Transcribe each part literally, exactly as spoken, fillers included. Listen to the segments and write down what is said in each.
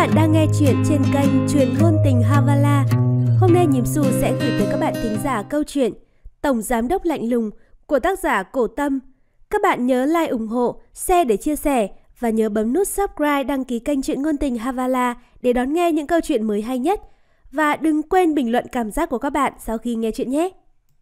bạn đang nghe chuyện trên kênh Chuyện Ngôn Tình Havala. Hôm nay Nhím Xù sẽ gửi tới các bạn thính giả câu chuyện Tổng Giám Đốc Lạnh Lùng của tác giả Cổ Tâm. Các bạn nhớ like ủng hộ, share để chia sẻ và nhớ bấm nút subscribe đăng ký kênh Chuyện Ngôn Tình Havala để đón nghe những câu chuyện mới hay nhất. Và đừng quên bình luận cảm giác của các bạn sau khi nghe chuyện nhé.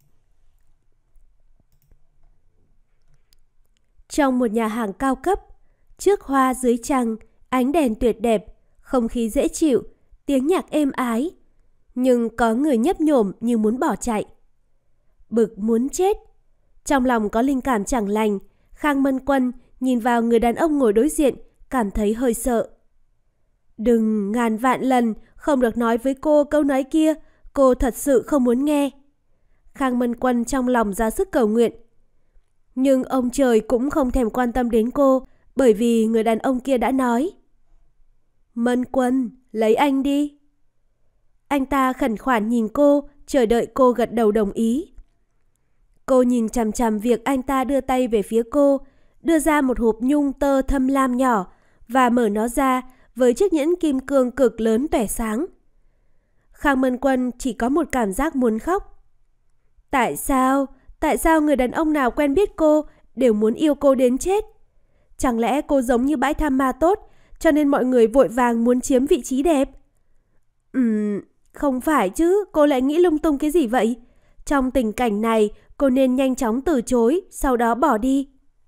Trong một nhà hàng cao cấp, trước hoa dưới trăng, ánh đèn tuyệt đẹp, không khí dễ chịu, tiếng nhạc êm ái. Nhưng có người nhấp nhổm như muốn bỏ chạy. Bực muốn chết. Trong lòng có linh cảm chẳng lành, Khang Mân Quân nhìn vào người đàn ông ngồi đối diện, cảm thấy hơi sợ. Đừng ngàn vạn lần không được nói với cô câu nói kia, cô thật sự không muốn nghe. Khang Mân Quân trong lòng ra sức cầu nguyện. Nhưng ông trời cũng không thèm quan tâm đến cô, bởi vì người đàn ông kia đã nói. Mân Quân, lấy anh đi. Anh ta khẩn khoản nhìn cô, chờ đợi cô gật đầu đồng ý. Cô nhìn chằm chằm việc anh ta đưa tay về phía cô, đưa ra một hộp nhung tơ thâm lam nhỏ và mở nó ra với chiếc nhẫn kim cương cực lớn tỏa sáng. Khang Mân Quân chỉ có một cảm giác muốn khóc. Tại sao? Tại sao người đàn ông nào quen biết cô đều muốn yêu cô đến chết? Chẳng lẽ cô giống như bãi tham ma tốt, cho nên mọi người vội vàng muốn chiếm vị trí đẹp? Ừm, không phải chứ, cô lại nghĩ lung tung cái gì vậy? Trong tình cảnh này, cô nên nhanh chóng từ chối, sau đó bỏ đi.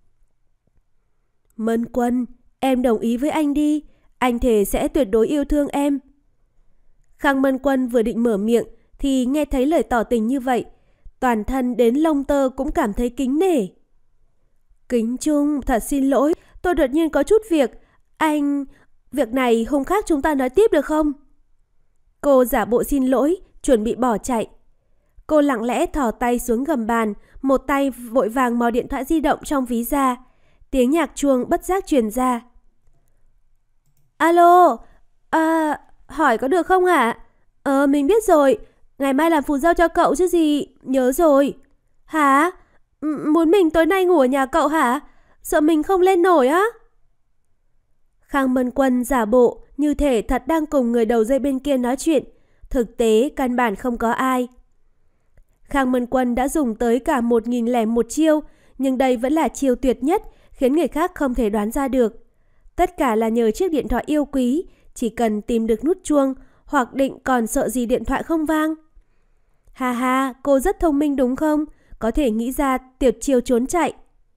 Mân Quân, em đồng ý với anh đi, anh thề sẽ tuyệt đối yêu thương em. Khang Mân Quân vừa định mở miệng thì nghe thấy lời tỏ tình như vậy. Toàn thân đến lông tơ cũng cảm thấy kính nể. Kính Trung, thật xin lỗi, tôi đột nhiên có chút việc. Anh... Việc này hôm khác chúng ta nói tiếp được không? Cô giả bộ xin lỗi, chuẩn bị bỏ chạy. Cô lặng lẽ thò tay xuống gầm bàn, một tay vội vàng mò điện thoại di động trong ví ra. Tiếng nhạc chuông bất giác truyền ra. Alo, à, hỏi có được không hả? Ờ, mình biết rồi. Ngày mai làm phù dâu cho cậu chứ gì. Nhớ rồi. Hả? M- muốn mình tối nay ngủ ở nhà cậu hả? Sợ mình không lên nổi á? Khang Mân Quân giả bộ như thể thật đang cùng người đầu dây bên kia nói chuyện. Thực tế căn bản không có ai. Khang Mân Quân đã dùng tới cả một nghìn lẻ một chiêu, nhưng đây vẫn là chiêu tuyệt nhất, khiến người khác không thể đoán ra được. Tất cả là nhờ chiếc điện thoại yêu quý, chỉ cần tìm được nút chuông, hoặc định còn sợ gì điện thoại không vang. Ha ha, cô rất thông minh đúng không? Có thể nghĩ ra tuyệt chiêu trốn chạy.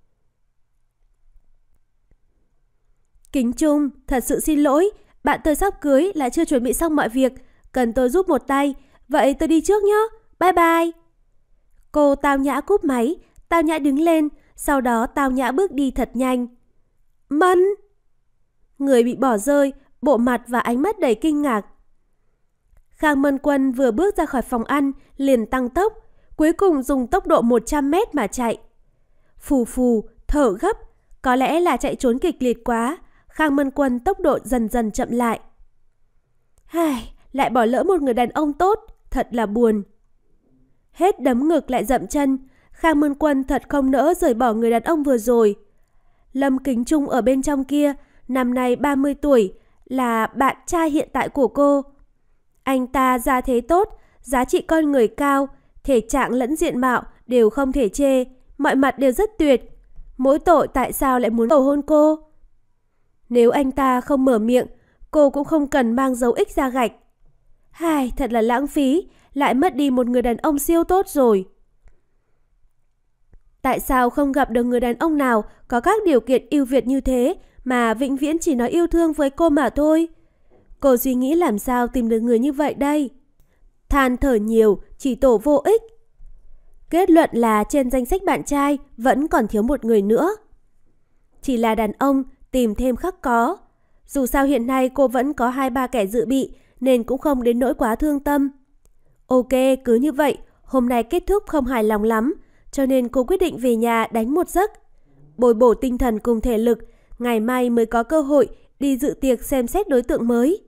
Kính Trung, thật sự xin lỗi, bạn tôi sắp cưới lại chưa chuẩn bị xong mọi việc, cần tôi giúp một tay, vậy tôi đi trước nhé, bye bye. Cô tao nhã cúp máy, tao nhã đứng lên, sau đó tao nhã bước đi thật nhanh. Mân! Người bị bỏ rơi, bộ mặt và ánh mắt đầy kinh ngạc. Khang Mân Quân vừa bước ra khỏi phòng ăn, liền tăng tốc, cuối cùng dùng tốc độ một trăm mét mà chạy. Phù phù, thở gấp, có lẽ là chạy trốn kịch liệt quá, Khang Mân Quân tốc độ dần dần chậm lại. Hài, lại bỏ lỡ một người đàn ông tốt, thật là buồn. Hết đấm ngực lại dậm chân, Khang Mân Quân thật không nỡ rời bỏ người đàn ông vừa rồi. Lâm Kính Trung ở bên trong kia, năm nay ba mươi tuổi, là bạn trai hiện tại của cô. Anh ta gia thế tốt, giá trị con người cao, thể trạng lẫn diện mạo đều không thể chê, mọi mặt đều rất tuyệt. Mỗi tội tại sao lại muốn cầu hôn cô? Nếu anh ta không mở miệng, cô cũng không cần mang dấu ích ra gạch. Hài, thật là lãng phí, lại mất đi một người đàn ông siêu tốt rồi. Tại sao không gặp được người đàn ông nào có các điều kiện ưu việt như thế mà vĩnh viễn chỉ nói yêu thương với cô mà thôi? Cô suy nghĩ làm sao tìm được người như vậy đây? Than thở nhiều, chỉ tổ vô ích. Kết luận là trên danh sách bạn trai vẫn còn thiếu một người nữa. Chỉ là đàn ông tìm thêm khắc có. Dù sao hiện nay cô vẫn có hai ba kẻ dự bị nên cũng không đến nỗi quá thương tâm. Ok, cứ như vậy, hôm nay kết thúc không hài lòng lắm, cho nên cô quyết định về nhà đánh một giấc. Bồi bổ tinh thần cùng thể lực, ngày mai mới có cơ hội đi dự tiệc xem xét đối tượng mới.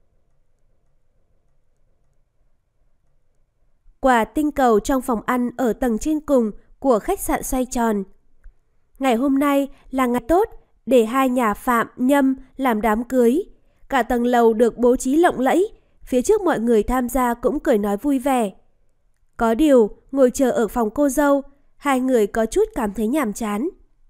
Quả tinh cầu trong phòng ăn ở tầng trên cùng của khách sạn xoay tròn. Ngày hôm nay là ngày tốt để hai nhà Phạm, Nhâm làm đám cưới. Cả tầng lầu được bố trí lộng lẫy, phía trước mọi người tham gia cũng cười nói vui vẻ. Có điều, ngồi chờ ở phòng cô dâu, hai người có chút cảm thấy nhàm chán.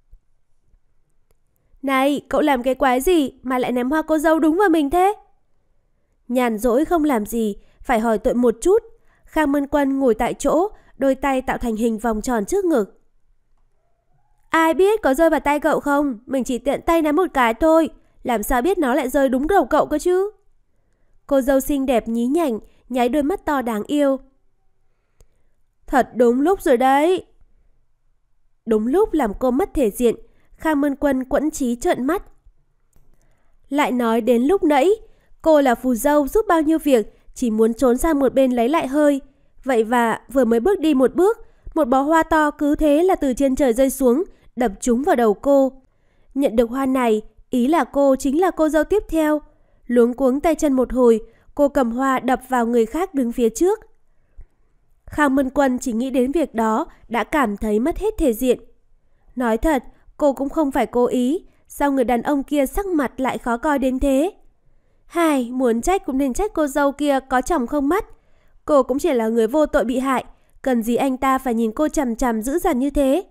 Này, cậu làm cái quái gì mà lại ném hoa cô dâu đúng vào mình thế? Nhàn rỗi không làm gì, phải hỏi tội một chút. Khang Mân Quân ngồi tại chỗ, đôi tay tạo thành hình vòng tròn trước ngực. Ai biết có rơi vào tay cậu không? Mình chỉ tiện tay ném một cái thôi. Làm sao biết nó lại rơi đúng đầu cậu cơ chứ? Cô dâu xinh đẹp nhí nhảnh, nháy đôi mắt to đáng yêu. Thật đúng lúc rồi đấy. Đúng lúc làm cô mất thể diện, Khang Mân Quân quẫn trí trợn mắt. Lại nói đến lúc nãy, cô là phù dâu giúp bao nhiêu việc, chỉ muốn trốn sang một bên lấy lại hơi. Vậy và vừa mới bước đi một bước, một bó hoa to cứ thế là từ trên trời rơi xuống, đập trúng vào đầu cô. Nhận được hoa này, ý là cô chính là cô dâu tiếp theo. Luống cuống tay chân một hồi, cô cầm hoa đập vào người khác đứng phía trước. Khang Mân Quân chỉ nghĩ đến việc đó đã cảm thấy mất hết thể diện. Nói thật, cô cũng không phải cố ý, sao người đàn ông kia sắc mặt lại khó coi đến thế? Hai, muốn trách cũng nên trách cô dâu kia có chồng không mắt. Cô cũng chỉ là người vô tội bị hại, cần gì anh ta phải nhìn cô chằm chằm dữ dằn như thế?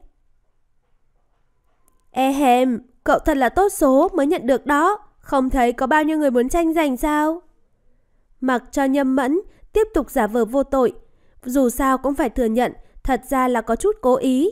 E hèm, cậu thật là tốt số mới nhận được đó, không thấy có bao nhiêu người muốn tranh giành sao? Mặc cho Nhâm Mẫn tiếp tục giả vờ vô tội, dù sao cũng phải thừa nhận thật ra là có chút cố ý.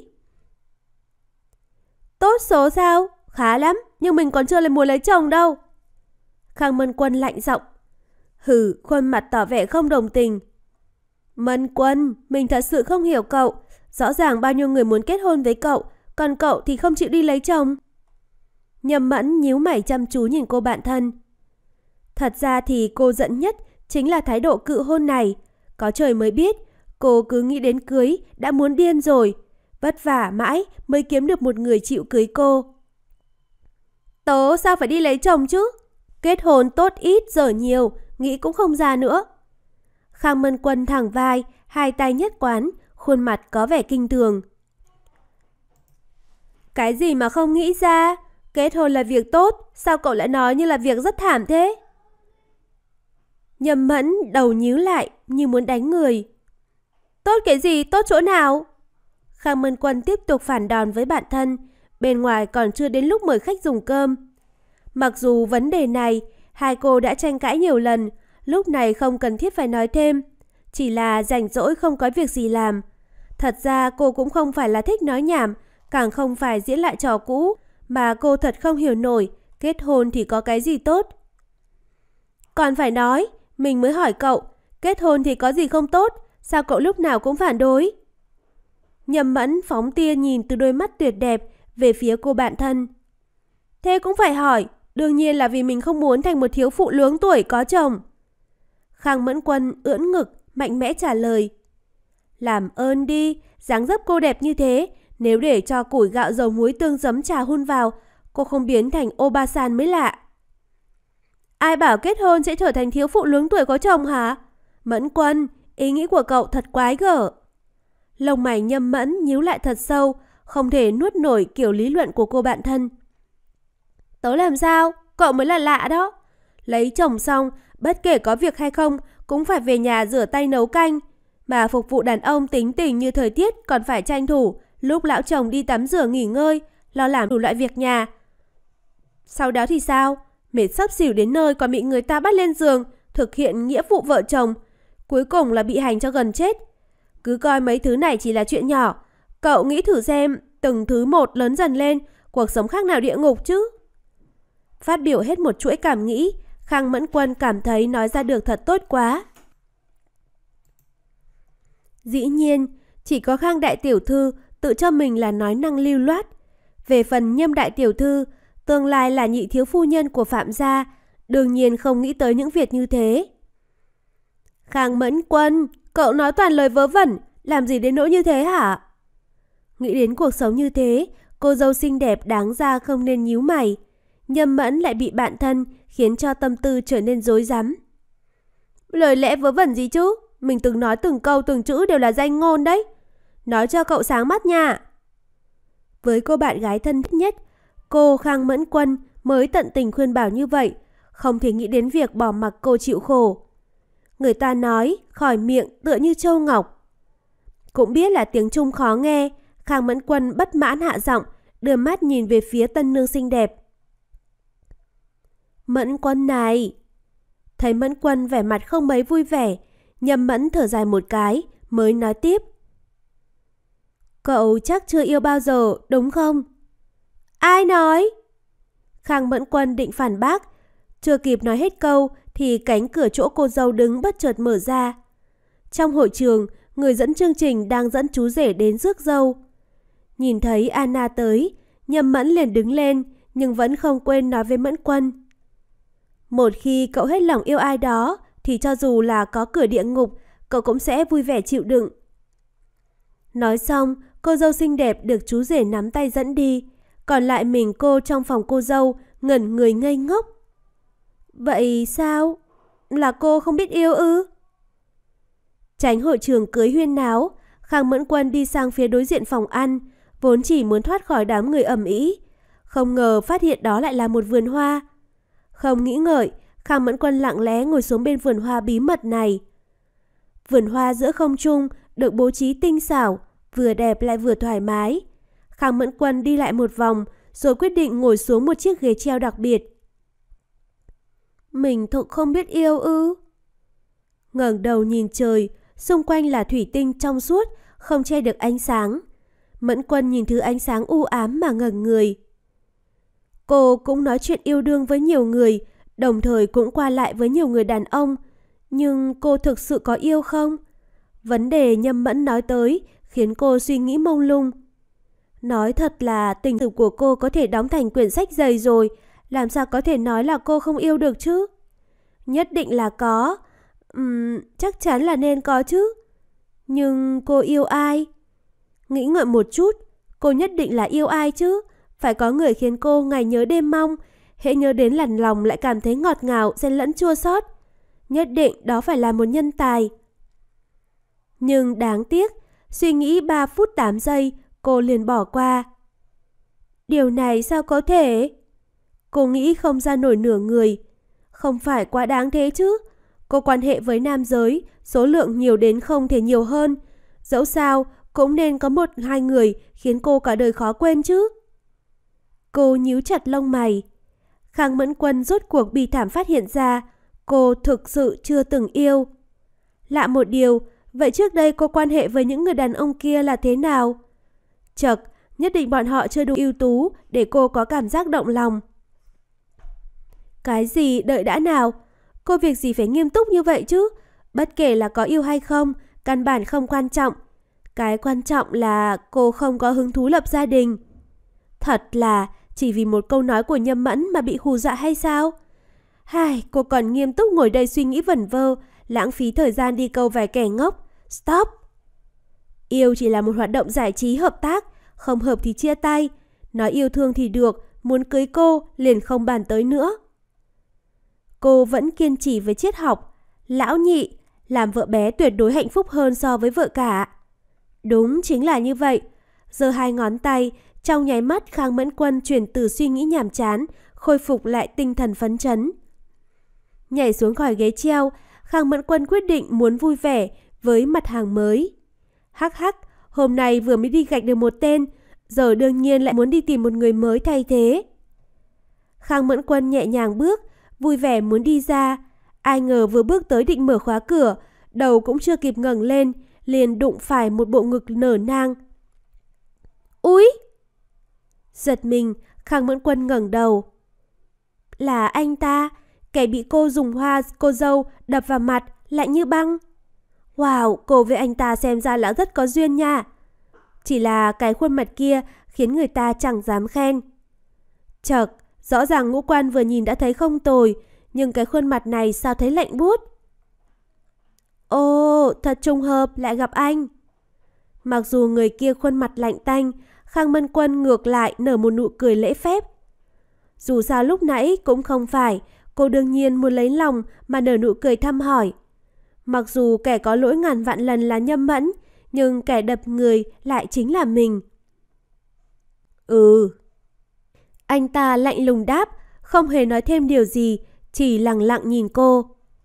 Tốt số sao? Khá lắm, nhưng mình còn chưa lên muốn lấy chồng đâu. Khang Mân Quân lạnh giọng. Hừ, khuôn mặt tỏ vẻ không đồng tình. Mân Quân, mình thật sự không hiểu cậu. Rõ ràng bao nhiêu người muốn kết hôn với cậu, còn cậu thì không chịu đi lấy chồng. Nhâm Mẫn nhíu mày chăm chú nhìn cô bạn thân. Thật ra thì cô giận nhất chính là thái độ cự hôn này. Có trời mới biết, cô cứ nghĩ đến cưới đã muốn điên rồi. Vất vả mãi mới kiếm được một người chịu cưới cô. Tớ sao phải đi lấy chồng chứ? Kết hôn tốt ít giờ nhiều, nghĩ cũng không ra nữa. Khang Mân Quân thẳng vai, hai tay nhất quán, khuôn mặt có vẻ kinh thường. Cái gì mà không nghĩ ra? Kết hôn là việc tốt, sao cậu lại nói như là việc rất thảm thế? Nhâm Mẫn đầu nhíu lại như muốn đánh người. Tốt cái gì, tốt chỗ nào? Khang Mân Quân tiếp tục phản đòn với bạn thân, bên ngoài còn chưa đến lúc mời khách dùng cơm. Mặc dù vấn đề này, hai cô đã tranh cãi nhiều lần, lúc này không cần thiết phải nói thêm. Chỉ là rảnh rỗi không có việc gì làm. Thật ra cô cũng không phải là thích nói nhảm, càng không phải diễn lại trò cũ, mà cô thật không hiểu nổi, kết hôn thì có cái gì tốt. Còn phải nói, mình mới hỏi cậu, kết hôn thì có gì không tốt, sao cậu lúc nào cũng phản đối? Nhâm Mẫn phóng tia nhìn từ đôi mắt tuyệt đẹp về phía cô bạn thân. Thế cũng phải hỏi, đương nhiên là vì mình không muốn thành một thiếu phụ luống tuổi có chồng. Khang Mẫn Quân ưỡn ngực, mạnh mẽ trả lời. Làm ơn đi, dáng dấp cô đẹp như thế, nếu để cho củi gạo dầu muối tương giấm trà hun vào, cô không biến thành Obasan mới lạ. Ai bảo kết hôn sẽ trở thành thiếu phụ luống tuổi có chồng hả? Mẫn Quân, ý nghĩ của cậu thật quái gở. Lông mày Nhâm Mẫn nhíu lại thật sâu, không thể nuốt nổi kiểu lý luận của cô bạn thân. Tớ làm sao? Cậu mới là lạ đó. Lấy chồng xong, bất kể có việc hay không, cũng phải về nhà rửa tay nấu canh. Mà phục vụ đàn ông tính tình như thời tiết còn phải tranh thủ, lúc lão chồng đi tắm rửa nghỉ ngơi, lo làm đủ loại việc nhà. Sau đó thì sao? Mệt sắp xỉu đến nơi còn bị người ta bắt lên giường, thực hiện nghĩa vụ vợ chồng. Cuối cùng là bị hành cho gần chết. Cứ coi mấy thứ này chỉ là chuyện nhỏ. Cậu nghĩ thử xem, từng thứ một lớn dần lên, cuộc sống khác nào địa ngục chứ? Phát biểu hết một chuỗi cảm nghĩ, Khang Mẫn Quân cảm thấy nói ra được thật tốt quá. Dĩ nhiên, chỉ có Khang đại tiểu thư tự cho mình là nói năng lưu loát. Về phần Nhâm đại tiểu thư, tương lai là nhị thiếu phu nhân của Phạm gia, đương nhiên không nghĩ tới những việc như thế. Khang Mẫn Quân, cậu nói toàn lời vớ vẩn, làm gì đến nỗi như thế hả? Nghĩ đến cuộc sống như thế, cô dâu xinh đẹp đáng ra không nên nhíu mày. Nhâm Mẫn lại bị bạn thân khiến cho tâm tư trở nên rối rắm. Lời lẽ vớ vẩn gì chứ? Mình từng nói từng câu từng chữ đều là danh ngôn đấy. Nói cho cậu sáng mắt nha. Với cô bạn gái thân nhất, cô Khang Mẫn Quân mới tận tình khuyên bảo như vậy, không thể nghĩ đến việc bỏ mặc cô chịu khổ. Người ta nói khỏi miệng tựa như châu ngọc. Cũng biết là tiếng Trung khó nghe, Khang Mẫn Quân bất mãn hạ giọng, đưa mắt nhìn về phía tân nương xinh đẹp. Mẫn Quân này. Thấy Mẫn Quân vẻ mặt không mấy vui vẻ, Nhâm Mẫn thở dài một cái, mới nói tiếp. Cậu chắc chưa yêu bao giờ, đúng không? Ai nói? Khang Mẫn Quân định phản bác, chưa kịp nói hết câu thì cánh cửa chỗ cô dâu đứng bất chợt mở ra. Trong hội trường, người dẫn chương trình đang dẫn chú rể đến rước dâu. Nhìn thấy Anna tới, Nhâm Mẫn liền đứng lên, nhưng vẫn không quên nói với Mẫn Quân. Một khi cậu hết lòng yêu ai đó, thì cho dù là có cửa địa ngục, cậu cũng sẽ vui vẻ chịu đựng. Nói xong, cô dâu xinh đẹp được chú rể nắm tay dẫn đi, còn lại mình cô trong phòng cô dâu, ngẩn người ngây ngốc. Vậy sao? Là cô không biết yêu ư? Tránh hội trường cưới huyên náo, Khang Mẫn Quân đi sang phía đối diện phòng ăn, vốn chỉ muốn thoát khỏi đám người ầm ĩ, không ngờ phát hiện đó lại là một vườn hoa. Không nghĩ ngợi, Khang Mẫn Quân lặng lẽ ngồi xuống bên vườn hoa bí mật này. Vườn hoa giữa không trung được bố trí tinh xảo, vừa đẹp lại vừa thoải mái. Khang Mẫn Quân đi lại một vòng, rồi quyết định ngồi xuống một chiếc ghế treo đặc biệt. Mình thực không biết yêu ư? Ngẩng đầu nhìn trời, xung quanh là thủy tinh trong suốt, không che được ánh sáng. Mẫn Quân nhìn thứ ánh sáng u ám mà ngẩn người. Cô cũng nói chuyện yêu đương với nhiều người, đồng thời cũng qua lại với nhiều người đàn ông. Nhưng cô thực sự có yêu không? Vấn đề Nhâm Mẫn nói tới khiến cô suy nghĩ mông lung. Nói thật là tình cảm của cô có thể đóng thành quyển sách dày rồi, làm sao có thể nói là cô không yêu được chứ? Nhất định là có. Uhm, chắc chắn là nên có chứ. Nhưng cô yêu ai? Nghĩ ngợi một chút, cô nhất định là yêu ai chứ. Phải có người khiến cô ngày nhớ đêm mong, hễ nhớ đến lần lòng lại cảm thấy ngọt ngào xen lẫn chua xót. Nhất định đó phải là một nhân tài. Nhưng đáng tiếc, suy nghĩ ba phút tám giây, cô liền bỏ qua. Điều này sao có thể? Cô nghĩ không ra nổi nửa người. Không phải quá đáng thế chứ. Cô quan hệ với nam giới, số lượng nhiều đến không thể nhiều hơn. Dẫu sao, cũng nên có một hai người khiến cô cả đời khó quên chứ. Cô nhíu chặt lông mày. Khang Mẫn Quân rốt cuộc bi thảm phát hiện ra cô thực sự chưa từng yêu. Lạ một điều, vậy trước đây cô quan hệ với những người đàn ông kia là thế nào? Chật, nhất định bọn họ chưa đủ ưu tú để cô có cảm giác động lòng. Cái gì đợi đã nào? Cô việc gì phải nghiêm túc như vậy chứ? Bất kể là có yêu hay không, căn bản không quan trọng. Cái quan trọng là cô không có hứng thú lập gia đình. Thật là chỉ vì một câu nói của Nhâm Mẫn mà bị hù dọa hay sao? Hai, cô còn nghiêm túc ngồi đây suy nghĩ vẩn vơ, lãng phí thời gian đi câu vài kẻ ngốc. Stop! Yêu chỉ là một hoạt động giải trí hợp tác, không hợp thì chia tay. Nói yêu thương thì được, muốn cưới cô liền không bàn tới nữa. Cô vẫn kiên trì với triết học. Lão nhị, làm vợ bé tuyệt đối hạnh phúc hơn so với vợ cả. Đúng chính là như vậy. Giơ hai ngón tay, trong nháy mắt Khang Mẫn Quân chuyển từ suy nghĩ nhàm chán, khôi phục lại tinh thần phấn chấn. Nhảy xuống khỏi ghế treo, Khang Mẫn Quân quyết định muốn vui vẻ với mặt hàng mới. Hắc hắc, hôm nay vừa mới đi gạch được một tên, giờ đương nhiên lại muốn đi tìm một người mới thay thế. Khang Mẫn Quân nhẹ nhàng bước, vui vẻ muốn đi ra. Ai ngờ vừa bước tới định mở khóa cửa, đầu cũng chưa kịp ngẩng lên, liền đụng phải một bộ ngực nở nang. Úi! Giật mình, Khang Mẫn Quân ngẩng đầu. Là anh ta, kẻ bị cô dùng hoa cô dâu đập vào mặt lạnh như băng. Wow, cô với anh ta xem ra là rất có duyên nha. Chỉ là cái khuôn mặt kia khiến người ta chẳng dám khen. Chật, rõ ràng ngũ quan vừa nhìn đã thấy không tồi, nhưng cái khuôn mặt này sao thấy lạnh buốt. Ồ, thật trùng hợp lại gặp anh. Mặc dù người kia khuôn mặt lạnh tanh, Khang Mẫn Quân ngược lại nở một nụ cười lễ phép. Dù sao lúc nãy cũng không phải, cô đương nhiên muốn lấy lòng mà nở nụ cười thăm hỏi. Mặc dù kẻ có lỗi ngàn vạn lần là Nhâm Mẫn, nhưng kẻ đập người lại chính là mình. Ừ. Anh ta lạnh lùng đáp, không hề nói thêm điều gì, chỉ lặng lặng nhìn cô.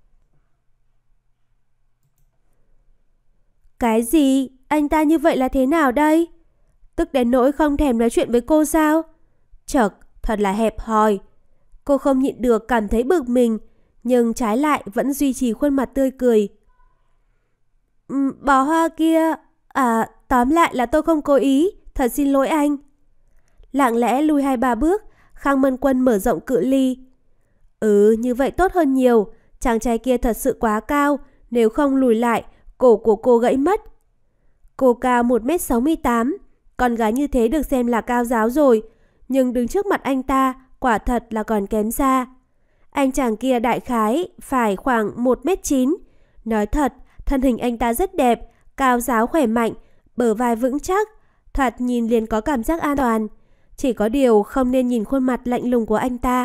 Cái gì? Anh ta như vậy là thế nào đây? Tức đến nỗi không thèm nói chuyện với cô sao? Chật, thật là hẹp hòi. Cô không nhịn được cảm thấy bực mình, nhưng trái lại vẫn duy trì khuôn mặt tươi cười. Uhm, bó hoa kia... À, tóm lại là tôi không cố ý, thật xin lỗi anh. Lặng lẽ lùi hai ba bước, Khang Mân Quân mở rộng cự ly. Ừ, như vậy tốt hơn nhiều. Chàng trai kia thật sự quá cao, nếu không lùi lại, cổ của cô gãy mất. Cô cao một mét sáu mươi tám, con gái như thế được xem là cao ráo rồi, nhưng đứng trước mặt anh ta, quả thật là còn kém xa. Anh chàng kia đại khái phải khoảng một mét chín. Nói thật, thân hình anh ta rất đẹp, cao ráo khỏe mạnh, bờ vai vững chắc, thoạt nhìn liền có cảm giác an toàn. Chỉ có điều không nên nhìn khuôn mặt lạnh lùng của anh ta.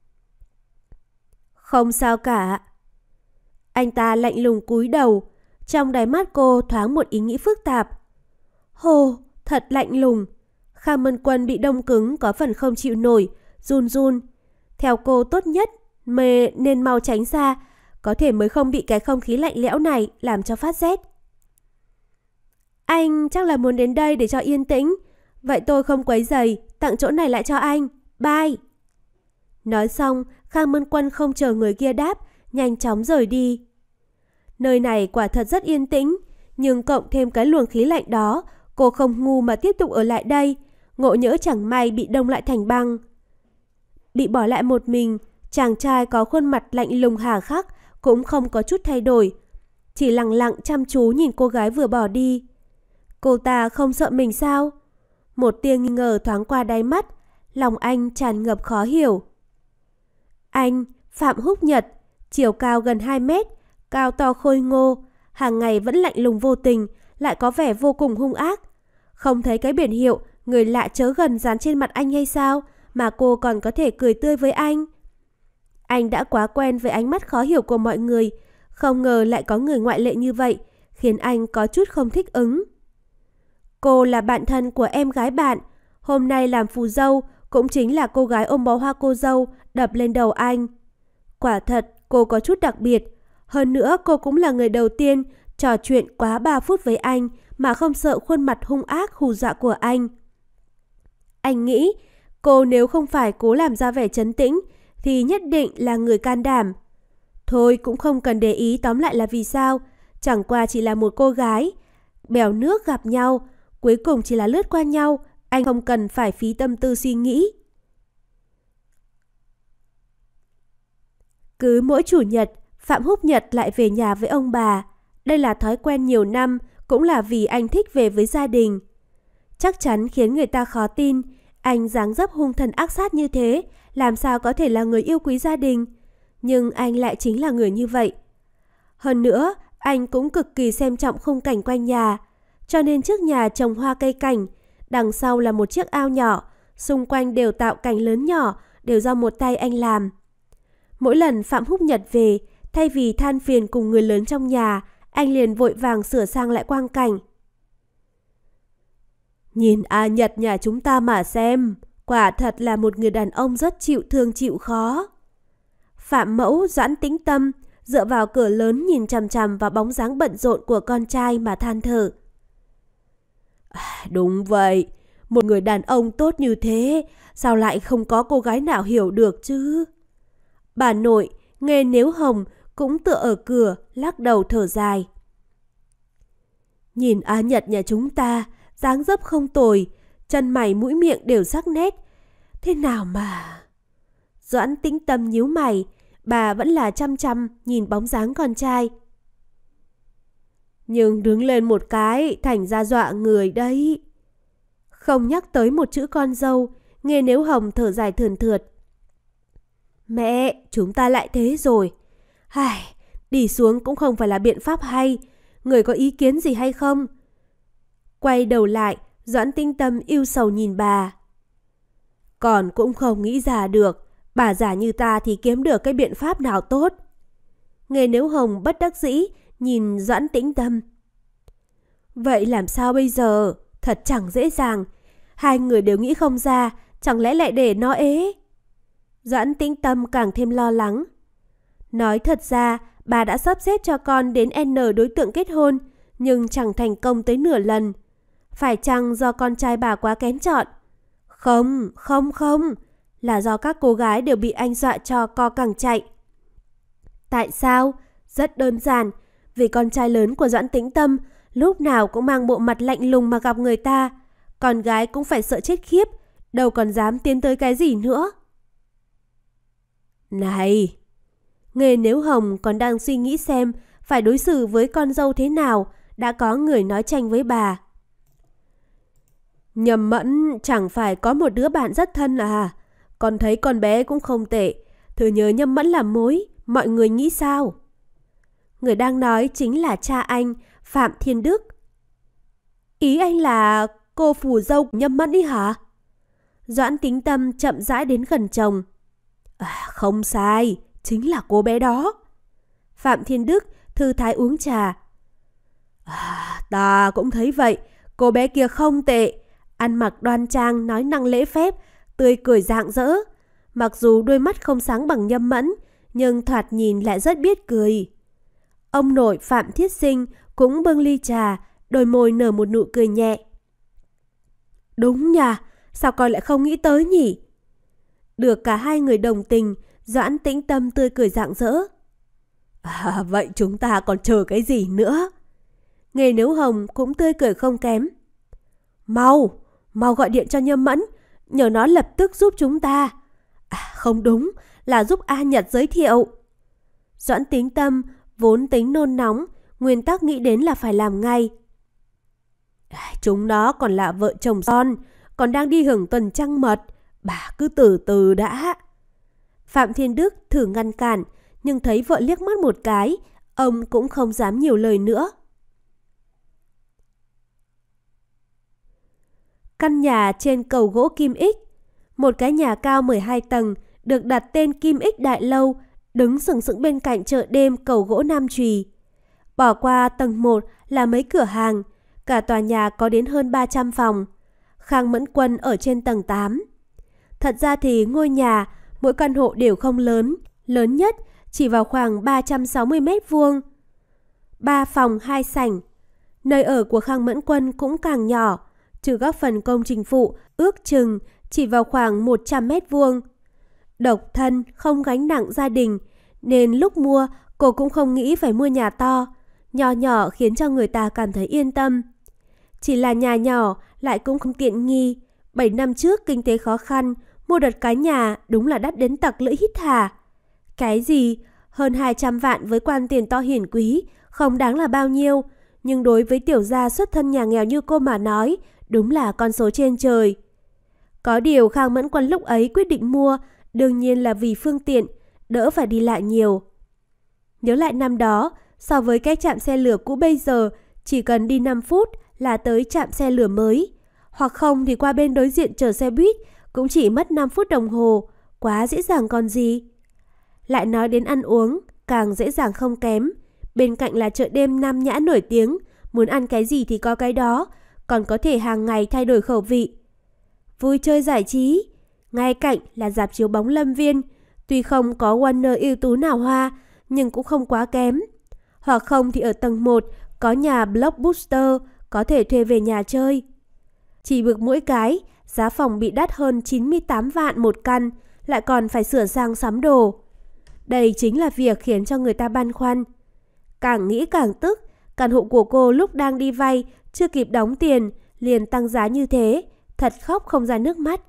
Không sao cả. Anh ta lạnh lùng cúi đầu, trong đáy mắt cô thoáng một ý nghĩ phức tạp. Hồ, thật lạnh lùng. Khang Mân Quân bị đông cứng có phần không chịu nổi, run run. Theo cô tốt nhất mê nên mau tránh xa, có thể mới không bị cái không khí lạnh lẽo này làm cho phát rét. Anh chắc là muốn đến đây để cho yên tĩnh. Vậy tôi không quấy rầy, tặng chỗ này lại cho anh. Bye. Nói xong, Khang Mân Quân không chờ người kia đáp, nhanh chóng rời đi. Nơi này quả thật rất yên tĩnh, nhưng cộng thêm cái luồng khí lạnh đó, cô không ngu mà tiếp tục ở lại đây, ngộ nhỡ chẳng may bị đông lại thành băng. Bị bỏ lại một mình, chàng trai có khuôn mặt lạnh lùng hà khắc cũng không có chút thay đổi, chỉ lặng lặng chăm chú nhìn cô gái vừa bỏ đi. Cô ta không sợ mình sao? Một tia nghi ngờ thoáng qua đáy mắt, lòng anh tràn ngập khó hiểu. Anh, Phạm Húc Nhật, chiều cao gần hai mét, cao to khôi ngô, hàng ngày vẫn lạnh lùng vô tình, lại có vẻ vô cùng hung ác. Không thấy cái biển hiệu người lạ chớ gần dán trên mặt anh hay sao mà cô còn có thể cười tươi với anh? Anh đã quá quen với ánh mắt khó hiểu của mọi người, không ngờ lại có người ngoại lệ như vậy, khiến anh có chút không thích ứng. Cô là bạn thân của em gái bạn, hôm nay làm phù dâu cũng chính là cô gái ôm bó hoa cô dâu đập lên đầu anh. Quả thật cô có chút đặc biệt, hơn nữa cô cũng là người đầu tiên trò chuyện quá ba phút với anh mà không sợ khuôn mặt hung ác hù dọa của anh. Anh nghĩ cô nếu không phải cố làm ra vẻ trấn tĩnh thì nhất định là người can đảm. Thôi cũng không cần để ý tóm lại là vì sao, chẳng qua chỉ là một cô gái bèo nước gặp nhau, cuối cùng chỉ là lướt qua nhau, anh không cần phải phí tâm tư suy nghĩ. Cứ mỗi chủ nhật, Phạm Húc Nhật lại về nhà với ông bà. Đây là thói quen nhiều năm, cũng là vì anh thích về với gia đình. Chắc chắn khiến người ta khó tin, anh dáng dấp hung thần ác sát như thế, làm sao có thể là người yêu quý gia đình. Nhưng anh lại chính là người như vậy. Hơn nữa, anh cũng cực kỳ xem trọng khung cảnh quanh nhà, cho nên trước nhà trồng hoa cây cảnh, đằng sau là một chiếc ao nhỏ, xung quanh đều tạo cảnh lớn nhỏ, đều do một tay anh làm. Mỗi lần Phạm Húc Nhật về, thay vì than phiền cùng người lớn trong nhà, anh liền vội vàng sửa sang lại quang cảnh. Nhìn A Nhật nhà chúng ta mà xem, quả thật là một người đàn ông rất chịu thương chịu khó. Phạm mẫu Doãn Tĩnh Tâm dựa vào cửa lớn nhìn chằm chằm vào bóng dáng bận rộn của con trai mà than thở. À, đúng vậy, một người đàn ông tốt như thế, sao lại không có cô gái nào hiểu được chứ? Bà nội, Nghê Nếu Hồng cũng tựa ở cửa, lắc đầu thở dài. Nhìn Á Nhật nhà chúng ta, dáng dấp không tồi, chân mày mũi miệng đều sắc nét. Thế nào mà... Doãn Tĩnh Tâm nhíu mày, bà vẫn là chăm chăm nhìn bóng dáng con trai. Nhưng đứng lên một cái, thành ra dọa người đấy. Không nhắc tới một chữ con dâu, Nghê Nếu Hồng thở dài thườn thượt. Mẹ, chúng ta lại thế rồi. Ai, đi xuống cũng không phải là biện pháp hay. Người có ý kiến gì hay không? Quay đầu lại, Doãn Tĩnh Tâm ưu sầu nhìn bà. Còn cũng không nghĩ ra được, bà già như ta thì kiếm được cái biện pháp nào tốt. Nghê Nếu Hồng bất đắc dĩ nhìn Doãn Tĩnh Tâm. Vậy làm sao bây giờ? Thật chẳng dễ dàng. Hai người đều nghĩ không ra, chẳng lẽ lại để nó ế? Doãn Tĩnh Tâm càng thêm lo lắng. Nói thật ra, bà đã sắp xếp cho con đến N đối tượng kết hôn, nhưng chẳng thành công tới nửa lần. Phải chăng do con trai bà quá kén chọn? Không, không, không. Là do các cô gái đều bị anh dọa cho co cẳng chạy. Tại sao? Rất đơn giản. Vì con trai lớn của Doãn Tĩnh Tâm lúc nào cũng mang bộ mặt lạnh lùng mà gặp người ta. Con gái cũng phải sợ chết khiếp, đâu còn dám tiến tới cái gì nữa. Này! Nghề Nếu Hồng còn đang suy nghĩ xem phải đối xử với con dâu thế nào, đã có người nói tranh với bà. Nhầm Mẫn chẳng phải có một đứa bạn rất thân à? Con thấy con bé cũng không tệ. Thử nhớ Nhâm Mẫn làm mối, mọi người nghĩ sao? Người đang nói chính là cha anh, Phạm Thiên Đức. Ý anh là cô phù dâu của Nhâm Mẫn đi hả? Doãn Tĩnh Tâm chậm rãi đến gần chồng. À, không sai, chính là cô bé đó. Phạm Thiên Đức thư thái uống trà. À, ta cũng thấy vậy, cô bé kia không tệ. Ăn mặc đoan trang, nói năng lễ phép, tươi cười rạng rỡ. Mặc dù đôi mắt không sáng bằng Nhâm Mẫn, nhưng thoạt nhìn lại rất biết cười. Ông nội Phạm Thiết Sinh cũng bưng ly trà, đôi môi nở một nụ cười nhẹ. Đúng nha, sao con lại không nghĩ tới nhỉ? Được cả hai người đồng tình, Doãn Tĩnh Tâm tươi cười rạng rỡ. À, vậy chúng ta còn chờ cái gì nữa? Nghề Nếu Hồng cũng tươi cười không kém. Mau, mau gọi điện cho Nhâm Mẫn, nhờ nó lập tức giúp chúng ta. À, không đúng, là giúp A Nhật giới thiệu. Doãn Tĩnh Tâm vốn tính nôn nóng, nguyên tắc nghĩ đến là phải làm ngay. À, chúng nó còn là vợ chồng son, còn đang đi hưởng tuần trăng mật. Bà cứ từ từ đã. Phạm Thiên Đức thử ngăn cản, nhưng thấy vợ liếc mắt một cái, ông cũng không dám nhiều lời nữa. Căn nhà trên cầu gỗ Kim Ích, một cái nhà cao mười hai tầng, được đặt tên Kim Ích Đại Lâu, đứng sừng sững bên cạnh chợ đêm cầu gỗ Nam Trùy. Bỏ qua tầng một là mấy cửa hàng, cả tòa nhà có đến hơn ba trăm phòng. Khang Mẫn Quân ở trên tầng tám. Thật ra thì ngôi nhà, mỗi căn hộ đều không lớn, lớn nhất chỉ vào khoảng ba trăm sáu mươi mét vuông. Ba phòng, hai sảnh. Nơi ở của Khang Mẫn Quân cũng càng nhỏ, trừ các phần công trình phụ, ước chừng chỉ vào khoảng một trăm mét vuông. Độc thân, không gánh nặng gia đình, nên lúc mua cô cũng không nghĩ phải mua nhà to, nhỏ nhỏ khiến cho người ta cảm thấy yên tâm. Chỉ là nhà nhỏ lại cũng không tiện nghi. Bảy năm trước kinh tế khó khăn, mua đợt cái nhà đúng là đắt đến tặc lưỡi hít hà. Cái gì? Hơn hai trăm vạn với quan tiền to hiển quý, không đáng là bao nhiêu. Nhưng đối với tiểu gia xuất thân nhà nghèo như cô mà nói, đúng là con số trên trời. Có điều Khang Mẫn Quân lúc ấy quyết định mua, đương nhiên là vì phương tiện, đỡ phải đi lại nhiều. Nhớ lại năm đó, so với cái trạm xe lửa cũ bây giờ, chỉ cần đi năm phút là tới trạm xe lửa mới. Hoặc không thì qua bên đối diện chờ xe buýt, cũng chỉ mất năm phút đồng hồ, quá dễ dàng còn gì. Lại nói đến ăn uống, càng dễ dàng không kém. Bên cạnh là chợ đêm Nam Nhã nổi tiếng, muốn ăn cái gì thì có cái đó, còn có thể hàng ngày thay đổi khẩu vị. Vui chơi giải trí, ngay cạnh là rạp chiếu bóng Lâm Viên, tuy không có Warner ưu tú nào hoa, nhưng cũng không quá kém. Hoặc không thì ở tầng một có nhà Blockbuster, có thể thuê về nhà chơi. Chỉ bực mỗi cái, giá phòng bị đắt hơn chín mươi tám vạn một căn, lại còn phải sửa sang sắm đồ. Đây chính là việc khiến cho người ta băn khoăn. Càng nghĩ càng tức, căn hộ của cô lúc đang đi vay, chưa kịp đóng tiền, liền tăng giá như thế, thật khóc không ra nước mắt.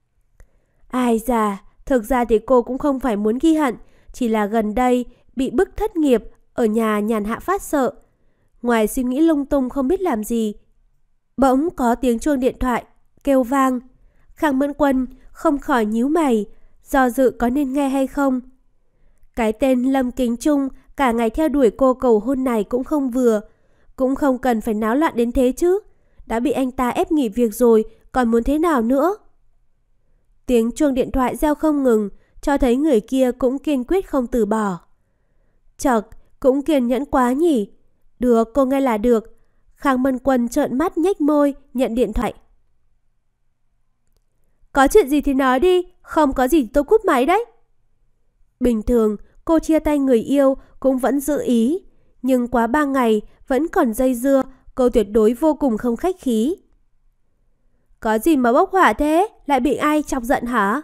Ai già, thực ra thì cô cũng không phải muốn ghi hận, chỉ là gần đây bị bức thất nghiệp, ở nhà nhàn hạ phát sợ. Ngoài suy nghĩ lung tung không biết làm gì, bỗng có tiếng chuông điện thoại kêu vang. Khang Mẫn Quân không khỏi nhíu mày, do dự có nên nghe hay không. Cái tên Lâm Kính Trung cả ngày theo đuổi cô cầu hôn này cũng không vừa, cũng không cần phải náo loạn đến thế chứ. Đã bị anh ta ép nghỉ việc rồi, còn muốn thế nào nữa? Tiếng chuông điện thoại reo không ngừng, cho thấy người kia cũng kiên quyết không từ bỏ. Chật, cũng kiên nhẫn quá nhỉ. Được, cô nghe là được. Khang Mẫn Quân trợn mắt nhếch môi, nhận điện thoại. Có chuyện gì thì nói đi, không có gì tôi cúp máy đấy. Bình thường, cô chia tay người yêu cũng vẫn giữ ý. Nhưng quá ba ngày vẫn còn dây dưa, cô tuyệt đối vô cùng không khách khí. Có gì mà bốc hỏa thế? Lại bị ai chọc giận hả?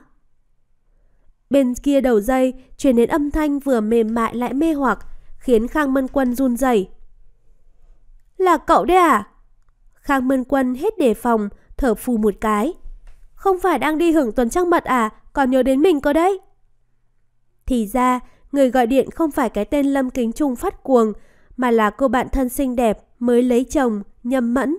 Bên kia đầu dây truyền đến âm thanh vừa mềm mại lại mê hoặc, khiến Khang Mân Quân run rẩy. Là cậu đấy à? Khang Mân Quân hết đề phòng, thở phù một cái. Không phải đang đi hưởng tuần trăng mật à? Còn nhớ đến mình cơ đấy. Thì ra, người gọi điện không phải cái tên Lâm Kính Trung phát cuồng, mà là cô bạn thân xinh đẹp mới lấy chồng, Nhâm Mẫn.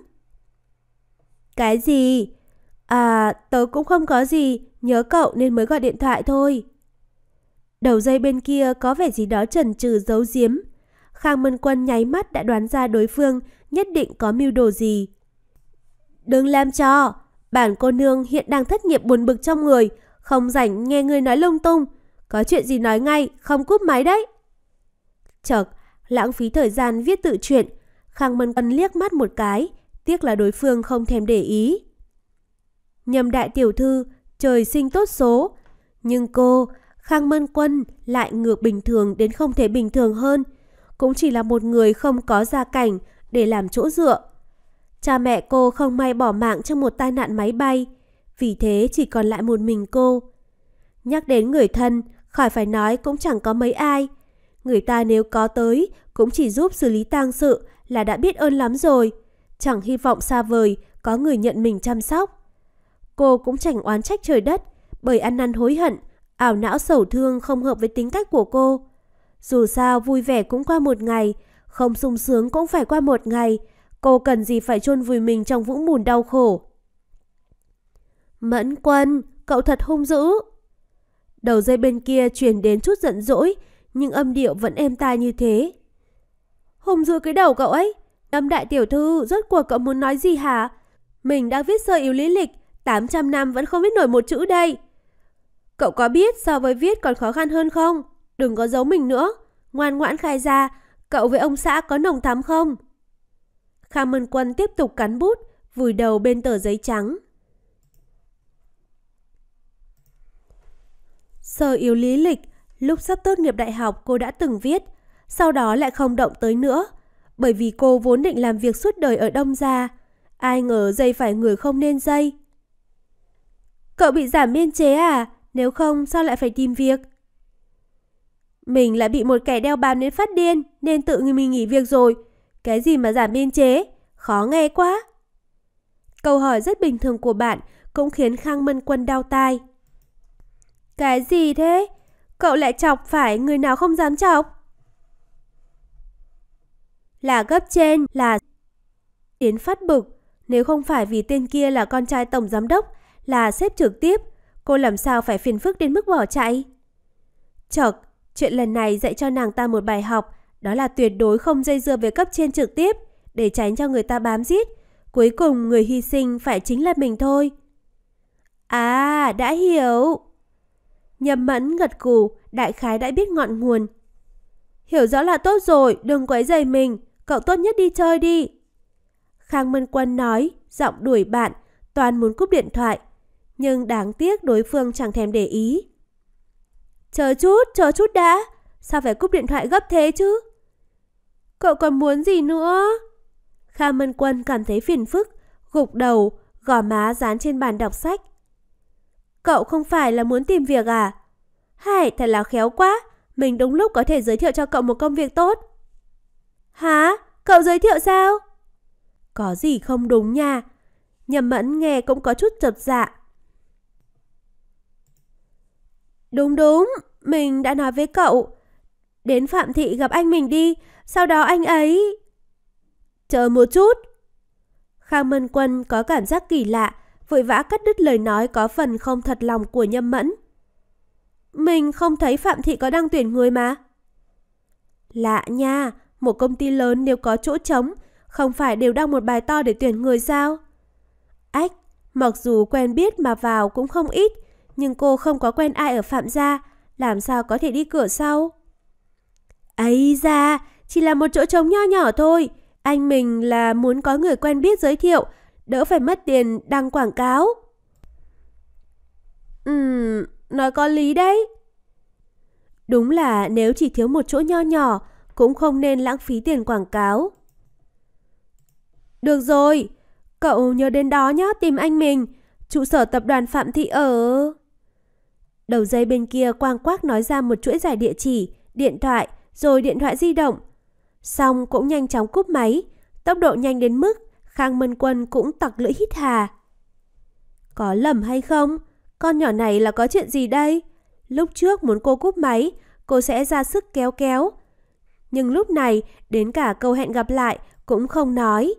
Cái gì? À, tớ cũng không có gì, nhớ cậu nên mới gọi điện thoại thôi. Đầu dây bên kia có vẻ gì đó chần chừ giấu giếm. Khang Mân Quân nháy mắt đã đoán ra đối phương nhất định có mưu đồ gì. Đừng làm cho, bản cô nương hiện đang thất nghiệp buồn bực trong người, không rảnh nghe người nói lung tung. Có chuyện gì nói ngay, không cúp máy đấy. Chợt, lãng phí thời gian viết tự truyện, Khang Mân Quân liếc mắt một cái, tiếc là đối phương không thèm để ý. Nhâm đại tiểu thư, trời sinh tốt số. Nhưng cô, Khang Mân Quân lại ngược bình thường đến không thể bình thường hơn. Cũng chỉ là một người không có gia cảnh để làm chỗ dựa. Cha mẹ cô không may bỏ mạng trong một tai nạn máy bay, vì thế chỉ còn lại một mình cô. Nhắc đến người thân, khỏi phải nói cũng chẳng có mấy ai. Người ta nếu có tới cũng chỉ giúp xử lý tang sự là đã biết ơn lắm rồi. Chẳng hy vọng xa vời có người nhận mình chăm sóc. Cô cũng chẳng oán trách trời đất, bởi ăn năn hối hận, ảo não sầu thương không hợp với tính cách của cô. Dù sao vui vẻ cũng qua một ngày, không sung sướng cũng phải qua một ngày. Cô cần gì phải chôn vùi mình trong vũng bùn đau khổ. Mẫn Quân, cậu thật hung dữ. Đầu dây bên kia truyền đến chút giận dỗi, nhưng âm điệu vẫn êm tai như thế. Hung dữ cái đầu cậu ấy. Lâm đại tiểu thư, rốt cuộc cậu muốn nói gì hả? Mình đang viết sơ yếu lý lịch, tám trăm năm vẫn không viết nổi một chữ đây. Cậu có biết so với viết còn khó khăn hơn không? Đừng có giấu mình nữa. Ngoan ngoãn khai ra, cậu với ông xã có nồng thắm không? Khang Mân Quân tiếp tục cắn bút, vùi đầu bên tờ giấy trắng. Sơ yếu lý lịch, lúc sắp tốt nghiệp đại học cô đã từng viết, sau đó lại không động tới nữa, bởi vì cô vốn định làm việc suốt đời ở Đông Gia. Ai ngờ dây phải người không nên dây. Cậu bị giảm biên chế à? Nếu không sao lại phải tìm việc? Mình lại bị một kẻ đeo bám đến phát điên nên tự mình nghỉ việc rồi. Cái gì mà giảm biên chế? Khó nghe quá. Câu hỏi rất bình thường của bạn cũng khiến Khang Mân Quân đau tai. Cái gì thế? Cậu lại chọc phải người nào không dám chọc? Là cấp trên, là... Đến phát bực. Nếu không phải vì tên kia là con trai tổng giám đốc, là sếp trực tiếp, cô làm sao phải phiền phức đến mức bỏ chạy? Chợt, chuyện lần này dạy cho nàng ta một bài học, đó là tuyệt đối không dây dưa với cấp trên trực tiếp, để tránh cho người ta bám giết. Cuối cùng người hy sinh phải chính là mình thôi. À, đã hiểu. Nhâm Mẫn gật gù, đại khái đã biết ngọn nguồn. Hiểu rõ là tốt rồi, đừng quấy rầy mình, cậu tốt nhất đi chơi đi. Khang Mân Quân nói, giọng đuổi bạn, toàn muốn cúp điện thoại. Nhưng đáng tiếc đối phương chẳng thèm để ý. Chờ chút, chờ chút đã. Sao phải cúp điện thoại gấp thế chứ? Cậu còn muốn gì nữa? Khang Mân Quân cảm thấy phiền phức, gục đầu, gò má dán trên bàn đọc sách. Cậu không phải là muốn tìm việc à? Hay, thật là khéo quá. Mình đúng lúc có thể giới thiệu cho cậu một công việc tốt. Hả? Cậu giới thiệu sao? Có gì không đúng nha. Nhâm Mẫn nghe cũng có chút chột dạ. Đúng đúng, mình đã nói với cậu. Đến Phạm Thị gặp anh mình đi, sau đó anh ấy... Chờ một chút. Khang Mân Quân có cảm giác kỳ lạ, vội vã cắt đứt lời nói có phần không thật lòng của Nhâm Mẫn. Mình không thấy Phạm Thị có đăng tuyển người mà. Lạ nha, một công ty lớn nếu có chỗ trống, không phải đều đăng một bài to để tuyển người sao? Ách, mặc dù quen biết mà vào cũng không ít, nhưng cô không có quen ai ở Phạm gia, làm sao có thể đi cửa sau? Ấy da, chỉ là một chỗ trống nho nhỏ thôi. Anh mình là muốn có người quen biết giới thiệu, đỡ phải mất tiền đăng quảng cáo. Ừm, nói có lý đấy. Đúng là nếu chỉ thiếu một chỗ nho nhỏ, cũng không nên lãng phí tiền quảng cáo. Được rồi, cậu nhớ đến đó nhé, tìm anh mình. Trụ sở tập đoàn Phạm Thị ở... Đầu dây bên kia quang quác nói ra một chuỗi dài địa chỉ, điện thoại, rồi điện thoại di động. Xong cũng nhanh chóng cúp máy, tốc độ nhanh đến mức Khang Mân Quân cũng tặc lưỡi hít hà. Có lầm hay không? Con nhỏ này là có chuyện gì đây? Lúc trước muốn cô cúp máy, cô sẽ ra sức kéo kéo. Nhưng lúc này, đến cả câu hẹn gặp lại cũng không nói.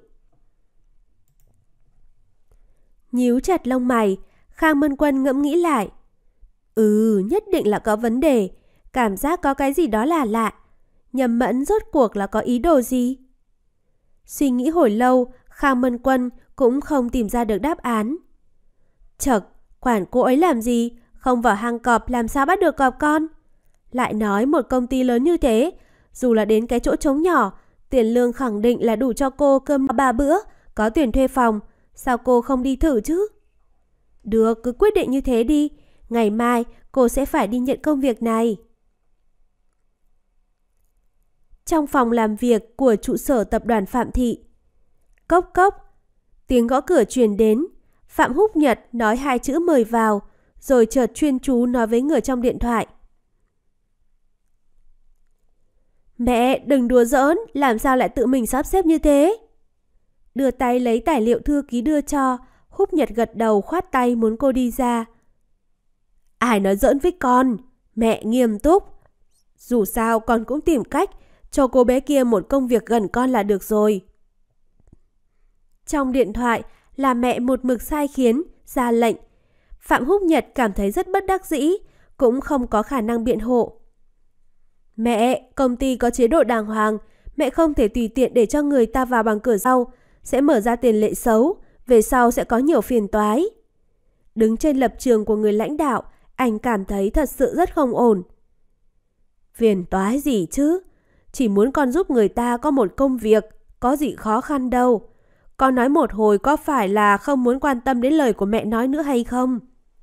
Nhíu chặt lông mày, Khang Mân Quân ngẫm nghĩ lại. Ừ, nhất định là có vấn đề. Cảm giác có cái gì đó là lạ. Nhầm Mẫn rốt cuộc là có ý đồ gì? Suy nghĩ hồi lâu, Khang Mân Quân cũng không tìm ra được đáp án. Chậc, quản cô ấy làm gì? Không vào hang cọp làm sao bắt được cọp con? Lại nói một công ty lớn như thế, dù là đến cái chỗ trống nhỏ, tiền lương khẳng định là đủ cho cô cơm ba bữa, có tiền thuê phòng. Sao cô không đi thử chứ? Được, cứ quyết định như thế đi. Ngày mai cô sẽ phải đi nhận công việc này. Trong phòng làm việc của trụ sở tập đoàn Phạm Thị. Cốc cốc. Tiếng gõ cửa truyền đến. Phạm Húc Nhật nói hai chữ mời vào, rồi chợt chuyên chú nói với người trong điện thoại. Mẹ, đừng đùa giỡn, làm sao lại tự mình sắp xếp như thế? Đưa tay lấy tài liệu thư ký đưa cho, Húc Nhật gật đầu khoát tay muốn cô đi ra. Ai nói giỡn với con? Mẹ nghiêm túc. Dù sao con cũng tìm cách cho cô bé kia một công việc gần con là được rồi. Trong điện thoại là mẹ một mực sai khiến, ra lệnh. Phạm Húc Nhật cảm thấy rất bất đắc dĩ, cũng không có khả năng biện hộ. Mẹ, công ty có chế độ đàng hoàng, mẹ không thể tùy tiện để cho người ta vào bằng cửa sau, sẽ mở ra tiền lệ xấu, về sau sẽ có nhiều phiền toái. Đứng trên lập trường của người lãnh đạo, anh cảm thấy thật sự rất không ổn. Phiền toái gì chứ? Chỉ muốn con giúp người ta có một công việc, có gì khó khăn đâu. Con nói một hồi có phải là không muốn quan tâm đến lời của mẹ nói nữa hay không?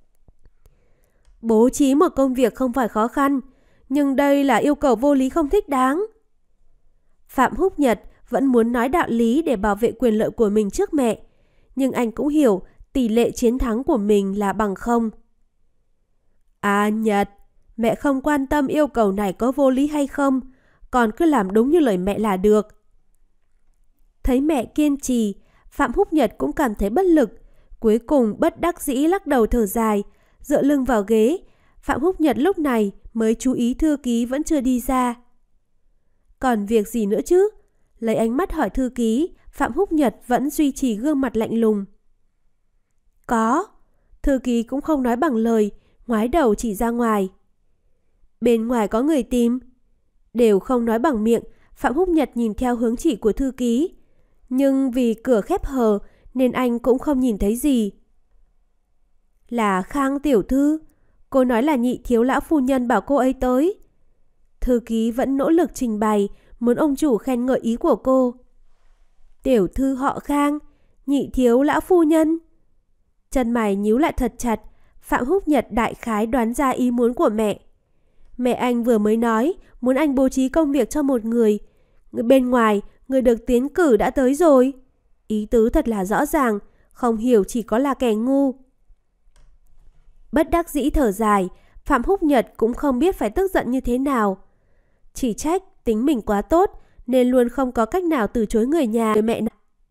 Bố trí một công việc không phải khó khăn, nhưng đây là yêu cầu vô lý không thích đáng. Phạm Húc Nhật vẫn muốn nói đạo lý để bảo vệ quyền lợi của mình trước mẹ, nhưng anh cũng hiểu tỷ lệ chiến thắng của mình là bằng không. À Nhật, mẹ không quan tâm yêu cầu này có vô lý hay không, còn cứ làm đúng như lời mẹ là được. Thấy mẹ kiên trì, Phạm Húc Nhật cũng cảm thấy bất lực, cuối cùng bất đắc dĩ lắc đầu thở dài, dựa lưng vào ghế. Phạm Húc Nhật lúc này mới chú ý thư ký vẫn chưa đi ra. Còn việc gì nữa chứ? Lấy ánh mắt hỏi thư ký, Phạm Húc Nhật vẫn duy trì gương mặt lạnh lùng. Có. Thư ký cũng không nói bằng lời, ngoái đầu chỉ ra ngoài. Bên ngoài có người tìm. Đều không nói bằng miệng, Phạm Húc Nhật nhìn theo hướng chỉ của thư ký. Nhưng vì cửa khép hờ nên anh cũng không nhìn thấy gì. Là Khang tiểu thư. Cô nói là nhị thiếu lão phu nhân bảo cô ấy tới. Thư ký vẫn nỗ lực trình bày, muốn ông chủ khen ngợi ý của cô. Tiểu thư họ Khang, nhị thiếu lão phu nhân. Chân mày nhíu lại thật chặt, Phạm Húc Nhật đại khái đoán ra ý muốn của mẹ. Mẹ anh vừa mới nói muốn anh bố trí công việc cho một người. Người bên ngoài, người được tiến cử đã tới rồi. Ý tứ thật là rõ ràng, không hiểu chỉ có là kẻ ngu. Bất đắc dĩ thở dài, Phạm Húc Nhật cũng không biết phải tức giận như thế nào. Chỉ trách tính mình quá tốt nên luôn không có cách nào từ chối người nhà với mẹ.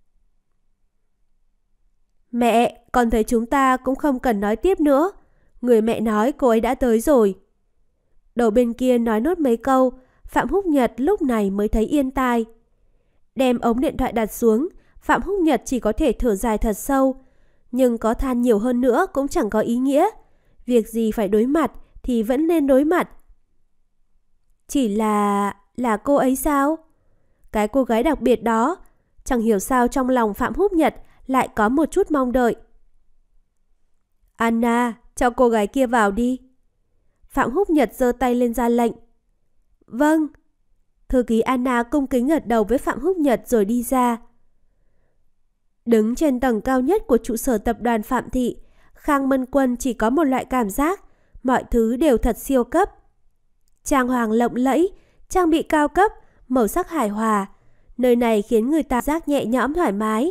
Mẹ, con thấy chúng ta cũng không cần nói tiếp nữa. Người mẹ nói cô ấy đã tới rồi. Đầu bên kia nói nốt mấy câu, Phạm Húc Nhật lúc này mới thấy yên tai. Đem ống điện thoại đặt xuống, Phạm Húc Nhật chỉ có thể thở dài thật sâu. Nhưng có than nhiều hơn nữa cũng chẳng có ý nghĩa. Việc gì phải đối mặt thì vẫn nên đối mặt. Chỉ là... là cô ấy sao? Cái cô gái đặc biệt đó. Chẳng hiểu sao trong lòng Phạm Húc Nhật lại có một chút mong đợi. Anna, cho cô gái kia vào đi. Phạm Húc Nhật giơ tay lên ra lệnh. Vâng. Thư ký Anna cung kính gật đầu với Phạm Húc Nhật rồi đi ra. Đứng trên tầng cao nhất của trụ sở tập đoàn Phạm Thị, Khang Mân Quân chỉ có một loại cảm giác, mọi thứ đều thật siêu cấp. trang hoàng lộng lẫy, trang bị cao cấp, màu sắc hài hòa. Nơi này khiến người ta giác nhẹ nhõm thoải mái.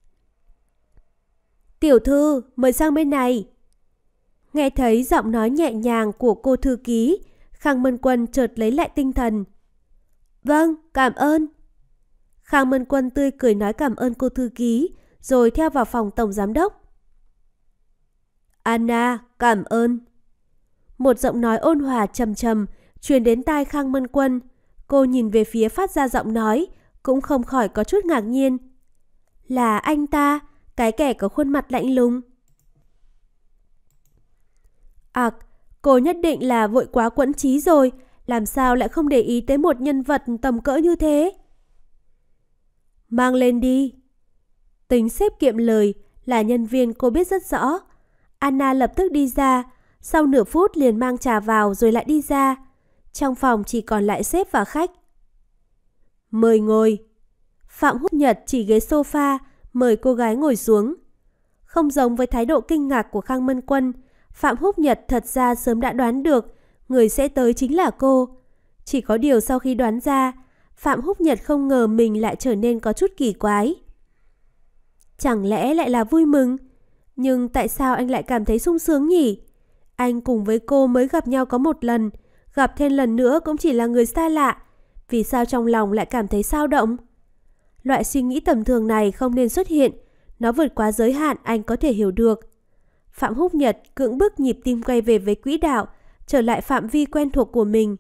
Tiểu thư, mời sang bên này. Nghe thấy giọng nói nhẹ nhàng của cô thư ký, Khang Mân Quân chợt lấy lại tinh thần. Vâng, cảm ơn. Khang Mân Quân tươi cười nói cảm ơn cô thư ký, rồi theo vào phòng tổng giám đốc. Anna, cảm ơn. Một giọng nói ôn hòa trầm trầm truyền đến tai Khang Mân Quân. Cô nhìn về phía phát ra giọng nói, cũng không khỏi có chút ngạc nhiên. Là anh ta, cái kẻ có khuôn mặt lạnh lùng. Ặc, à, cô nhất định là vội quá quẫn trí rồi, làm sao lại không để ý tới một nhân vật tầm cỡ như thế? Mang lên đi. Tính xếp kiệm lời, là nhân viên cô biết rất rõ. Anna lập tức đi ra, sau nửa phút liền mang trà vào rồi lại đi ra. Trong phòng chỉ còn lại sếp và khách. Mời ngồi. Phạm Húc Nhật chỉ ghế sofa, mời cô gái ngồi xuống. Không giống với thái độ kinh ngạc của Khang Mân Quân, Phạm Húc Nhật thật ra sớm đã đoán được người sẽ tới chính là cô. Chỉ có điều sau khi đoán ra, Phạm Húc Nhật không ngờ mình lại trở nên có chút kỳ quái. Chẳng lẽ lại là vui mừng? Nhưng tại sao anh lại cảm thấy sung sướng nhỉ? Anh cùng với cô mới gặp nhau có một lần, gặp thêm lần nữa cũng chỉ là người xa lạ. Vì sao trong lòng lại cảm thấy xao động? Loại suy nghĩ tầm thường này không nên xuất hiện, nó vượt quá giới hạn anh có thể hiểu được. Phạm Húc Nhật cưỡng bức nhịp tim quay về với quỹ đạo, trở lại phạm vi quen thuộc của mình.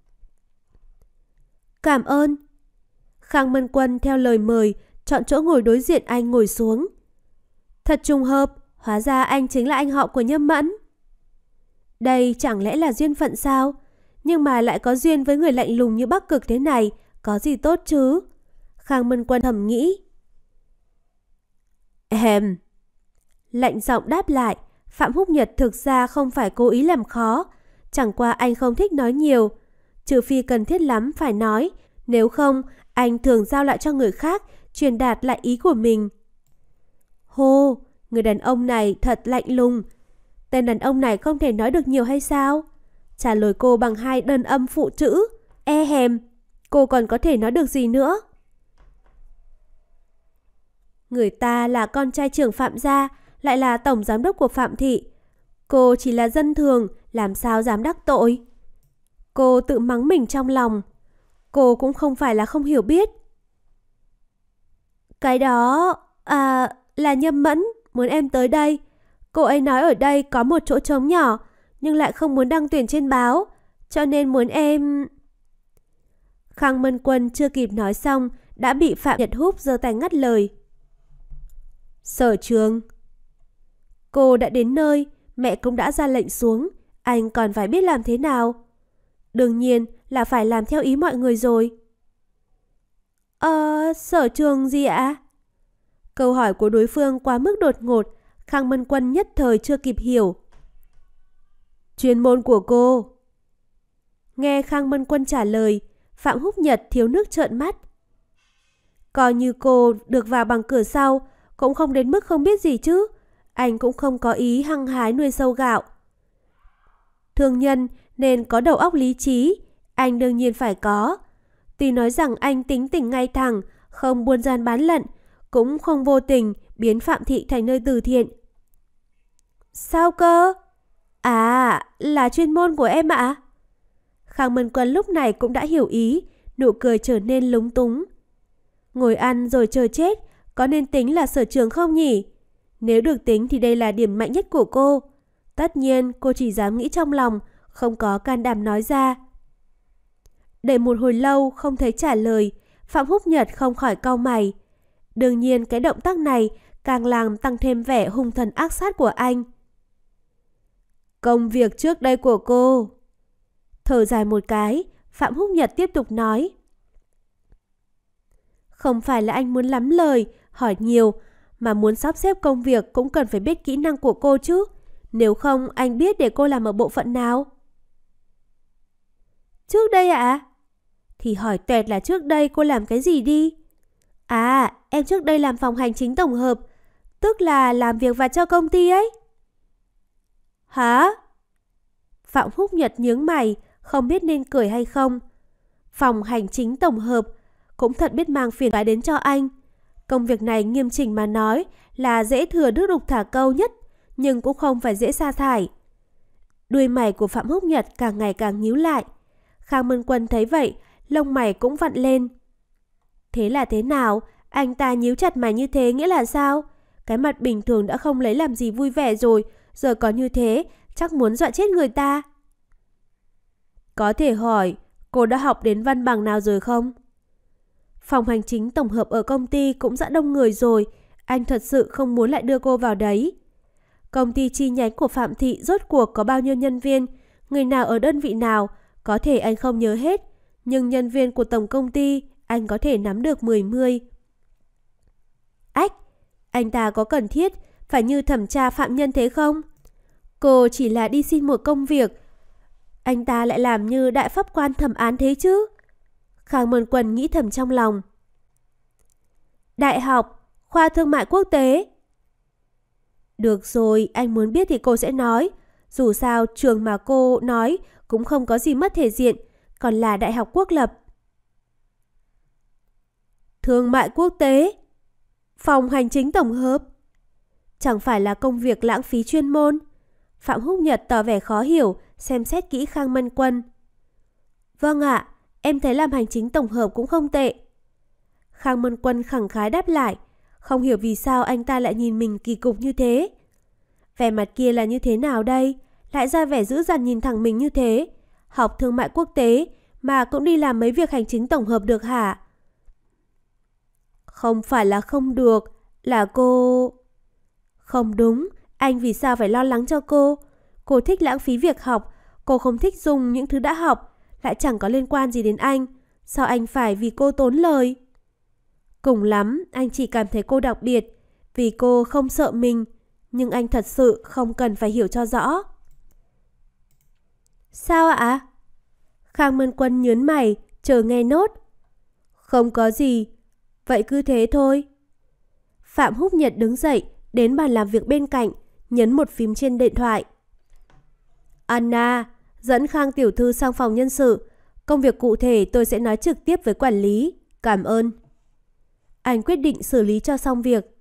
Cảm ơn. Khang Mân Quân theo lời mời, chọn chỗ ngồi đối diện anh ngồi xuống. Thật trùng hợp, hóa ra anh chính là anh họ của Nhâm Mẫn. Đây chẳng lẽ là duyên phận sao? Nhưng mà lại có duyên với người lạnh lùng như Bắc Cực thế này, có gì tốt chứ? Khang Mân Quân thầm nghĩ. Hèm. Lạnh giọng đáp lại, Phạm Húc Nhật thực ra không phải cố ý làm khó, chẳng qua anh không thích nói nhiều, trừ phi cần thiết lắm phải nói, nếu không anh thường giao lại cho người khác truyền đạt lại ý của mình. Hô, người đàn ông này thật lạnh lùng. Tên đàn ông này không thể nói được nhiều hay sao? Trả lời cô bằng hai đơn âm phụ chữ, e hèm. Cô còn có thể nói được gì nữa? Người ta là con trai trưởng Phạm gia, lại là tổng giám đốc của Phạm thị. Cô chỉ là dân thường, làm sao dám đắc tội? Cô tự mắng mình trong lòng. Cô cũng không phải là không hiểu biết. Cái đó... À... là Nhâm Mẫn, muốn em tới đây. Cô ấy nói ở đây có một chỗ trống nhỏ, nhưng lại không muốn đăng tuyển trên báo, cho nên muốn em... Khang Mân Quân chưa kịp nói xong, đã bị Phạm Nhật Húc giơ tay ngắt lời. Sở Trường. Cô đã đến nơi, mẹ cũng đã ra lệnh xuống, anh còn phải biết làm thế nào? Đương nhiên là phải làm theo ý mọi người rồi. Ờ, sở trường gì ạ? Câu hỏi của đối phương quá mức đột ngột, Khang Mân Quân nhất thời chưa kịp hiểu. Chuyên môn của cô. Nghe Khang Mân Quân trả lời, Phạm Húc Nhật thiếu nước trợn mắt. Coi như cô được vào bằng cửa sau, cũng không đến mức không biết gì chứ. Anh cũng không có ý hăng hái nuôi sâu gạo. Thương nhân nên có đầu óc lý trí, anh đương nhiên phải có. Tuy nói rằng anh tính tình ngay thẳng, không buôn gian bán lận, cũng không vô tình biến Phạm thị thành nơi từ thiện. Sao cơ? À, là chuyên môn của em ạ. Khang Mân Quân lúc này cũng đã hiểu ý, nụ cười trở nên lúng túng. Ngồi ăn rồi chờ chết, có nên tính là sở trường không nhỉ? Nếu được tính thì đây là điểm mạnh nhất của cô. Tất nhiên cô chỉ dám nghĩ trong lòng, không có can đảm nói ra. Đợi một hồi lâu không thấy trả lời, Phạm Húc Nhật không khỏi cau mày. Đương nhiên cái động tác này càng làm tăng thêm vẻ hung thần ác sát của anh. Công việc trước đây của cô. Thở dài một cái, Phạm Húc Nhật tiếp tục nói. Không phải là anh muốn lắm lời, hỏi nhiều, mà muốn sắp xếp công việc cũng cần phải biết kỹ năng của cô chứ. Nếu không anh biết để cô làm ở bộ phận nào? Trước đây ạ? À? Thì hỏi tuẹt là trước đây cô làm cái gì đi? À, em trước đây làm phòng hành chính tổng hợp, tức là làm việc vặt cho công ty ấy. Hả? Phạm Húc Nhật nhướng mày, không biết nên cười hay không. Phòng hành chính tổng hợp cũng thật biết mang phiền toái đến cho anh. Công việc này nghiêm chỉnh mà nói là dễ thừa nước đục thả câu nhất, nhưng cũng không phải dễ sa thải. Đuôi mày của Phạm Húc Nhật càng ngày càng nhíu lại. Khang Mân Quân thấy vậy, lông mày cũng vặn lên. Thế là thế nào? Anh ta nhíu chặt mày như thế nghĩa là sao? Cái mặt bình thường đã không lấy làm gì vui vẻ rồi, giờ có như thế, chắc muốn dọa chết người ta. Có thể hỏi, cô đã học đến văn bằng nào rồi không? Phòng hành chính tổng hợp ở công ty cũng đã đông người rồi, anh thật sự không muốn lại đưa cô vào đấy. Công ty chi nhánh của Phạm Thị rốt cuộc có bao nhiêu nhân viên, người nào ở đơn vị nào, có thể anh không nhớ hết, nhưng nhân viên của tổng công ty anh có thể nắm được mười mươi. Ách, anh ta có cần thiết phải như thẩm tra phạm nhân thế không? Cô chỉ là đi xin một công việc, anh ta lại làm như đại pháp quan thẩm án thế chứ? Khang Mân Quân nghĩ thầm trong lòng. Đại học, khoa thương mại quốc tế. Được rồi, anh muốn biết thì cô sẽ nói. Dù sao trường mà cô nói cũng không có gì mất thể diện, còn là đại học quốc lập. Thương mại quốc tế, phòng hành chính tổng hợp. Chẳng phải là công việc lãng phí chuyên môn? Phạm Húc Nhật tỏ vẻ khó hiểu, xem xét kỹ Khang Mân Quân. Vâng ạ, em thấy làm hành chính tổng hợp cũng không tệ. Khang Mân Quân khẳng khái đáp lại, không hiểu vì sao anh ta lại nhìn mình kỳ cục như thế. Vẻ mặt kia là như thế nào đây? Lại ra vẻ dữ dằn nhìn thẳng mình như thế. Học thương mại quốc tế mà cũng đi làm mấy việc hành chính tổng hợp được hả? Không phải là không được, là cô... Không đúng, anh vì sao phải lo lắng cho cô? Cô thích lãng phí việc học, cô không thích dùng những thứ đã học, lại chẳng có liên quan gì đến anh. Sao anh phải vì cô tốn lời? Cùng lắm, anh chỉ cảm thấy cô đặc biệt, vì cô không sợ mình, nhưng anh thật sự không cần phải hiểu cho rõ. Sao ạ? Khang Mân Quân nhớn mày, chờ nghe nốt. Không có gì, vậy cứ thế thôi. Phạm Húc Nhật đứng dậy, đến bàn làm việc bên cạnh, nhấn một phím trên điện thoại. Anna, dẫn Khang tiểu thư sang phòng nhân sự. Công việc cụ thể tôi sẽ nói trực tiếp với quản lý. Cảm ơn. Anh quyết định xử lý cho xong việc.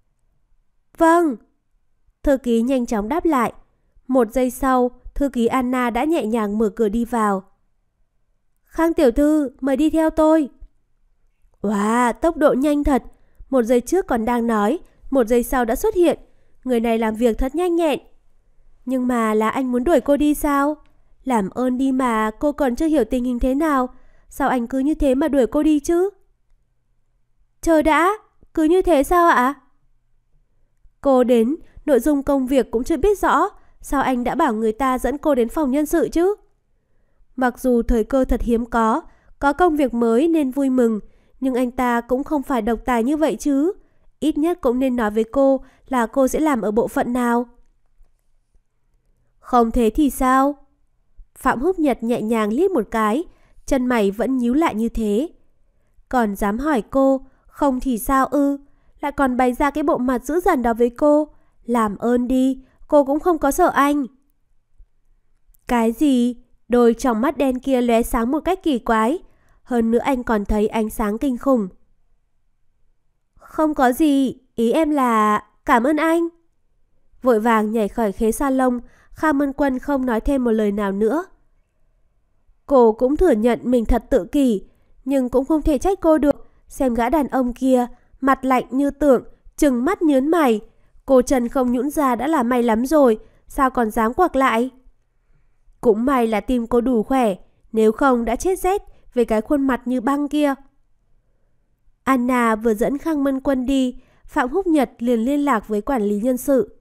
Vâng. Thư ký nhanh chóng đáp lại. Một giây sau, thư ký Anna đã nhẹ nhàng mở cửa đi vào. Khang tiểu thư, mời đi theo tôi. Wow, tốc độ nhanh thật. Một giây trước còn đang nói, một giây sau đã xuất hiện. Người này làm việc thật nhanh nhẹn. Nhưng mà là anh muốn đuổi cô đi sao? Làm ơn đi mà, cô còn chưa hiểu tình hình thế nào. Sao anh cứ như thế mà đuổi cô đi chứ? Chờ đã, cứ như thế sao ạ? Cô đến, nội dung công việc cũng chưa biết rõ. Sao anh đã bảo người ta dẫn cô đến phòng nhân sự chứ? Mặc dù thời cơ thật hiếm có, có công việc mới nên vui mừng, nhưng anh ta cũng không phải độc tài như vậy chứ. Ít nhất cũng nên nói với cô là cô sẽ làm ở bộ phận nào. Không thế thì sao? Phạm Húc Nhật nhẹ nhàng liếc một cái, chân mày vẫn nhíu lại như thế. Còn dám hỏi cô, không thì sao ư? Lại còn bày ra cái bộ mặt dữ dằn đó với cô. Làm ơn đi, cô cũng không có sợ anh. Cái gì? Đôi tròng mắt đen kia lóe sáng một cách kỳ quái. Hơn nữa anh còn thấy ánh sáng kinh khủng. Không có gì, ý em là cảm ơn anh. Vội vàng nhảy khỏi ghế salon, Khang Mân Quân không nói thêm một lời nào nữa. Cô cũng thừa nhận mình thật tự kỷ, nhưng cũng không thể trách cô được. Xem gã đàn ông kia, mặt lạnh như tượng, trừng mắt nhớn mày. Cô chân không nhũn ra đã là may lắm rồi, sao còn dám quặc lại? Cũng may là tim cô đủ khỏe, nếu không đã chết rét về cái khuôn mặt như băng kia. Anna vừa dẫn Khang Mân Quân đi, Phạm Húc Nhật liền liên lạc với quản lý nhân sự.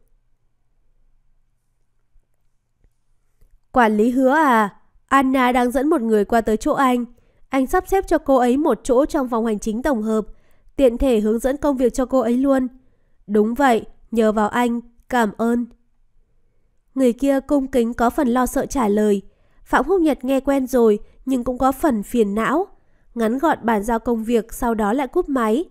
Quản lý Hứa à, Anna đang dẫn một người qua tới chỗ anh. Anh sắp xếp cho cô ấy một chỗ trong phòng hành chính tổng hợp, tiện thể hướng dẫn công việc cho cô ấy luôn. Đúng vậy, nhờ vào anh, cảm ơn. Người kia cung kính có phần lo sợ trả lời. Phạm Húc Nhật nghe quen rồi nhưng cũng có phần phiền não. Ngắn gọn bàn giao công việc, sau đó lại cúp máy.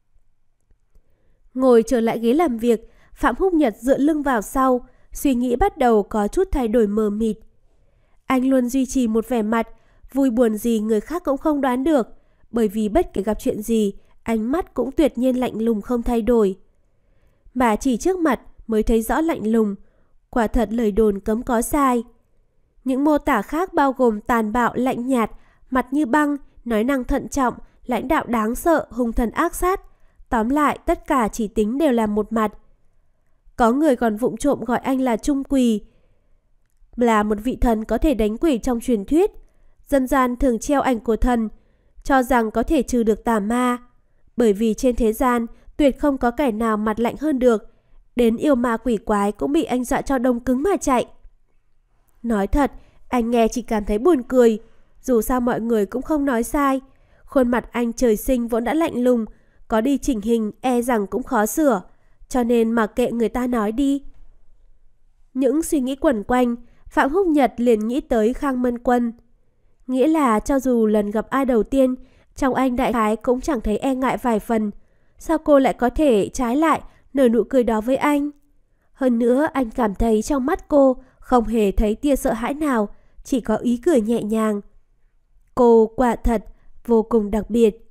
Ngồi trở lại ghế làm việc, Phạm Húc Nhật dựa lưng vào sau, suy nghĩ bắt đầu có chút thay đổi mờ mịt. Anh luôn duy trì một vẻ mặt, vui buồn gì người khác cũng không đoán được, bởi vì bất kể gặp chuyện gì, ánh mắt cũng tuyệt nhiên lạnh lùng không thay đổi. Mà chỉ trước mặt mới thấy rõ lạnh lùng, quả thật lời đồn cấm có sai. Những mô tả khác bao gồm tàn bạo lạnh nhạt, mặt như băng, nói năng thận trọng, lãnh đạo đáng sợ, hung thần ác sát. Tóm lại, tất cả chỉ tính đều là một mặt. Có người còn vụng trộm gọi anh là Trung Quỳ, là một vị thần có thể đánh quỷ trong truyền thuyết. Dân gian thường treo ảnh của thần, cho rằng có thể trừ được tà ma. Bởi vì trên thế gian, tuyệt không có kẻ nào mặt lạnh hơn được. Đến yêu ma quỷ quái cũng bị anh dọa cho đông cứng mà chạy. Nói thật, anh nghe chỉ cảm thấy buồn cười. Dù sao mọi người cũng không nói sai. Khuôn mặt anh trời sinh vốn đã lạnh lùng, có đi chỉnh hình e rằng cũng khó sửa. Cho nên mặc kệ người ta nói đi. Những suy nghĩ quẩn quanh, Phạm Húc Nhật liền nghĩ tới Khang Mân Quân. Nghĩa là cho dù lần gặp ai đầu tiên, trong anh đại khái cũng chẳng thấy e ngại vài phần. Sao cô lại có thể trái lại nở nụ cười đó với anh? Hơn nữa anh cảm thấy trong mắt cô không hề thấy tia sợ hãi nào, chỉ có ý cười nhẹ nhàng. Cô quả thật vô cùng đặc biệt.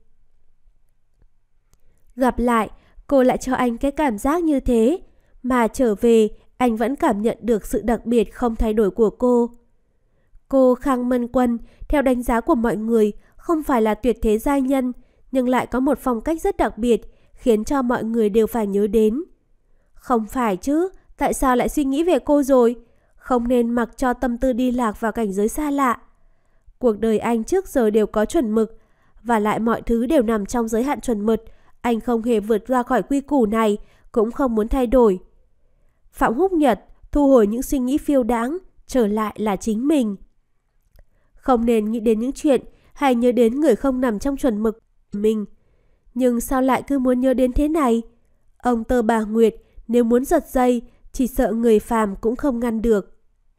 Gặp lại, cô lại cho anh cái cảm giác như thế, mà trở về anh vẫn cảm nhận được sự đặc biệt không thay đổi của cô. Cô Khang Mân Quân, theo đánh giá của mọi người, không phải là tuyệt thế giai nhân, nhưng lại có một phong cách rất đặc biệt, khiến cho mọi người đều phải nhớ đến. Không phải chứ, tại sao lại suy nghĩ về cô rồi? Không nên mặc cho tâm tư đi lạc vào cảnh giới xa lạ. Cuộc đời anh trước giờ đều có chuẩn mực, và lại mọi thứ đều nằm trong giới hạn chuẩn mực. Anh không hề vượt ra khỏi quy củ này, cũng không muốn thay đổi. Phạm Húc Nhật thu hồi những suy nghĩ phiêu đãng, trở lại là chính mình. Không nên nghĩ đến những chuyện hay nhớ đến người không nằm trong chuẩn mực của mình. Nhưng sao lại cứ muốn nhớ đến thế này? Ông Tơ Bà Nguyệt nếu muốn giật dây, chỉ sợ người phàm cũng không ngăn được.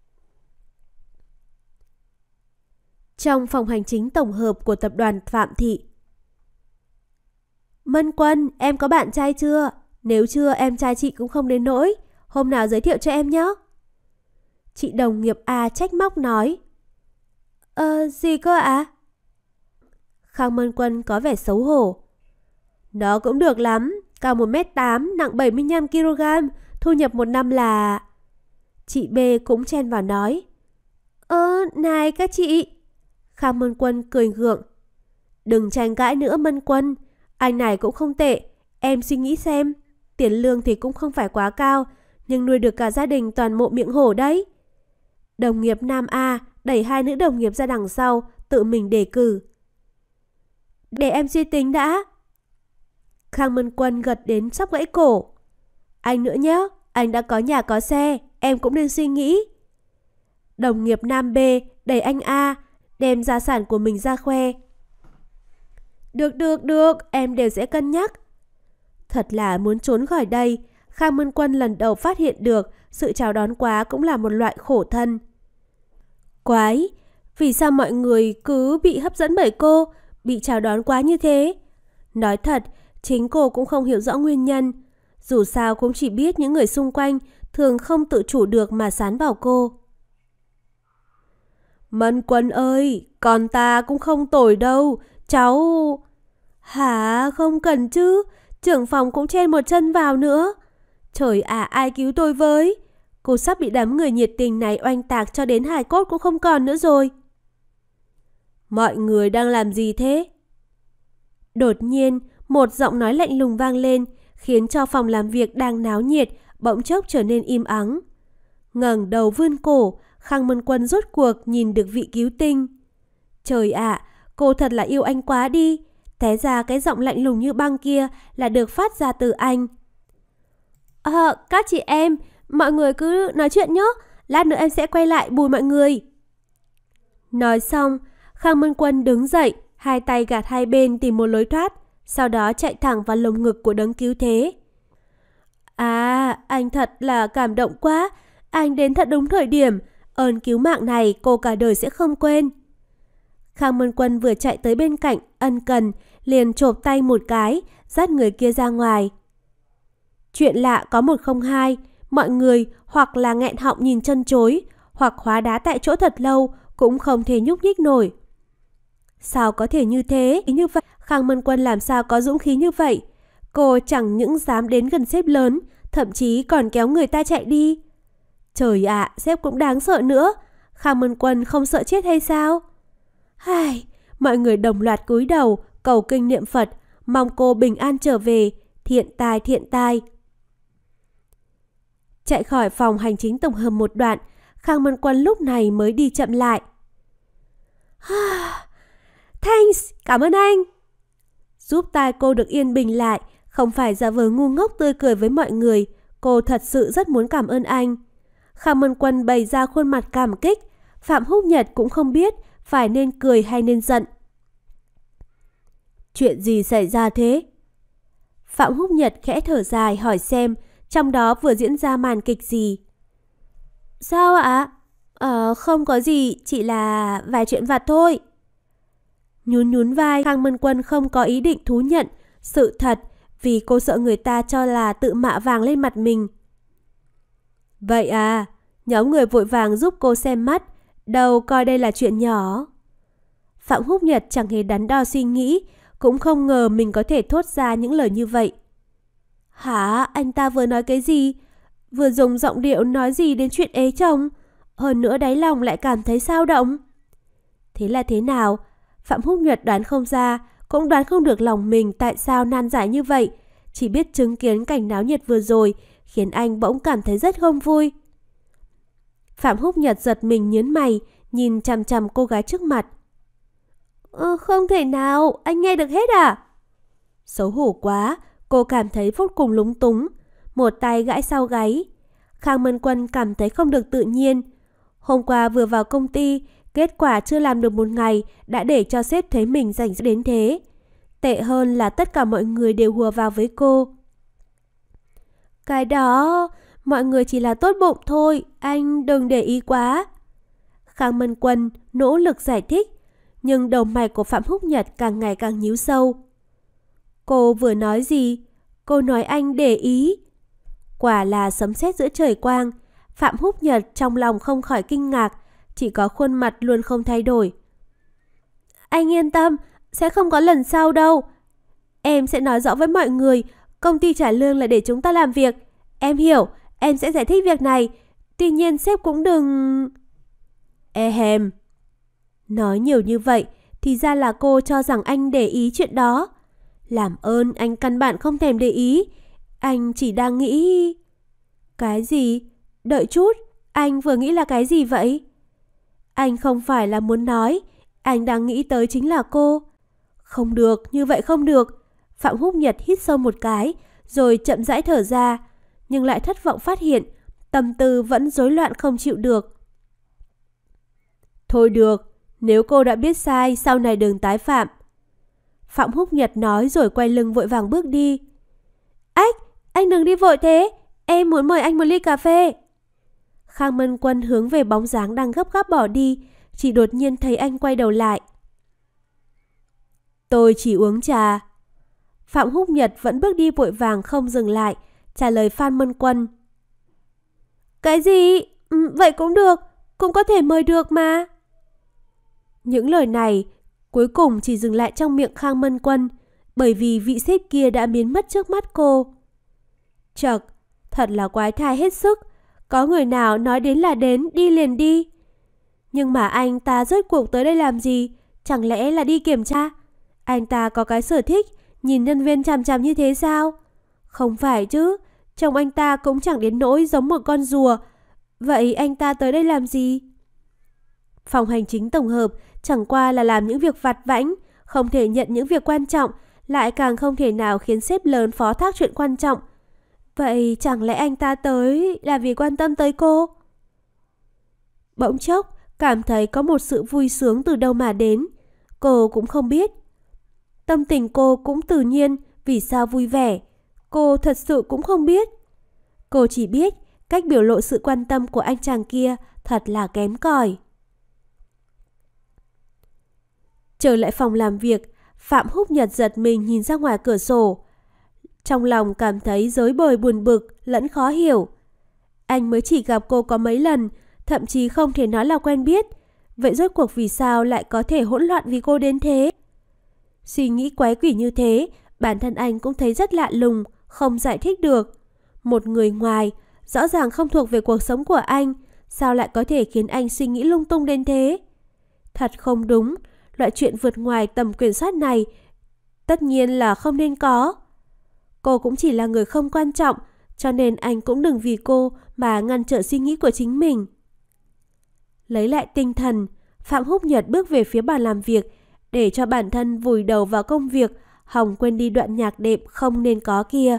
Trong phòng hành chính tổng hợp của tập đoàn Phạm Thị. Mân Quân, em có bạn trai chưa? Nếu chưa, em trai chị cũng không đến nỗi. Hôm nào giới thiệu cho em nhé. Chị đồng nghiệp A trách móc nói. Ờ, gì cơ ạ? À? Khang Mân Quân có vẻ xấu hổ. Nó cũng được lắm, cao một mét tám, nặng bảy mươi lăm ki lô gam, thu nhập một năm là... Chị B cũng chen vào nói. Ơ, này các chị. Khang Mân Quân cười gượng. Đừng tranh cãi nữa Mân Quân, anh này cũng không tệ, em suy nghĩ xem. Tiền lương thì cũng không phải quá cao, nhưng nuôi được cả gia đình toàn mộ miệng hổ đấy. Đồng nghiệp Nam A đẩy hai nữ đồng nghiệp ra đằng sau, tự mình đề cử. Để em suy tính đã. Khang Mân Quân gật đến sắp gãy cổ. Anh nữa nhé, anh đã có nhà có xe, em cũng nên suy nghĩ. Đồng nghiệp Nam B đẩy anh A, đem gia sản của mình ra khoe. Được được được, em đều sẽ cân nhắc. Thật là muốn trốn khỏi đây. Khang Mân Quân lần đầu phát hiện được sự chào đón quá cũng là một loại khổ thân. Quái, vì sao mọi người cứ bị hấp dẫn bởi cô, bị chào đón quá như thế? Nói thật, chính cô cũng không hiểu rõ nguyên nhân. Dù sao cũng chỉ biết những người xung quanh thường không tự chủ được mà sán vào cô. Mân Quân ơi, con ta cũng không tồi đâu, cháu... Hả, không cần chứ, trưởng phòng cũng chen một chân vào nữa. Trời ạ, à, ai cứu tôi với? Cô sắp bị đám người nhiệt tình này oanh tạc cho đến hài cốt cũng không còn nữa rồi. Mọi người đang làm gì thế? Đột nhiên, một giọng nói lạnh lùng vang lên, khiến cho phòng làm việc đang náo nhiệt bỗng chốc trở nên im ắng. Ngẩng đầu vươn cổ, Khang Mân Quân rốt cuộc nhìn được vị cứu tinh. Trời ạ, à, cô thật là yêu anh quá đi. Té ra cái giọng lạnh lùng như băng kia là được phát ra từ anh. Ờ, các chị em, mọi người cứ nói chuyện nhé. Lát nữa em sẽ quay lại bùi mọi người. Nói xong, Khang Mân Quân đứng dậy, hai tay gạt hai bên tìm một lối thoát, sau đó chạy thẳng vào lồng ngực của đấng cứu thế. À, anh thật là cảm động quá. Anh đến thật đúng thời điểm. Ơn cứu mạng này cô cả đời sẽ không quên. Khang Mân Quân vừa chạy tới bên cạnh, ân cần, liền chộp tay một cái, dắt người kia ra ngoài. Chuyện lạ có một không hai, mọi người hoặc là nghẹn họng nhìn chân chối, hoặc hóa đá tại chỗ thật lâu, cũng không thể nhúc nhích nổi. Sao có thể như thế? Như vậy, Khang Mân Quân làm sao có dũng khí như vậy? Cô chẳng những dám đến gần sếp lớn, thậm chí còn kéo người ta chạy đi. Trời ạ, sếp cũng đáng sợ nữa. Khang Mân Quân không sợ chết hay sao? Ai, mọi người đồng loạt cúi đầu, cầu kinh niệm Phật, mong cô bình an trở về. Thiện tai, thiện tai. Chạy khỏi phòng hành chính tổng hợp một đoạn, Khang Mân Quân lúc này mới đi chậm lại. Thanks, cảm ơn anh. Giúp tai cô được yên bình lại, không phải giả vờ ngu ngốc tươi cười với mọi người. Cô thật sự rất muốn cảm ơn anh. Khang Mân Quân bày ra khuôn mặt cảm kích. Phạm Húc Nhật cũng không biết phải nên cười hay nên giận. Chuyện gì xảy ra thế? Phạm Húc Nhật khẽ thở dài hỏi xem trong đó vừa diễn ra màn kịch gì. Sao ạ? Ờ, không có gì, chỉ là vài chuyện vặt thôi. Nhún nhún vai, Khang Mân Quân không có ý định thú nhận sự thật vì cô sợ người ta cho là tự mạ vàng lên mặt mình. Vậy à, nhóm người vội vàng giúp cô xem mắt, đâu coi đây là chuyện nhỏ. Phạm Húc Nhật chẳng hề đắn đo suy nghĩ, cũng không ngờ mình có thể thốt ra những lời như vậy. Hả? Anh ta vừa nói cái gì? Vừa dùng giọng điệu nói gì đến chuyện ế chồng? Hơn nữa đáy lòng lại cảm thấy sao động. Thế là thế nào? Phạm Húc Nhật đoán không ra, cũng đoán không được lòng mình tại sao nan giải như vậy. Chỉ biết chứng kiến cảnh náo nhiệt vừa rồi khiến anh bỗng cảm thấy rất không vui. Phạm Húc Nhật giật mình nhướng mày, nhìn chằm chằm cô gái trước mặt. Ờ, không thể nào, anh nghe được hết à? Xấu hổ quá, cô cảm thấy vô cùng lúng túng, một tay gãi sau gáy. Khang Mân Quân cảm thấy không được tự nhiên. Hôm qua vừa vào công ty, kết quả chưa làm được một ngày đã để cho sếp thấy mình rảnh đến thế. Tệ hơn là tất cả mọi người đều hùa vào với cô. Cái đó, mọi người chỉ là tốt bụng thôi, anh đừng để ý quá. Khang Mân Quân nỗ lực giải thích, nhưng đầu mày của Phạm Húc Nhật càng ngày càng nhíu sâu. Cô vừa nói gì? Cô nói anh để ý. Quả là sấm sét giữa trời quang. Phạm Húc Nhật trong lòng không khỏi kinh ngạc, chỉ có khuôn mặt luôn không thay đổi. Anh yên tâm, sẽ không có lần sau đâu. Em sẽ nói rõ với mọi người, công ty trả lương là để chúng ta làm việc. Em hiểu, em sẽ giải thích việc này. Tuy nhiên sếp cũng đừng... E hèm. Nói nhiều như vậy, thì ra là cô cho rằng anh để ý chuyện đó. Làm ơn, anh căn bản không thèm để ý. Anh chỉ đang nghĩ... Cái gì? Đợi chút, anh vừa nghĩ là cái gì vậy? Anh không phải là muốn nói, anh đang nghĩ tới chính là cô. Không được, như vậy không được. Phạm Húc Nhật hít sâu một cái, rồi chậm rãi thở ra, nhưng lại thất vọng phát hiện tâm tư vẫn rối loạn không chịu được. Thôi được, nếu cô đã biết sai, sau này đừng tái phạm. Phạm Húc Nhật nói rồi quay lưng vội vàng bước đi. Ách, anh đừng đi vội thế, em muốn mời anh một ly cà phê. Khang Mân Quân hướng về bóng dáng đang gấp gáp bỏ đi, chỉ đột nhiên thấy anh quay đầu lại. Tôi chỉ uống trà. Phạm Húc Nhật vẫn bước đi vội vàng không dừng lại, trả lời Phan Mân Quân. Cái gì? Ừ, vậy cũng được, cũng có thể mời được mà. Những lời này cuối cùng chỉ dừng lại trong miệng Khang Mân Quân, bởi vì vị sếp kia đã biến mất trước mắt cô. Chật, thật là quái thai hết sức. Có người nào nói đến là đến, đi liền đi. Nhưng mà anh ta rốt cuộc tới đây làm gì? Chẳng lẽ là đi kiểm tra? Anh ta có cái sở thích nhìn nhân viên chằm chằm như thế sao? Không phải chứ, chồng anh ta cũng chẳng đến nỗi giống một con rùa. Vậy anh ta tới đây làm gì? Phòng hành chính tổng hợp chẳng qua là làm những việc vặt vãnh, không thể nhận những việc quan trọng, lại càng không thể nào khiến sếp lớn phó thác chuyện quan trọng. Vậy chẳng lẽ anh ta tới là vì quan tâm tới cô? Bỗng chốc, cảm thấy có một sự vui sướng từ đâu mà đến. Cô cũng không biết. Tâm tình cô cũng tự nhiên, vì sao vui vẻ. Cô thật sự cũng không biết. Cô chỉ biết cách biểu lộ sự quan tâm của anh chàng kia thật là kém cỏi. Trở lại phòng làm việc, Phạm Húc Nhật giật mình nhìn ra ngoài cửa sổ. Trong lòng cảm thấy rối bời buồn bực lẫn khó hiểu. Anh mới chỉ gặp cô có mấy lần, thậm chí không thể nói là quen biết. Vậy rốt cuộc vì sao lại có thể hỗn loạn vì cô đến thế? Suy nghĩ quái quỷ như thế, bản thân anh cũng thấy rất lạ lùng, không giải thích được. Một người ngoài, rõ ràng không thuộc về cuộc sống của anh, sao lại có thể khiến anh suy nghĩ lung tung đến thế? Thật không đúng, loại chuyện vượt ngoài tầm kiểm soát này tất nhiên là không nên có. Cô cũng chỉ là người không quan trọng, cho nên anh cũng đừng vì cô mà ngăn trở suy nghĩ của chính mình. Lấy lại tinh thần, Phạm Húc Nhật bước về phía bàn làm việc để cho bản thân vùi đầu vào công việc, hòng quên đi đoạn nhạc đệm không nên có kia.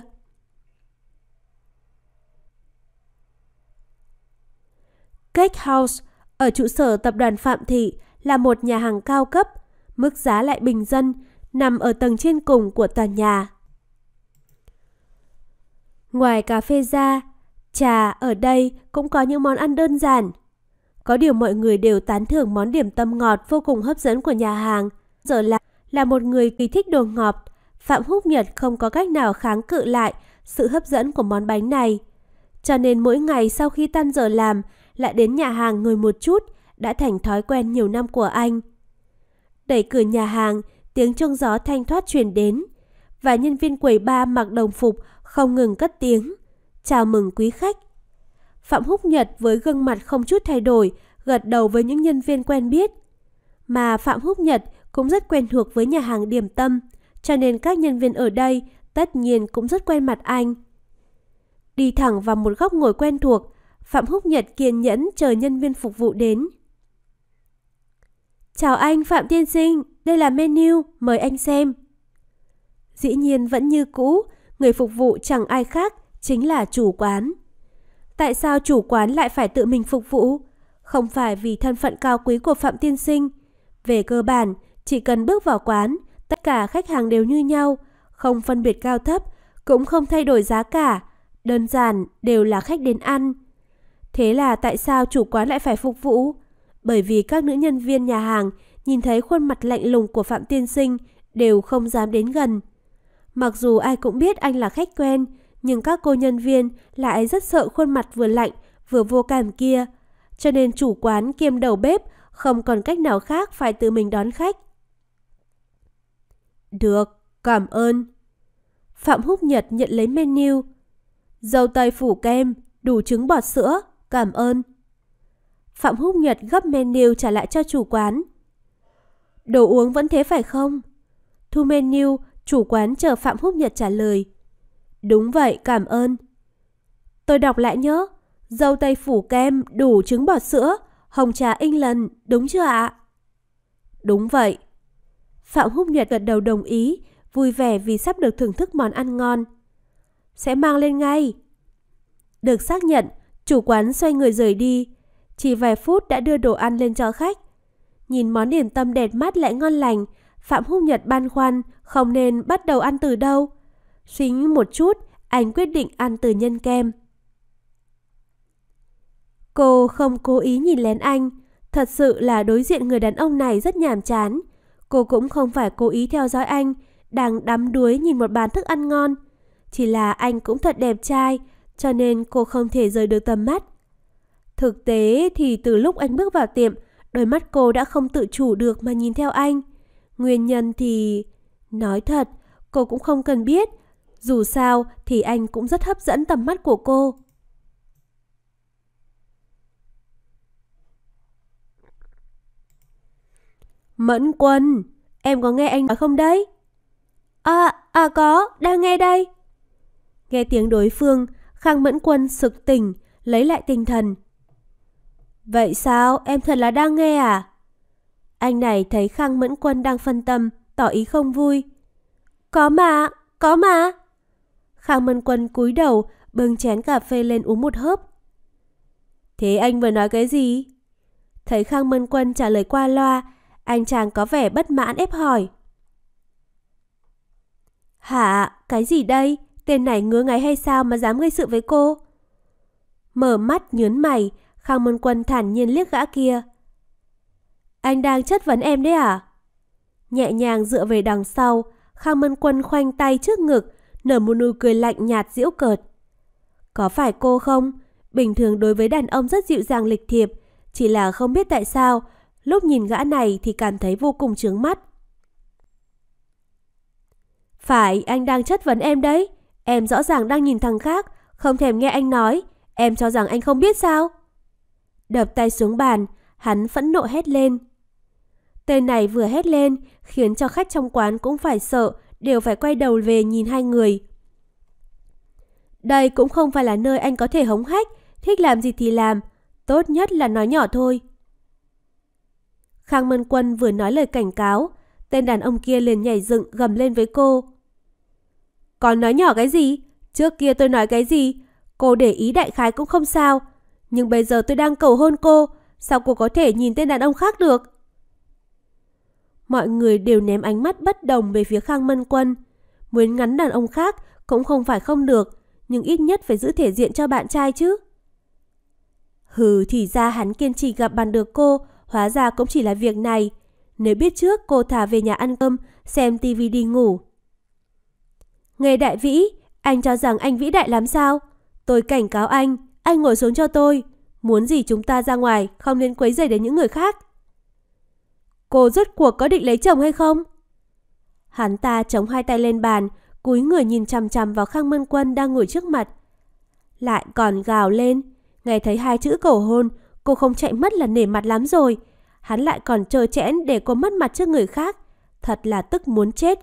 Cake House ở trụ sở tập đoàn Phạm Thị là một nhà hàng cao cấp, mức giá lại bình dân, nằm ở tầng trên cùng của tòa nhà. Ngoài cà phê ra, trà ở đây cũng có những món ăn đơn giản. Có điều mọi người đều tán thưởng món điểm tâm ngọt vô cùng hấp dẫn của nhà hàng. Giờ là, là một người kỳ thích đồ ngọt, Phạm Húc Nhật không có cách nào kháng cự lại sự hấp dẫn của món bánh này. Cho nên mỗi ngày sau khi tan giờ làm, lại đến nhà hàng ngồi một chút, đã thành thói quen nhiều năm của anh. Đẩy cửa nhà hàng, tiếng chuông gió thanh thoát truyền đến, và nhân viên quầy bar mặc đồng phục không ngừng cất tiếng chào mừng quý khách. Phạm Húc Nhật với gương mặt không chút thay đổi, gật đầu với những nhân viên quen biết. Mà Phạm Húc Nhật cũng rất quen thuộc với nhà hàng điểm tâm, cho nên các nhân viên ở đây tất nhiên cũng rất quen mặt anh. Đi thẳng vào một góc ngồi quen thuộc, Phạm Húc Nhật kiên nhẫn chờ nhân viên phục vụ đến. Chào anh Phạm tiên sinh, đây là menu, mời anh xem. Dĩ nhiên vẫn như cũ, người phục vụ chẳng ai khác, chính là chủ quán. Tại sao chủ quán lại phải tự mình phục vụ? Không phải vì thân phận cao quý của Phạm tiên sinh. Về cơ bản, chỉ cần bước vào quán, tất cả khách hàng đều như nhau, không phân biệt cao thấp, cũng không thay đổi giá cả, đơn giản đều là khách đến ăn. Thế là tại sao chủ quán lại phải phục vụ? Bởi vì các nữ nhân viên nhà hàng nhìn thấy khuôn mặt lạnh lùng của Phạm tiên sinh đều không dám đến gần. Mặc dù ai cũng biết anh là khách quen, nhưng các cô nhân viên lại rất sợ khuôn mặt vừa lạnh vừa vô cảm kia, cho nên chủ quán kiêm đầu bếp không còn cách nào khác phải tự mình đón khách. Được, cảm ơn. Phạm Húc Nhật nhận lấy menu. Dâu tây phủ kem, đủ trứng bọt sữa, cảm ơn. Phạm Húc Nhật gấp menu trả lại cho chủ quán. Đồ uống vẫn thế phải không? Thu menu, chủ quán chờ Phạm Húc Nhật trả lời. Đúng vậy, cảm ơn. Tôi đọc lại nhớ. Dâu tây phủ kem, đủ trứng bọt sữa, hồng trà England, đúng chưa ạ? Đúng vậy. Phạm Húc Nhật gật đầu đồng ý, vui vẻ vì sắp được thưởng thức món ăn ngon. Sẽ mang lên ngay. Được xác nhận, chủ quán xoay người rời đi. Chỉ vài phút đã đưa đồ ăn lên cho khách. Nhìn món điểm tâm đẹp mắt lại ngon lành, Phạm Húc Nhật băn khoăn không nên bắt đầu ăn từ đâu. Suy nghĩ một chút, anh quyết định ăn từ nhân kem. Cô không cố ý nhìn lén anh. Thật sự là đối diện người đàn ông này rất nhàm chán. Cô cũng không phải cố ý theo dõi anh, đang đắm đuối nhìn một bàn thức ăn ngon. Chỉ là anh cũng thật đẹp trai, cho nên cô không thể rời được tầm mắt. Thực tế thì từ lúc anh bước vào tiệm, đôi mắt cô đã không tự chủ được mà nhìn theo anh. Nguyên nhân thì... Nói thật, cô cũng không cần biết. Dù sao thì anh cũng rất hấp dẫn tầm mắt của cô. Mẫn Quân, em có nghe anh nói không đấy? À, à có, đang nghe đây. Nghe tiếng đối phương, Khang Mẫn Quân sực tỉnh, lấy lại tinh thần. Vậy sao, em thật là đang nghe à? Anh này thấy Khang Mẫn Quân đang phân tâm, tỏ ý không vui. Có mà, có mà. Khang Mẫn Quân cúi đầu, bưng chén cà phê lên uống một hớp. Thế anh vừa nói cái gì? Thấy Khang Mẫn Quân trả lời qua loa, anh chàng có vẻ bất mãn ép hỏi. Hả? Cái gì đây? Tên này ngứa ngáy hay sao mà dám gây sự với cô? Mở mắt nhớn mày, Khang Mẫn Quân thản nhiên liếc gã kia. Anh đang chất vấn em đấy à? Nhẹ nhàng dựa về đằng sau, Khang Mẫn Quân khoanh tay trước ngực, nở một nụ cười lạnh nhạt giễu cợt. Có phải cô không? Bình thường đối với đàn ông rất dịu dàng lịch thiệp, chỉ là không biết tại sao lúc nhìn gã này thì cảm thấy vô cùng chướng mắt. Phải, anh đang chất vấn em đấy. Em rõ ràng đang nhìn thằng khác, không thèm nghe anh nói. Em cho rằng anh không biết sao? Đập tay xuống bàn, hắn phẫn nộ hét lên. Tên này vừa hét lên, khiến cho khách trong quán cũng phải sợ, đều phải quay đầu về nhìn hai người. Đây cũng không phải là nơi anh có thể hống hách, thích làm gì thì làm, tốt nhất là nói nhỏ thôi. Khang Mân Quân vừa nói lời cảnh cáo, tên đàn ông kia liền nhảy dựng gầm lên với cô. Còn nói nhỏ cái gì? Trước kia tôi nói cái gì? Cô để ý đại khái cũng không sao. Nhưng bây giờ tôi đang cầu hôn cô, sao cô có thể nhìn tên đàn ông khác được? Mọi người đều ném ánh mắt bất đồng về phía Khang Mân Quân. Muốn ngắn đàn ông khác cũng không phải không được, nhưng ít nhất phải giữ thể diện cho bạn trai chứ. Hừ, thì ra hắn kiên trì gặp bằng được cô, hóa ra cũng chỉ là việc này. Nếu biết trước, cô thả về nhà ăn cơm, xem tivi đi ngủ. Nghe Đại Vĩ, anh cho rằng anh vĩ đại lắm sao? Tôi cảnh cáo anh, anh ngồi xuống cho tôi. Muốn gì chúng ta ra ngoài, không nên quấy rầy đến những người khác. Cô rốt cuộc có định lấy chồng hay không? Hắn ta chống hai tay lên bàn, cúi người nhìn chằm chằm vào Khang Mân Quân đang ngồi trước mặt. Lại còn gào lên. Nghe thấy hai chữ cầu hôn, cô không chạy mất là nể mặt lắm rồi. Hắn lại còn trơ trẽn để cô mất mặt trước người khác. Thật là tức muốn chết.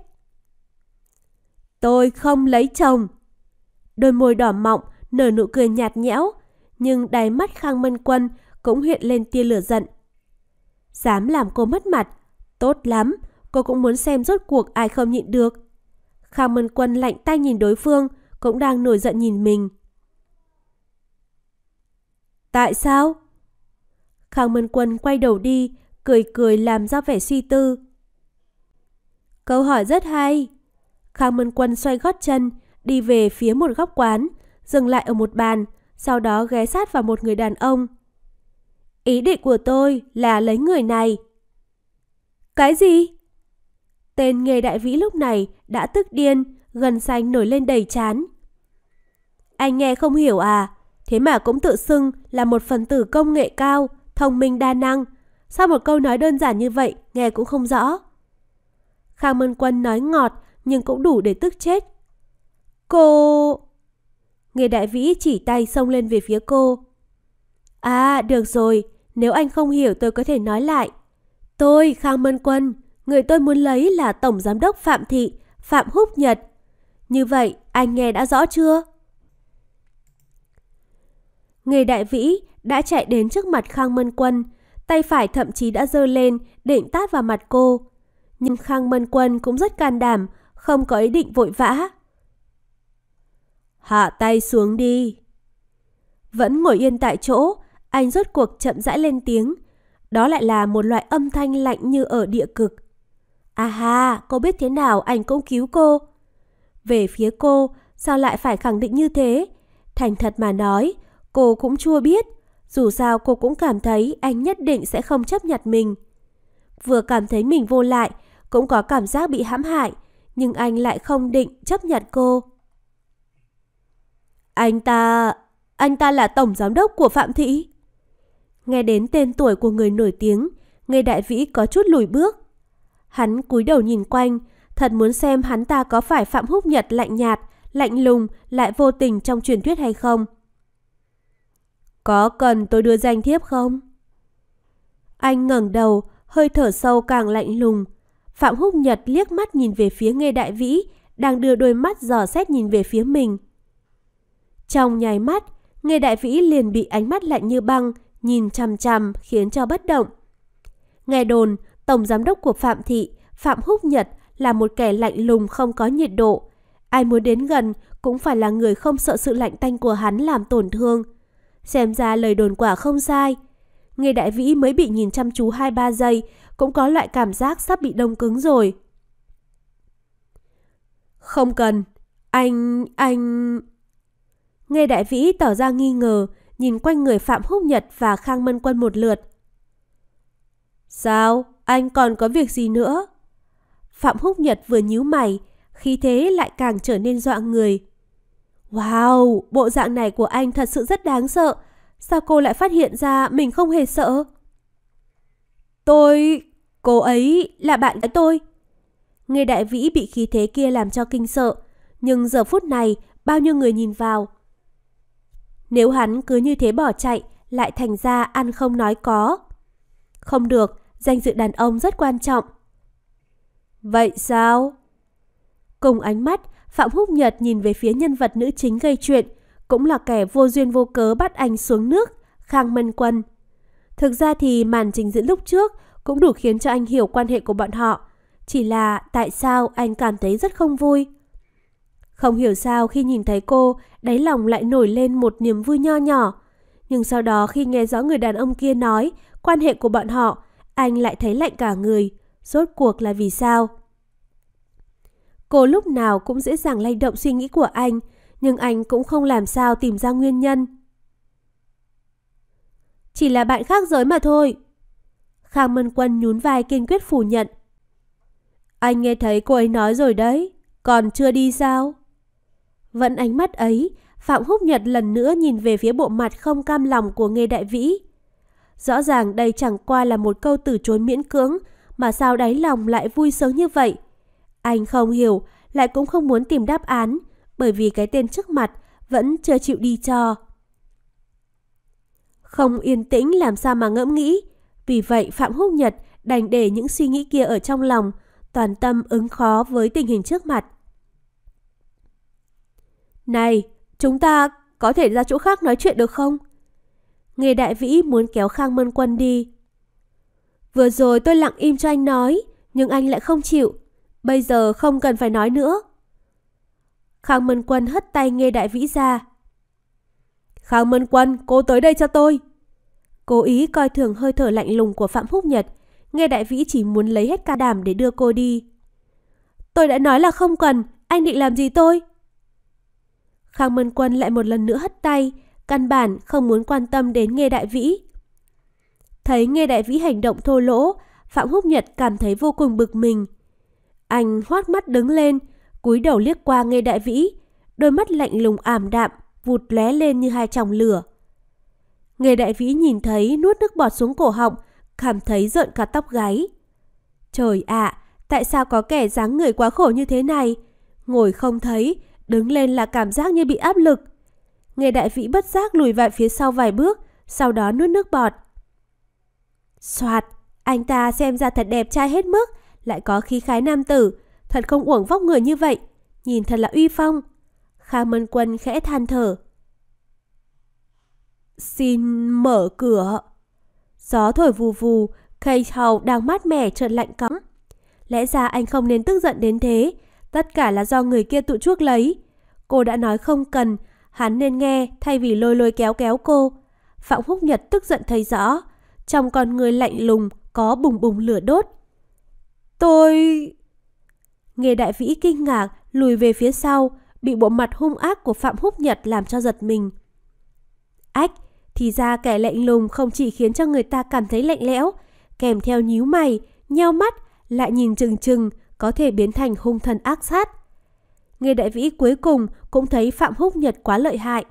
Tôi không lấy chồng. Đôi môi đỏ mọng nở nụ cười nhạt nhẽo, nhưng đáy mắt Khang Mân Quân cũng hiện lên tia lửa giận. Dám làm cô mất mặt, tốt lắm, cô cũng muốn xem rốt cuộc ai không nhịn được. Khang Mân Quân lạnh tay nhìn đối phương, cũng đang nổi giận nhìn mình. Tại sao? Khang Mân Quân quay đầu đi, cười cười làm ra vẻ suy tư. Câu hỏi rất hay. Khang Mân Quân xoay gót chân, đi về phía một góc quán, dừng lại ở một bàn, sau đó ghé sát vào một người đàn ông. Ý định của tôi là lấy người này. Cái gì? Tên Nghề Đại Vĩ lúc này đã tức điên, gân xanh nổi lên đầy trán. Anh nghe không hiểu à? Thế mà cũng tự xưng là một phần tử công nghệ cao, thông minh đa năng. Sao một câu nói đơn giản như vậy nghe cũng không rõ? Khang Mân Quân nói ngọt nhưng cũng đủ để tức chết. Cô... Nghề Đại Vĩ chỉ tay xông lên về phía cô. À, được rồi, nếu anh không hiểu tôi có thể nói lại. Tôi, Khang Mân Quân, người tôi muốn lấy là Tổng Giám đốc Phạm Thị, Phạm Húc Nhật. Như vậy, anh nghe đã rõ chưa? Nghề Đại Vĩ đã chạy đến trước mặt Khang Mân Quân, tay phải thậm chí đã giơ lên định tát vào mặt cô. Nhưng Khang Mân Quân cũng rất can đảm, không có ý định vội vã. Hạ tay xuống đi. Vẫn ngồi yên tại chỗ, anh rốt cuộc chậm rãi lên tiếng. Đó lại là một loại âm thanh lạnh như ở địa cực. À ha, cô biết thế nào anh cũng cứu cô. Về phía cô, sao lại phải khẳng định như thế? Thành thật mà nói, cô cũng chưa biết. Dù sao cô cũng cảm thấy anh nhất định sẽ không chấp nhận mình. Vừa cảm thấy mình vô lại, cũng có cảm giác bị hãm hại, nhưng anh lại không định chấp nhận cô. Anh ta... Anh ta là Tổng Giám đốc của Phạm Thị. Nghe đến tên tuổi của người nổi tiếng, Nghề Đại Vĩ có chút lùi bước. Hắn cúi đầu nhìn quanh, thật muốn xem hắn ta có phải Phạm Húc Nhật lạnh nhạt, lạnh lùng, lại vô tình trong truyền thuyết hay không. Có cần tôi đưa danh thiếp không? Anh ngẩng đầu, hơi thở sâu càng lạnh lùng. Phạm Húc Nhật liếc mắt nhìn về phía Nghề Đại Vĩ, đang đưa đôi mắt dò xét nhìn về phía mình. Trong nháy mắt, Nghề Đại Vĩ liền bị ánh mắt lạnh như băng nhìn chằm chằm khiến cho bất động. Nghe đồn, Tổng Giám đốc của Phạm Thị, Phạm Húc Nhật là một kẻ lạnh lùng không có nhiệt độ. Ai muốn đến gần cũng phải là người không sợ sự lạnh tanh của hắn làm tổn thương. Xem ra lời đồn quả không sai. Nghề Đại Vĩ mới bị nhìn chăm chú hai ba giây cũng có loại cảm giác sắp bị đông cứng rồi. Không cần. Anh... anh... Nghề Đại Vĩ tỏ ra nghi ngờ, nhìn quanh người Phạm Húc Nhật và Khang Mân Quân một lượt. Sao? Anh còn có việc gì nữa? Phạm Húc Nhật vừa nhíu mày, khí thế lại càng trở nên dọa người. Wow, bộ dạng này của anh thật sự rất đáng sợ. Sao cô lại phát hiện ra mình không hề sợ? Tôi... cô ấy là bạn gái tôi. Nghe Đại Vĩ bị khí thế kia làm cho kinh sợ, nhưng giờ phút này bao nhiêu người nhìn vào. Nếu hắn cứ như thế bỏ chạy, lại thành ra ăn không nói có. Không được, danh dự đàn ông rất quan trọng. Vậy sao? Cùng ánh mắt, Phạm Húc Nhật nhìn về phía nhân vật nữ chính gây chuyện, cũng là kẻ vô duyên vô cớ bắt anh xuống nước, Khang Mân Quân. Thực ra thì màn trình diễn lúc trước cũng đủ khiến cho anh hiểu quan hệ của bọn họ. Chỉ là tại sao anh cảm thấy rất không vui. Không hiểu sao khi nhìn thấy cô, đáy lòng lại nổi lên một niềm vui nho nhỏ. Nhưng sau đó khi nghe rõ người đàn ông kia nói quan hệ của bọn họ, anh lại thấy lạnh cả người. Rốt cuộc là vì sao? Cô lúc nào cũng dễ dàng lay động suy nghĩ của anh, nhưng anh cũng không làm sao tìm ra nguyên nhân. Chỉ là bạn khác giới mà thôi. Khang Mân Quân nhún vai kiên quyết phủ nhận. Anh nghe thấy cô ấy nói rồi đấy, còn chưa đi sao? Vẫn ánh mắt ấy, Phạm Húc Nhật lần nữa nhìn về phía bộ mặt không cam lòng của Nghê Đại Vĩ. Rõ ràng đây chẳng qua là một câu từ chối miễn cưỡng, mà sao đáy lòng lại vui sướng như vậy? Anh không hiểu, lại cũng không muốn tìm đáp án, bởi vì cái tên trước mặt vẫn chưa chịu đi cho. Không yên tĩnh làm sao mà ngẫm nghĩ, vì vậy Phạm Húc Nhật đành để những suy nghĩ kia ở trong lòng, toàn tâm ứng phó với tình hình trước mặt. Này, chúng ta có thể ra chỗ khác nói chuyện được không? Nghê Đại Vĩ muốn kéo Khang Mân Quân đi. Vừa rồi tôi lặng im cho anh nói, nhưng anh lại không chịu. Bây giờ không cần phải nói nữa. Khang Mân Quân hất tay Nghê Đại Vĩ ra. Khang Mân Quân, cô tới đây cho tôi. Cố ý coi thường hơi thở lạnh lùng của Phạm Húc Nhật, Nghê Đại Vĩ chỉ muốn lấy hết can đảm để đưa cô đi. Tôi đã nói là không cần, anh định làm gì tôi? Khang Mân Quân lại một lần nữa hất tay, căn bản không muốn quan tâm đến Nghê Đại Vĩ. Thấy Nghê Đại Vĩ hành động thô lỗ, Phạm Húc Nhật cảm thấy vô cùng bực mình. Anh hoát mắt đứng lên, cúi đầu liếc qua Nghê Đại Vĩ, đôi mắt lạnh lùng ảm đạm, vụt lóe lên như hai chòm lửa. Nghê Đại Vĩ nhìn thấy nuốt nước bọt xuống cổ họng, cảm thấy rợn cả tóc gáy. Trời ạ, tại sao có kẻ dáng người quá khổ như thế này? Ngồi không thấy, đứng lên là cảm giác như bị áp lực. Nghê Đại Vĩ bất giác lùi về phía sau vài bước, sau đó nuốt nước bọt. Soạt, anh ta xem ra thật đẹp trai hết mức, lại có khí khái nam tử, thật không uổng vóc người như vậy, nhìn thật là uy phong. Khang Mân Quân khẽ than thở. Xin mở cửa. Gió thổi vù vù, cây hầu đang mát mẻ chợt lạnh cóng. Lẽ ra anh không nên tức giận đến thế, tất cả là do người kia tụ chuốc lấy. Cô đã nói không cần, hắn nên nghe thay vì lôi lôi kéo kéo cô. Phạm Húc Nhật tức giận thấy rõ, trong con người lạnh lùng có bùng bùng lửa đốt. Tôi... Nghê Đại Vĩ kinh ngạc lùi về phía sau, bị bộ mặt hung ác của Phạm Húc Nhật làm cho giật mình. Ách, thì ra kẻ lạnh lùng không chỉ khiến cho người ta cảm thấy lạnh lẽo, kèm theo nhíu mày, nheo mắt, lại nhìn chừng chừng, có thể biến thành hung thần ác sát. Nghê Đại Vĩ cuối cùng cũng thấy Phạm Húc Nhật quá lợi hại.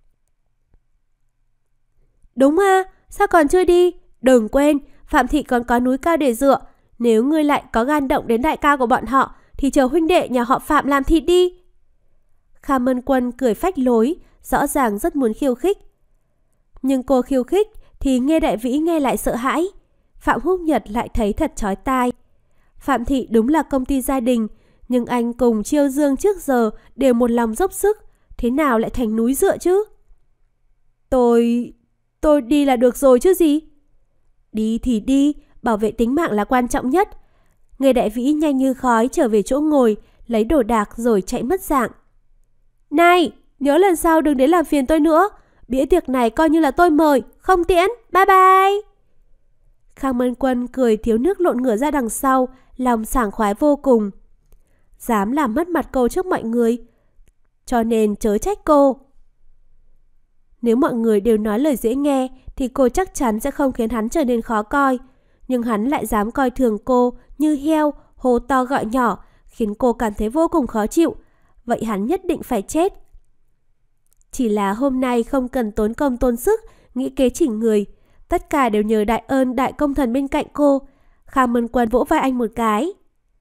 Đúng à, sao còn chưa đi? Đừng quên, Phạm Thị còn có núi cao để dựa. Nếu ngươi lại có gan động đến đại ca của bọn họ, thì chờ huynh đệ nhà họ Phạm làm thịt đi. Khang Mân Quân cười phách lối, rõ ràng rất muốn khiêu khích. Nhưng cô khiêu khích thì Nghê Đại Vĩ nghe lại sợ hãi. Phạm Húc Nhật lại thấy thật chói tai. Phạm Thị đúng là công ty gia đình, nhưng anh cùng Chiêu Dương trước giờ đều một lòng dốc sức, thế nào lại thành núi dựa chứ? Tôi... tôi đi là được rồi chứ gì? Đi thì đi, bảo vệ tính mạng là quan trọng nhất. Nghê Đại Vĩ nhanh như khói trở về chỗ ngồi, lấy đồ đạc rồi chạy mất dạng. Này, nhớ lần sau đừng đến làm phiền tôi nữa. Bữa tiệc này coi như là tôi mời, không tiễn, bye bye. Khang Mân Quân cười thiếu nước lộn ngửa ra đằng sau, lòng sảng khoái vô cùng. Dám làm mất mặt cô trước mọi người, cho nên chớ trách cô. Nếu mọi người đều nói lời dễ nghe thì cô chắc chắn sẽ không khiến hắn trở nên khó coi. Nhưng hắn lại dám coi thường cô như heo, hô to gọi nhỏ, khiến cô cảm thấy vô cùng khó chịu. Vậy hắn nhất định phải chết. Chỉ là hôm nay không cần tốn công tốn sức nghĩ kế chỉnh người. Tất cả đều nhờ đại ơn đại công thần bên cạnh cô. Khang Mân Quân vỗ vai anh một cái.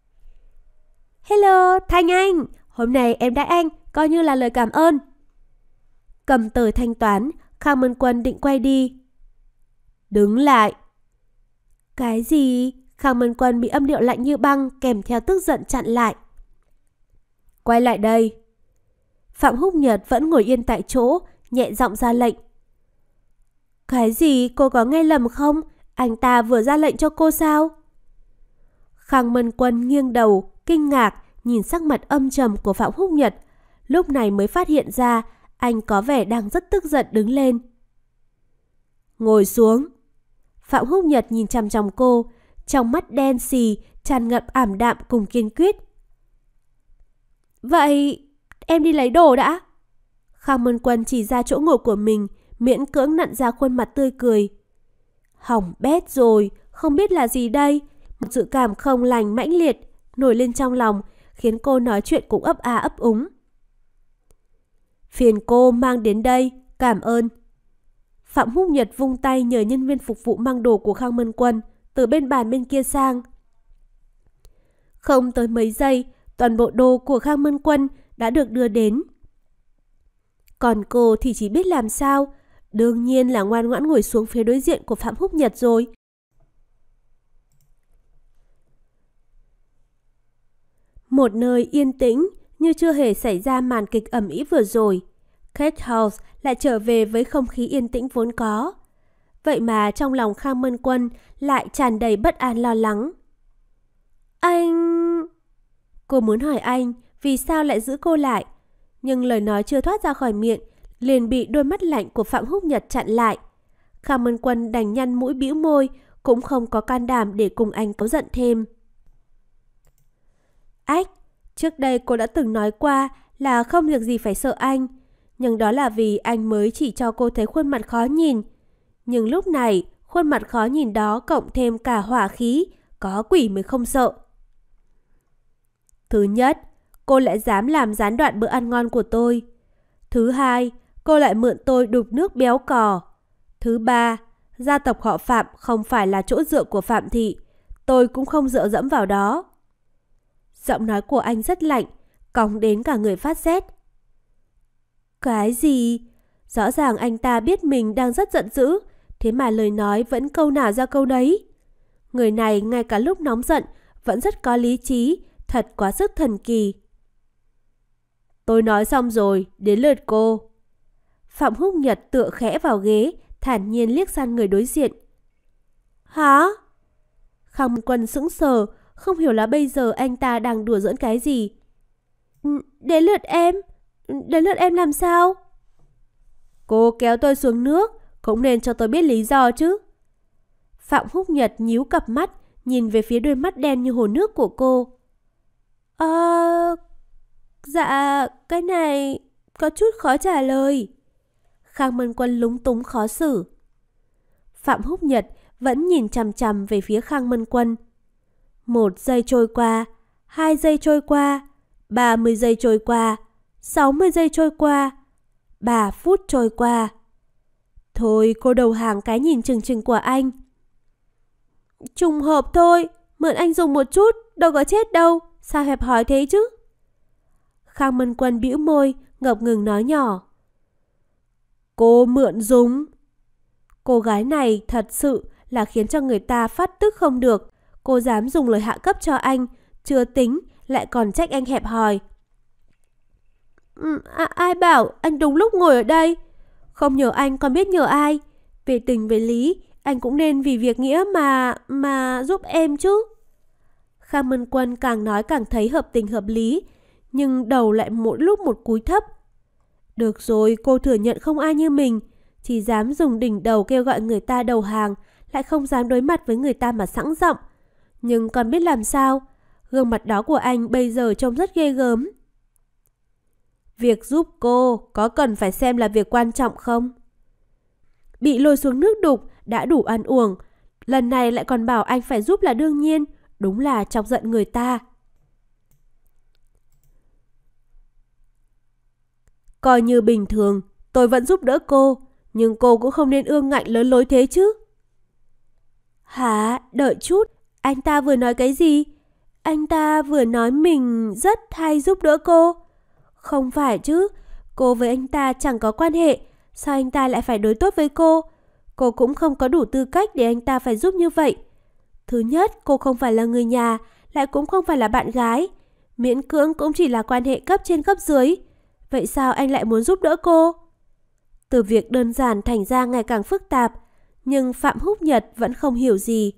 Hello, Thanh Anh. Hôm nay em đãi anh, coi như là lời cảm ơn. Cầm tờ thanh toán, Khang Mân Quân định quay đi. Đứng lại. Cái gì? Khang Mân Quân bị âm điệu lạnh như băng kèm theo tức giận chặn lại. Quay lại đây. Phạm Húc Nhật vẫn ngồi yên tại chỗ, nhẹ giọng ra lệnh. Cái gì? Cô có nghe lầm không? Anh ta vừa ra lệnh cho cô sao? Khang Mân Quân nghiêng đầu, kinh ngạc, nhìn sắc mặt âm trầm của Phạm Húc Nhật. Lúc này mới phát hiện ra, anh có vẻ đang rất tức giận đứng lên. Ngồi xuống. Phạm Húc Nhật nhìn chằm chằm cô, trong mắt đen xì, tràn ngập ảm đạm cùng kiên quyết. Vậy, em đi lấy đồ đã. Khang Mân Quân chỉ ra chỗ ngồi của mình, miễn cưỡng nặn ra khuôn mặt tươi cười. Hỏng bét rồi, không biết là gì đây. Một dự cảm không lành mãnh liệt nổi lên trong lòng, khiến cô nói chuyện cũng ấp a ấp úng. Phiền cô mang đến đây, cảm ơn. Phạm Húc Nhật vung tay nhờ nhân viên phục vụ mang đồ của Khang Mân Quân từ bên bàn bên kia sang. Không tới mấy giây, toàn bộ đồ của Khang Mân Quân đã được đưa đến. Còn cô thì chỉ biết làm sao, đương nhiên là ngoan ngoãn ngồi xuống phía đối diện của Phạm Húc Nhật rồi. Một nơi yên tĩnh, như chưa hề xảy ra màn kịch ầm ĩ vừa rồi. Kate House lại trở về với không khí yên tĩnh vốn có. Vậy mà trong lòng Khang Mân Quân lại tràn đầy bất an lo lắng. Anh... Cô muốn hỏi anh vì sao lại giữ cô lại, nhưng lời nói chưa thoát ra khỏi miệng liền bị đôi mắt lạnh của Phạm Húc Nhật chặn lại. Khang Mân Quân đành nhăn mũi bĩu môi, cũng không có can đảm để cùng anh cáu giận thêm. Ách, trước đây cô đã từng nói qua là không việc gì phải sợ anh, nhưng đó là vì anh mới chỉ cho cô thấy khuôn mặt khó nhìn. Nhưng lúc này, khuôn mặt khó nhìn đó cộng thêm cả hỏa khí, có quỷ mới không sợ. Thứ nhất, cô lại dám làm gián đoạn bữa ăn ngon của tôi. Thứ hai, cô lại mượn tôi đục nước béo cò. Thứ ba, gia tộc họ Phạm không phải là chỗ dựa của Phạm Thị, tôi cũng không dựa dẫm vào đó. Giọng nói của anh rất lạnh, còng đến cả người phát rét. Cái gì? Rõ ràng anh ta biết mình đang rất giận dữ, thế mà lời nói vẫn câu nào ra câu đấy. Người này ngay cả lúc nóng giận vẫn rất có lý trí, thật quá sức thần kỳ. Tôi nói xong rồi, đến lượt cô. Phạm Húc Nhật tựa khẽ vào ghế, thản nhiên liếc sang người đối diện. Hả? Khang Mân Quân sững sờ, không hiểu là bây giờ anh ta đang đùa giỡn cái gì. Đến lượt em? Đến lượt em làm sao? Cô kéo tôi xuống nước, cũng nên cho tôi biết lý do chứ. Phạm Húc Nhật nhíu cặp mắt, nhìn về phía đôi mắt đen như hồ nước của cô. Ờ... Dạ, cái này có chút khó trả lời. Khang Mân Quân lúng túng khó xử. Phạm Húc Nhật vẫn nhìn chằm chằm về phía Khang Mân Quân. Một giây trôi qua, hai giây trôi qua, ba mươi giây trôi qua, sáu mươi giây trôi qua, ba phút trôi qua. Thôi cô đầu hàng cái nhìn chừng chừng của anh. Trùng hợp thôi, mượn anh dùng một chút, đâu có chết đâu, sao hẹp hòi thế chứ? Khang Mân Quân bĩu môi, ngập ngừng nói nhỏ. Cô mượn dùng? Cô gái này thật sự là khiến cho người ta phát tức không được. Cô dám dùng lời hạ cấp cho anh, chưa tính lại còn trách anh hẹp hòi. Ừ, à, ai bảo anh đúng lúc ngồi ở đây? Không nhờ anh còn biết nhờ ai? Về tình về lý, anh cũng nên vì việc nghĩa mà mà giúp em chứ. Khang Mân Quân càng nói càng thấy hợp tình hợp lý, nhưng đầu lại mỗi lúc một cúi thấp. Được rồi, cô thừa nhận không ai như mình, chỉ dám dùng đỉnh đầu kêu gọi người ta đầu hàng, lại không dám đối mặt với người ta mà sẵn giọng. Nhưng còn biết làm sao? Gương mặt đó của anh bây giờ trông rất ghê gớm. Việc giúp cô có cần phải xem là việc quan trọng không? Bị lôi xuống nước đục đã đủ ăn uổng, lần này lại còn bảo anh phải giúp là đương nhiên, đúng là chọc giận người ta. Coi như bình thường, tôi vẫn giúp đỡ cô, nhưng cô cũng không nên ương ngạnh lớn lối thế chứ. Hả? Đợi chút, anh ta vừa nói cái gì? Anh ta vừa nói mình rất hay giúp đỡ cô. Không phải chứ, cô với anh ta chẳng có quan hệ, sao anh ta lại phải đối tốt với cô? Cô cũng không có đủ tư cách để anh ta phải giúp như vậy. Thứ nhất, cô không phải là người nhà, lại cũng không phải là bạn gái. Miễn cưỡng cũng chỉ là quan hệ cấp trên cấp dưới. Vậy sao anh lại muốn giúp đỡ cô? Từ việc đơn giản thành ra ngày càng phức tạp, nhưng Phạm Húc Nhật vẫn không hiểu gì.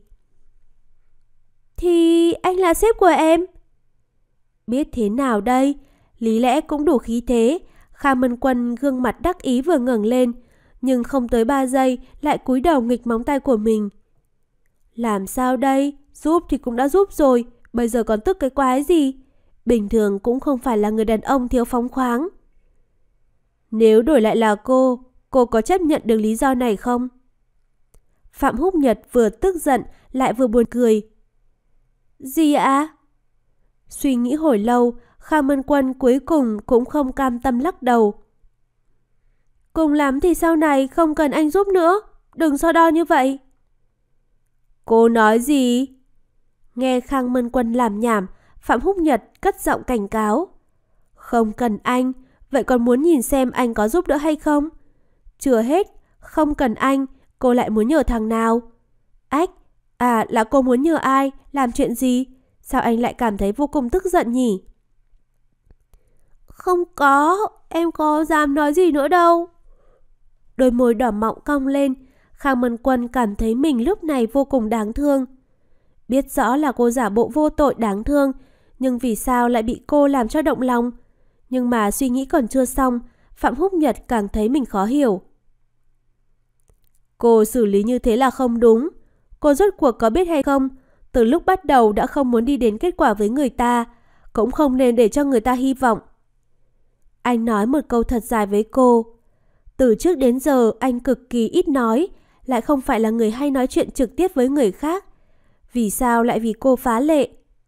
Thì anh là sếp của em. Biết thế nào đây? Lý lẽ cũng đủ khí thế. Khang Mân Quân gương mặt đắc ý vừa ngẩng lên, nhưng không tới ba giây lại cúi đầu nghịch móng tay của mình. Làm sao đây? Giúp thì cũng đã giúp rồi, bây giờ còn tức cái quái gì? Bình thường cũng không phải là người đàn ông thiếu phóng khoáng. Nếu đổi lại là cô, cô có chấp nhận được lý do này không? Phạm Húc Nhật vừa tức giận lại vừa buồn cười. Gì ạ? Suy nghĩ hồi lâu, Khang Mân Quân cuối cùng cũng không cam tâm lắc đầu. Cùng lắm thì sau này không cần anh giúp nữa, đừng so đo như vậy. Cô nói gì? Nghe Khang Mân Quân làm nhảm, Phạm Húc Nhật cất giọng cảnh cáo. Không cần anh, vậy còn muốn nhìn xem anh có giúp đỡ hay không? Chưa hết, không cần anh, cô lại muốn nhờ thằng nào? Ách, à là cô muốn nhờ ai, làm chuyện gì? Sao anh lại cảm thấy vô cùng tức giận nhỉ? Không có, em có dám nói gì nữa đâu. Đôi môi đỏ mọng cong lên, Khang Mân Quân cảm thấy mình lúc này vô cùng đáng thương. Biết rõ là cô giả bộ vô tội đáng thương, nhưng vì sao lại bị cô làm cho động lòng? Nhưng mà suy nghĩ còn chưa xong, Phạm Húc Nhật càng thấy mình khó hiểu. Cô xử lý như thế là không đúng. Cô rốt cuộc có biết hay không? Từ lúc bắt đầu đã không muốn đi đến kết quả với người ta, cũng không nên để cho người ta hy vọng. Anh nói một câu thật dài với cô. Từ trước đến giờ anh cực kỳ ít nói, lại không phải là người hay nói chuyện trực tiếp với người khác. Vì sao lại vì cô phá lệ?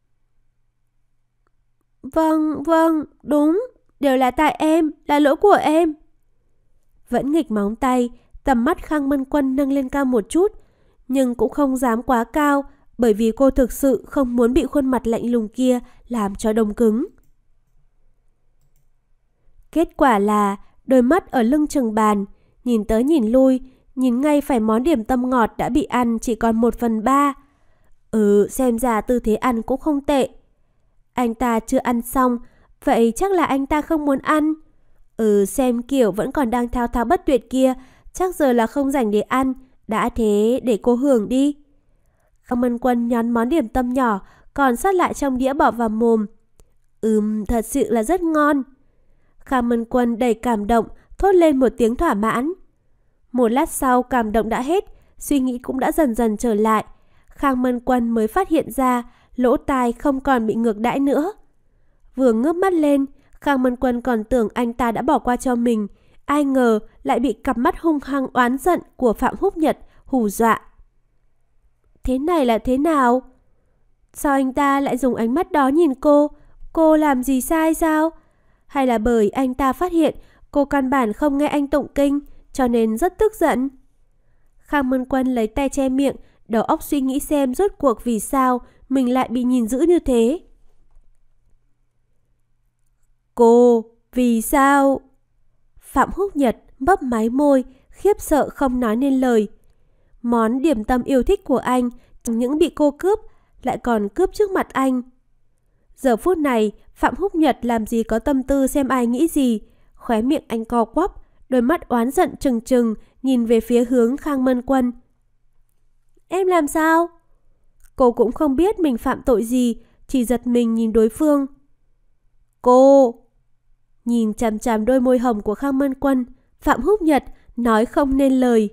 Vâng, vâng, đúng, đều là tại em, là lỗi của em. Vẫn nghịch móng tay, tầm mắt Khang Mân Quân nâng lên cao một chút, nhưng cũng không dám quá cao, bởi vì cô thực sự không muốn bị khuôn mặt lạnh lùng kia làm cho đông cứng. Kết quả là đôi mắt ở lưng chừng bàn, nhìn tới nhìn lui, nhìn ngay phải món điểm tâm ngọt đã bị ăn chỉ còn một phần ba. Ừ, xem ra tư thế ăn cũng không tệ. Anh ta chưa ăn xong, vậy chắc là anh ta không muốn ăn. Ừ, xem kiểu vẫn còn đang thao thao bất tuyệt kia, chắc giờ là không rảnh để ăn. Đã thế, để cô hưởng đi. Khang Mân Quân nhón món điểm tâm nhỏ còn sót lại trong đĩa bỏ vào mồm. Ừm, thật sự là rất ngon. Khang Mân Quân đầy cảm động, thốt lên một tiếng thỏa mãn. Một lát sau cảm động đã hết, suy nghĩ cũng đã dần dần trở lại. Khang Mân Quân mới phát hiện ra lỗ tai không còn bị ngược đãi nữa. Vừa ngước mắt lên, Khang Mân Quân còn tưởng anh ta đã bỏ qua cho mình, ai ngờ lại bị cặp mắt hung hăng oán giận của Phạm Húc Nhật hù dọa. Thế này là thế nào? Sao anh ta lại dùng ánh mắt đó nhìn cô? Cô làm gì sai sao? Hay là bởi anh ta phát hiện cô căn bản không nghe anh tụng kinh, cho nên rất tức giận? Khang Mân Quân lấy tay che miệng, đầu óc suy nghĩ xem rốt cuộc vì sao mình lại bị nhìn dữ như thế. Cô, vì sao? Phạm Húc Nhật mấp máy môi, khiếp sợ không nói nên lời. Món điểm tâm yêu thích của anh chẳng những bị cô cướp, lại còn cướp trước mặt anh. Giờ phút này, Phạm Húc Nhật làm gì có tâm tư xem ai nghĩ gì. Khóe miệng anh co quắp, đôi mắt oán giận trừng trừng nhìn về phía hướng Khang Mân Quân. Em làm sao? Cô cũng không biết mình phạm tội gì, chỉ giật mình nhìn đối phương. Cô! Nhìn chằm chằm đôi môi hồng của Khang Mân Quân, Phạm Húc Nhật nói không nên lời.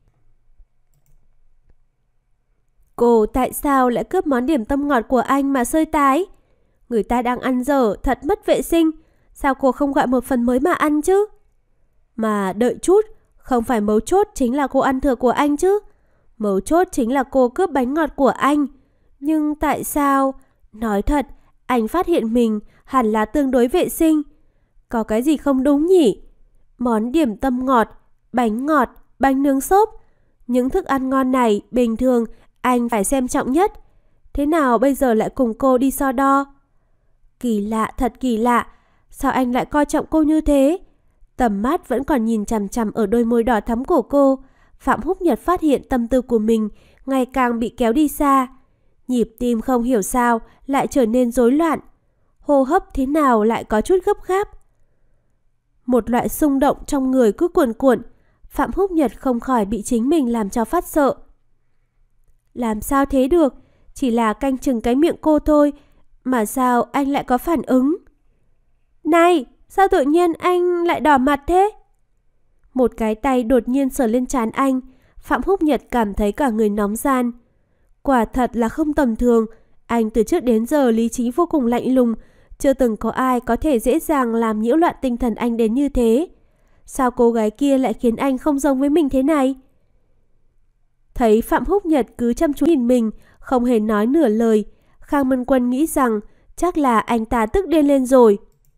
Cô tại sao lại cướp món điểm tâm ngọt của anh mà sơi tái? Người ta đang ăn dở, thật mất vệ sinh. Sao cô không gọi một phần mới mà ăn chứ? Mà đợi chút, không phải mấu chốt chính là cô ăn thừa của anh chứ. Mấu chốt chính là cô cướp bánh ngọt của anh. Nhưng tại sao? Nói thật, anh phát hiện mình hẳn là tương đối vệ sinh. Có cái gì không đúng nhỉ? Món điểm tâm ngọt, bánh ngọt, bánh nướng xốp. Những thức ăn ngon này bình thường anh phải xem trọng nhất. Thế nào bây giờ lại cùng cô đi so đo? Kỳ lạ, thật kỳ lạ. Sao anh lại coi trọng cô như thế? Tầm mắt vẫn còn nhìn chằm chằm ở đôi môi đỏ thắm của cô. Phạm Húc Nhật phát hiện tâm tư của mình ngày càng bị kéo đi xa. Nhịp tim không hiểu sao lại trở nên rối loạn. Hô hấp thế nào lại có chút gấp gáp. Một loại xung động trong người cứ cuồn cuộn. Phạm Húc Nhật không khỏi bị chính mình làm cho phát sợ. Làm sao thế được? Chỉ là canh chừng cái miệng cô thôi. Mà sao anh lại có phản ứng? Này, sao tự nhiên anh lại đỏ mặt thế? Một cái tay đột nhiên sờ lên trán anh. Phạm Húc Nhật cảm thấy cả người nóng ran. Quả thật là không tầm thường. Anh từ trước đến giờ lý trí vô cùng lạnh lùng. Chưa từng có ai có thể dễ dàng làm nhiễu loạn tinh thần anh đến như thế. Sao cô gái kia lại khiến anh không giống với mình thế này? Thấy Phạm Húc Nhật cứ chăm chú nhìn mình, không hề nói nửa lời, Khang Mân Quân nghĩ rằng chắc là anh ta tức điên lên rồi.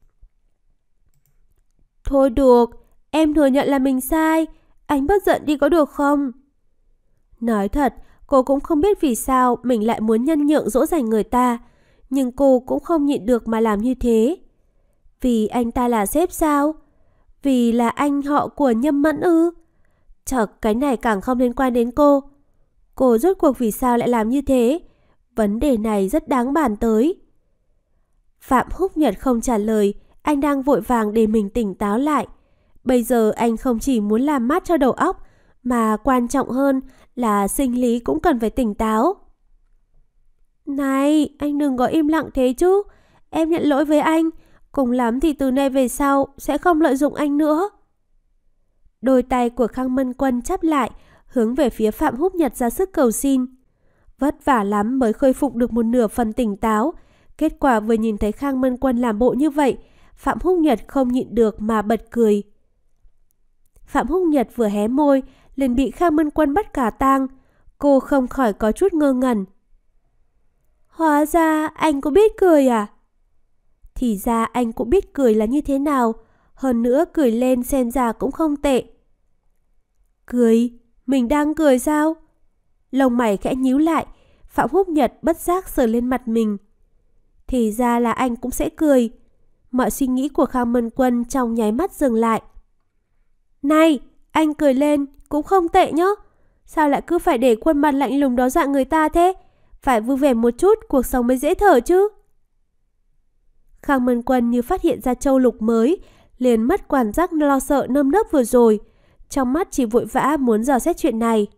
Thôi được, em thừa nhận là mình sai, anh bớt giận đi có được không? Nói thật, cô cũng không biết vì sao mình lại muốn nhân nhượng dỗ dành người ta, nhưng cô cũng không nhịn được mà làm như thế. Vì anh ta là sếp sao? Vì là anh họ của Nhâm Mẫn ư? Chật, cái này càng không liên quan đến cô. Cô rốt cuộc vì sao lại làm như thế? Vấn đề này rất đáng bàn tới. Phạm Húc Nhật không trả lời, anh đang vội vàng để mình tỉnh táo lại. Bây giờ anh không chỉ muốn làm mát cho đầu óc, mà quan trọng hơn là sinh lý cũng cần phải tỉnh táo. Này, anh đừng có im lặng thế chứ. Em nhận lỗi với anh. Cùng lắm thì từ nay về sau sẽ không lợi dụng anh nữa. Đôi tay của Khang Mân Quân chắp lại, hướng về phía Phạm Húc Nhật ra sức cầu xin. Vất vả lắm mới khôi phục được một nửa phần tỉnh táo. Kết quả vừa nhìn thấy Khang Mân Quân làm bộ như vậy, Phạm Húc Nhật không nhịn được mà bật cười. Phạm Húc Nhật vừa hé môi, liền bị Khang Mân Quân bắt cả tang. Cô không khỏi có chút ngơ ngẩn. Hóa ra anh cũng biết cười à? Thì ra anh cũng biết cười là như thế nào. Hơn nữa cười lên xem ra cũng không tệ. Cười? Mình đang cười sao? Lông mày khẽ nhíu lại. Phạm Húc Nhật bất giác sờ lên mặt mình. Thì ra là anh cũng sẽ cười. Mọi suy nghĩ của Khang Mân Quân trong nháy mắt dừng lại. Này, anh cười lên cũng không tệ nhá. Sao lại cứ phải để khuôn mặt lạnh lùng đó dọa người ta thế? Phải vui vẻ một chút, cuộc sống mới dễ thở chứ. Khang Mân Quân như phát hiện ra châu lục mới, liền mất cảm giác lo sợ nơm nớp vừa rồi. Trong mắt chỉ vội vã muốn dò xét chuyện này.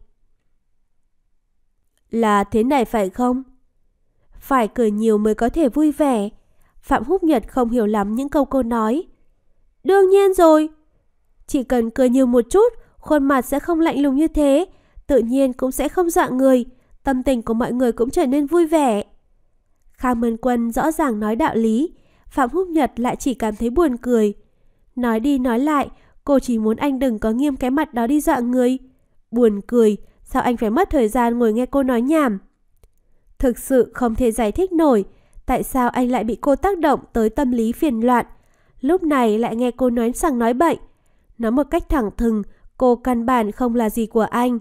Là thế này phải không? Phải cười nhiều mới có thể vui vẻ. Phạm Húc Nhật không hiểu lắm những câu cô nói. Đương nhiên rồi. Chỉ cần cười nhiều một chút, khuôn mặt sẽ không lạnh lùng như thế, tự nhiên cũng sẽ không dọa người, tâm tình của mọi người cũng trở nên vui vẻ. Khang Mân Quân rõ ràng nói đạo lý, Phạm Húc Nhật lại chỉ cảm thấy buồn cười. Nói đi nói lại, cô chỉ muốn anh đừng có nghiêm cái mặt đó đi dọa người. Buồn cười, sao anh phải mất thời gian ngồi nghe cô nói nhảm? Thực sự không thể giải thích nổi, tại sao anh lại bị cô tác động tới tâm lý phiền loạn. Lúc này lại nghe cô nói sằng nói bậy. Nói một cách thẳng thừng, cô căn bản không là gì của anh.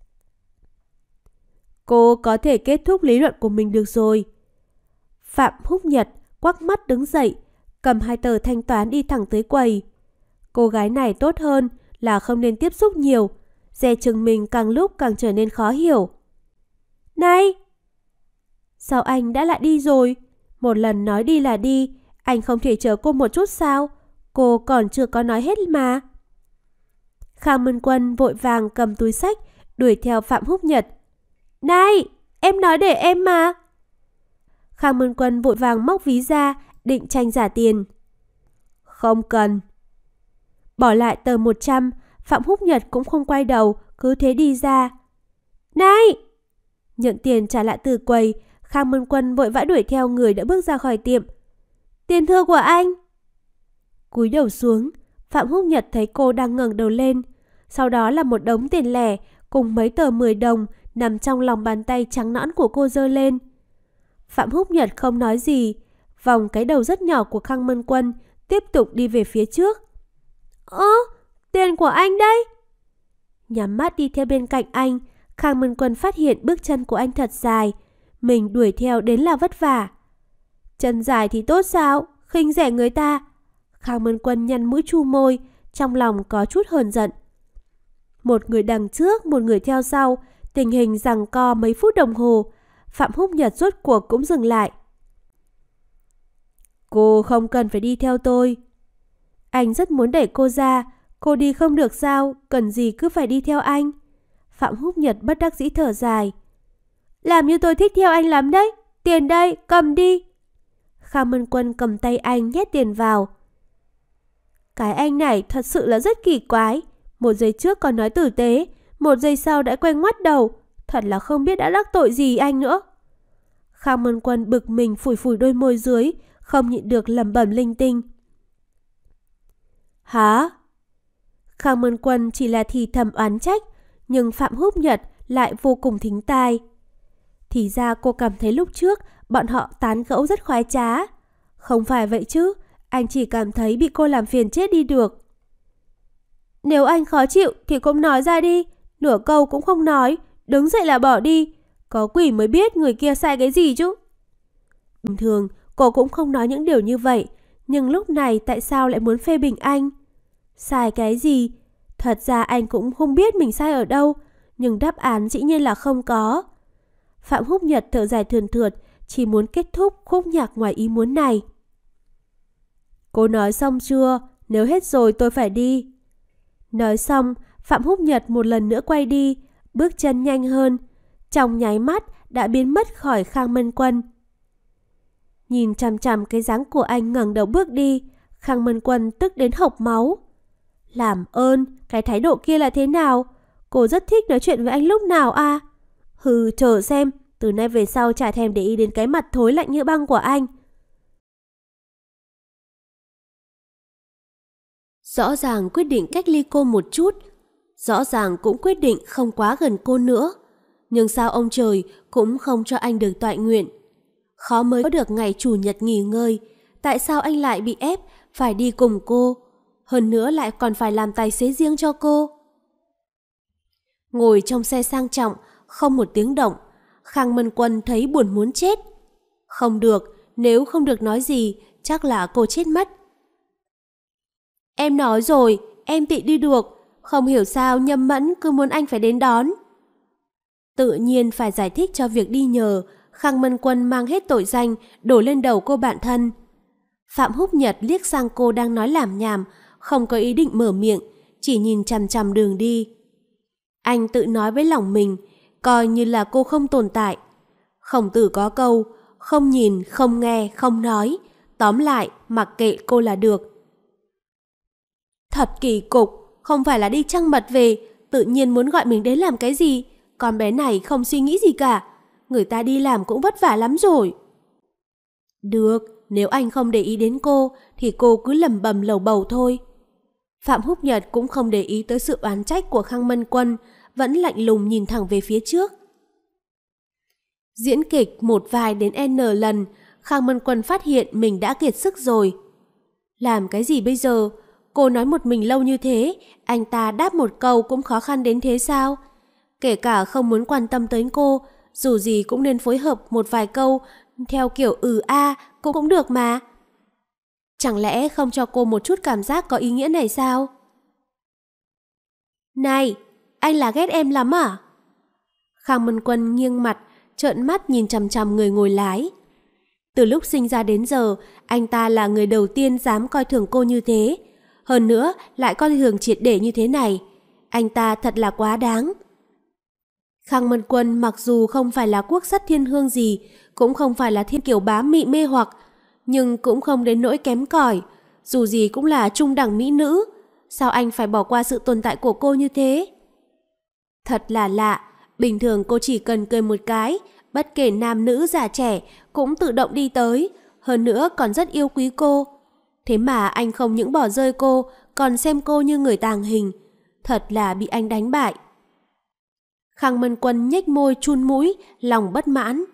Cô có thể kết thúc lý luận của mình được rồi. Phạm Húc Nhật quắc mắt đứng dậy, cầm hai tờ thanh toán đi thẳng tới quầy. Cô gái này tốt hơn là không nên tiếp xúc nhiều, dè chừng mình càng lúc càng trở nên khó hiểu. Này! Sao anh đã lại đi rồi? Một lần nói đi là đi, anh không thể chờ cô một chút sao? Cô còn chưa có nói hết mà. Khang Mân Quân vội vàng cầm túi xách, đuổi theo Phạm Húc Nhật. Này! Em nói để em mà! Khang Mân Quân vội vàng móc ví ra, định tranh giả tiền. Không cần. Bỏ lại tờ một trăm, Phạm Húc Nhật cũng không quay đầu, cứ thế đi ra. Này! Nhận tiền trả lại từ quầy, Khang Mân Quân vội vã đuổi theo người đã bước ra khỏi tiệm. Tiền thưa của anh! Cúi đầu xuống, Phạm Húc Nhật thấy cô đang ngẩng đầu lên. Sau đó là một đống tiền lẻ cùng mấy tờ mười đồng nằm trong lòng bàn tay trắng nõn của cô giơ lên. Phạm Húc Nhật không nói gì, vòng cái đầu rất nhỏ của Khang Mân Quân, tiếp tục đi về phía trước. Ơ, tiền của anh đấy! Nhắm mắt đi theo bên cạnh anh, Khang Mân Quân phát hiện bước chân của anh thật dài, mình đuổi theo đến là vất vả. Chân dài thì tốt sao, khinh rẻ người ta. Khang Mân Quân nhăn mũi chu môi, trong lòng có chút hờn giận. Một người đằng trước, một người theo sau, tình hình giằng co mấy phút đồng hồ. Phạm Húc Nhật rốt cuộc cũng dừng lại. Cô không cần phải đi theo tôi. Anh rất muốn đẩy cô ra, cô đi không được sao, cần gì cứ phải đi theo anh. Phạm Húc Nhật bất đắc dĩ thở dài. Làm như tôi thích theo anh lắm đấy, tiền đây, cầm đi. Khang Mân Quân cầm tay anh nhét tiền vào. Cái anh này thật sự là rất kỳ quái. Một giây trước còn nói tử tế, một giây sau đã quay ngoắt đầu. Thật là không biết đã đắc tội gì anh nữa. Khang Mân Quân bực mình phủi phủi đôi môi dưới, không nhịn được lẩm bẩm linh tinh. Hả? Khang Mân Quân chỉ là thì thầm oán trách, nhưng Phạm Húc Nhật lại vô cùng thính tai. Thì ra cô cảm thấy lúc trước bọn họ tán gẫu rất khoái trá. Không phải vậy chứ, anh chỉ cảm thấy bị cô làm phiền chết đi được. Nếu anh khó chịu thì cũng nói ra đi, nửa câu cũng không nói, đứng dậy là bỏ đi. Có quỷ mới biết người kia sai cái gì chứ. Bình thường cô cũng không nói những điều như vậy, nhưng lúc này tại sao lại muốn phê bình anh? Sai cái gì? Thật ra anh cũng không biết mình sai ở đâu, nhưng đáp án dĩ nhiên là không có. Phạm Húc Nhật thở dài thườn thượt, chỉ muốn kết thúc khúc nhạc ngoài ý muốn này. Cô nói xong chưa? Nếu hết rồi tôi phải đi. Nói xong, Phạm Húc Nhật một lần nữa quay đi, bước chân nhanh hơn, trong nháy mắt đã biến mất khỏi Khang Mân Quân. Nhìn chằm chằm cái dáng của anh ngẩng đầu bước đi, Khang Mân Quân tức đến hộc máu. Làm ơn, cái thái độ kia là thế nào? Cô rất thích nói chuyện với anh lúc nào à? Hừ, chờ xem, từ nay về sau chả thèm để ý đến cái mặt thối lạnh như băng của anh. Rõ ràng quyết định cách ly cô một chút, rõ ràng cũng quyết định không quá gần cô nữa. Nhưng sao ông trời cũng không cho anh được toại nguyện? Khó mới có được ngày chủ nhật nghỉ ngơi, tại sao anh lại bị ép phải đi cùng cô? Hơn nữa lại còn phải làm tài xế riêng cho cô. Ngồi trong xe sang trọng, không một tiếng động, Khang Mân Quân thấy buồn muốn chết. Không được, nếu không được nói gì, chắc là cô chết mất. Em nói rồi, em tự đi được, không hiểu sao Nhâm Mẫn cứ muốn anh phải đến đón. Tự nhiên phải giải thích cho việc đi nhờ, Khang Mân Quân mang hết tội danh đổ lên đầu cô bạn thân. Phạm Húc Nhật liếc sang cô đang nói lảm nhảm, không có ý định mở miệng, chỉ nhìn chằm chằm đường đi. Anh tự nói với lòng mình, coi như là cô không tồn tại. Khổng Tử có câu, không nhìn, không nghe, không nói, tóm lại mặc kệ cô là được. Thật kỳ cục, không phải là đi trăng mật về, tự nhiên muốn gọi mình đến làm cái gì? Con bé này không suy nghĩ gì cả, người ta đi làm cũng vất vả lắm rồi. Được, nếu anh không để ý đến cô, thì cô cứ lẩm bẩm lầu bầu thôi. Phạm Húc Nhật cũng không để ý tới sự oán trách của Khang Mân Quân, vẫn lạnh lùng nhìn thẳng về phía trước. Diễn kịch một vài đến N lần, Khang Mân Quân phát hiện mình đã kiệt sức rồi. Làm cái gì bây giờ? Cô nói một mình lâu như thế, anh ta đáp một câu cũng khó khăn đến thế sao? Kể cả không muốn quan tâm tới cô, dù gì cũng nên phối hợp một vài câu theo kiểu ừ a cũng cũng được mà. Chẳng lẽ không cho cô một chút cảm giác có ý nghĩa này sao? Này, anh là ghét em lắm à? Khang Mân Quân nghiêng mặt, trợn mắt nhìn chằm chằm người ngồi lái. Từ lúc sinh ra đến giờ, anh ta là người đầu tiên dám coi thường cô như thế. Hơn nữa, lại coi thường triệt để như thế này. Anh ta thật là quá đáng. Khang Mân Quân mặc dù không phải là quốc sắc thiên hương gì, cũng không phải là thiên kiều bá mị mê hoặc, nhưng cũng không đến nỗi kém cỏi. Dù gì cũng là trung đẳng mỹ nữ. Sao anh phải bỏ qua sự tồn tại của cô như thế? Thật là lạ, bình thường cô chỉ cần cười một cái, bất kể nam nữ già trẻ cũng tự động đi tới, hơn nữa còn rất yêu quý cô. Thế mà anh không những bỏ rơi cô, còn xem cô như người tàng hình. Thật là bị anh đánh bại. Khang Mân Quân nhếch môi chun mũi, lòng bất mãn.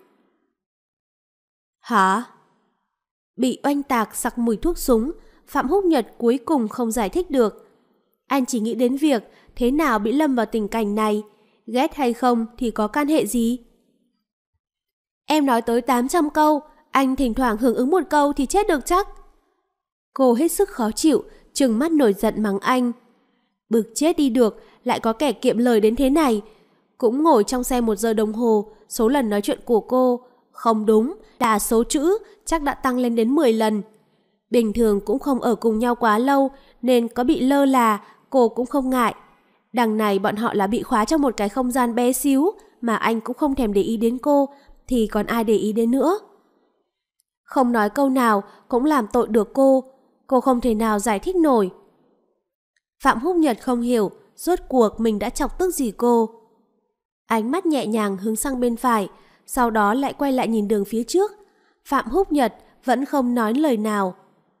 Hả? Bị oanh tạc sặc mùi thuốc súng, Phạm Húc Nhật cuối cùng không giải thích được. Anh chỉ nghĩ đến việc thế nào bị lâm vào tình cảnh này. ghét hay không thì có can hệ gì? Em nói tới tám trăm câu, anh thỉnh thoảng hưởng ứng một câu thì chết được chắc. Cô hết sức khó chịu, trừng mắt nổi giận mắng anh. Bực chết đi được, lại có kẻ kiệm lời đến thế này. Cũng ngồi trong xe một giờ đồng hồ, số lần nói chuyện của cô không đúng, là số chữ chắc đã tăng lên đến mười lần. Bình thường cũng không ở cùng nhau quá lâu, nên có bị lơ là cô cũng không ngại. Đằng này bọn họ là bị khóa trong một cái không gian bé xíu, mà anh cũng không thèm để ý đến cô, thì còn ai để ý đến nữa. Không nói câu nào cũng làm tội được cô, cô không thể nào giải thích nổi. Phạm Húc Nhật không hiểu rốt cuộc mình đã chọc tức gì cô. Ánh mắt nhẹ nhàng hướng sang bên phải, sau đó lại quay lại nhìn đường phía trước. Phạm Húc Nhật vẫn không nói lời nào.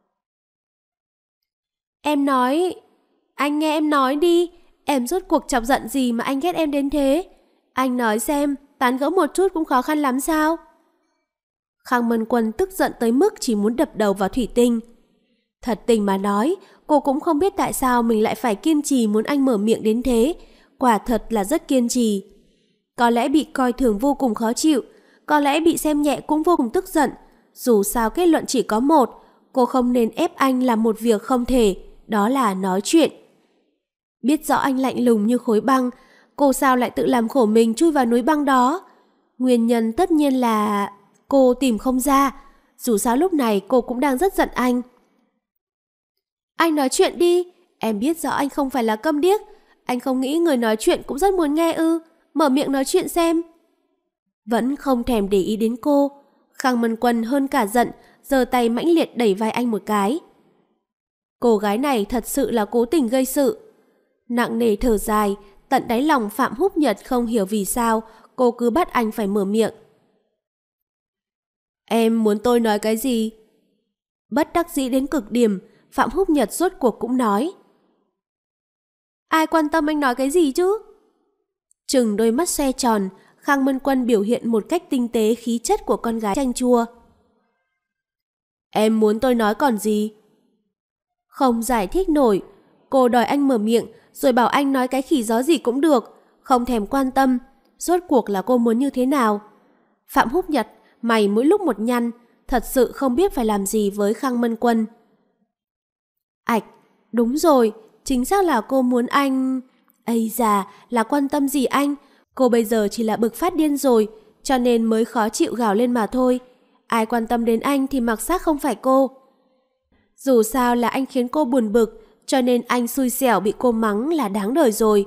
Em nói... Anh nghe em nói đi, em rốt cuộc chọc giận gì mà anh ghét em đến thế? Anh nói xem, tán gẫu một chút cũng khó khăn lắm sao? Khang Mân Quân tức giận tới mức chỉ muốn đập đầu vào thủy tinh. Thật tình mà nói, cô cũng không biết tại sao mình lại phải kiên trì muốn anh mở miệng đến thế. Quả thật là rất kiên trì. Có lẽ bị coi thường vô cùng khó chịu, có lẽ bị xem nhẹ cũng vô cùng tức giận. Dù sao kết luận chỉ có một, cô không nên ép anh làm một việc không thể, đó là nói chuyện. Biết rõ anh lạnh lùng như khối băng, cô sao lại tự làm khổ mình chui vào núi băng đó? Nguyên nhân tất nhiên là cô tìm không ra. Dù sao lúc này cô cũng đang rất giận anh. Anh nói chuyện đi, em biết rõ anh không phải là câm điếc. Anh không nghĩ người nói chuyện cũng rất muốn nghe ư? Mở miệng nói chuyện xem. Vẫn không thèm để ý đến cô, Khang Mân Quân hơn cả giận, giơ tay mãnh liệt đẩy vai anh một cái. Cô gái này thật sự là cố tình gây sự. Nặng nề thở dài, tận đáy lòng Phạm Húc Nhật không hiểu vì sao cô cứ bắt anh phải mở miệng. Em muốn tôi nói cái gì? Bất đắc dĩ đến cực điểm, Phạm Húc Nhật rốt cuộc cũng nói. Ai quan tâm anh nói cái gì chứ? Trừng đôi mắt xoe tròn, Khang Mân Quân biểu hiện một cách tinh tế khí chất của con gái chanh chua. Em muốn tôi nói còn gì? Không giải thích nổi, cô đòi anh mở miệng rồi bảo anh nói cái khỉ gió gì cũng được, không thèm quan tâm. Rốt cuộc là cô muốn như thế nào? Phạm Húc Nhật mày mỗi lúc một nhăn, thật sự không biết phải làm gì với Khang Mân Quân. Ảch, đúng rồi, chính xác là cô muốn anh... Ây da, là quan tâm gì anh? Cô bây giờ chỉ là bực phát điên rồi, cho nên mới khó chịu gào lên mà thôi. Ai quan tâm đến anh thì mặc xác không phải cô. Dù sao là anh khiến cô buồn bực, cho nên anh xui xẻo bị cô mắng là đáng đời rồi.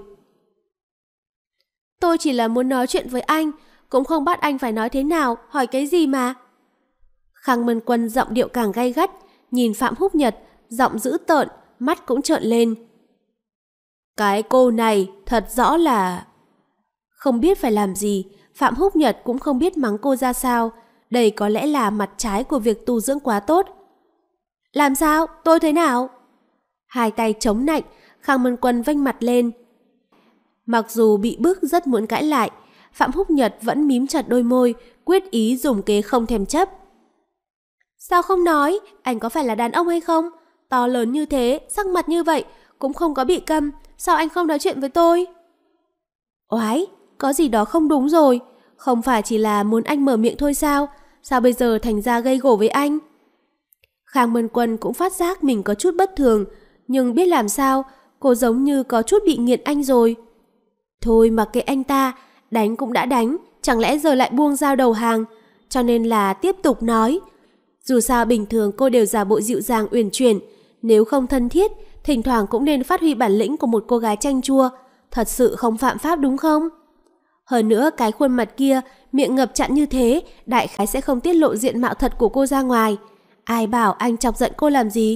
Tôi chỉ là muốn nói chuyện với anh, cũng không bắt anh phải nói thế nào, hỏi cái gì mà. Khang Mân Quân giọng điệu càng gay gắt, nhìn Phạm Húc Nhật, giọng dữ tợn, mắt cũng trợn lên. Cái cô này thật rõ là... Không biết phải làm gì, Phạm Húc Nhật cũng không biết mắng cô ra sao. Đây có lẽ là mặt trái của việc tu dưỡng quá tốt. Làm sao? Tôi thế nào? Hai tay chống nạnh, Khang Mân Quân vênh mặt lên. Mặc dù bị bức rất muốn cãi lại, Phạm Húc Nhật vẫn mím chặt đôi môi, quyết ý dùng kế không thèm chấp. Sao không nói? Anh có phải là đàn ông hay không? To lớn như thế, sắc mặt như vậy, cũng không có bị câm. Sao anh không nói chuyện với tôi? Oái, có gì đó không đúng rồi. Không phải chỉ là muốn anh mở miệng thôi sao? Sao bây giờ thành ra gây gổ với anh? Khang Mân Quân cũng phát giác mình có chút bất thường, nhưng biết làm sao, cô giống như có chút bị nghiện anh rồi. Thôi mặc kệ anh ta, đánh cũng đã đánh, chẳng lẽ giờ lại buông dao đầu hàng, cho nên là tiếp tục nói. Dù sao bình thường cô đều giả bộ dịu dàng uyển chuyển, nếu không thân thiết, thỉnh thoảng cũng nên phát huy bản lĩnh của một cô gái chanh chua, thật sự không phạm pháp đúng không? Hơn nữa cái khuôn mặt kia, miệng ngập chặn như thế, đại khái sẽ không tiết lộ diện mạo thật của cô ra ngoài. Ai bảo anh chọc giận cô làm gì?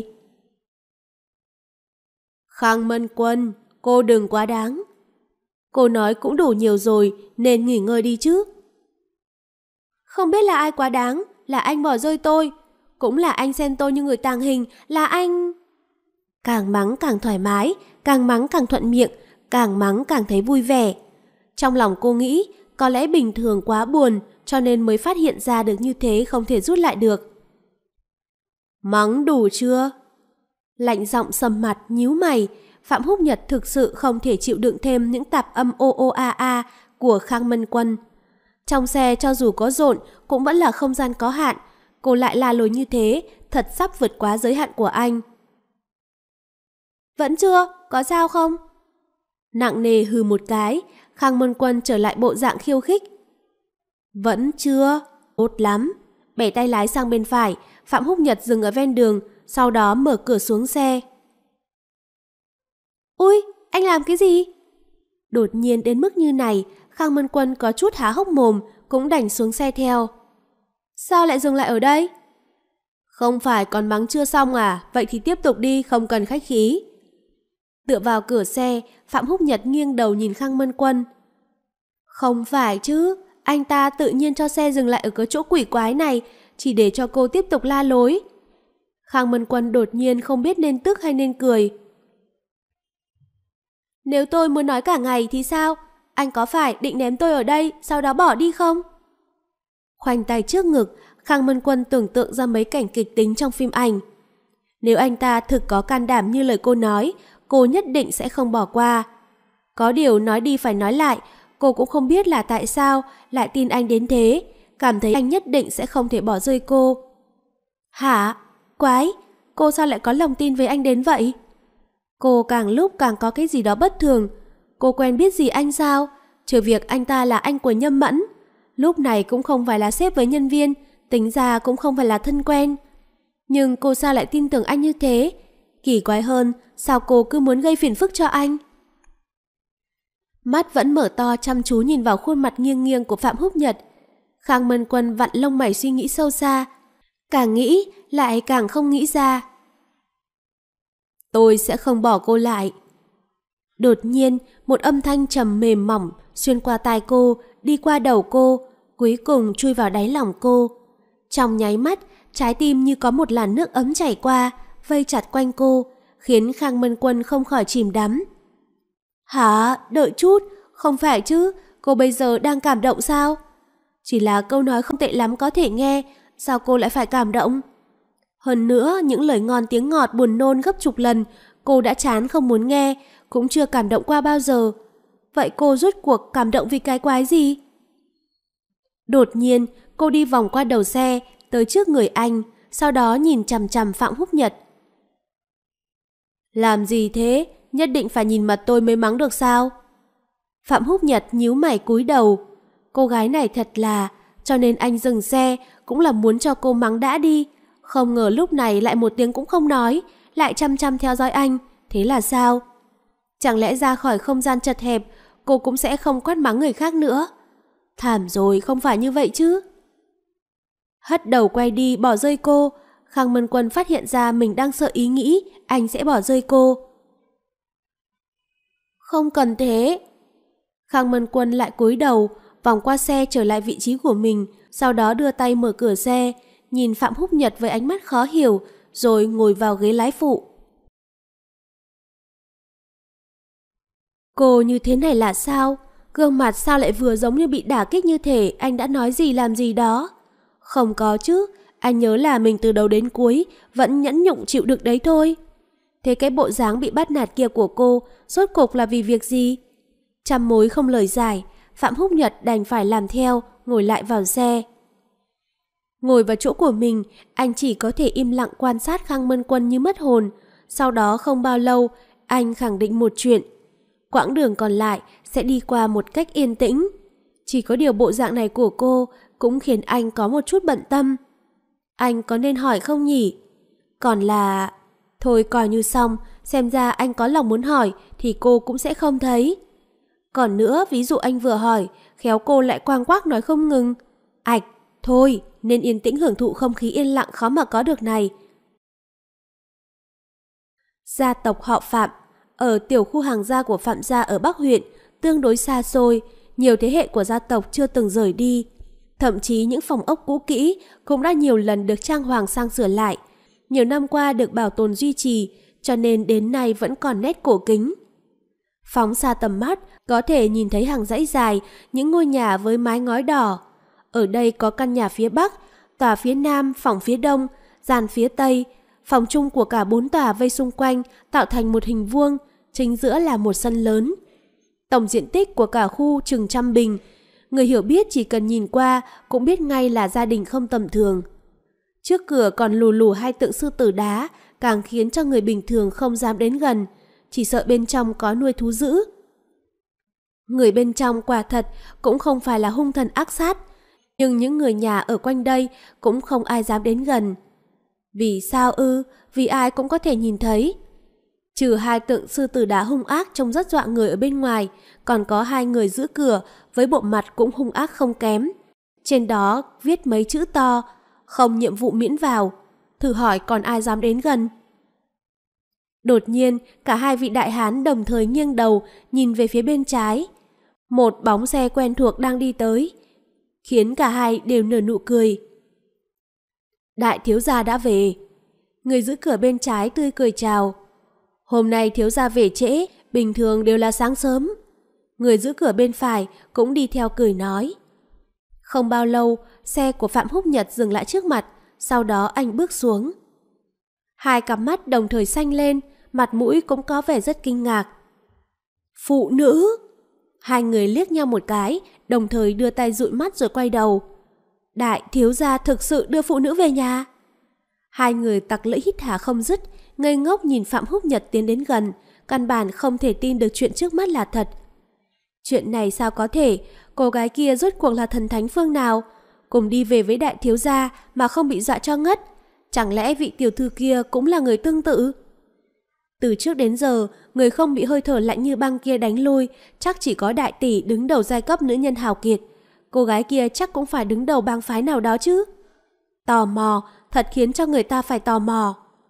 Khang Mân Quân, cô đừng quá đáng. Cô nói cũng đủ nhiều rồi, nên nghỉ ngơi đi chứ. Không biết là ai quá đáng, là anh bỏ rơi tôi, cũng là anh xem tôi như người tàng hình, là anh... Càng mắng càng thoải mái, càng mắng càng thuận miệng, càng mắng càng thấy vui vẻ. Trong lòng cô nghĩ, có lẽ bình thường quá buồn, cho nên mới phát hiện ra được như thế không thể rút lại được. Mắng đủ chưa? Lạnh giọng sầm mặt, nhíu mày, Phạm Húc Nhật thực sự không thể chịu đựng thêm những tạp âm ô ô a a của Khang Mân Quân. Trong xe cho dù có rộn cũng vẫn là không gian có hạn, cô lại la lối như thế, thật sắp vượt quá giới hạn của anh. Vẫn chưa, có sao không? Nặng nề hừ một cái, Khang Mân Quân trở lại bộ dạng khiêu khích. Vẫn chưa, tốt lắm. Bẻ tay lái sang bên phải, Phạm Húc Nhật dừng ở ven đường, sau đó mở cửa xuống xe. Ui, anh làm cái gì? Đột nhiên đến mức như này, Khang Mân Quân có chút há hốc mồm, cũng đành xuống xe theo. Sao lại dừng lại ở đây? Không phải còn mắng chưa xong à? Vậy thì tiếp tục đi, không cần khách khí. Tựa vào cửa xe, Phạm Húc Nhật nghiêng đầu nhìn Khang Mân Quân. Không phải chứ, anh ta tự nhiên cho xe dừng lại ở cái chỗ quỷ quái này, chỉ để cho cô tiếp tục la lối. Khang Mân Quân đột nhiên không biết nên tức hay nên cười. Nếu tôi muốn nói cả ngày thì sao? Anh có phải định ném tôi ở đây, sau đó bỏ đi không? Khoanh tay trước ngực, Khang Mân Quân tưởng tượng ra mấy cảnh kịch tính trong phim ảnh. Nếu anh ta thực có can đảm như lời cô nói, cô nhất định sẽ không bỏ qua. Có điều nói đi phải nói lại, cô cũng không biết là tại sao lại tin anh đến thế, cảm thấy anh nhất định sẽ không thể bỏ rơi cô. Hả? Quái, cô sao lại có lòng tin với anh đến vậy? Cô càng lúc càng có cái gì đó bất thường. Cô quen biết gì anh sao? Trừ việc anh ta là anh của Nhâm Mẫn. Lúc này cũng không phải là sếp với nhân viên, tính ra cũng không phải là thân quen. Nhưng cô sao lại tin tưởng anh như thế? Kỳ quái hơn, sao cô cứ muốn gây phiền phức cho anh? Mắt vẫn mở to chăm chú nhìn vào khuôn mặt nghiêng nghiêng của Phạm Húc Nhật. Khang Mân Quân vặn lông mày suy nghĩ sâu xa. Càng nghĩ, lại càng không nghĩ ra. Tôi sẽ không bỏ cô lại. Đột nhiên, một âm thanh trầm mềm mỏng xuyên qua tai cô, đi qua đầu cô, cuối cùng chui vào đáy lòng cô. Trong nháy mắt, trái tim như có một làn nước ấm chảy qua, vây chặt quanh cô, khiến Khang Mân Quân không khỏi chìm đắm. Hả? Đợi chút, không phải chứ, cô bây giờ đang cảm động sao? Chỉ là câu nói không tệ lắm có thể nghe, sao cô lại phải cảm động? Hơn nữa, những lời ngon tiếng ngọt buồn nôn gấp chục lần, cô đã chán không muốn nghe, cũng chưa cảm động qua bao giờ. Vậy cô rốt cuộc cảm động vì cái quái gì? Đột nhiên, cô đi vòng qua đầu xe, tới trước người anh, sau đó nhìn chằm chằm Phạm Húc Nhật. Làm gì thế? Nhất định phải nhìn mặt tôi mới mắng được sao? Phạm Húc Nhật nhíu mày cúi đầu. Cô gái này thật là, cho nên anh dừng xe cũng là muốn cho cô mắng đã đi. Không ngờ lúc này lại một tiếng cũng không nói, lại chăm chăm theo dõi anh. Thế là sao? Chẳng lẽ ra khỏi không gian chật hẹp, cô cũng sẽ không quát mắng người khác nữa? Thảm rồi, không phải như vậy chứ. Hất đầu quay đi bỏ rơi cô, Khang Mân Quân phát hiện ra mình đang sợ ý nghĩ anh sẽ bỏ rơi cô. Không cần thế. Khang Mân Quân lại cúi đầu, vòng qua xe trở lại vị trí của mình, sau đó đưa tay mở cửa xe, nhìn Phạm Húc Nhật với ánh mắt khó hiểu, rồi ngồi vào ghế lái phụ. Cô như thế này là sao? Gương mặt sao lại vừa giống như bị đả kích như thể anh đã nói gì làm gì đó? Không có chứ, anh nhớ là mình từ đầu đến cuối vẫn nhẫn nhục chịu đựng đấy thôi. Thế cái bộ dáng bị bắt nạt kia của cô rốt cuộc là vì việc gì? Trăm mối không lời giải, Phạm Húc Nhật đành phải làm theo, ngồi lại vào xe. Ngồi vào chỗ của mình, anh chỉ có thể im lặng quan sát Khang Mân Quân như mất hồn. Sau đó không bao lâu, anh khẳng định một chuyện. Quãng đường còn lại sẽ đi qua một cách yên tĩnh. Chỉ có điều bộ dạng này của cô cũng khiến anh có một chút bận tâm. Anh có nên hỏi không nhỉ? Còn là... Thôi coi như xong, xem ra anh có lòng muốn hỏi thì cô cũng sẽ không thấy. Còn nữa, ví dụ anh vừa hỏi, khéo cô lại quang quác nói không ngừng. Ảch, thôi, nên yên tĩnh hưởng thụ không khí yên lặng khó mà có được này. Gia tộc họ Phạm, ở tiểu khu hàng gia của Phạm gia ở Bắc huyện, tương đối xa xôi, nhiều thế hệ của gia tộc chưa từng rời đi. Thậm chí những phòng ốc cũ kỹ cũng đã nhiều lần được trang hoàng sang sửa lại. Nhiều năm qua được bảo tồn duy trì, cho nên đến nay vẫn còn nét cổ kính. Phóng xa tầm mắt, có thể nhìn thấy hàng dãy dài, những ngôi nhà với mái ngói đỏ. Ở đây có căn nhà phía Bắc, tòa phía Nam, phòng phía Đông, gian phía Tây. Phòng chung của cả bốn tòa vây xung quanh tạo thành một hình vuông, chính giữa là một sân lớn. Tổng diện tích của cả khu chừng trăm bình. Người hiểu biết chỉ cần nhìn qua cũng biết ngay là gia đình không tầm thường. Trước cửa còn lù lù hai tượng sư tử đá, càng khiến cho người bình thường không dám đến gần, chỉ sợ bên trong có nuôi thú dữ. Người bên trong quả thật cũng không phải là hung thần ác sát, nhưng những người nhà ở quanh đây cũng không ai dám đến gần. Vì sao ư? Vì ai cũng có thể nhìn thấy. Trừ hai tượng sư tử đá hung ác trông rất dọa người ở bên ngoài, còn có hai người giữ cửa với bộ mặt cũng hung ác không kém. Trên đó viết mấy chữ to, không nhiệm vụ miễn vào. Thử hỏi còn ai dám đến gần? Đột nhiên, cả hai vị đại hán đồng thời nghiêng đầu nhìn về phía bên trái. Một bóng xe quen thuộc đang đi tới, khiến cả hai đều nở nụ cười. Đại thiếu gia đã về. Người giữ cửa bên trái tươi cười chào. Hôm nay thiếu gia về trễ, bình thường đều là sáng sớm. Người giữ cửa bên phải cũng đi theo cười nói. Không bao lâu, xe của Phạm Húc Nhật dừng lại trước mặt, sau đó anh bước xuống. Hai cặp mắt đồng thời xanh lên, mặt mũi cũng có vẻ rất kinh ngạc. Phụ nữ! Hai người liếc nhau một cái, đồng thời đưa tay dụi mắt rồi quay đầu. Đại thiếu gia thực sự đưa phụ nữ về nhà. Hai người tặc lưỡi hít hà không dứt, ngây ngốc nhìn Phạm Húc Nhật tiến đến gần, căn bản không thể tin được chuyện trước mắt là thật. Chuyện này sao có thể? Cô gái kia rốt cuộc là thần thánh phương nào? Cùng đi về với đại thiếu gia mà không bị dọa cho ngất. Chẳng lẽ vị tiểu thư kia cũng là người tương tự? Từ trước đến giờ, người không bị hơi thở lạnh như băng kia đánh lui, chắc chỉ có đại tỷ đứng đầu giai cấp nữ nhân hào kiệt. Cô gái kia chắc cũng phải đứng đầu bang phái nào đó chứ. Tò mò, thật khiến cho người ta phải tò mò.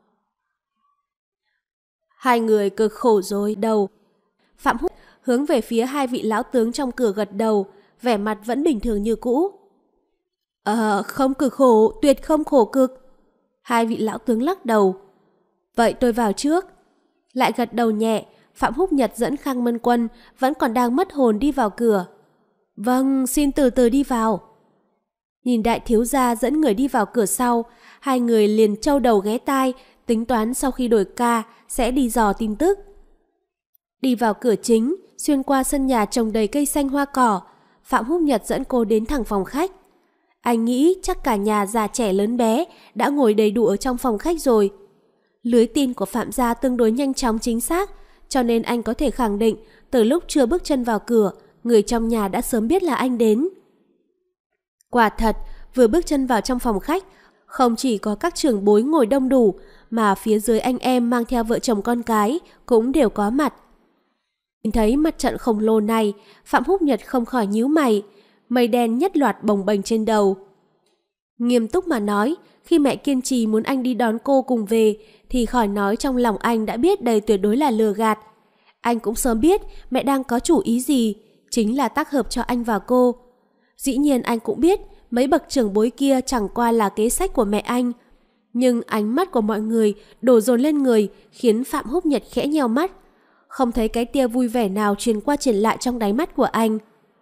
Hai người cực khổ rồi đầu. Phạm Húc hướng về phía hai vị lão tướng trong cửa gật đầu, vẻ mặt vẫn bình thường như cũ. Ờ, không cực khổ, tuyệt không khổ cực. Hai vị lão tướng lắc đầu. Vậy tôi vào trước. Lại gật đầu nhẹ, Phạm Húc Nhật dẫn Khang Mân Quân vẫn còn đang mất hồn đi vào cửa. Vâng, xin từ từ đi vào. Nhìn đại thiếu gia dẫn người đi vào cửa sau, hai người liền trâu đầu ghé tai, tính toán sau khi đổi ca sẽ đi dò tin tức. Đi vào cửa chính, xuyên qua sân nhà trồng đầy cây xanh hoa cỏ, Phạm Húc Nhật dẫn cô đến thẳng phòng khách. Anh nghĩ chắc cả nhà già trẻ lớn bé đã ngồi đầy đủ ở trong phòng khách rồi. Lưới tin của Phạm gia tương đối nhanh chóng chính xác, cho nên anh có thể khẳng định từ lúc chưa bước chân vào cửa, người trong nhà đã sớm biết là anh đến. Quả thật, vừa bước chân vào trong phòng khách, không chỉ có các trưởng bối ngồi đông đủ, mà phía dưới anh em mang theo vợ chồng con cái cũng đều có mặt. Nhìn thấy mặt trận khổng lồ này, Phạm Húc Nhật không khỏi nhíu mày, mây đen nhất loạt bồng bềnh trên đầu. Nghiêm túc mà nói, khi mẹ kiên trì muốn anh đi đón cô cùng về, thì khỏi nói trong lòng anh đã biết đây tuyệt đối là lừa gạt. Anh cũng sớm biết mẹ đang có chủ ý gì, chính là tác hợp cho anh và cô. Dĩ nhiên anh cũng biết mấy bậc trưởng bối kia chẳng qua là kế sách của mẹ anh. Nhưng ánh mắt của mọi người đổ dồn lên người khiến Phạm Húc Nhật khẽ nheo mắt. Không thấy cái tia vui vẻ nào truyền qua truyền lại trong đáy mắt của anh.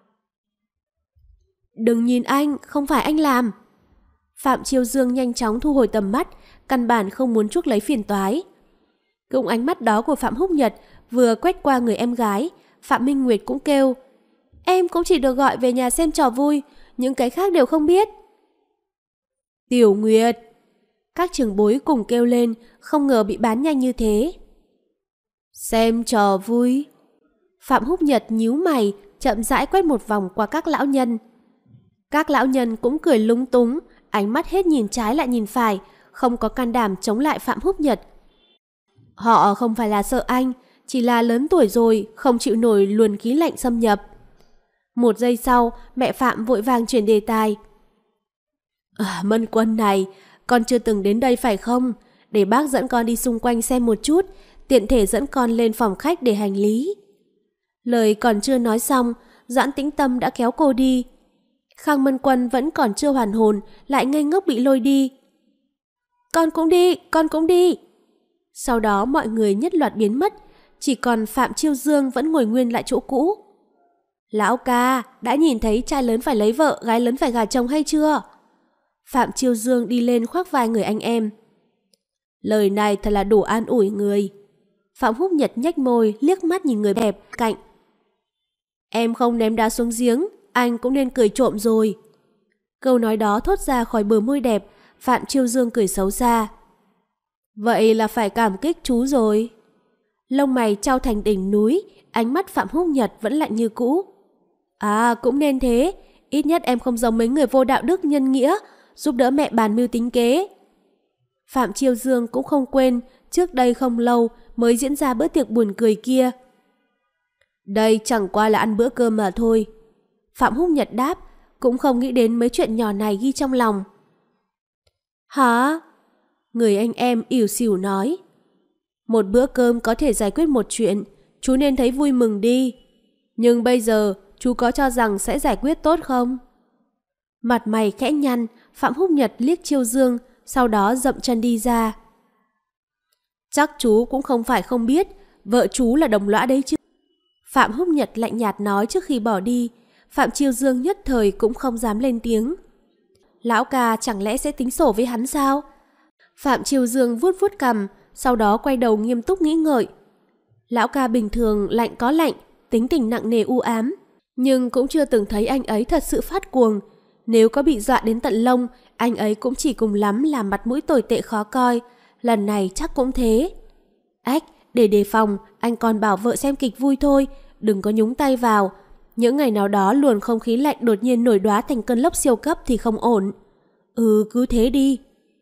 Đừng nhìn anh, không phải anh làm. Phạm Chiêu Dương nhanh chóng thu hồi tầm mắt, căn bản không muốn chuốc lấy phiền toái. Cùng ánh mắt đó của Phạm Húc Nhật vừa quét qua người em gái, Phạm Minh Nguyệt cũng kêu. Em cũng chỉ được gọi về nhà xem trò vui, những cái khác đều không biết. Tiểu Nguyệt! Các trưởng bối cùng kêu lên, không ngờ bị bán nhanh như thế. Xem trò vui. Phạm Húc Nhật nhíu mày, chậm rãi quét một vòng qua các lão nhân. Các lão nhân cũng cười lúng túng, ánh mắt hết nhìn trái lại nhìn phải, không có can đảm chống lại Phạm Húc Nhật. Họ không phải là sợ anh, chỉ là lớn tuổi rồi, không chịu nổi luồng khí lạnh xâm nhập. Một giây sau, mẹ Phạm vội vàng chuyển đề tài. À, Mân Quân này, con chưa từng đến đây phải không? Để bác dẫn con đi xung quanh xem một chút, tiện thể dẫn con lên phòng khách để hành lý. Lời còn chưa nói xong, Doãn Tĩnh Tâm đã kéo cô đi. Khang Mân Quân vẫn còn chưa hoàn hồn, lại ngây ngốc bị lôi đi. Con cũng đi, con cũng đi. Sau đó mọi người nhất loạt biến mất, chỉ còn Phạm Chiêu Dương vẫn ngồi nguyên lại chỗ cũ. Lão ca, đã nhìn thấy trai lớn phải lấy vợ, gái lớn phải gả chồng hay chưa? Phạm Chiêu Dương đi lên khoác vai người anh em. Lời này thật là đủ an ủi người. Phạm Húc Nhật nhếch môi liếc mắt nhìn người đẹp cạnh. Em không ném đá xuống giếng, anh cũng nên cười trộm rồi. Câu nói đó thốt ra khỏi bờ môi đẹp, Phạm Chiêu Dương cười xấu xa. Vậy là phải cảm kích chú rồi. Lông mày trao thành đỉnh núi, ánh mắt Phạm Húc Nhật vẫn lạnh như cũ. À, cũng nên thế, ít nhất em không giống mấy người vô đạo đức nhân nghĩa, giúp đỡ mẹ bàn mưu tính kế. Phạm Chiêu Dương cũng không quên, trước đây không lâu mới diễn ra bữa tiệc buồn cười kia. Đây chẳng qua là ăn bữa cơm mà thôi. Phạm Húc Nhật đáp, cũng không nghĩ đến mấy chuyện nhỏ này ghi trong lòng. Hả? Người anh em ỉu xìu nói. Một bữa cơm có thể giải quyết một chuyện, chú nên thấy vui mừng đi. Nhưng bây giờ, chú có cho rằng sẽ giải quyết tốt không? Mặt mày khẽ nhăn, Phạm Húc Nhật liếc Chiêu Dương, sau đó dậm chân đi ra. Chắc chú cũng không phải không biết, vợ chú là đồng lõa đấy chứ. Phạm Húc Nhật lạnh nhạt nói trước khi bỏ đi. Phạm Chiêu Dương nhất thời cũng không dám lên tiếng. Lão ca chẳng lẽ sẽ tính sổ với hắn sao? Phạm Chiêu Dương vuốt vuốt cằm, sau đó quay đầu nghiêm túc nghĩ ngợi. Lão ca bình thường lạnh có lạnh, tính tình nặng nề u ám, nhưng cũng chưa từng thấy anh ấy thật sự phát cuồng. Nếu có bị dọa đến tận lông, anh ấy cũng chỉ cùng lắm làm mặt mũi tồi tệ khó coi. Lần này chắc cũng thế. Ách, để đề phòng, anh còn bảo vợ xem kịch vui thôi, đừng có nhúng tay vào. Những ngày nào đó luồng không khí lạnh đột nhiên nổi đoá thành cơn lốc siêu cấp thì không ổn. Ừ, cứ thế đi.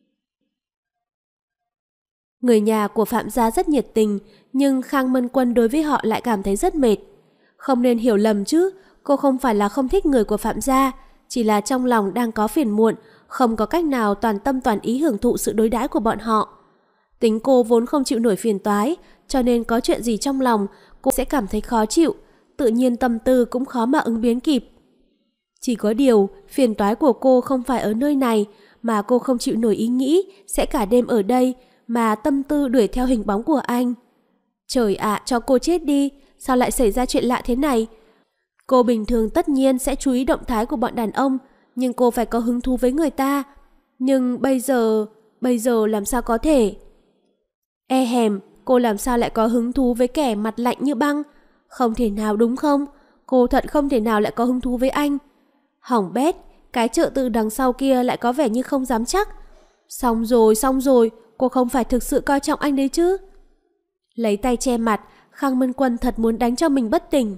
Người nhà của Phạm gia rất nhiệt tình, nhưng Khang Mân Quân đối với họ lại cảm thấy rất mệt. Không nên hiểu lầm chứ, cô không phải là không thích người của Phạm gia, chỉ là trong lòng đang có phiền muộn, không có cách nào toàn tâm toàn ý hưởng thụ sự đối đãi của bọn họ. Tính cô vốn không chịu nổi phiền toái, cho nên có chuyện gì trong lòng, cô sẽ cảm thấy khó chịu, tự nhiên tâm tư cũng khó mà ứng biến kịp. Chỉ có điều, phiền toái của cô không phải ở nơi này, mà cô không chịu nổi ý nghĩ sẽ cả đêm ở đây, mà tâm tư đuổi theo hình bóng của anh. Trời ạ, cho cô chết đi, sao lại xảy ra chuyện lạ thế này? Cô bình thường tất nhiên sẽ chú ý động thái của bọn đàn ông, nhưng cô phải có hứng thú với người ta. Nhưng bây giờ, bây giờ làm sao có thể? E hèm, cô làm sao lại có hứng thú với kẻ mặt lạnh như băng? Không thể nào đúng không? Cô thật không thể nào lại có hứng thú với anh. Hỏng bét, cái trợ từ đằng sau kia lại có vẻ như không dám chắc. Xong rồi, xong rồi, cô không phải thực sự coi trọng anh đấy chứ? Lấy tay che mặt, Khang Mân Quân thật muốn đánh cho mình bất tỉnh.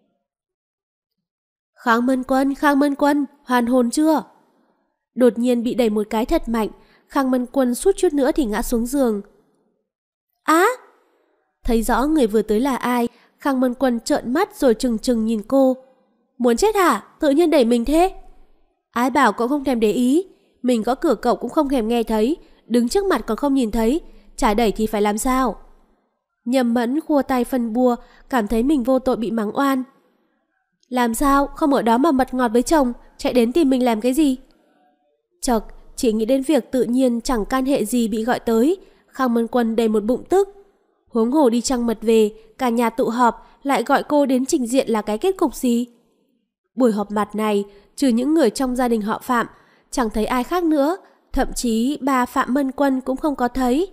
Khang Mân Quân, Khang Mân Quân, hoàn hồn chưa? Đột nhiên bị đẩy một cái thật mạnh, Khang Mân Quân suýt chút nữa thì ngã xuống giường. Á! Thấy rõ người vừa tới là ai, Khang Mân Quân trợn mắt rồi trừng trừng nhìn cô. Muốn chết hả? Tự nhiên đẩy mình thế? Ai bảo cậu không thèm để ý? Mình có cửa cậu cũng không thèm nghe thấy, đứng trước mặt còn không nhìn thấy, chả đẩy thì phải làm sao? Nhầm Mẫn khua tay phân bua, cảm thấy mình vô tội bị mắng oan. Làm sao? Không ở đó mà mật ngọt với chồng, chạy đến tìm mình làm cái gì? Chật, chỉ nghĩ đến việc tự nhiên chẳng can hệ gì bị gọi tới, Khang Mân Quân đầy một bụng tức. Huống hồ đi trăng mật về, cả nhà tụ họp lại gọi cô đến trình diện là cái kết cục gì? Buổi họp mặt này, trừ những người trong gia đình họ Phạm, chẳng thấy ai khác nữa, thậm chí bà Phạm Mân Quân cũng không có thấy.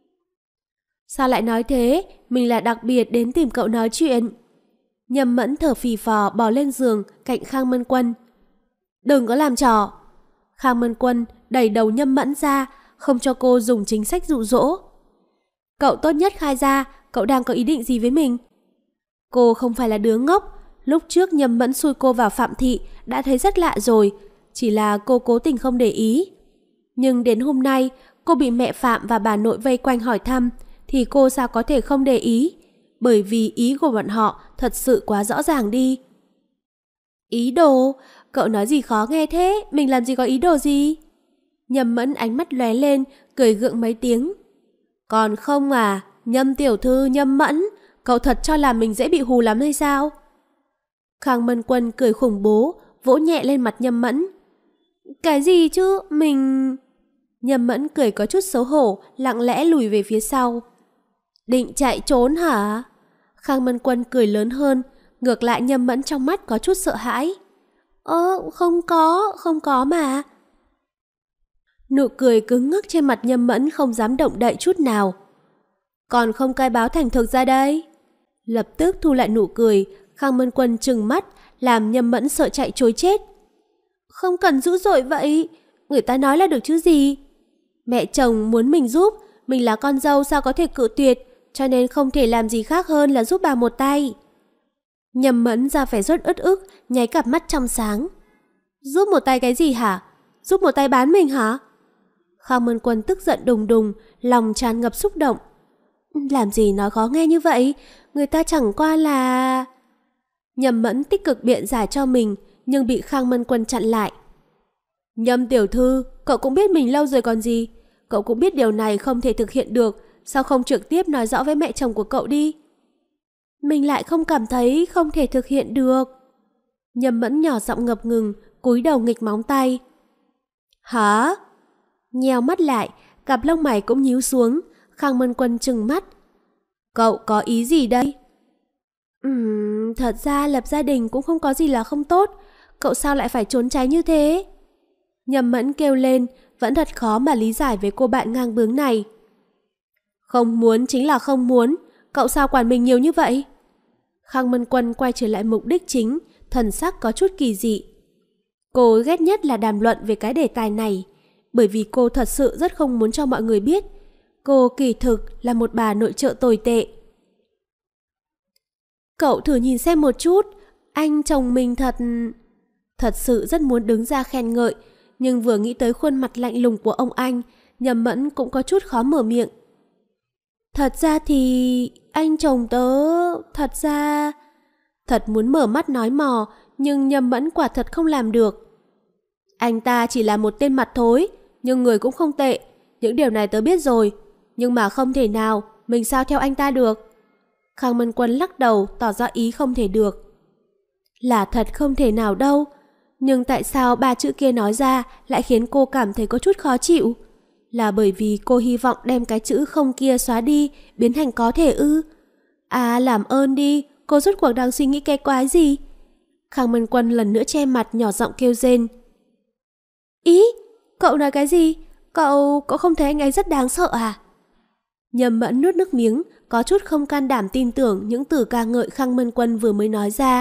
Sao lại nói thế? Mình là đặc biệt đến tìm cậu nói chuyện. Nhầm Mẫn thở phì phò bò lên giường cạnh Khang Mân Quân. Đừng có làm trò. Khang Mân Quân đẩy đầu Nhâm Mẫn ra, không cho cô dùng chính sách dụ dỗ. Cậu tốt nhất khai ra, cậu đang có ý định gì với mình? Cô không phải là đứa ngốc. Lúc trước Nhâm Mẫn xui cô vào Phạm thị đã thấy rất lạ rồi, chỉ là cô cố tình không để ý. Nhưng đến hôm nay, cô bị mẹ Phạm và bà nội vây quanh hỏi thăm, thì cô sao có thể không để ý? Bởi vì ý của bọn họ thật sự quá rõ ràng đi. Ý đồ? Cậu nói gì khó nghe thế? Mình làm gì có ý đồ gì? Nhâm Mẫn ánh mắt lóe lên, cười gượng mấy tiếng. Còn không à, Nhâm tiểu thư Nhâm Mẫn, cậu thật cho là mình dễ bị hù lắm hay sao? Khang Mân Quân cười khủng bố, vỗ nhẹ lên mặt Nhâm Mẫn. Cái gì chứ, mình... Nhâm Mẫn cười có chút xấu hổ, lặng lẽ lùi về phía sau. Định chạy trốn hả? Khang Mân Quân cười lớn hơn, ngược lại Nhâm Mẫn trong mắt có chút sợ hãi. Ơ, không có, không có mà. Nụ cười cứng ngắc trên mặt Nhâm Mẫn không dám động đậy chút nào. Còn không khai báo thành thực ra đây. Lập tức thu lại nụ cười, Khang Mân Quân trừng mắt, làm Nhâm Mẫn sợ chạy trối chết. Không cần dữ dội vậy, người ta nói là được chứ gì. Mẹ chồng muốn mình giúp, mình là con dâu sao có thể cự tuyệt, cho nên không thể làm gì khác hơn là giúp bà một tay. Nhâm Mẫn ra vẻ rất ức ức, nháy cặp mắt trong sáng. Giúp một tay cái gì hả? Giúp một tay bán mình hả? Khang Mân Quân tức giận đùng đùng, lòng tràn ngập xúc động. Làm gì nói khó nghe như vậy, người ta chẳng qua là... Nhâm Mẫn tích cực biện giải cho mình, nhưng bị Khang Mân Quân chặn lại. Nhâm tiểu thư, cậu cũng biết mình lâu rồi còn gì. Cậu cũng biết điều này không thể thực hiện được, sao không trực tiếp nói rõ với mẹ chồng của cậu đi? Mình lại không cảm thấy không thể thực hiện được. Nhâm Mẫn nhỏ giọng ngập ngừng, cúi đầu nghịch móng tay. Hả? Nheo mắt lại, cặp lông mày cũng nhíu xuống. Khang Mân Quân trừng mắt. Cậu có ý gì đây? Ừm, thật ra lập gia đình cũng không có gì là không tốt. Cậu sao lại phải trốn tránh như thế? Nhâm Mẫn kêu lên, vẫn thật khó mà lý giải với cô bạn ngang bướng này. Không muốn chính là không muốn, cậu sao quản mình nhiều như vậy? Khang Mân Quân quay trở lại mục đích chính, thần sắc có chút kỳ dị. Cô ghét nhất là đàm luận về cái đề tài này, bởi vì cô thật sự rất không muốn cho mọi người biết. Cô kỳ thực là một bà nội trợ tồi tệ. Cậu thử nhìn xem một chút, anh chồng mình thật... Thật sự rất muốn đứng ra khen ngợi, nhưng vừa nghĩ tới khuôn mặt lạnh lùng của ông anh, Nhâm Mẫn cũng có chút khó mở miệng. Thật ra thì... anh chồng tớ... Thật ra... Thật muốn mở mắt nói mò, nhưng Nhâm Mẫn quả thật không làm được. Anh ta chỉ là một tên mặt thối, nhưng người cũng không tệ. Những điều này tớ biết rồi, nhưng mà không thể nào, mình sao theo anh ta được? Khang Mân Quân lắc đầu, tỏ ra ý không thể được. Là thật không thể nào đâu, nhưng tại sao ba chữ kia nói ra lại khiến cô cảm thấy có chút khó chịu? Là bởi vì cô hy vọng đem cái chữ không kia xóa đi, biến thành có thể ư? À, làm ơn đi, cô rốt cuộc đang suy nghĩ cái quái gì? Khang Mân Quân lần nữa che mặt, nhỏ giọng kêu rên. Ý, cậu nói cái gì? Cậu, cậu không thấy anh ấy rất đáng sợ à? Nhâm Mẫn nuốt nước miếng, có chút không can đảm tin tưởng những từ ca ngợi Khang Mân Quân vừa mới nói ra.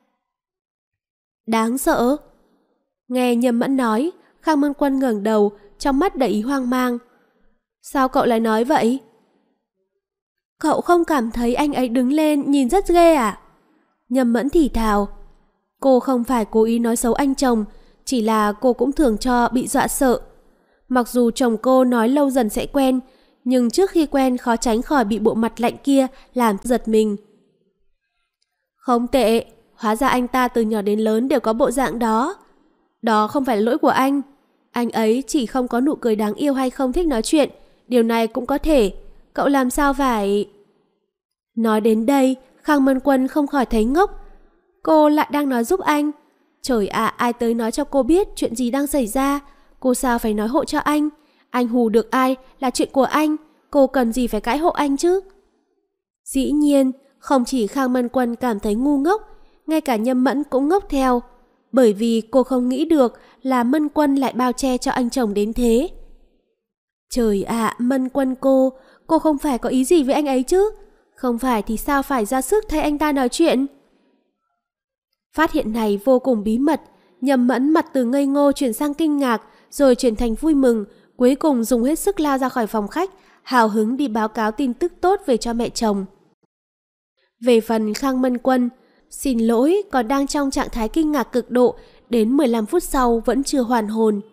Đáng sợ? Nghe Nhâm Mẫn nói, Khang Mân Quân ngẩng đầu, trong mắt đầy ý hoang mang. Sao cậu lại nói vậy? Cậu không cảm thấy anh ấy đứng lên nhìn rất ghê à? Nhâm Mẫn thì thào. Cô không phải cố ý nói xấu anh chồng, chỉ là cô cũng thường cho bị dọa sợ. Mặc dù chồng cô nói lâu dần sẽ quen, nhưng trước khi quen khó tránh khỏi bị bộ mặt lạnh kia làm giật mình. Không tệ, hóa ra anh ta từ nhỏ đến lớn đều có bộ dạng đó. Đó không phải là lỗi của anh. Anh ấy chỉ không có nụ cười đáng yêu hay không thích nói chuyện, điều này cũng có thể. Cậu làm sao phải... Nói đến đây, Khang Mân Quân không khỏi thấy ngốc. Cô lại đang nói giúp anh. Trời ạ, à, ai tới nói cho cô biết chuyện gì đang xảy ra? Cô sao phải nói hộ cho anh? Anh hù được ai là chuyện của anh, cô cần gì phải cãi hộ anh chứ? Dĩ nhiên, không chỉ Khang Mân Quân cảm thấy ngu ngốc, ngay cả Nhâm Mẫn cũng ngốc theo, bởi vì cô không nghĩ được là Mân Quân lại bao che cho anh chồng đến thế. Trời ạ, à, Mân Quân cô, cô không phải có ý gì với anh ấy chứ? Không phải thì sao phải ra sức thay anh ta nói chuyện? Phát hiện này vô cùng bí mật, Nhâm Mẫn mặt từ ngây ngô chuyển sang kinh ngạc, rồi chuyển thành vui mừng, cuối cùng dùng hết sức lao ra khỏi phòng khách, hào hứng đi báo cáo tin tức tốt về cho mẹ chồng. Về phần Khang Mân Quân, xin lỗi, còn đang trong trạng thái kinh ngạc cực độ, đến mười lăm phút sau vẫn chưa hoàn hồn.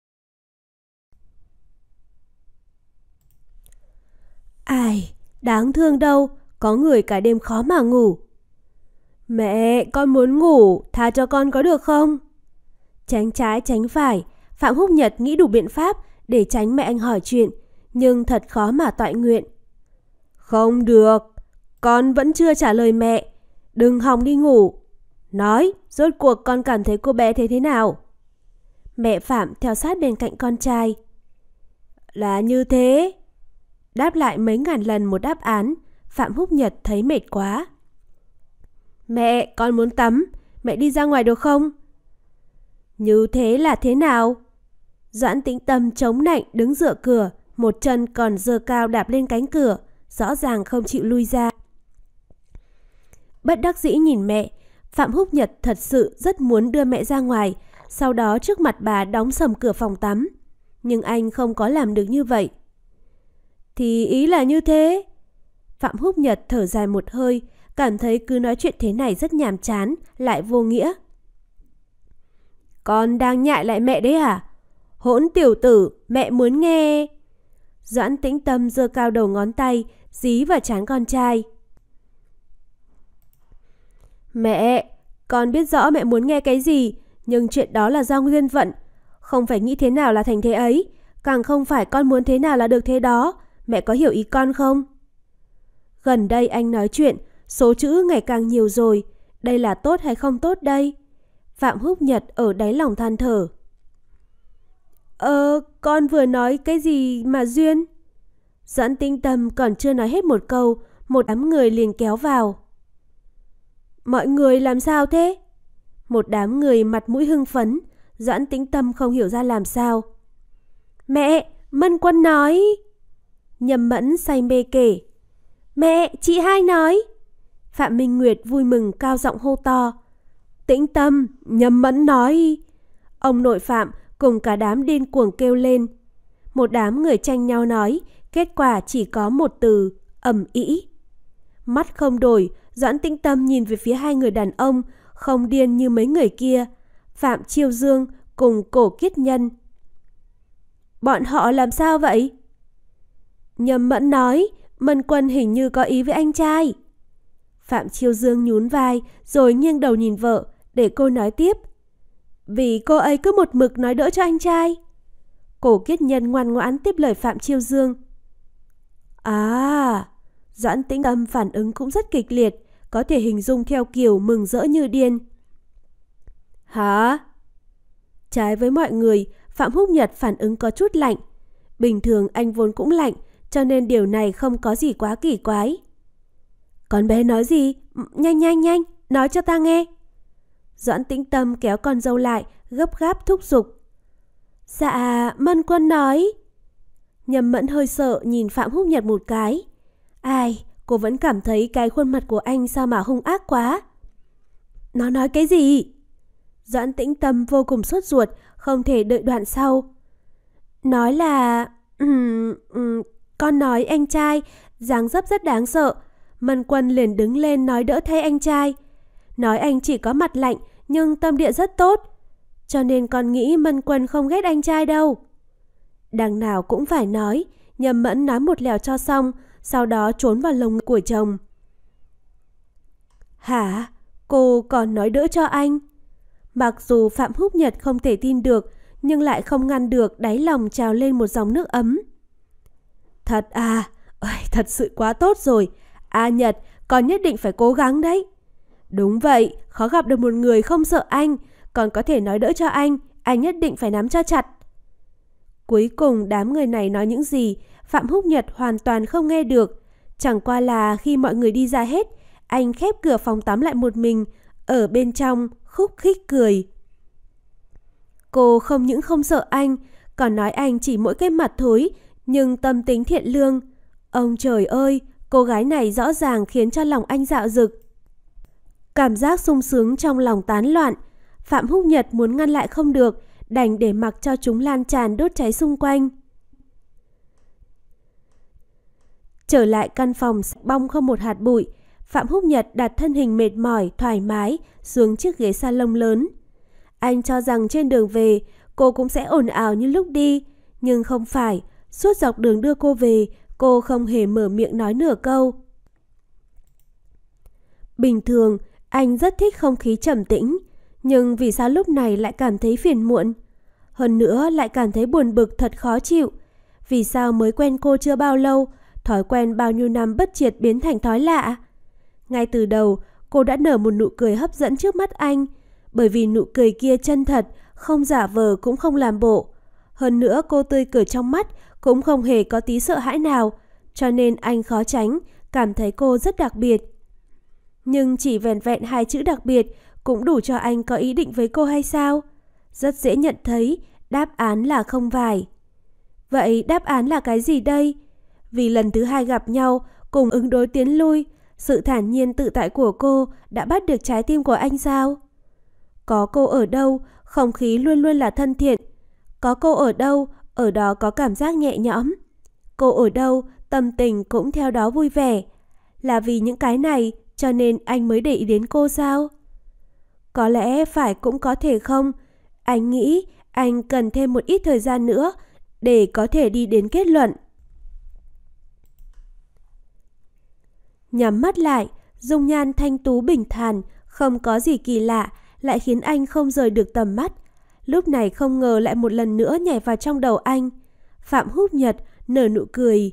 Ai, đáng thương đâu, có người cả đêm khó mà ngủ. Mẹ, con muốn ngủ, tha cho con có được không? Tránh trái tránh phải, Phạm Húc Nhật nghĩ đủ biện pháp để tránh mẹ anh hỏi chuyện, nhưng thật khó mà toại nguyện. Không được, con vẫn chưa trả lời mẹ, đừng hòng đi ngủ. Nói, rốt cuộc con cảm thấy cô bé thế thế nào? Mẹ Phạm theo sát bên cạnh con trai. Là như thế. Đáp lại mấy ngàn lần một đáp án, Phạm Húc Nhật thấy mệt quá. Mẹ, con muốn tắm, mẹ đi ra ngoài được không? Như thế là thế nào? Doãn Tĩnh Tâm chống nạnh đứng dựa cửa, một chân còn giơ cao đạp lên cánh cửa, rõ ràng không chịu lui ra. Bất đắc dĩ nhìn mẹ, Phạm Húc Nhật thật sự rất muốn đưa mẹ ra ngoài, sau đó trước mặt bà đóng sầm cửa phòng tắm. Nhưng anh không có làm được như vậy. Thì ý là như thế. Phạm Húc Nhật thở dài một hơi, cảm thấy cứ nói chuyện thế này rất nhàm chán, lại vô nghĩa. Con đang nhại lại mẹ đấy à? Hỗn tiểu tử, mẹ muốn nghe. Doãn Tĩnh Tâm giơ cao đầu ngón tay, dí vào trán con trai. Mẹ, con biết rõ mẹ muốn nghe cái gì, nhưng chuyện đó là do duyên vận. Không phải nghĩ thế nào là thành thế ấy, càng không phải con muốn thế nào là được thế đó. Mẹ có hiểu ý con không? Gần đây anh nói chuyện, số chữ ngày càng nhiều rồi. Đây là tốt hay không tốt đây? Phạm Húc Nhật ở đáy lòng than thở. Ờ, con vừa nói cái gì mà duyên? Doãn Tĩnh Tâm còn chưa nói hết một câu, một đám người liền kéo vào. Mọi người làm sao thế? Một đám người mặt mũi hưng phấn, Doãn Tĩnh Tâm không hiểu ra làm sao. Mẹ, Mân Quân nói. Nhâm Mẫn say mê kể. Mẹ, chị hai nói. Phạm Minh Nguyệt vui mừng cao giọng hô to. Tĩnh Tâm, Nhâm Mẫn nói. Ông nội Phạm cùng cả đám điên cuồng kêu lên. Một đám người tranh nhau nói, kết quả chỉ có một từ, ầm ĩ. Mắt không đổi, Doãn Tĩnh Tâm nhìn về phía hai người đàn ông, không điên như mấy người kia, Phạm Chiêu Dương cùng Cổ Kiết Nhân. Bọn họ làm sao vậy? Nhâm Mẫn nói, Mân Quân hình như có ý với anh trai. Phạm Chiêu Dương nhún vai rồi nghiêng đầu nhìn vợ để cô nói tiếp. Vì cô ấy cứ một mực nói đỡ cho anh trai. Cổ Kiết Nhân ngoan ngoãn tiếp lời Phạm Chiêu Dương. À, Doãn Tĩnh Tâm phản ứng cũng rất kịch liệt, có thể hình dung theo kiểu mừng rỡ như điên. Hả? Trái với mọi người, Phạm Húc Nhật phản ứng có chút lạnh. Bình thường anh vốn cũng lạnh, cho nên điều này không có gì quá kỳ quái. Con bé nói gì? Nhanh nhanh nhanh, nói cho ta nghe. Doãn Tĩnh Tâm kéo con dâu lại, gấp gáp thúc giục. Dạ, Mân Quân nói. Nhâm Mẫn hơi sợ nhìn Phạm Húc Nhật một cái. Ai, cô vẫn cảm thấy cái khuôn mặt của anh sao mà hung ác quá. Nó nói cái gì? Doãn Tĩnh Tâm vô cùng sốt ruột, không thể đợi đoạn sau. Nói là... Um, um, con nói anh trai, dáng dấp rất đáng sợ. Mân Quân liền đứng lên nói đỡ thay anh trai. Nói anh chỉ có mặt lạnh, nhưng tâm địa rất tốt. Cho nên con nghĩ Mân Quân không ghét anh trai đâu. Đằng nào cũng phải nói, Nhâm Mẫn nói một lèo cho xong, sau đó trốn vào lồng của chồng. Hả? Cô còn nói đỡ cho anh? Mặc dù Phạm Húc Nhật không thể tin được, nhưng lại không ngăn được đáy lòng trào lên một dòng nước ấm. Thật à? Ôi, thật sự quá tốt rồi. À Nhật, con nhất định phải cố gắng đấy. Đúng vậy, khó gặp được một người không sợ anh, còn có thể nói đỡ cho anh, anh nhất định phải nắm cho chặt. Cuối cùng đám người này nói những gì, Phạm Húc Nhật hoàn toàn không nghe được. Chẳng qua là khi mọi người đi ra hết, anh khép cửa phòng tắm lại một mình, ở bên trong khúc khích cười. Cô không những không sợ anh, còn nói anh chỉ mỗi cái mặt thối, nhưng tâm tính thiện lương. Ông trời ơi, cô gái này rõ ràng khiến cho lòng anh dạo dực. Cảm giác sung sướng trong lòng tán loạn. Phạm Húc Nhật muốn ngăn lại không được, đành để mặc cho chúng lan tràn đốt cháy xung quanh. Trở lại căn phòng bong không một hạt bụi, Phạm Húc Nhật đặt thân hình mệt mỏi, thoải mái xuống chiếc ghế salon lớn. Anh cho rằng trên đường về cô cũng sẽ ồn ào như lúc đi, nhưng không phải. Suốt dọc đường đưa cô về, cô không hề mở miệng nói nửa câu. Bình thường, anh rất thích không khí trầm tĩnh, nhưng vì sao lúc này lại cảm thấy phiền muộn? Hơn nữa lại cảm thấy buồn bực thật khó chịu. Vì sao mới quen cô chưa bao lâu, thói quen bao nhiêu năm bất triệt biến thành thói lạ? Ngay từ đầu, cô đã nở một nụ cười hấp dẫn trước mắt anh, bởi vì nụ cười kia chân thật, không giả vờ cũng không làm bộ. Hơn nữa cô tươi cười trong mắt cũng không hề có tí sợ hãi nào, cho nên anh khó tránh, cảm thấy cô rất đặc biệt. Nhưng chỉ vẻn vẹn hai chữ đặc biệt cũng đủ cho anh có ý định với cô hay sao? Rất dễ nhận thấy, đáp án là không phải. Vậy đáp án là cái gì đây? Vì lần thứ hai gặp nhau, cùng ứng đối tiến lui, sự thản nhiên tự tại của cô đã bắt được trái tim của anh sao? Có cô ở đâu, không khí luôn luôn là thân thiện. Có cô ở đâu, ở đó có cảm giác nhẹ nhõm. Cô ở đâu, tâm tình cũng theo đó vui vẻ. Là vì những cái này cho nên anh mới để ý đến cô sao? Có lẽ phải cũng có thể không. Anh nghĩ anh cần thêm một ít thời gian nữa để có thể đi đến kết luận. Nhắm mắt lại, dung nhan thanh tú bình thản, không có gì kỳ lạ, lại khiến anh không rời được tầm mắt. Lúc này không ngờ lại một lần nữa nhảy vào trong đầu anh. Phạm Húc Nhật nở nụ cười.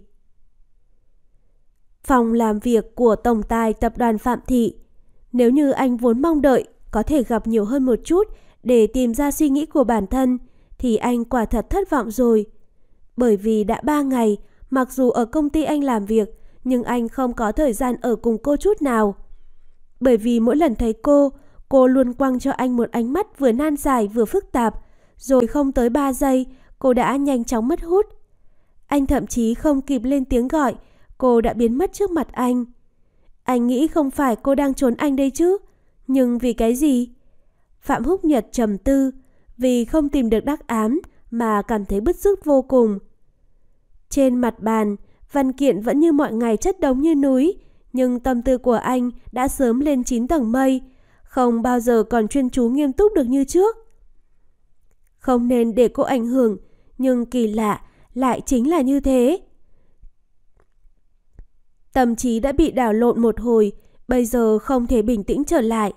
Phòng làm việc của tổng tài tập đoàn Phạm Thị. Nếu như anh vốn mong đợi có thể gặp nhiều hơn một chút để tìm ra suy nghĩ của bản thân, thì anh quả thật thất vọng rồi. Bởi vì đã ba ngày, mặc dù ở công ty anh làm việc, nhưng anh không có thời gian ở cùng cô chút nào. Bởi vì mỗi lần thấy cô, cô luôn quăng cho anh một ánh mắt vừa nan giải vừa phức tạp, rồi không tới ba giây, cô đã nhanh chóng mất hút. Anh thậm chí không kịp lên tiếng gọi, cô đã biến mất trước mặt anh. Anh nghĩ không phải cô đang trốn anh đây chứ, nhưng vì cái gì? Phạm Húc Nhật trầm tư, vì không tìm được đáp án mà cảm thấy bứt rứt vô cùng. Trên mặt bàn, văn kiện vẫn như mọi ngày chất đống như núi, nhưng tâm tư của anh đã sớm lên chín tầng mây, không bao giờ còn chuyên chú nghiêm túc được như trước. Không nên để cô ảnh hưởng, nhưng kỳ lạ lại chính là như thế. Tâm trí đã bị đảo lộn một hồi, bây giờ không thể bình tĩnh trở lại.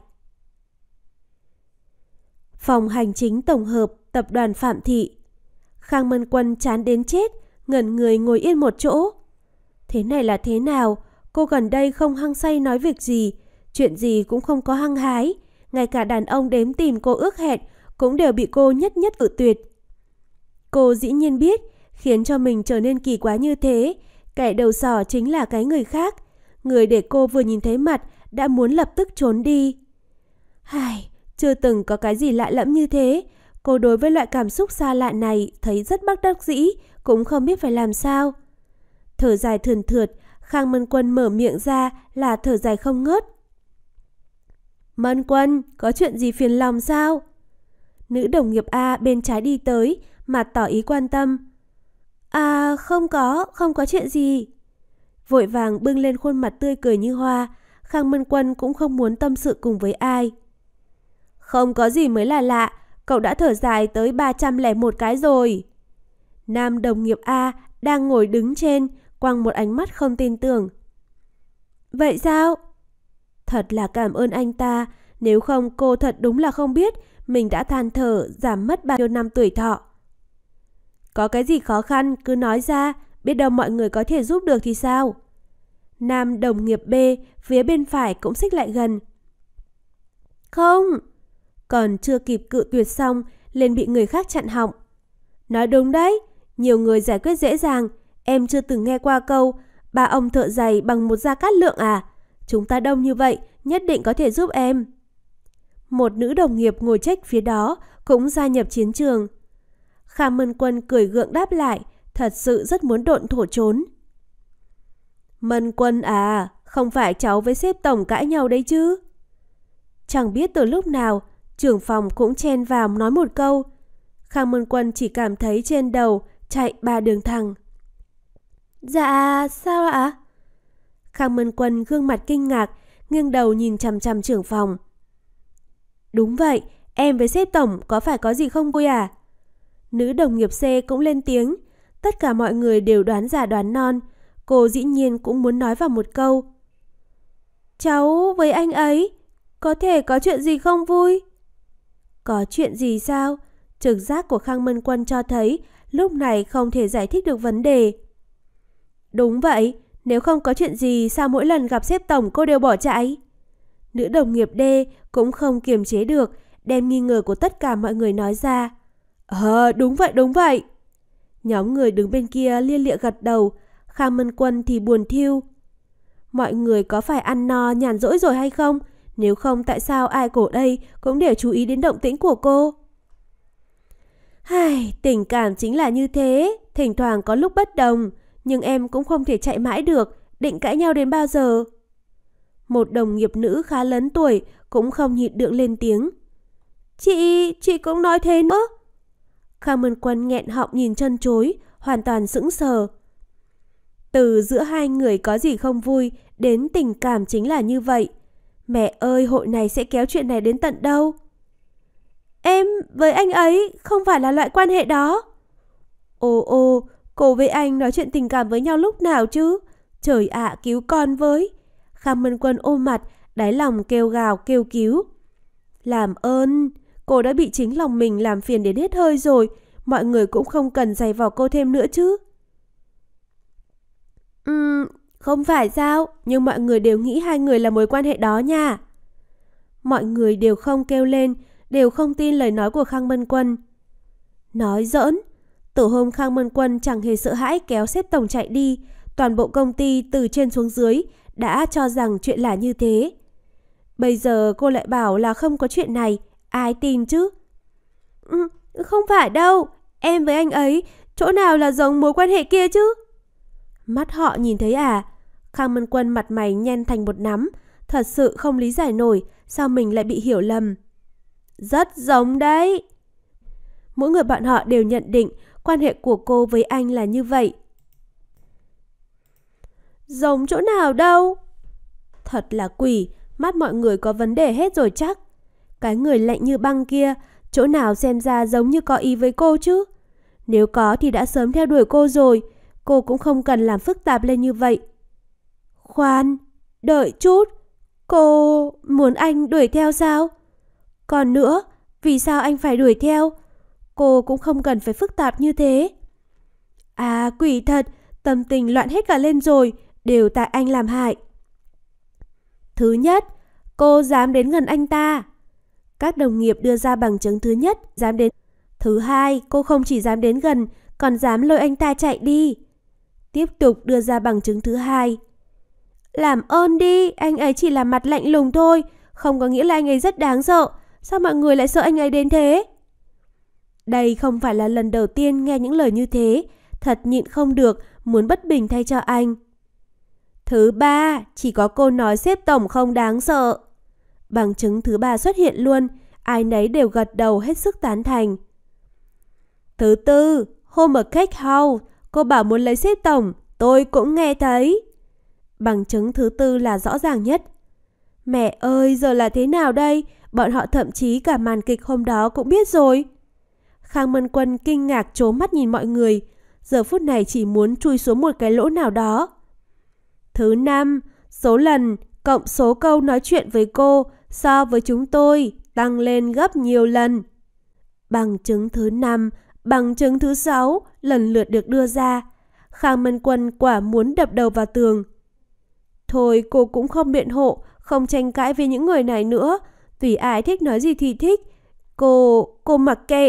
Phòng hành chính tổng hợp tập đoàn Phạm Thị. Khang Mân Quân chán đến chết, ngẩn người ngồi yên một chỗ. Thế này là thế nào? Cô gần đây không hăng say nói việc gì, chuyện gì cũng không có hăng hái. Ngay cả đàn ông đến tìm cô ước hẹn cũng đều bị cô nhất nhất cự tuyệt. Cô dĩ nhiên biết, khiến cho mình trở nên kỳ quái như thế, kẻ đầu sỏ chính là cái người khác. Người để cô vừa nhìn thấy mặt đã muốn lập tức trốn đi. Hài, chưa từng có cái gì lạ lẫm như thế. Cô đối với loại cảm xúc xa lạ này thấy rất bất đắc dĩ, cũng không biết phải làm sao. Thở dài thườn thượt, Khang Mân Quân mở miệng ra là thở dài không ngớt. Mân Quân, có chuyện gì phiền lòng sao? Nữ đồng nghiệp A bên trái đi tới, mặt tỏ ý quan tâm. À không có, không có chuyện gì. Vội vàng bưng lên khuôn mặt tươi cười như hoa, Khang Mân Quân cũng không muốn tâm sự cùng với ai. Không có gì mới là lạ, cậu đã thở dài tới ba trăm lẻ một cái rồi. Nam đồng nghiệp A đang ngồi đứng trên, quăng một ánh mắt không tin tưởng. Vậy sao? Thật là cảm ơn anh ta, nếu không cô thật đúng là không biết mình đã than thở giảm mất bao nhiêu năm tuổi thọ. Có cái gì khó khăn cứ nói ra, biết đâu mọi người có thể giúp được thì sao? Nam đồng nghiệp B phía bên phải cũng xích lại gần. Không. Còn chưa kịp cự tuyệt xong, liền bị người khác chặn họng. Nói đúng đấy, nhiều người giải quyết dễ dàng. Em chưa từng nghe qua câu ba ông thợ giày bằng một gia cát lượng à? Chúng ta đông như vậy, nhất định có thể giúp em. Một nữ đồng nghiệp ngồi trách phía đó cũng gia nhập chiến trường. Khang Mân Quân cười gượng đáp lại, thật sự rất muốn độn thổ trốn. Mân Quân à, không phải cháu với sếp tổng cãi nhau đấy chứ? Chẳng biết từ lúc nào, trưởng phòng cũng chen vào nói một câu. Khang Mân Quân chỉ cảm thấy trên đầu chạy ba đường thẳng. Dạ, sao ạ? Khang Mân Quân gương mặt kinh ngạc, nghiêng đầu nhìn chằm chằm trưởng phòng. Đúng vậy, em với sếp tổng có phải có gì không vui à? Nữ đồng nghiệp C cũng lên tiếng. Tất cả mọi người đều đoán giả đoán non. Cô dĩ nhiên cũng muốn nói vào một câu. Cháu với anh ấy có thể có chuyện gì không vui? Có chuyện gì sao? Trực giác của Khang Mân Quân cho thấy lúc này không thể giải thích được vấn đề. Đúng vậy, nếu không có chuyện gì sao mỗi lần gặp sếp tổng cô đều bỏ chạy? Nữ đồng nghiệp D cũng không kiềm chế được, đem nghi ngờ của tất cả mọi người nói ra. Ờ, đúng vậy, đúng vậy. Nhóm người đứng bên kia lia lịa gật đầu, Khang Mân Quân thì buồn thiu. Mọi người có phải ăn no nhàn rỗi rồi hay không? Nếu không tại sao ai cổ đây cũng đều chú ý đến động tĩnh của cô? Hài, tình cảm chính là như thế, thỉnh thoảng có lúc bất đồng, nhưng em cũng không thể chạy mãi được, định cãi nhau đến bao giờ? Một đồng nghiệp nữ khá lớn tuổi cũng không nhịn được lên tiếng. Chị, chị cũng nói thế nữa. Khang Mân Quân nghẹn họng nhìn chân chối, hoàn toàn sững sờ. Từ giữa hai người có gì không vui đến tình cảm chính là như vậy. Mẹ ơi, hội này sẽ kéo chuyện này đến tận đâu? Em với anh ấy không phải là loại quan hệ đó. Ồ ồ, cô với anh nói chuyện tình cảm với nhau lúc nào chứ? Trời ạ, à, cứu con với. Khang Mân Quân ôm mặt, đáy lòng kêu gào kêu cứu. Làm ơn, cô đã bị chính lòng mình làm phiền đến hết hơi rồi. Mọi người cũng không cần giày vào cô thêm nữa chứ. Ừm, không phải sao, nhưng mọi người đều nghĩ hai người là mối quan hệ đó nha. Mọi người đều không kêu lên, đều không tin lời nói của Khang Mân Quân. Nói giỡn, từ hôm Khang Mân Quân chẳng hề sợ hãi kéo sếp tổng chạy đi, toàn bộ công ty từ trên xuống dưới đã cho rằng chuyện là như thế. Bây giờ cô lại bảo là không có chuyện này, ai tin chứ? Ừ, không phải đâu, em với anh ấy chỗ nào là giống mối quan hệ kia chứ? Mắt họ nhìn thấy à? Khang Mân Quân mặt mày nhăn thành một nắm, thật sự không lý giải nổi sao mình lại bị hiểu lầm. Rất giống đấy. Mỗi người bọn họ đều nhận định quan hệ của cô với anh là như vậy. Giống chỗ nào đâu? Thật là quỷ, mắt mọi người có vấn đề hết rồi chắc. Cái người lạnh như băng kia, chỗ nào xem ra giống như có ý với cô chứ? Nếu có thì đã sớm theo đuổi cô rồi, cô cũng không cần làm phức tạp lên như vậy. Khoan, đợi chút, cô muốn anh đuổi theo sao? Còn nữa, vì sao anh phải đuổi theo? Cô cũng không cần phải phức tạp như thế. À, quỷ thật, tâm tình loạn hết cả lên rồi, đều tại anh làm hại. Thứ nhất, cô dám đến gần anh ta. Các đồng nghiệp đưa ra bằng chứng thứ nhất, dám đến. Thứ hai, cô không chỉ dám đến gần, còn dám lôi anh ta chạy đi. Tiếp tục đưa ra bằng chứng thứ hai. Làm ơn đi, anh ấy chỉ là mặt lạnh lùng thôi, không có nghĩa là anh ấy rất đáng sợ. Sao mọi người lại sợ anh ấy đến thế? Đây không phải là lần đầu tiên nghe những lời như thế, thật nhịn không được, muốn bất bình thay cho anh. Thứ ba, chỉ có cô nói sếp tổng không đáng sợ. Bằng chứng thứ ba xuất hiện luôn, ai nấy đều gật đầu hết sức tán thành. Thứ tư, hôm ở Cake House, cô bảo muốn lấy sếp tổng, tôi cũng nghe thấy. Bằng chứng thứ tư là rõ ràng nhất. Mẹ ơi, giờ là thế nào đây? Bọn họ thậm chí cả màn kịch hôm đó cũng biết rồi. Khang Mân Quân kinh ngạc trố mắt nhìn mọi người, giờ phút này chỉ muốn chui xuống một cái lỗ nào đó. Thứ năm, số lần cộng số câu nói chuyện với cô so với chúng tôi tăng lên gấp nhiều lần. Bằng chứng thứ năm, bằng chứng thứ sáu lần lượt được đưa ra. Khang Mân Quân quả muốn đập đầu vào tường. Thôi cô cũng không biện hộ, không tranh cãi với những người này nữa. Vì ai thích nói gì thì thích. Cô, cô mặc kệ.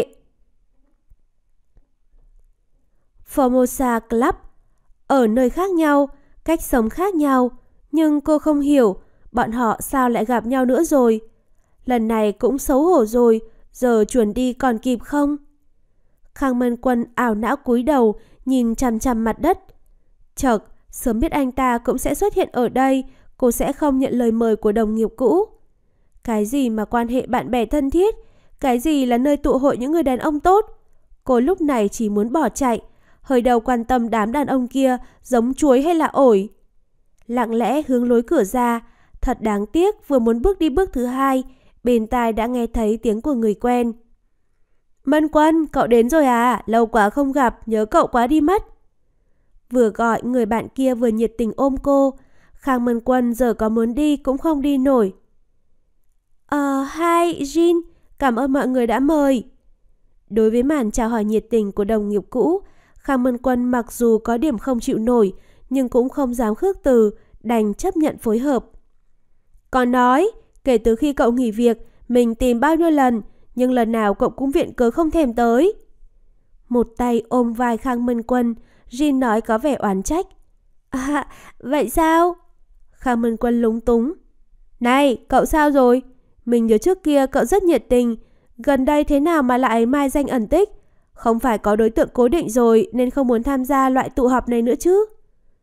Formosa Club. Ở nơi khác nhau, cách sống khác nhau. Nhưng cô không hiểu, bọn họ sao lại gặp nhau nữa rồi. Lần này cũng xấu hổ rồi, giờ chuồn đi còn kịp không? Khang Mân Quân ảo não cúi đầu, nhìn chằm chằm mặt đất. Chợt, sớm biết anh ta cũng sẽ xuất hiện ở đây, cô sẽ không nhận lời mời của đồng nghiệp cũ. Cái gì mà quan hệ bạn bè thân thiết, cái gì là nơi tụ hội những người đàn ông tốt. Cô lúc này chỉ muốn bỏ chạy, hơi đầu quan tâm đám đàn ông kia giống chuối hay là ổi. Lặng lẽ hướng lối cửa ra, thật đáng tiếc vừa muốn bước đi bước thứ hai, bên tai đã nghe thấy tiếng của người quen. Mân Quân, cậu đến rồi à? Lâu quá không gặp, nhớ cậu quá đi mất. Vừa gọi người bạn kia vừa nhiệt tình ôm cô. Khang Mân Quân giờ có muốn đi cũng không đi nổi. Ờ, uh, hi Jin, cảm ơn mọi người đã mời. Đối với màn chào hỏi nhiệt tình của đồng nghiệp cũ, Khang Mân Quân mặc dù có điểm không chịu nổi, nhưng cũng không dám khước từ, đành chấp nhận phối hợp. Còn nói, kể từ khi cậu nghỉ việc, mình tìm bao nhiêu lần, nhưng lần nào cậu cũng viện cớ không thèm tới. Một tay ôm vai Khang Mân Quân, Jin nói có vẻ oán trách. À, vậy sao? Khang Mân Quân lúng túng. Này, cậu sao rồi? Mình nhớ trước kia cậu rất nhiệt tình, gần đây thế nào mà lại mai danh ẩn tích? Không phải có đối tượng cố định rồi nên không muốn tham gia loại tụ họp này nữa chứ?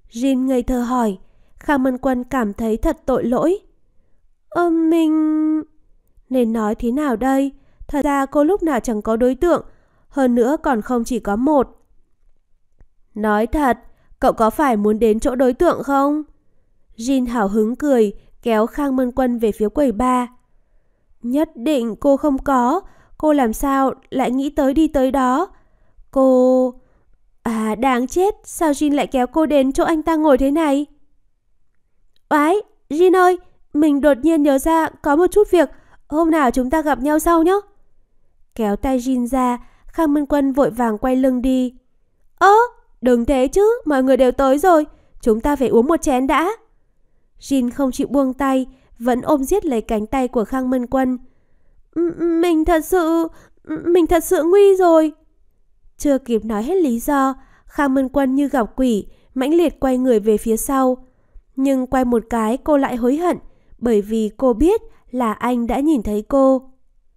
Jin ngây thơ hỏi. Khang Mân Quân cảm thấy thật tội lỗi. Ơ mình... Nên nói thế nào đây? Thật ra cô lúc nào chẳng có đối tượng, hơn nữa còn không chỉ có một. Nói thật, cậu có phải muốn đến chỗ đối tượng không? Jin hào hứng cười, kéo Khang Mân Quân về phía quầy bar. Nhất định cô không có, cô làm sao lại nghĩ tới đi tới đó? Cô... À đáng chết, sao Jin lại kéo cô đến chỗ anh ta ngồi thế này? Oái, Jin ơi, mình đột nhiên nhớ ra có một chút việc, hôm nào chúng ta gặp nhau sau nhé. Kéo tay Jin ra, Khang Mân Quân vội vàng quay lưng đi. Ơ, đừng thế chứ, mọi người đều tới rồi, chúng ta phải uống một chén đã. Jin không chịu buông tay, vẫn ôm giết lấy cánh tay của Khang Mân Quân. Mình thật sự, mình thật sự nguy rồi. Chưa kịp nói hết lý do, Khang Mân Quân như gặp quỷ, mãnh liệt quay người về phía sau. Nhưng quay một cái cô lại hối hận, bởi vì cô biết là anh đã nhìn thấy cô.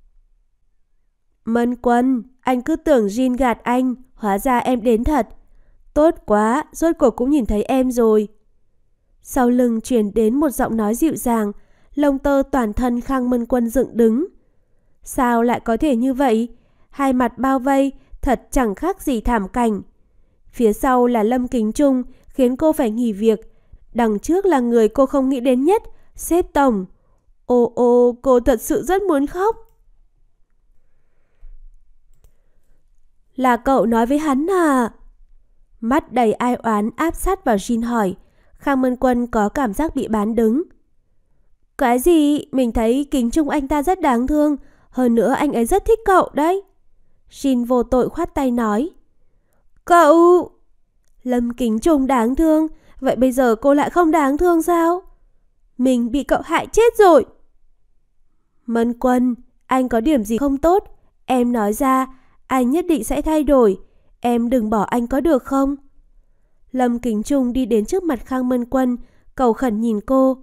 Mân Quân, anh cứ tưởng Jin gạt anh, hóa ra em đến thật. Tốt quá, rốt cuộc cũng nhìn thấy em rồi. Sau lưng truyền đến một giọng nói dịu dàng, lông tơ toàn thân Khang Mân Quân dựng đứng. Sao lại có thể như vậy? Hai mặt bao vây, thật chẳng khác gì thảm cảnh. Phía sau là Lâm Kính Trung, khiến cô phải nghỉ việc. Đằng trước là người cô không nghĩ đến nhất, sếp tổng. Ô ô, cô thật sự rất muốn khóc. Là cậu nói với hắn à? Mắt đầy ai oán áp sát vào Jin hỏi. Khang Mân Quân có cảm giác bị bán đứng. Cái gì? Mình thấy Kính Trung anh ta rất đáng thương. Hơn nữa anh ấy rất thích cậu đấy. Jin vô tội khoát tay nói. Cậu... Lâm Kính Trung đáng thương. Vậy bây giờ cô lại không đáng thương sao? Mình bị cậu hại chết rồi. Mân Quân, anh có điểm gì không tốt? Em nói ra, anh nhất định sẽ thay đổi. Em đừng bỏ anh có được không? Lâm Kính Trung đi đến trước mặt Khang Mân Quân, cầu khẩn nhìn cô.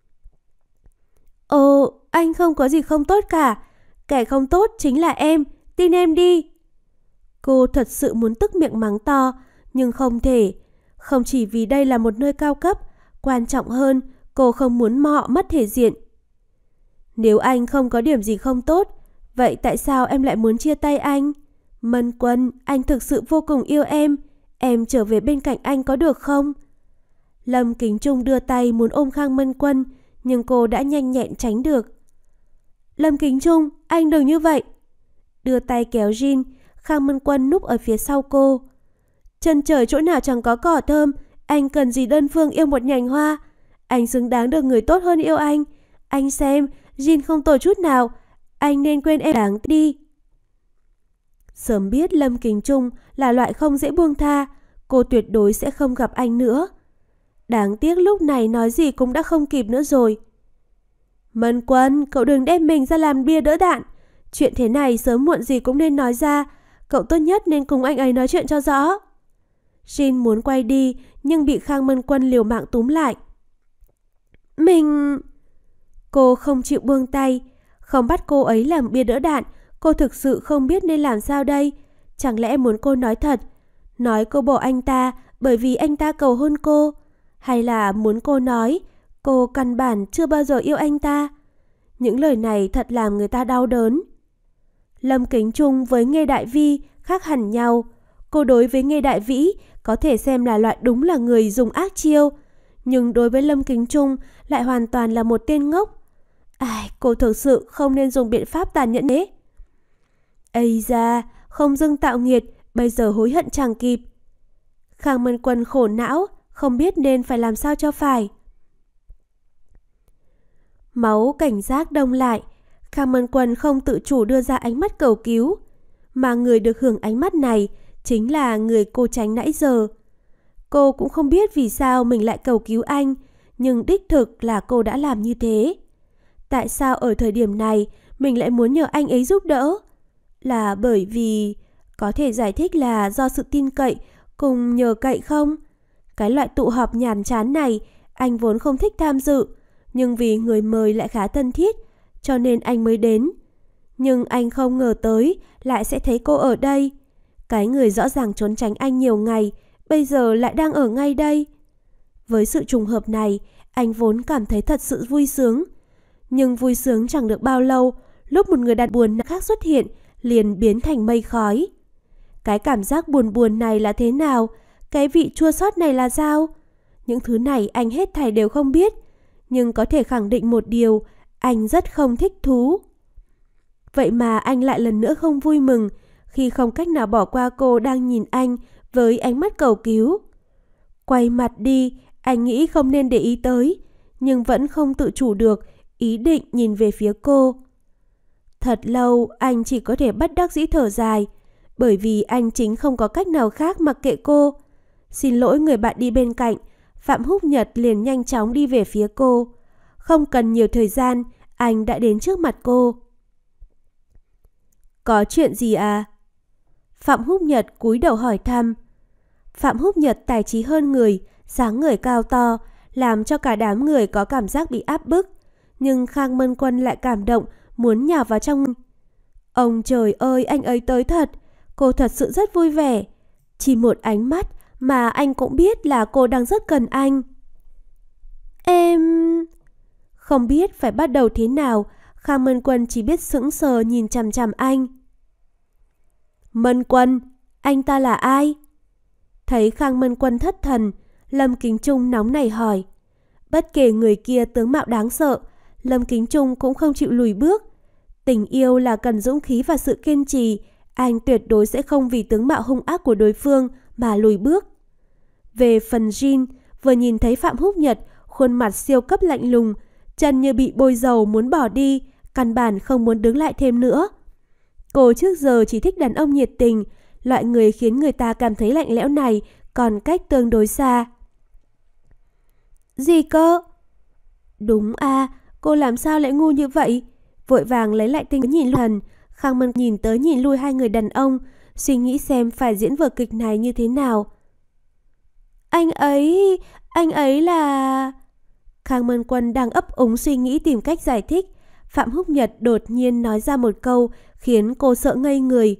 Ồ, anh không có gì không tốt cả. Kẻ không tốt chính là em, tin em đi. Cô thật sự muốn tức miệng mắng to, nhưng không thể. Không chỉ vì đây là một nơi cao cấp, quan trọng hơn, cô không muốn mọ mất thể diện. Nếu anh không có điểm gì không tốt, vậy tại sao em lại muốn chia tay anh? Mân Quân, anh thực sự vô cùng yêu em. Em trở về bên cạnh anh có được không? Lâm Kính Trung đưa tay muốn ôm Khang Mân Quân, nhưng cô đã nhanh nhẹn tránh được. Lâm Kính Trung, anh đừng như vậy. Đưa tay kéo Jin, Khang Mân Quân núp ở phía sau cô. Chân trời chỗ nào chẳng có cỏ thơm, anh cần gì đơn phương yêu một nhành hoa? Anh xứng đáng được người tốt hơn yêu anh. Anh xem, Jin không tồi chút nào. Anh nên quên em đáng đi. Sớm biết Lâm Kính Trung là loại không dễ buông tha, cô tuyệt đối sẽ không gặp anh nữa. Đáng tiếc lúc này nói gì cũng đã không kịp nữa rồi. Mân Quân, cậu đừng đem mình ra làm bia đỡ đạn. Chuyện thế này sớm muộn gì cũng nên nói ra. Cậu tốt nhất nên cùng anh ấy nói chuyện cho rõ. Jin muốn quay đi, nhưng bị Khang Mân Quân liều mạng túm lại. Mình... Cô không chịu buông tay. Không bắt cô ấy làm bia đỡ đạn, cô thực sự không biết nên làm sao đây. Chẳng lẽ muốn cô nói thật, nói cô bỏ anh ta bởi vì anh ta cầu hôn cô? Hay là muốn cô nói cô căn bản chưa bao giờ yêu anh ta? Những lời này thật làm người ta đau đớn. Lâm Kính Trung với Nghê Đại Vi khác hẳn nhau. Cô đối với Nghê Đại Vĩ có thể xem là loại đúng là người dùng ác chiêu, nhưng đối với Lâm Kính Trung lại hoàn toàn là một tên ngốc. Ai, cô thực sự không nên dùng biện pháp tàn nhẫn thế. Ây da, không dưng tạo nghiệt, bây giờ hối hận chẳng kịp. Khang Mân Quân khổ não, không biết nên phải làm sao cho phải. Máu cảnh giác đông lại, Khang Mân Quân không tự chủ đưa ra ánh mắt cầu cứu, mà người được hưởng ánh mắt này chính là người cô tránh nãy giờ. Cô cũng không biết vì sao mình lại cầu cứu anh, nhưng đích thực là cô đã làm như thế. Tại sao ở thời điểm này mình lại muốn nhờ anh ấy giúp đỡ? Là bởi vì... Có thể giải thích là do sự tin cậy cùng nhờ cậy không? Cái loại tụ họp nhàm chán này anh vốn không thích tham dự, nhưng vì người mời lại khá thân thiết cho nên anh mới đến. Nhưng anh không ngờ tới lại sẽ thấy cô ở đây. Cái người rõ ràng trốn tránh anh nhiều ngày bây giờ lại đang ở ngay đây. Với sự trùng hợp này, anh vốn cảm thấy thật sự vui sướng. Nhưng vui sướng chẳng được bao lâu, lúc một người đàn buồn khác xuất hiện, liền biến thành mây khói. Cái cảm giác buồn buồn này là thế nào? Cái vị chua xót này là sao? Những thứ này anh hết thảy đều không biết. Nhưng có thể khẳng định một điều, anh rất không thích thú. Vậy mà anh lại lần nữa không vui mừng khi không cách nào bỏ qua cô đang nhìn anh với ánh mắt cầu cứu. Quay mặt đi, anh nghĩ không nên để ý tới, nhưng vẫn không tự chủ được ý định nhìn về phía cô. Thật lâu anh chỉ có thể bất đắc dĩ thở dài, bởi vì anh chính không có cách nào khác mặc kệ cô. Xin lỗi người bạn đi bên cạnh, Phạm Húc Nhật liền nhanh chóng đi về phía cô. Không cần nhiều thời gian, anh đã đến trước mặt cô. Có chuyện gì à? Phạm Húc Nhật cúi đầu hỏi thăm. Phạm Húc Nhật tài trí hơn người, dáng người cao to, làm cho cả đám người có cảm giác bị áp bức. Nhưng Khang Mân Quân lại cảm động, muốn nhào vào trong. Ông trời ơi, anh ấy tới thật. Cô thật sự rất vui vẻ. Chỉ một ánh mắt mà anh cũng biết là cô đang rất cần anh. Em... Không biết phải bắt đầu thế nào, Khang Mân Quân chỉ biết sững sờ nhìn chằm chằm anh. Mân Quân, anh ta là ai? Thấy Khang Mân Quân thất thần, Lâm Kính Trung nóng nảy hỏi. Bất kể người kia tướng mạo đáng sợ, Lâm Kính Trung cũng không chịu lùi bước. Tình yêu là cần dũng khí và sự kiên trì, anh tuyệt đối sẽ không vì tướng mạo hung ác của đối phương mà lùi bước. Về phần Jin, vừa nhìn thấy Phạm Húc Nhật, khuôn mặt siêu cấp lạnh lùng, chân như bị bôi dầu muốn bỏ đi, căn bản không muốn đứng lại thêm nữa. Cô trước giờ chỉ thích đàn ông nhiệt tình, loại người khiến người ta cảm thấy lạnh lẽo này còn cách tương đối xa. Gì cơ? Đúng à, cô làm sao lại ngu như vậy? Vội vàng lấy lại tinh nhìn lần, Khang Mân nhìn tới nhìn lui hai người đàn ông, suy nghĩ xem phải diễn vở kịch này như thế nào. Anh ấy, anh ấy là... Khang Mân Quân đang ấp úng suy nghĩ tìm cách giải thích. Phạm Húc Nhật đột nhiên nói ra một câu khiến cô sợ ngây người.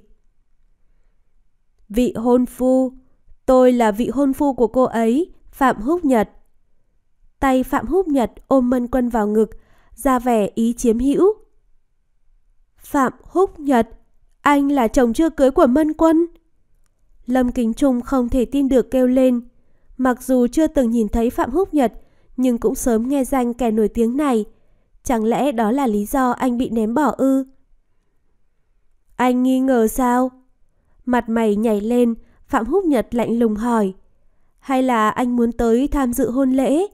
Vị hôn phu, tôi là vị hôn phu của cô ấy, Phạm Húc Nhật. Tay Phạm Húc Nhật ôm Mân Quân vào ngực, ra vẻ ý chiếm hữu. Phạm Húc Nhật, anh là chồng chưa cưới của Mân Quân. Lâm Kính Trung không thể tin được kêu lên. Mặc dù chưa từng nhìn thấy Phạm Húc Nhật, nhưng cũng sớm nghe danh kẻ nổi tiếng này. Chẳng lẽ đó là lý do anh bị ném bỏ ư? Anh nghi ngờ sao? Mặt mày nhảy lên, Phạm Húc Nhật lạnh lùng hỏi. Hay là anh muốn tới tham dự hôn lễ?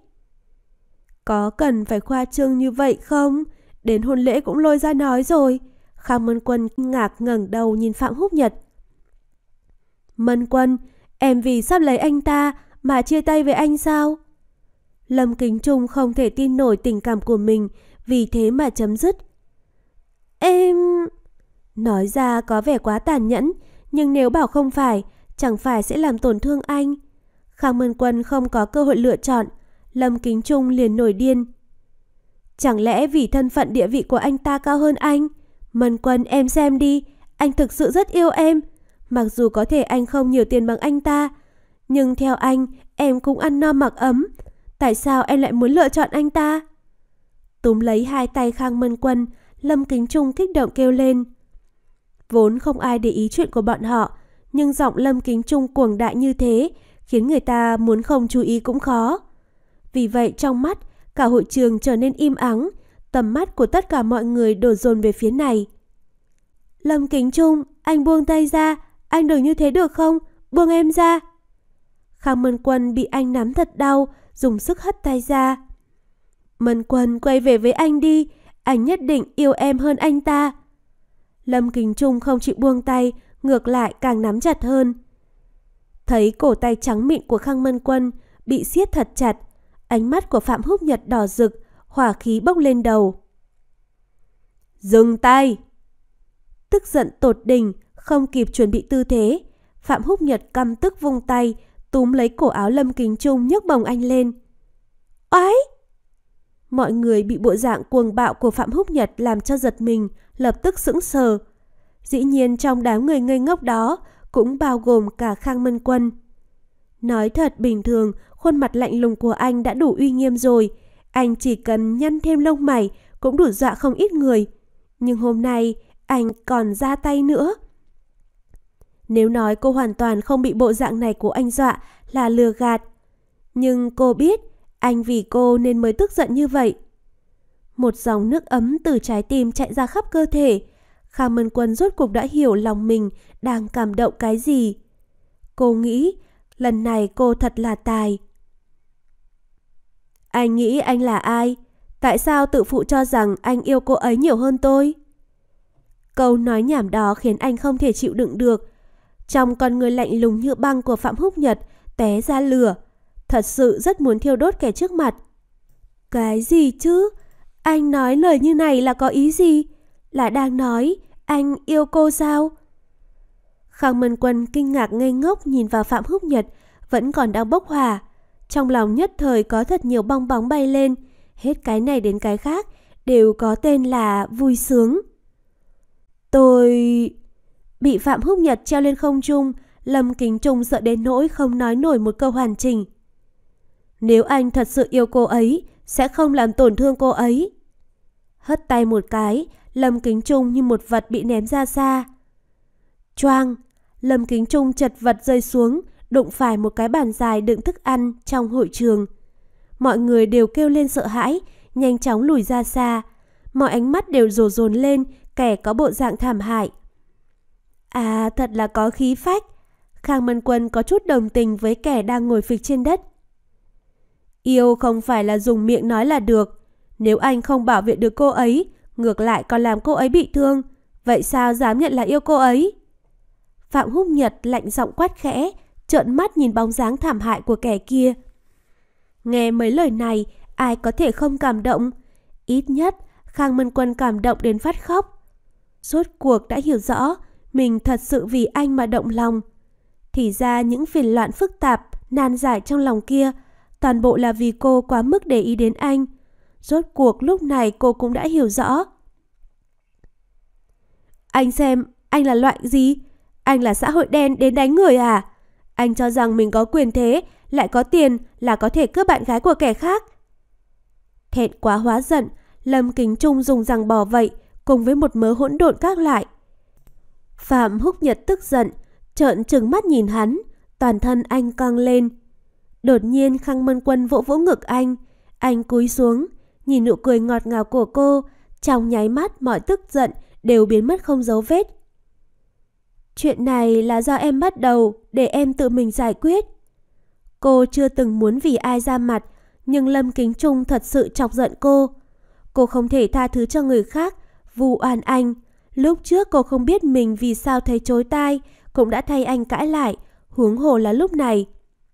Có cần phải khoa trương như vậy không? Đến hôn lễ cũng lôi ra nói rồi. Khang Mân Quân ngạc ngẩng đầu nhìn Phạm Húc Nhật. Mân Quân, em vì sắp lấy anh ta mà chia tay với anh sao? Lâm Kính Trung không thể tin nổi tình cảm của mình, vì thế mà chấm dứt. Em... Nói ra có vẻ quá tàn nhẫn, nhưng nếu bảo không phải, chẳng phải sẽ làm tổn thương anh. Khang Mân Quân không có cơ hội lựa chọn, Lâm Kính Trung liền nổi điên. Chẳng lẽ vì thân phận địa vị của anh ta cao hơn anh? Mân Quân, em xem đi, anh thực sự rất yêu em. Mặc dù có thể anh không nhiều tiền bằng anh ta, nhưng theo anh, em cũng ăn no mặc ấm. Tại sao em lại muốn lựa chọn anh ta? Túm lấy hai tay Khang Mân Quân, Lâm Kính Trung kích động kêu lên. Vốn không ai để ý chuyện của bọn họ, nhưng giọng Lâm Kính Trung cuồng đại như thế, khiến người ta muốn không chú ý cũng khó. Vì vậy trong mắt, cả hội trường trở nên im ắng, tầm mắt của tất cả mọi người đổ dồn về phía này. Lâm Kính Trung, anh buông tay ra, anh đừng như thế được không? Buông em ra. Khang Mân Quân bị anh nắm thật đau, dùng sức hất tay ra. Mân Quân, quay về với anh đi, anh nhất định yêu em hơn anh ta. Lâm Kính Trung không chịu buông tay, ngược lại càng nắm chặt hơn. Thấy cổ tay trắng mịn của Khang Mân Quân bị siết thật chặt, ánh mắt của Phạm Húc Nhật đỏ rực, hỏa khí bốc lên đầu. Dừng tay! Tức giận tột đỉnh, không kịp chuẩn bị tư thế, Phạm Húc Nhật căm tức vung tay, túm lấy cổ áo Lâm Kính Trung nhấc bổng anh lên. Oái! Mọi người bị bộ dạng cuồng bạo của Phạm Húc Nhật làm cho giật mình, lập tức sững sờ. Dĩ nhiên trong đám người ngây ngốc đó cũng bao gồm cả Khang Mân Quân. Nói thật bình thường, khuôn mặt lạnh lùng của anh đã đủ uy nghiêm rồi. Anh chỉ cần nhăn thêm lông mày cũng đủ dọa không ít người. Nhưng hôm nay anh còn ra tay nữa. Nếu nói cô hoàn toàn không bị bộ dạng này của anh dọa là lừa gạt. Nhưng cô biết anh vì cô nên mới tức giận như vậy. Một dòng nước ấm từ trái tim chạy ra khắp cơ thể. Khang Mân Quân rốt cuộc đã hiểu lòng mình đang cảm động cái gì. Cô nghĩ lần này cô thật là tài. Anh nghĩ anh là ai? Tại sao tự phụ cho rằng anh yêu cô ấy nhiều hơn tôi? Câu nói nhảm đó khiến anh không thể chịu đựng được. Trong con người lạnh lùng như băng của Phạm Húc Nhật té ra lửa. Thật sự rất muốn thiêu đốt kẻ trước mặt. Cái gì chứ? Anh nói lời như này là có ý gì? Là đang nói anh yêu cô sao? Khang Mân Quân kinh ngạc ngây ngốc nhìn vào Phạm Húc Nhật vẫn còn đang bốc hỏa. Trong lòng nhất thời có thật nhiều bong bóng bay lên. Hết cái này đến cái khác đều có tên là vui sướng. Tôi... Bị Phạm Húc Nhật treo lên không trung, Lâm Kính Trung sợ đến nỗi không nói nổi một câu hoàn chỉnh. Nếu anh thật sự yêu cô ấy, sẽ không làm tổn thương cô ấy. Hất tay một cái, Lâm Kính Trung như một vật bị ném ra xa. Choang, Lâm Kính Trung chật vật rơi xuống, đụng phải một cái bàn dài đựng thức ăn trong hội trường. Mọi người đều kêu lên sợ hãi, nhanh chóng lùi ra xa. Mọi ánh mắt đều rồ dồn lên kẻ có bộ dạng thảm hại. À, thật là có khí phách. Khang Mân Quân có chút đồng tình với kẻ đang ngồi phịch trên đất. Yêu không phải là dùng miệng nói là được. Nếu anh không bảo vệ được cô ấy, ngược lại còn làm cô ấy bị thương, vậy sao dám nhận là yêu cô ấy? Phạm Húc Nhật lạnh giọng quát khẽ, trợn mắt nhìn bóng dáng thảm hại của kẻ kia. Nghe mấy lời này, ai có thể không cảm động? Ít nhất, Khang Mân Quân cảm động đến phát khóc. Rốt cuộc đã hiểu rõ, mình thật sự vì anh mà động lòng. Thì ra những phiền loạn phức tạp, nan giải trong lòng kia, toàn bộ là vì cô quá mức để ý đến anh. Rốt cuộc lúc này cô cũng đã hiểu rõ. Anh xem, anh là loại gì? Anh là xã hội đen đến đánh người à? Anh cho rằng mình có quyền thế, lại có tiền là có thể cướp bạn gái của kẻ khác. Thẹn quá hóa giận, Lâm Kính Trung dùng rằng bò vậy, cùng với một mớ hỗn độn các lại. Phạm Húc Nhật tức giận, trợn trừng mắt nhìn hắn, toàn thân anh căng lên. Đột nhiên Khang Mân Quân vỗ vỗ ngực anh, anh cúi xuống, nhìn nụ cười ngọt ngào của cô, trong nháy mắt mọi tức giận đều biến mất không dấu vết. Chuyện này là do em bắt đầu, để em tự mình giải quyết. Cô chưa từng muốn vì ai ra mặt, nhưng Lâm Kính Trung thật sự chọc giận cô. Cô không thể tha thứ cho người khác, vu oan anh. Lúc trước cô không biết mình vì sao thấy chối tai, cũng đã thay anh cãi lại, huống hồ là lúc này.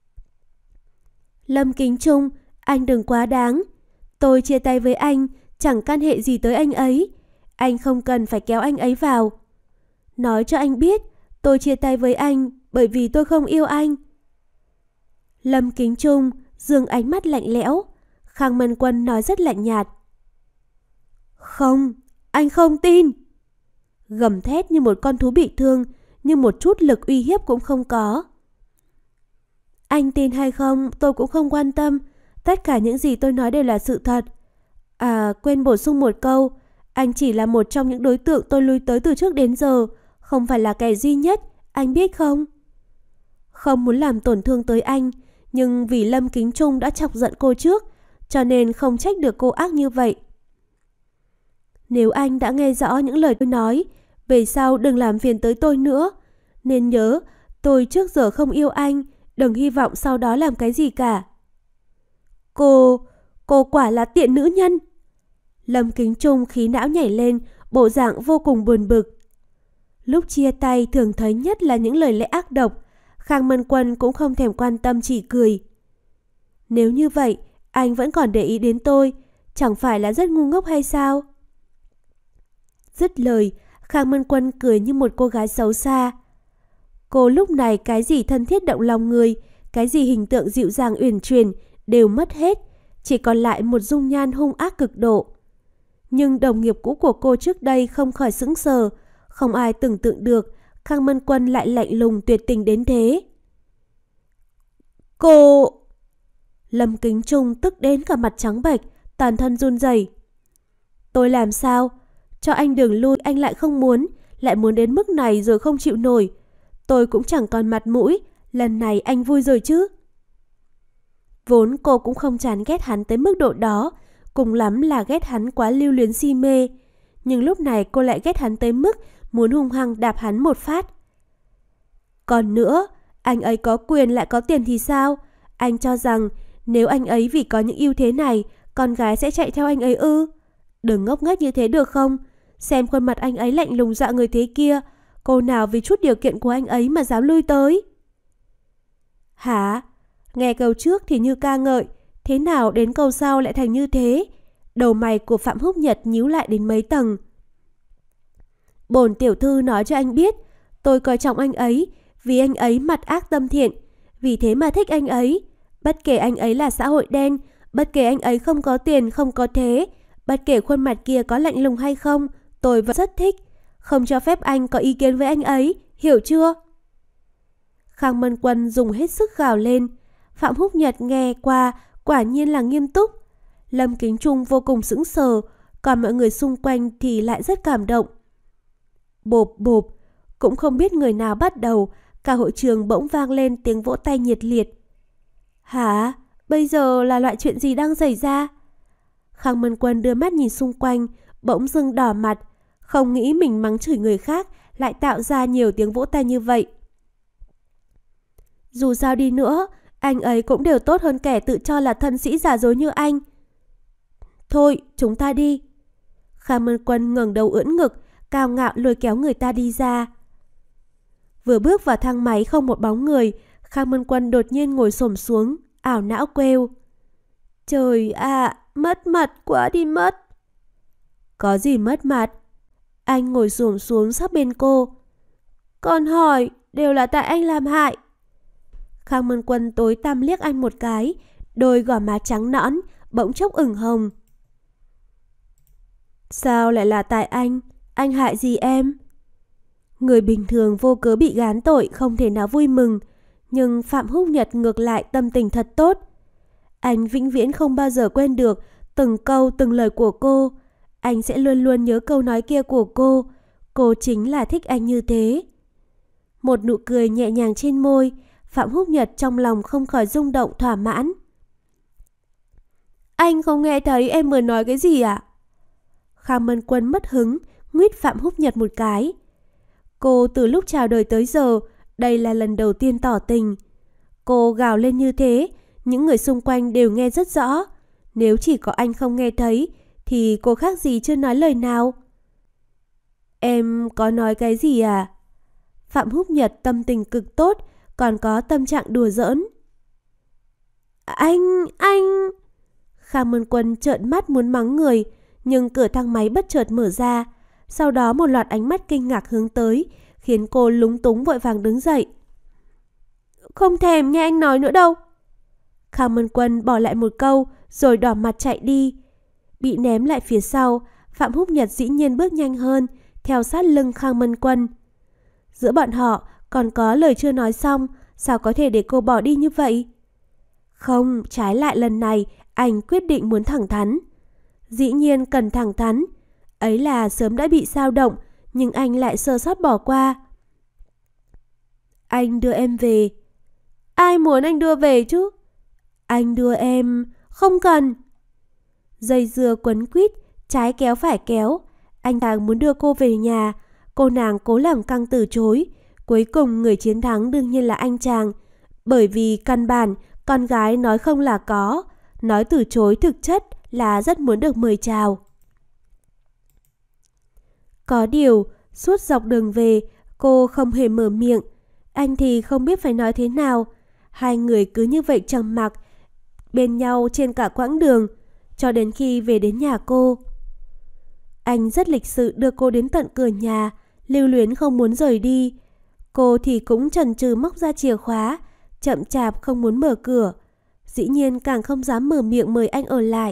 Lâm Kính Trung, anh đừng quá đáng. Tôi chia tay với anh, chẳng can hệ gì tới anh ấy. Anh không cần phải kéo anh ấy vào. Nói cho anh biết, tôi chia tay với anh bởi vì tôi không yêu anh. Lâm Kính Trung dương ánh mắt lạnh lẽo. Khang Mân Quân nói rất lạnh nhạt. Không, anh không tin. Gầm thét như một con thú bị thương, nhưng một chút lực uy hiếp cũng không có. Anh tin hay không, tôi cũng không quan tâm. Tất cả những gì tôi nói đều là sự thật. À, quên bổ sung một câu. Anh chỉ là một trong những đối tượng tôi lui tới từ trước đến giờ, không phải là kẻ duy nhất, anh biết không? Không muốn làm tổn thương tới anh, nhưng vì Lâm Kính Trung đã chọc giận cô trước, cho nên không trách được cô ác như vậy. Nếu anh đã nghe rõ những lời tôi nói, về sau đừng làm phiền tới tôi nữa. Nên nhớ, tôi trước giờ không yêu anh, đừng hy vọng sau đó làm cái gì cả. Cô, cô quả là tiện nữ nhân. Lâm Kính Trung khí não nhảy lên, bộ dạng vô cùng buồn bực. Lúc chia tay thường thấy nhất là những lời lẽ ác độc. Khang Mân Quân cũng không thèm quan tâm, chỉ cười. Nếu như vậy, anh vẫn còn để ý đến tôi, chẳng phải là rất ngu ngốc hay sao? Dứt lời, Khang Mân Quân cười như một cô gái xấu xa. Cô lúc này cái gì thân thiết động lòng người, cái gì hình tượng dịu dàng uyển chuyển đều mất hết, chỉ còn lại một dung nhan hung ác cực độ. Nhưng đồng nghiệp cũ của cô trước đây không khỏi sững sờ, không ai tưởng tượng được Khang Mân Quân lại lạnh lùng tuyệt tình đến thế. Cô... Lâm Kính Trung tức đến cả mặt trắng bệch, toàn thân run rẩy. Tôi làm sao? Cho anh đường lui anh lại không muốn, lại muốn đến mức này rồi không chịu nổi. Tôi cũng chẳng còn mặt mũi, lần này anh vui rồi chứ? Vốn cô cũng không chán ghét hắn tới mức độ đó, cùng lắm là ghét hắn quá lưu luyến si mê. Nhưng lúc này cô lại ghét hắn tới mức muốn hung hăng đạp hắn một phát. Còn nữa, anh ấy có quyền lại có tiền thì sao? Anh cho rằng nếu anh ấy vì có những ưu thế này, con gái sẽ chạy theo anh ấy ư? Đừng ngốc nghếch như thế được không? Xem khuôn mặt anh ấy lạnh lùng dọa người thế kia, cô nào vì chút điều kiện của anh ấy mà dám lui tới? Hả? Nghe câu trước thì như ca ngợi, thế nào đến câu sau lại thành như thế? Đầu mày của Phạm Húc Nhật nhíu lại đến mấy tầng. Bổn tiểu thư nói cho anh biết, tôi coi trọng anh ấy, vì anh ấy mặt ác tâm thiện, vì thế mà thích anh ấy. Bất kể anh ấy là xã hội đen, bất kể anh ấy không có tiền, không có thế, bất kể khuôn mặt kia có lạnh lùng hay không, tôi vẫn rất thích. Không cho phép anh có ý kiến với anh ấy, hiểu chưa? Khang Mân Quân dùng hết sức gào lên. Phạm Húc Nhật nghe qua, quả nhiên là nghiêm túc. Lâm Kính Trung vô cùng sững sờ, còn mọi người xung quanh thì lại rất cảm động. Bộp bộp, cũng không biết người nào bắt đầu, cả hội trường bỗng vang lên tiếng vỗ tay nhiệt liệt. Hả? Bây giờ là loại chuyện gì đang xảy ra? Khang Mân Quân đưa mắt nhìn xung quanh, bỗng dưng đỏ mặt, không nghĩ mình mắng chửi người khác lại tạo ra nhiều tiếng vỗ tay như vậy. Dù sao đi nữa, anh ấy cũng đều tốt hơn kẻ tự cho là thân sĩ giả dối như anh. Thôi, chúng ta đi. Khang Mân Quân ngẩng đầu ưỡn ngực, cao ngạo lôi kéo người ta đi ra. Vừa bước vào thang máy không một bóng người, Khang Mân Quân đột nhiên ngồi xổm xuống, ảo não kêu. Trời ạ, à, mất mặt quá đi mất. Có gì mất mặt? Anh ngồi xổm xuống sát bên cô. Còn hỏi, đều là tại anh làm hại. Khang Mân Quân tối tăm liếc anh một cái, đôi gò má trắng nõn, bỗng chốc ửng hồng. Sao lại là tại anh? Anh hại gì em? Người bình thường vô cớ bị gán tội không thể nào vui mừng, nhưng Phạm Húc Nhật ngược lại tâm tình thật tốt. Anh vĩnh viễn không bao giờ quên được từng câu từng lời của cô. Anh sẽ luôn luôn nhớ câu nói kia của cô. Cô chính là thích anh như thế. Một nụ cười nhẹ nhàng trên môi, Phạm Húc Nhật trong lòng không khỏi rung động thỏa mãn. Anh không nghe thấy em vừa nói cái gì ạ? Khang Mân Quân mất hứng, nguýt Phạm Húc Nhật một cái. Cô từ lúc chào đời tới giờ, đây là lần đầu tiên tỏ tình. Cô gào lên như thế, những người xung quanh đều nghe rất rõ. Nếu chỉ có anh không nghe thấy, thì cô khác gì chưa nói lời nào. Em có nói cái gì à? Phạm Húc Nhật tâm tình cực tốt, còn có tâm trạng đùa giỡn. Anh, anh... Khang Mân Quân trợn mắt muốn mắng người, nhưng cửa thang máy bất chợt mở ra. Sau đó một loạt ánh mắt kinh ngạc hướng tới, khiến cô lúng túng vội vàng đứng dậy. Không thèm nghe anh nói nữa đâu. Khang Mân Quân bỏ lại một câu, rồi đỏ mặt chạy đi. Bị ném lại phía sau, Phạm Húc Nhật dĩ nhiên bước nhanh hơn, theo sát lưng Khang Mân Quân. Giữa bọn họ còn có lời chưa nói xong, sao có thể để cô bỏ đi như vậy? Không, trái lại lần này anh quyết định muốn thẳng thắn. Dĩ nhiên cần thẳng thắn. Ấy là sớm đã bị dao động, nhưng anh lại sơ sót bỏ qua. Anh đưa em về. Ai muốn anh đưa về chứ? Anh đưa em... Không cần. Dây dưa quấn quýt, trái kéo phải kéo. Anh càng muốn đưa cô về nhà. Cô nàng cố làm căng từ chối. Cuối cùng người chiến thắng đương nhiên là anh chàng. Bởi vì căn bản con gái nói không là có, nói từ chối thực chất là rất muốn được mời chào. Có điều, suốt dọc đường về, cô không hề mở miệng. Anh thì không biết phải nói thế nào. Hai người cứ như vậy trầm mặc bên nhau trên cả quãng đường, cho đến khi về đến nhà cô. Anh rất lịch sự đưa cô đến tận cửa nhà, lưu luyến không muốn rời đi. Cô thì cũng chần chừ móc ra chìa khóa, chậm chạp không muốn mở cửa. Dĩ nhiên càng không dám mở miệng mời anh ở lại.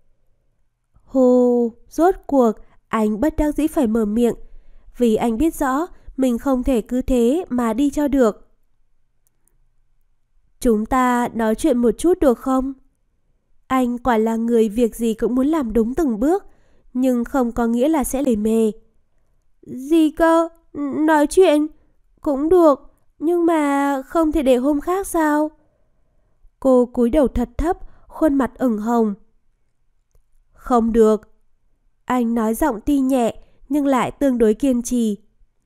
Hô, rốt cuộc anh bất đắc dĩ phải mở miệng, vì anh biết rõ mình không thể cứ thế mà đi cho được. Chúng ta nói chuyện một chút được không? Anh quả là người việc gì cũng muốn làm đúng từng bước, nhưng không có nghĩa là sẽ lề mề. Gì cơ? Nói chuyện? Cũng được, nhưng mà không thể để hôm khác sao? Cô cúi đầu thật thấp, khuôn mặt ửng hồng. Không được. Anh nói giọng tuy nhẹ, nhưng lại tương đối kiên trì.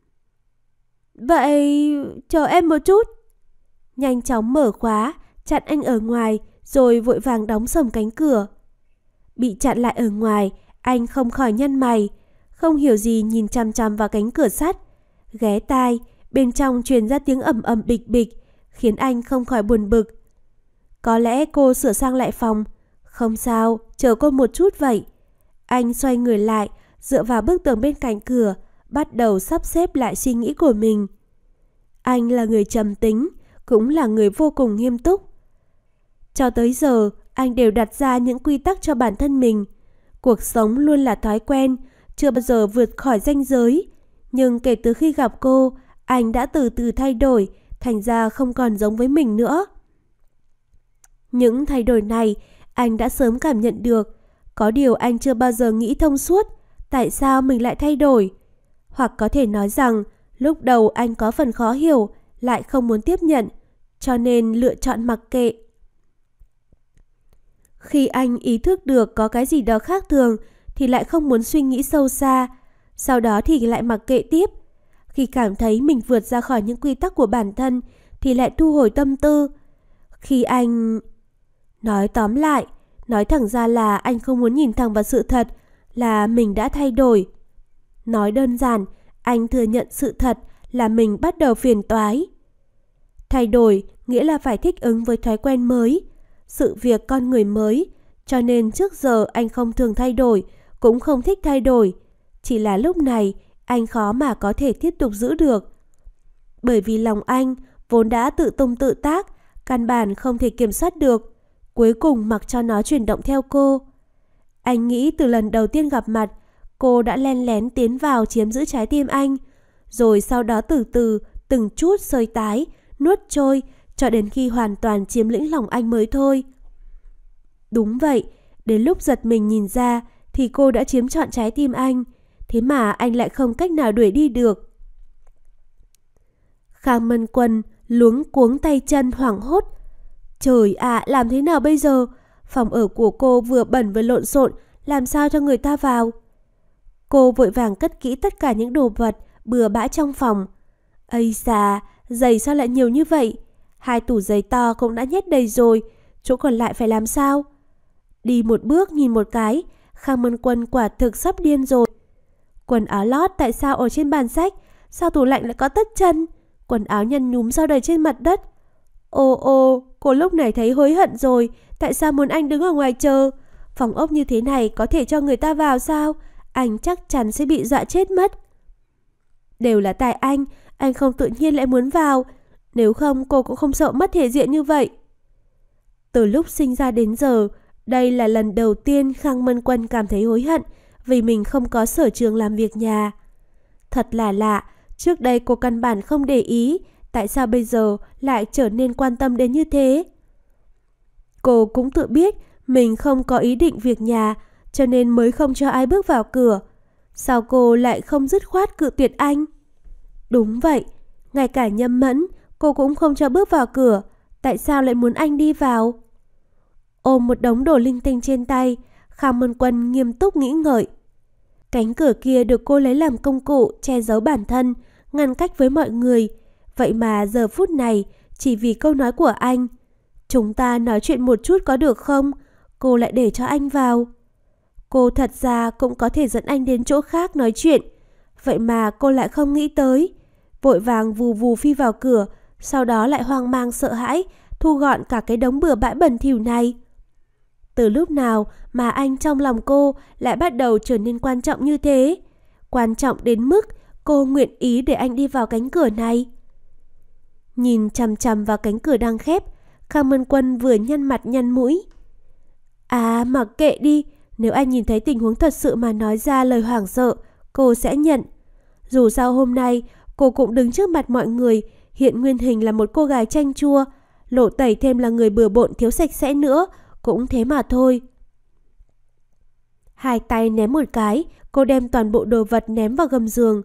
Vậy chờ em một chút. Nhanh chóng mở khóa, chặn anh ở ngoài, rồi vội vàng đóng sầm cánh cửa. Bị chặn lại ở ngoài, anh không khỏi nhăn mày, không hiểu gì nhìn chằm chằm vào cánh cửa sắt. Ghé tai, bên trong truyền ra tiếng ầm ầm bịch bịch, khiến anh không khỏi buồn bực. Có lẽ cô sửa sang lại phòng. Không sao, chờ cô một chút vậy. Anh xoay người lại, dựa vào bức tường bên cạnh cửa, bắt đầu sắp xếp lại suy nghĩ của mình. Anh là người trầm tính, cũng là người vô cùng nghiêm túc. Cho tới giờ, anh đều đặt ra những quy tắc cho bản thân mình. Cuộc sống luôn là thói quen, chưa bao giờ vượt khỏi ranh giới. Nhưng kể từ khi gặp cô, anh đã từ từ thay đổi, thành ra không còn giống với mình nữa. Những thay đổi này, anh đã sớm cảm nhận được. Có điều anh chưa bao giờ nghĩ thông suốt, tại sao mình lại thay đổi. Hoặc có thể nói rằng, lúc đầu anh có phần khó hiểu, lại không muốn tiếp nhận, cho nên lựa chọn mặc kệ. Khi anh ý thức được có cái gì đó khác thường, thì lại không muốn suy nghĩ sâu xa, sau đó thì lại mặc kệ tiếp. Khi cảm thấy mình vượt ra khỏi những quy tắc của bản thân, thì lại thu hồi tâm tư. Khi anh... Nói tóm lại, nói thẳng ra là anh không muốn nhìn thẳng vào sự thật là mình đã thay đổi. Nói đơn giản, anh thừa nhận sự thật là mình bắt đầu phiền toái. Thay đổi nghĩa là phải thích ứng với thói quen mới, sự việc con người mới, cho nên trước giờ anh không thường thay đổi, cũng không thích thay đổi. Chỉ là lúc này anh khó mà có thể tiếp tục giữ được. Bởi vì lòng anh vốn đã tự tung tự tác, căn bản không thể kiểm soát được, cuối cùng mặc cho nó chuyển động theo cô. Anh nghĩ từ lần đầu tiên gặp mặt, cô đã len lén tiến vào chiếm giữ trái tim anh, rồi sau đó từ từ, từng chút sơi tái, nuốt trôi, cho đến khi hoàn toàn chiếm lĩnh lòng anh mới thôi. Đúng vậy, đến lúc giật mình nhìn ra thì cô đã chiếm trọn trái tim anh, thế mà anh lại không cách nào đuổi đi được. Khang Mân Quân luống cuống tay chân hoảng hốt. Trời ạ, à, làm thế nào bây giờ? Phòng ở của cô vừa bẩn vừa lộn xộn, làm sao cho người ta vào? Cô vội vàng cất kỹ tất cả những đồ vật bừa bãi trong phòng. Ây da, giày sao lại nhiều như vậy? Hai tủ giày to cũng đã nhét đầy rồi, chỗ còn lại phải làm sao? Đi một bước nhìn một cái, Khang Mân Quân quả thực sắp điên rồi. Quần áo lót tại sao ở trên bàn sách? Sao tủ lạnh lại có tất chân? Quần áo nhăn nhúm sao đầy trên mặt đất? Ô ô, cô lúc này thấy hối hận rồi. Tại sao muốn anh đứng ở ngoài chờ? Phòng ốc như thế này có thể cho người ta vào sao? Anh chắc chắn sẽ bị dọa chết mất. Đều là tại anh, anh không tự nhiên lại muốn vào. Nếu không cô cũng không sợ mất thể diện như vậy. Từ lúc sinh ra đến giờ, đây là lần đầu tiên Khang Mân Quân cảm thấy hối hận vì mình không có sở trường làm việc nhà. Thật là lạ, trước đây cô căn bản không để ý, tại sao bây giờ lại trở nên quan tâm đến như thế? Cô cũng tự biết mình không có ý định việc nhà, cho nên mới không cho ai bước vào cửa. Sao cô lại không dứt khoát cự tuyệt anh? Đúng vậy, ngay cả Nhâm Mẫn cô cũng không cho bước vào cửa, tại sao lại muốn anh đi vào? Ôm một đống đồ linh tinh trên tay, Khang Mân Quân nghiêm túc nghĩ ngợi. Cánh cửa kia được cô lấy làm công cụ che giấu bản thân, ngăn cách với mọi người. Vậy mà giờ phút này, chỉ vì câu nói của anh, chúng ta nói chuyện một chút có được không? Cô lại để cho anh vào. Cô thật ra cũng có thể dẫn anh đến chỗ khác nói chuyện. Vậy mà cô lại không nghĩ tới. Vội vàng vù vù phi vào cửa, sau đó lại hoang mang sợ hãi, thu gọn cả cái đống bừa bãi bẩn thỉu này. Từ lúc nào mà anh trong lòng cô lại bắt đầu trở nên quan trọng như thế? Quan trọng đến mức cô nguyện ý để anh đi vào cánh cửa này. Nhìn chằm chằm vào cánh cửa đang khép, Khang Mân Quân vừa nhăn mặt nhăn mũi. À, mặc kệ đi, nếu anh nhìn thấy tình huống thật sự mà nói ra lời hoảng sợ, cô sẽ nhận. Dù sao hôm nay cô cũng đứng trước mặt mọi người, hiện nguyên hình là một cô gái chanh chua, Lộ Tẩy thêm là người bừa bộn thiếu sạch sẽ nữa, cũng thế mà thôi. Hai tay ném một cái, cô đem toàn bộ đồ vật ném vào gầm giường.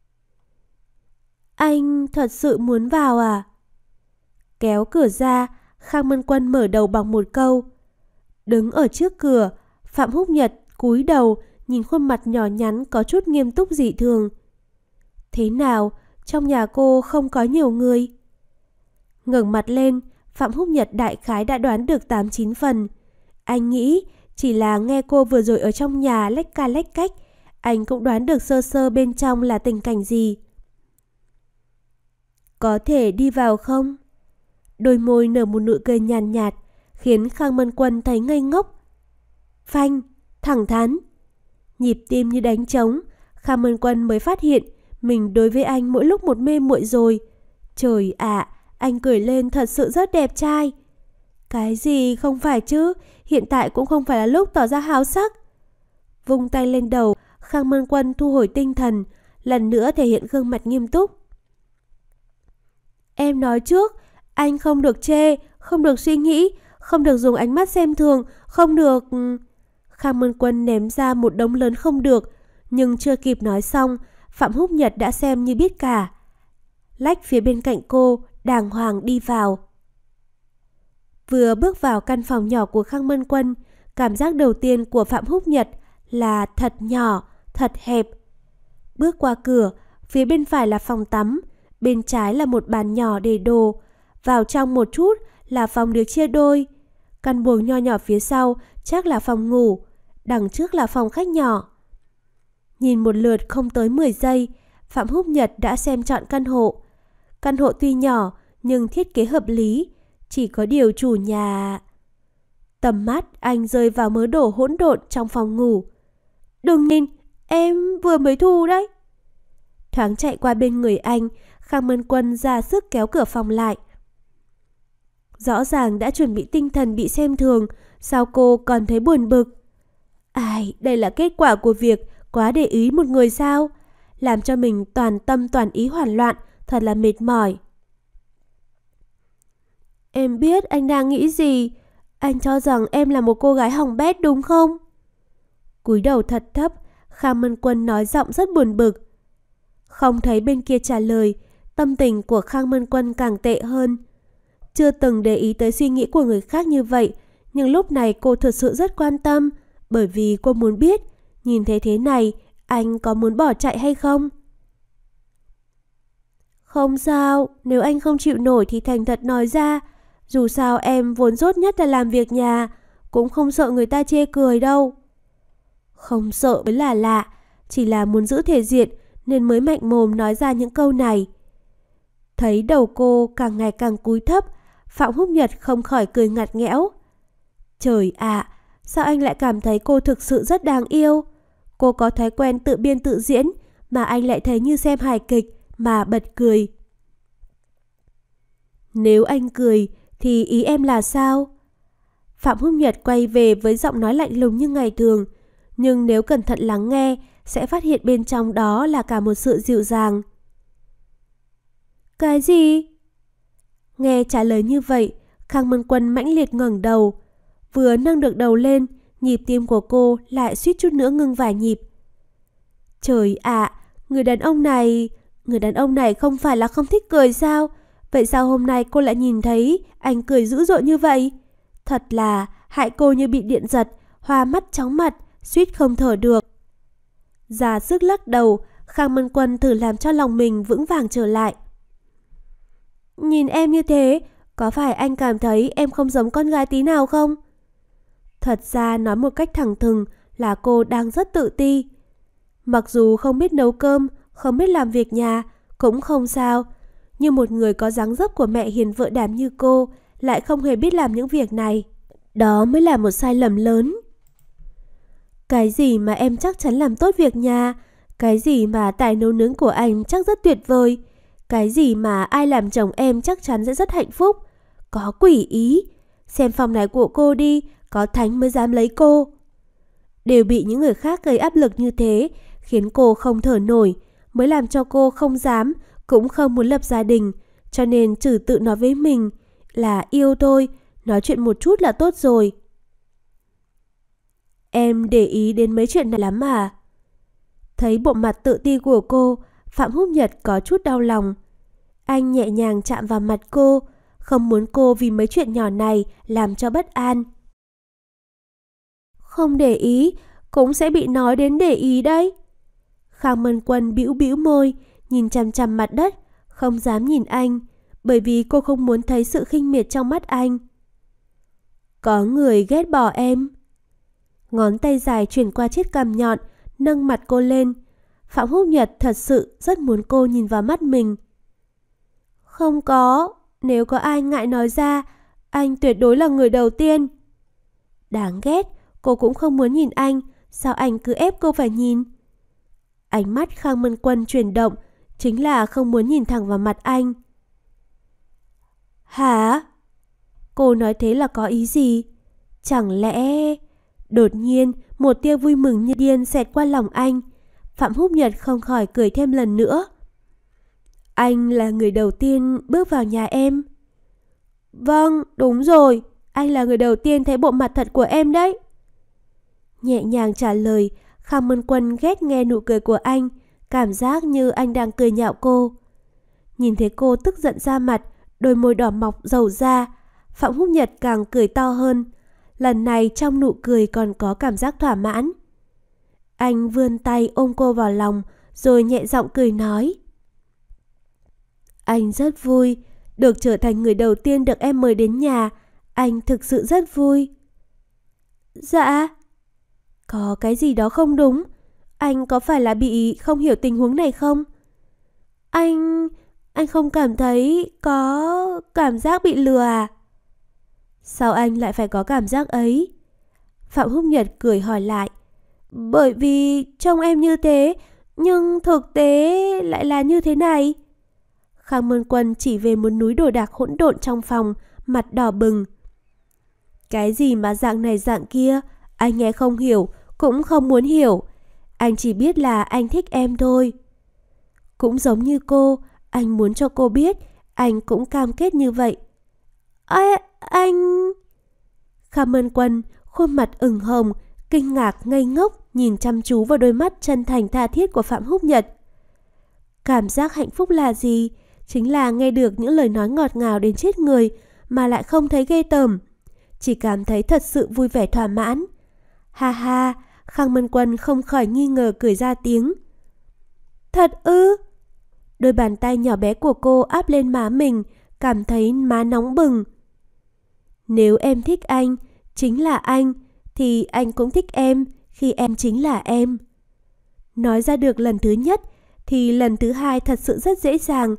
Anh thật sự muốn vào à? Kéo cửa ra, Khang Mân Quân mở đầu bằng một câu. Đứng ở trước cửa, Phạm Húc Nhật cúi đầu nhìn khuôn mặt nhỏ nhắn có chút nghiêm túc dị thường. Thế nào, trong nhà cô không có nhiều người? Ngẩng mặt lên, Phạm Húc Nhật đại khái đã đoán được tám chín phần. Anh nghĩ chỉ là nghe cô vừa rồi ở trong nhà lách ca lách cách, anh cũng đoán được sơ sơ bên trong là tình cảnh gì. Có thể đi vào không? Đôi môi nở một nụ cười nhàn nhạt, nhạt, khiến Khang Mân Quân thấy ngây ngốc. Phanh, thẳng thắn. Nhịp tim như đánh trống, Khang Mân Quân mới phát hiện mình đối với anh mỗi lúc một mê muội rồi. Trời ạ, à, anh cười lên thật sự rất đẹp trai. Cái gì không phải chứ, hiện tại cũng không phải là lúc tỏ ra háo sắc. Vung tay lên đầu, Khang Mân Quân thu hồi tinh thần, lần nữa thể hiện gương mặt nghiêm túc. Em nói trước, anh không được chê, không được suy nghĩ, không được dùng ánh mắt xem thường, không được... Khang Mân Quân ném ra một đống lớn không được, nhưng chưa kịp nói xong, Phạm Húc Nhật đã xem như biết cả. Lách phía bên cạnh cô, đàng hoàng đi vào. Vừa bước vào căn phòng nhỏ của Khang Mân Quân, cảm giác đầu tiên của Phạm Húc Nhật là thật nhỏ, thật hẹp. Bước qua cửa, phía bên phải là phòng tắm, bên trái là một bàn nhỏ để đồ. Vào trong một chút là phòng được chia đôi. Căn buồng nho nhỏ phía sau chắc là phòng ngủ, đằng trước là phòng khách nhỏ. Nhìn một lượt không tới mười giây, Phạm Húc Nhật đã xem trọn căn hộ. Căn hộ tuy nhỏ nhưng thiết kế hợp lý, chỉ có điều chủ nhà... Tầm mắt anh rơi vào mớ đồ hỗn độn trong phòng ngủ. Đừng nhìn, em vừa mới thu đấy. Thoáng chạy qua bên người anh, Khang Mân Quân ra sức kéo cửa phòng lại. Rõ ràng đã chuẩn bị tinh thần bị xem thường, sao cô còn thấy buồn bực? Ai, đây là kết quả của việc quá để ý một người sao? Làm cho mình toàn tâm toàn ý hoảng loạn, thật là mệt mỏi. Em biết anh đang nghĩ gì. Anh cho rằng em là một cô gái hỏng bét đúng không? Cúi đầu thật thấp, Khang Mân Quân nói giọng rất buồn bực. Không thấy bên kia trả lời, tâm tình của Khang Mân Quân càng tệ hơn. Chưa từng để ý tới suy nghĩ của người khác như vậy, nhưng lúc này cô thực sự rất quan tâm, bởi vì cô muốn biết, nhìn thấy thế này, anh có muốn bỏ chạy hay không? Không sao, nếu anh không chịu nổi thì thành thật nói ra. Dù sao em vốn dốt nhất là làm việc nhà, cũng không sợ người ta chê cười đâu. Không sợ mới là lạ, chỉ là muốn giữ thể diện nên mới mạnh mồm nói ra những câu này. Thấy đầu cô càng ngày càng cúi thấp, Phạm Húc Nhật không khỏi cười ngặt nghẽo. Trời ạ, à, sao anh lại cảm thấy cô thực sự rất đáng yêu? Cô có thói quen tự biên tự diễn, mà anh lại thấy như xem hài kịch mà bật cười. Nếu anh cười thì ý em là sao? Phạm Húc Nhật quay về với giọng nói lạnh lùng như ngày thường, nhưng nếu cẩn thận lắng nghe sẽ phát hiện bên trong đó là cả một sự dịu dàng. Cái gì? Nghe trả lời như vậy, Khang Mân Quân mãnh liệt ngẩng đầu. Vừa nâng được đầu lên, nhịp tim của cô lại suýt chút nữa ngưng vài nhịp. Trời ạ, à, người đàn ông này... Người đàn ông này không phải là không thích cười sao? Vậy sao hôm nay cô lại nhìn thấy anh cười dữ dội như vậy? Thật là hại cô như bị điện giật, hoa mắt chóng mặt, suýt không thở được. Ra sức lắc đầu, Khang Mân Quân thử làm cho lòng mình vững vàng trở lại. Nhìn em như thế, có phải anh cảm thấy em không giống con gái tí nào không? Thật ra nói một cách thẳng thừng là cô đang rất tự ti. Mặc dù không biết nấu cơm, không biết làm việc nhà, cũng không sao. Nhưng một người có dáng dấp của mẹ hiền vợ đảm như cô lại không hề biết làm những việc này. Đó mới là một sai lầm lớn. Cái gì mà em chắc chắn làm tốt việc nhà? Cái gì mà tài nấu nướng của anh chắc rất tuyệt vời? Cái gì mà ai làm chồng em chắc chắn sẽ rất hạnh phúc? Có quỷ ý. Xem phòng này của cô đi, có thánh mới dám lấy cô. Đều bị những người khác gây áp lực như thế, khiến cô không thở nổi, mới làm cho cô không dám, cũng không muốn lập gia đình, cho nên trừ tự nói với mình, là yêu thôi, nói chuyện một chút là tốt rồi. Em để ý đến mấy chuyện này lắm à? Thấy bộ mặt tự ti của cô, Phạm Húc Nhật có chút đau lòng. Anh nhẹ nhàng chạm vào mặt cô, không muốn cô vì mấy chuyện nhỏ này làm cho bất an. Không để ý, cũng sẽ bị nói đến để ý đấy. Khang Mân Quân bĩu bĩu môi, nhìn chằm chằm mặt đất, không dám nhìn anh, bởi vì cô không muốn thấy sự khinh miệt trong mắt anh. Có người ghét bỏ em. Ngón tay dài chuyển qua chiếc cằm nhọn, nâng mặt cô lên. Phạm Húc Nhật thật sự rất muốn cô nhìn vào mắt mình. Không có, nếu có ai ngại nói ra, anh tuyệt đối là người đầu tiên. Đáng ghét, cô cũng không muốn nhìn anh, sao anh cứ ép cô phải nhìn? Ánh mắt Khang Mân Quân chuyển động, chính là không muốn nhìn thẳng vào mặt anh. Hả? Cô nói thế là có ý gì? Chẳng lẽ... Đột nhiên, một tia vui mừng như điên xẹt qua lòng anh. Phạm Húc Nhật không khỏi cười thêm lần nữa. Anh là người đầu tiên bước vào nhà em. Vâng, đúng rồi. Anh là người đầu tiên thấy bộ mặt thật của em đấy. Nhẹ nhàng trả lời, Khang Mân Quân ghét nghe nụ cười của anh, cảm giác như anh đang cười nhạo cô. Nhìn thấy cô tức giận ra mặt, đôi môi đỏ mọc dầu ra, Phạm Húc Nhật càng cười to hơn. Lần này trong nụ cười còn có cảm giác thỏa mãn. Anh vươn tay ôm cô vào lòng, rồi nhẹ giọng cười nói. Anh rất vui, được trở thành người đầu tiên được em mời đến nhà. Anh thực sự rất vui. Dạ. Có cái gì đó không đúng. Anh có phải là bị không hiểu tình huống này không? Anh... Anh không cảm thấy có cảm giác bị lừa à? Sao anh lại phải có cảm giác ấy? Phạm Húc Nhật cười hỏi lại. Bởi vì trông em như thế, nhưng thực tế lại là như thế này. Khang Mân Quân chỉ về một núi đồ đạc hỗn độn trong phòng, mặt đỏ bừng. Cái gì mà dạng này dạng kia, anh nghe không hiểu, cũng không muốn hiểu. Anh chỉ biết là anh thích em thôi. Cũng giống như cô, anh muốn cho cô biết, anh cũng cam kết như vậy. À, anh... Khang Mân Quân, khuôn mặt ửng hồng, kinh ngạc ngây ngốc nhìn chăm chú vào đôi mắt chân thành tha thiết của Phạm Húc Nhật. Cảm giác hạnh phúc là gì? Chính là nghe được những lời nói ngọt ngào đến chết người mà lại không thấy ghê tởm, chỉ cảm thấy thật sự vui vẻ thỏa mãn. Ha ha, Khang Mân Quân không khỏi nghi ngờ cười ra tiếng. Thật ư? Đôi bàn tay nhỏ bé của cô áp lên má mình, cảm thấy má nóng bừng. Nếu em thích anh, chính là anh, thì anh cũng thích em khi em chính là em. Nói ra được lần thứ nhất, thì lần thứ hai thật sự rất dễ dàng.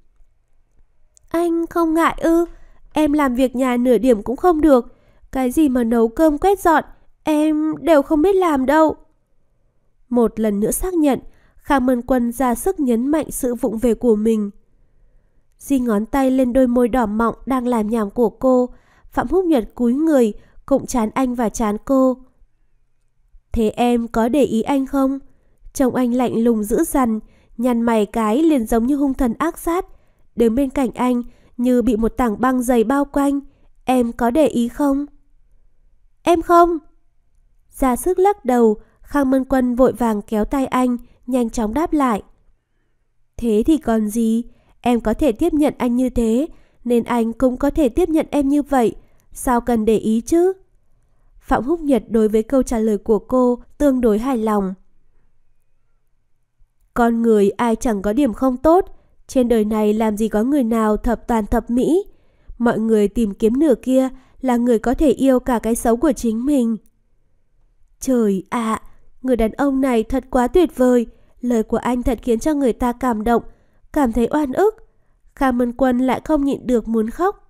Anh không ngại ư? Em làm việc nhà nửa điểm cũng không được. Cái gì mà nấu cơm quét dọn, em đều không biết làm đâu. Một lần nữa xác nhận, Khang Mân Quân ra sức nhấn mạnh sự vụng về của mình. Di ngón tay lên đôi môi đỏ mọng đang làm nhảm của cô. Phạm Húc Nhật cúi người, cụm trán anh vào trán cô. Thế em có để ý anh không? Trông anh lạnh lùng dữ dằn, nhăn mày cái liền giống như hung thần ác sát. Đứng bên cạnh anh như bị một tảng băng dày bao quanh. Em có để ý không? Em không. Ra sức lắc đầu, Khang Mân Quân vội vàng kéo tay anh, nhanh chóng đáp lại. Thế thì còn gì? Em có thể tiếp nhận anh như thế, nên anh cũng có thể tiếp nhận em như vậy. Sao cần để ý chứ? Phạm Húc Nhật đối với câu trả lời của cô tương đối hài lòng. Con người ai chẳng có điểm không tốt. Trên đời này làm gì có người nào thập toàn thập mỹ. Mọi người tìm kiếm nửa kia là người có thể yêu cả cái xấu của chính mình. Trời ạ, à, người đàn ông này thật quá tuyệt vời. Lời của anh thật khiến cho người ta cảm động, cảm thấy oan ức. Khang Mân Quân lại không nhịn được muốn khóc.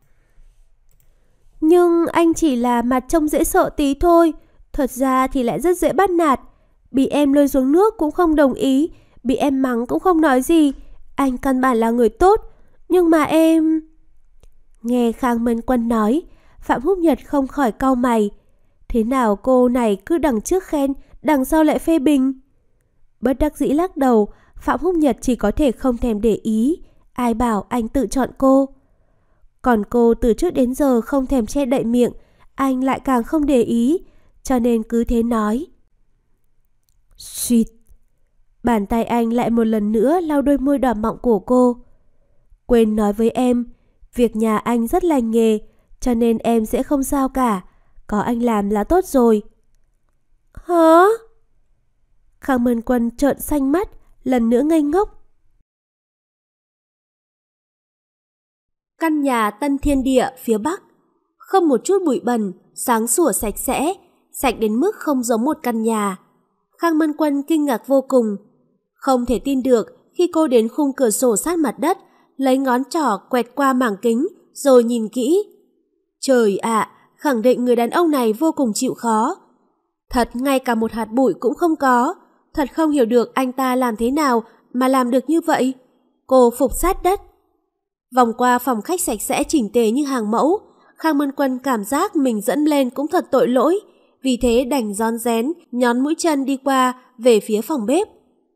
Nhưng anh chỉ là mặt trông dễ sợ tí thôi. Thật ra thì lại rất dễ bắt nạt. Bị em lôi xuống nước cũng không đồng ý, bị em mắng cũng không nói gì. Anh căn bản là người tốt. Nhưng mà em... Nghe Khang Mân Quân nói, Phạm Húc Nhật không khỏi cau mày. Thế nào cô này cứ đằng trước khen, đằng sau lại phê bình? Bất đắc dĩ lắc đầu, Phạm Húc Nhật chỉ có thể không thèm để ý. Ai bảo anh tự chọn cô? Còn cô từ trước đến giờ không thèm che đậy miệng, anh lại càng không để ý, cho nên cứ thế nói. Suýt. Bàn tay anh lại một lần nữa lau đôi môi đỏ mọng của cô. Quên nói với em, việc nhà anh rất lành nghề, cho nên em sẽ không sao cả. Có anh làm là tốt rồi. Hả? Khang Mân Quân trợn xanh mắt, lần nữa ngây ngốc. Căn nhà Tân Thiên Địa phía Bắc, không một chút bụi bẩn, sáng sủa sạch sẽ, sạch đến mức không giống một căn nhà. Khang Mân Quân kinh ngạc vô cùng. Không thể tin được khi cô đến khung cửa sổ sát mặt đất, lấy ngón trỏ quẹt qua mảng kính, rồi nhìn kỹ. Trời ạ, khẳng định người đàn ông này vô cùng chịu khó. Thật ngay cả một hạt bụi cũng không có. Thật không hiểu được anh ta làm thế nào mà làm được như vậy. Cô phục sát đất. Vòng qua phòng khách sạch sẽ chỉnh tề như hàng mẫu, Khang Mân Quân cảm giác mình dẫn lên cũng thật tội lỗi, vì thế đành rón rén, nhón mũi chân đi qua về phía phòng bếp.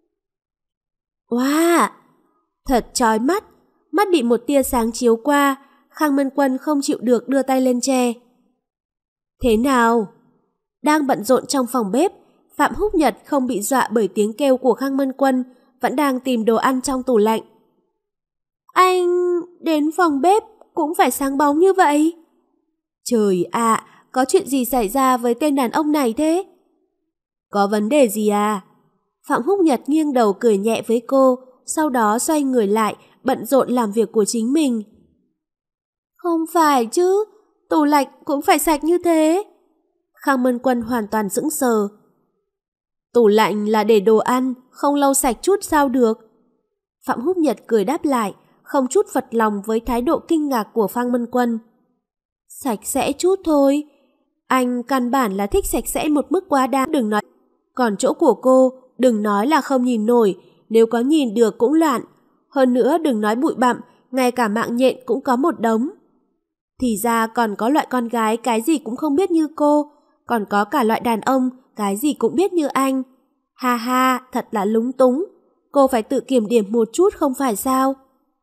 Wow! Thật chói mắt, mắt bị một tia sáng chiếu qua, Khang Mân Quân không chịu được đưa tay lên che. Thế nào? Đang bận rộn trong phòng bếp, Phạm Húc Nhật không bị dọa bởi tiếng kêu của Khang Mân Quân, vẫn đang tìm đồ ăn trong tủ lạnh. Anh đến phòng bếp cũng phải sáng bóng như vậy? Trời ạ, có chuyện gì xảy ra với tên đàn ông này thế? Có vấn đề gì à? Phạm Húc Nhật nghiêng đầu cười nhẹ với cô, sau đó xoay người lại, bận rộn làm việc của chính mình. Không phải chứ, tủ lạnh cũng phải sạch như thế. Khang Mân Quân hoàn toàn sững sờ. Tủ lạnh là để đồ ăn, không lau sạch chút sao được? Phạm Húc Nhật cười đáp lại, không chút phật lòng với thái độ kinh ngạc của Khang Mân Quân. Sạch sẽ chút thôi. Anh căn bản là thích sạch sẽ một mức quá đáng, đừng nói. Còn chỗ của cô, đừng nói là không nhìn nổi, nếu có nhìn được cũng loạn. Hơn nữa đừng nói bụi bặm, ngay cả mạng nhện cũng có một đống. Thì ra còn có loại con gái cái gì cũng không biết như cô, còn có cả loại đàn ông cái gì cũng biết như anh. Ha ha, thật là lúng túng. Cô phải tự kiểm điểm một chút không phải sao?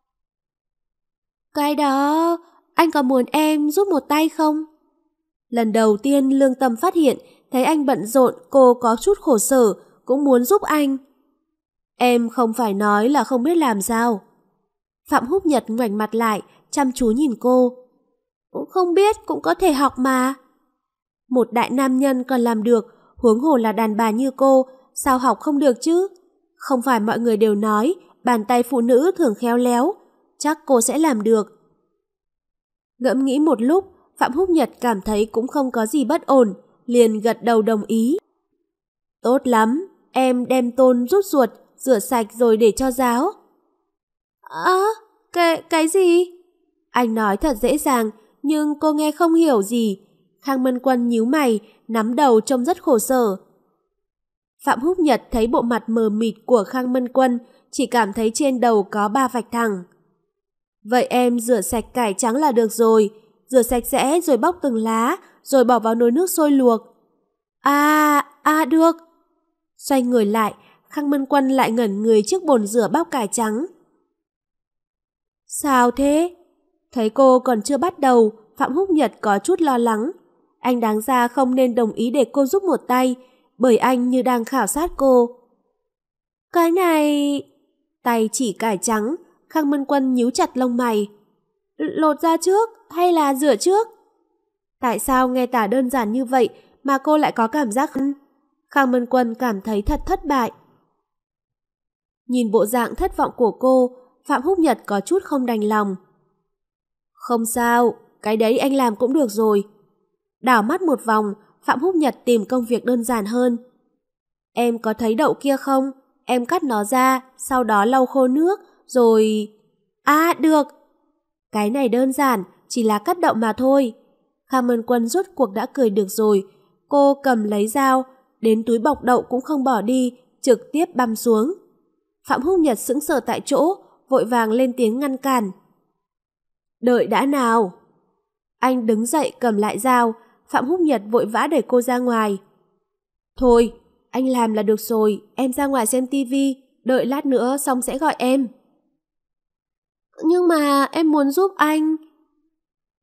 Cái đó, anh có muốn em giúp một tay không? Lần đầu tiên lương tâm phát hiện, thấy anh bận rộn, cô có chút khổ sở, cũng muốn giúp anh. Em không phải nói là không biết làm sao? Phạm Húc Nhật ngoảnh mặt lại, chăm chú nhìn cô. Cũng không biết, cũng có thể học mà. Một đại nam nhân còn làm được, huống hồ là đàn bà như cô, sao học không được chứ? Không phải mọi người đều nói, bàn tay phụ nữ thường khéo léo, chắc cô sẽ làm được. Ngẫm nghĩ một lúc, Phạm Húc Nhật cảm thấy cũng không có gì bất ổn, liền gật đầu đồng ý. Tốt lắm, em đem tôm rút ruột, rửa sạch rồi để cho ráo. À, cái, cái gì? Anh nói thật dễ dàng, nhưng cô nghe không hiểu gì. Khang Mân Quân nhíu mày, nắm đầu trông rất khổ sở. Phạm Húc Nhật thấy bộ mặt mờ mịt của Khang Mân Quân, chỉ cảm thấy trên đầu có ba vạch thẳng. Vậy em rửa sạch cải trắng là được rồi, rửa sạch sẽ rồi bóc từng lá, rồi bỏ vào nồi nước sôi luộc. À, à được. Xoay người lại, Khang Mân Quân lại ngẩn người trước bồn rửa bóc cải trắng. Sao thế? Thấy cô còn chưa bắt đầu, Phạm Húc Nhật có chút lo lắng. Anh đáng ra không nên đồng ý để cô giúp một tay, bởi anh như đang khảo sát cô. Cái này... Tay chỉ cải trắng, Khang Mân Quân nhíu chặt lông mày. Lột ra trước hay là rửa trước? Tại sao nghe tả đơn giản như vậy mà cô lại có cảm giác... Khang Mân Quân cảm thấy thật thất bại. Nhìn bộ dạng thất vọng của cô, Phạm Húc Nhật có chút không đành lòng. Không sao, cái đấy anh làm cũng được rồi. Đảo mắt một vòng, Phạm Húc Nhật tìm công việc đơn giản hơn. Em có thấy đậu kia không? Em cắt nó ra, sau đó lau khô nước, rồi... À, được! Cái này đơn giản, chỉ là cắt đậu mà thôi. Khang Mân Quân rốt cuộc đã cười được rồi. Cô cầm lấy dao, đến túi bọc đậu cũng không bỏ đi, trực tiếp băm xuống. Phạm Húc Nhật sững sờ tại chỗ, vội vàng lên tiếng ngăn cản. Đợi đã nào! Anh đứng dậy cầm lại dao, Phạm Húc Nhật vội vã đẩy cô ra ngoài. Thôi, anh làm là được rồi, em ra ngoài xem tivi, đợi lát nữa xong sẽ gọi em. Nhưng mà em muốn giúp anh.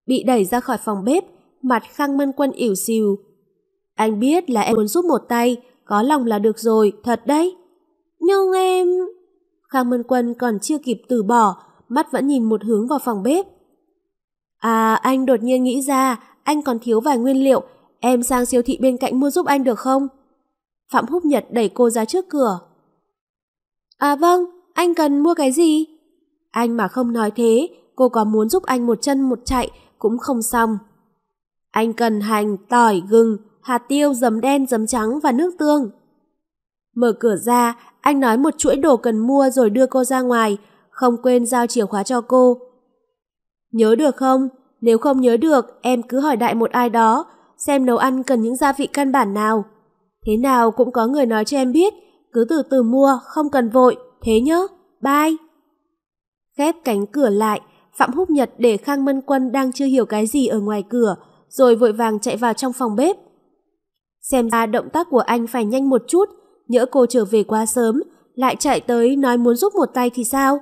Bị đẩy ra khỏi phòng bếp, mặt Khang Mân Quân ỉu xìu. Anh biết là em muốn giúp một tay, có lòng là được rồi, thật đấy. Nhưng em... Khang Mân Quân còn chưa kịp từ bỏ, mắt vẫn nhìn một hướng vào phòng bếp. À, anh đột nhiên nghĩ ra, anh còn thiếu vài nguyên liệu, em sang siêu thị bên cạnh mua giúp anh được không? Phạm Húc Nhật đẩy cô ra trước cửa. À vâng, anh cần mua cái gì? Anh mà không nói thế, cô có muốn giúp anh một chân một chạy cũng không xong. Anh cần hành, tỏi, gừng, hạt tiêu, giấm đen, giấm trắng và nước tương. Mở cửa ra, anh nói một chuỗi đồ cần mua rồi đưa cô ra ngoài, không quên giao chìa khóa cho cô. Nhớ được không? Nếu không nhớ được, em cứ hỏi đại một ai đó, xem nấu ăn cần những gia vị căn bản nào. Thế nào cũng có người nói cho em biết, cứ từ từ mua, không cần vội, thế nhớ. Bye. Khép cánh cửa lại, Phạm Húc Nhật để Khang Mân Quân đang chưa hiểu cái gì ở ngoài cửa, rồi vội vàng chạy vào trong phòng bếp. Xem ra động tác của anh phải nhanh một chút, nhỡ cô trở về quá sớm, lại chạy tới nói muốn giúp một tay thì sao?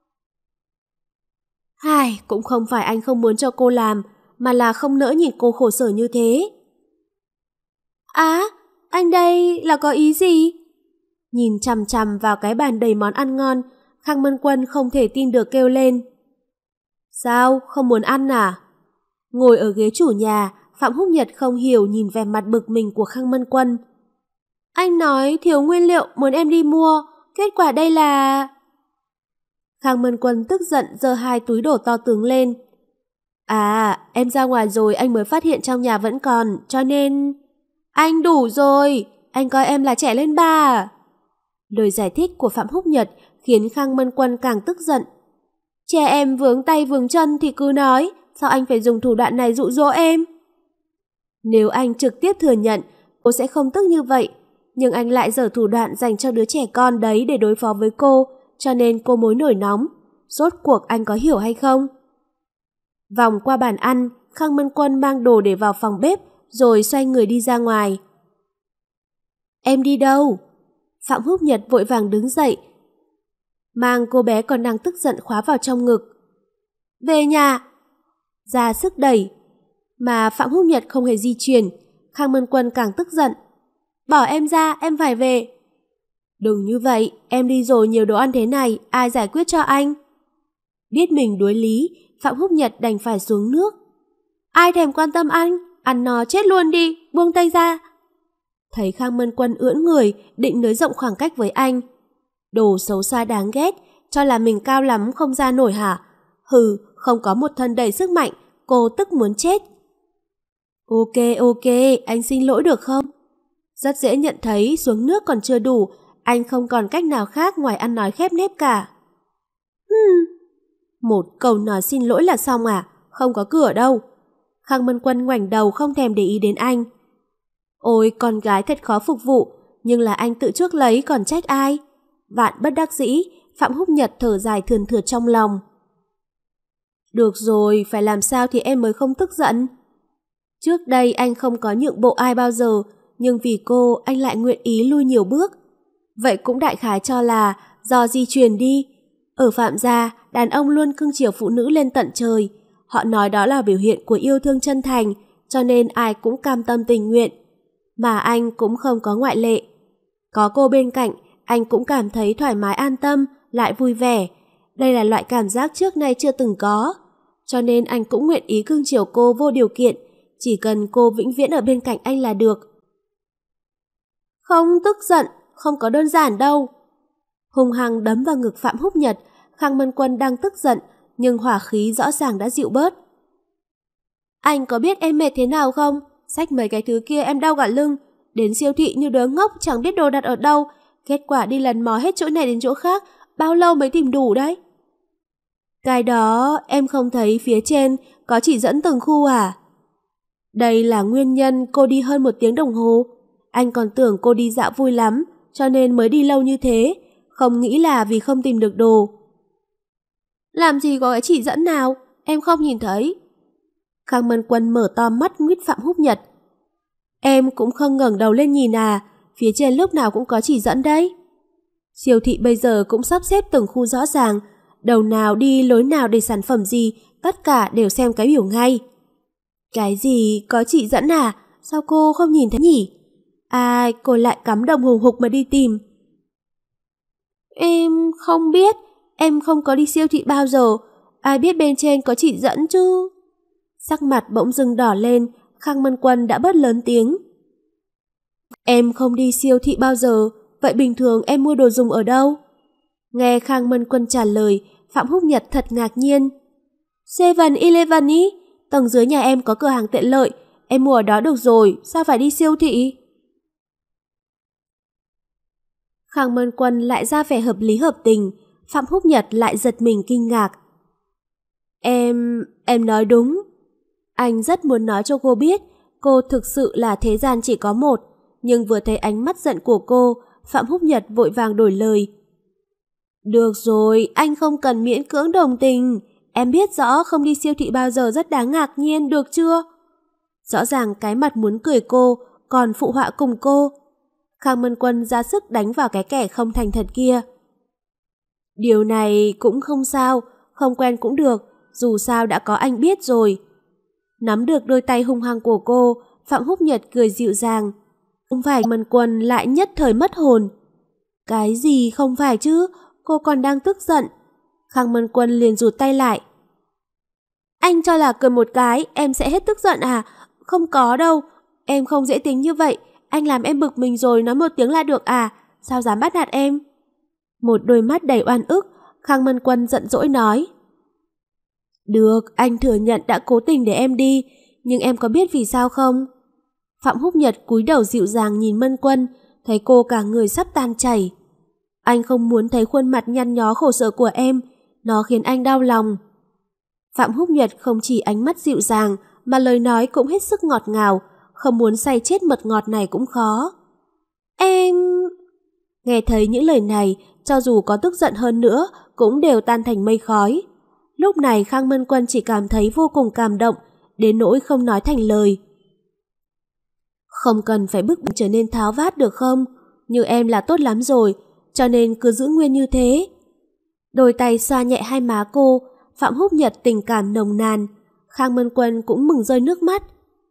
Hai, cũng không phải anh không muốn cho cô làm, mà là không nỡ nhìn cô khổ sở như thế. Á, anh đây là có ý gì? Nhìn chằm chằm vào cái bàn đầy món ăn ngon, Khang Mân Quân không thể tin được kêu lên. Sao, không muốn ăn à? Ngồi ở ghế chủ nhà, Phạm Húc Nhật không hiểu nhìn vẻ mặt bực mình của Khang Mân Quân. Anh nói thiếu nguyên liệu muốn em đi mua, kết quả đây là... Khang Mân Quân tức giận giơ hai túi đồ to tướng lên. À, em ra ngoài rồi anh mới phát hiện trong nhà vẫn còn, cho nên... Anh đủ rồi, anh coi em là trẻ lên ba. Lời giải thích của Phạm Húc Nhật khiến Khang Mân Quân càng tức giận. Trẻ em vướng tay vướng chân thì cứ nói, sao anh phải dùng thủ đoạn này dụ dỗ em? Nếu anh trực tiếp thừa nhận, cô sẽ không tức như vậy, nhưng anh lại giở thủ đoạn dành cho đứa trẻ con đấy để đối phó với cô, cho nên cô mới nổi nóng. Rốt cuộc anh có hiểu hay không? Vòng qua bàn ăn, Khang Mân Quân mang đồ để vào phòng bếp, rồi xoay người đi ra ngoài. Em đi đâu? Phạm Húc Nhật vội vàng đứng dậy, mang cô bé còn đang tức giận khóa vào trong ngực. Về nhà! Ra sức đẩy, mà Phạm Húc Nhật không hề di chuyển. Khang Mân Quân càng tức giận. Bỏ em ra, em phải về. Đừng như vậy, em đi rồi nhiều đồ ăn thế này, ai giải quyết cho anh? Biết mình đối lý, Phạm Húc Nhật đành phải xuống nước. Ai thèm quan tâm anh, ăn no chết luôn đi, buông tay ra. Thấy Khang Mân Quân ưỡn người, định nới rộng khoảng cách với anh. Đồ xấu xa đáng ghét, cho là mình cao lắm không ra nổi hả? Hừ, không có một thân đầy sức mạnh, cô tức muốn chết. Ok, ok, anh xin lỗi được không? Rất dễ nhận thấy xuống nước còn chưa đủ, anh không còn cách nào khác ngoài ăn nói khép nép cả. Hmm. Một câu nói xin lỗi là xong à? Không có cửa đâu. Khang Mân Quân ngoảnh đầu không thèm để ý đến anh. Ôi, con gái thật khó phục vụ, nhưng là anh tự chuốc lấy còn trách ai? Vạn bất đắc dĩ, Phạm Húc Nhật thở dài thườn thượt trong lòng. Được rồi, phải làm sao thì em mới không tức giận? Trước đây anh không có nhượng bộ ai bao giờ, nhưng vì cô anh lại nguyện ý lui nhiều bước. Vậy cũng đại khái cho là do di truyền đi. Ở Phạm gia, đàn ông luôn cưng chiều phụ nữ lên tận trời. Họ nói đó là biểu hiện của yêu thương chân thành, cho nên ai cũng cam tâm tình nguyện. Mà anh cũng không có ngoại lệ. Có cô bên cạnh, anh cũng cảm thấy thoải mái an tâm, lại vui vẻ. Đây là loại cảm giác trước nay chưa từng có. Cho nên anh cũng nguyện ý cưng chiều cô vô điều kiện, chỉ cần cô vĩnh viễn ở bên cạnh anh là được. Không tức giận, không có đơn giản đâu. Hung hăng đấm vào ngực Phạm Húc Nhật, Khang Mân Quân đang tức giận, nhưng hỏa khí rõ ràng đã dịu bớt. Anh có biết em mệt thế nào không? Xách mấy cái thứ kia em đau cả lưng, đến siêu thị như đứa ngốc chẳng biết đồ đặt ở đâu, kết quả đi lần mò hết chỗ này đến chỗ khác, bao lâu mới tìm đủ đấy? Cái đó em không thấy phía trên có chỉ dẫn từng khu à? Đây là nguyên nhân cô đi hơn một tiếng đồng hồ. Anh còn tưởng cô đi dạo vui lắm, cho nên mới đi lâu như thế, không nghĩ là vì không tìm được đồ. Làm gì có cái chỉ dẫn nào, em không nhìn thấy. Khang Mân Quân mở to mắt nguyết Phạm Húc Nhật. Em cũng không ngẩng đầu lên nhìn à, phía trên lúc nào cũng có chỉ dẫn đấy. Siêu thị bây giờ cũng sắp xếp từng khu rõ ràng, đầu nào đi lối nào để sản phẩm gì, tất cả đều xem cái biểu ngay. Cái gì, có chỉ dẫn à? Sao cô không nhìn thấy nhỉ? Ai, cô lại cắm đồng hùng hục mà đi tìm. Em không biết, em không có đi siêu thị bao giờ, ai biết bên trên có chỉ dẫn chứ. Sắc mặt bỗng dưng đỏ lên, Khang Mân Quân đã bớt lớn tiếng. Em không đi siêu thị bao giờ, vậy bình thường em mua đồ dùng ở đâu? Nghe Khang Mân Quân trả lời, Phạm Húc Nhật thật ngạc nhiên. seven eleven ý, tầng dưới nhà em có cửa hàng tiện lợi, em mua ở đó được rồi, sao phải đi siêu thị? Khang Mân Quân lại ra vẻ hợp lý hợp tình, Phạm Húc Nhật lại giật mình kinh ngạc. Em... em nói đúng. Anh rất muốn nói cho cô biết, cô thực sự là thế gian chỉ có một, nhưng vừa thấy ánh mắt giận của cô, Phạm Húc Nhật vội vàng đổi lời. Được rồi, anh không cần miễn cưỡng đồng tình, em biết rõ không đi siêu thị bao giờ rất đáng ngạc nhiên, được chưa? Rõ ràng cái mặt muốn cười cô, còn phụ họa cùng cô. Khang Mân Quân ra sức đánh vào cái kẻ không thành thật kia. Điều này cũng không sao, không quen cũng được, dù sao đã có anh biết rồi. Nắm được đôi tay hung hăng của cô, Phạm Húc Nhật cười dịu dàng. Không phải. Mân Quân lại nhất thời mất hồn. Cái gì không phải chứ, cô còn đang tức giận. Khang Mân Quân liền rụt tay lại. Anh cho là cười một cái, em sẽ hết tức giận à? Không có đâu, em không dễ tính như vậy. Anh làm em bực mình rồi nói một tiếng là được à? Sao dám bắt nạt em? Một đôi mắt đầy oan ức, Khang Mân Quân giận dỗi nói. Được, anh thừa nhận đã cố tình để em đi, nhưng em có biết vì sao không? Phạm Húc Nhật cúi đầu dịu dàng nhìn Mân Quân, thấy cô cả người sắp tan chảy. Anh không muốn thấy khuôn mặt nhăn nhó khổ sở của em, nó khiến anh đau lòng. Phạm Húc Nhật không chỉ ánh mắt dịu dàng, mà lời nói cũng hết sức ngọt ngào, không muốn say chết mật ngọt này cũng khó. Em... Nghe thấy những lời này, cho dù có tức giận hơn nữa, cũng đều tan thành mây khói. Lúc này Khang Mân Quân chỉ cảm thấy vô cùng cảm động, đến nỗi không nói thành lời. Không cần phải bức trở nên tháo vát được không? Như em là tốt lắm rồi, cho nên cứ giữ nguyên như thế. Đôi tay xoa nhẹ hai má cô, Phạm Húc Nhật tình cảm nồng nàn. Khang Mân Quân cũng mừng rơi nước mắt.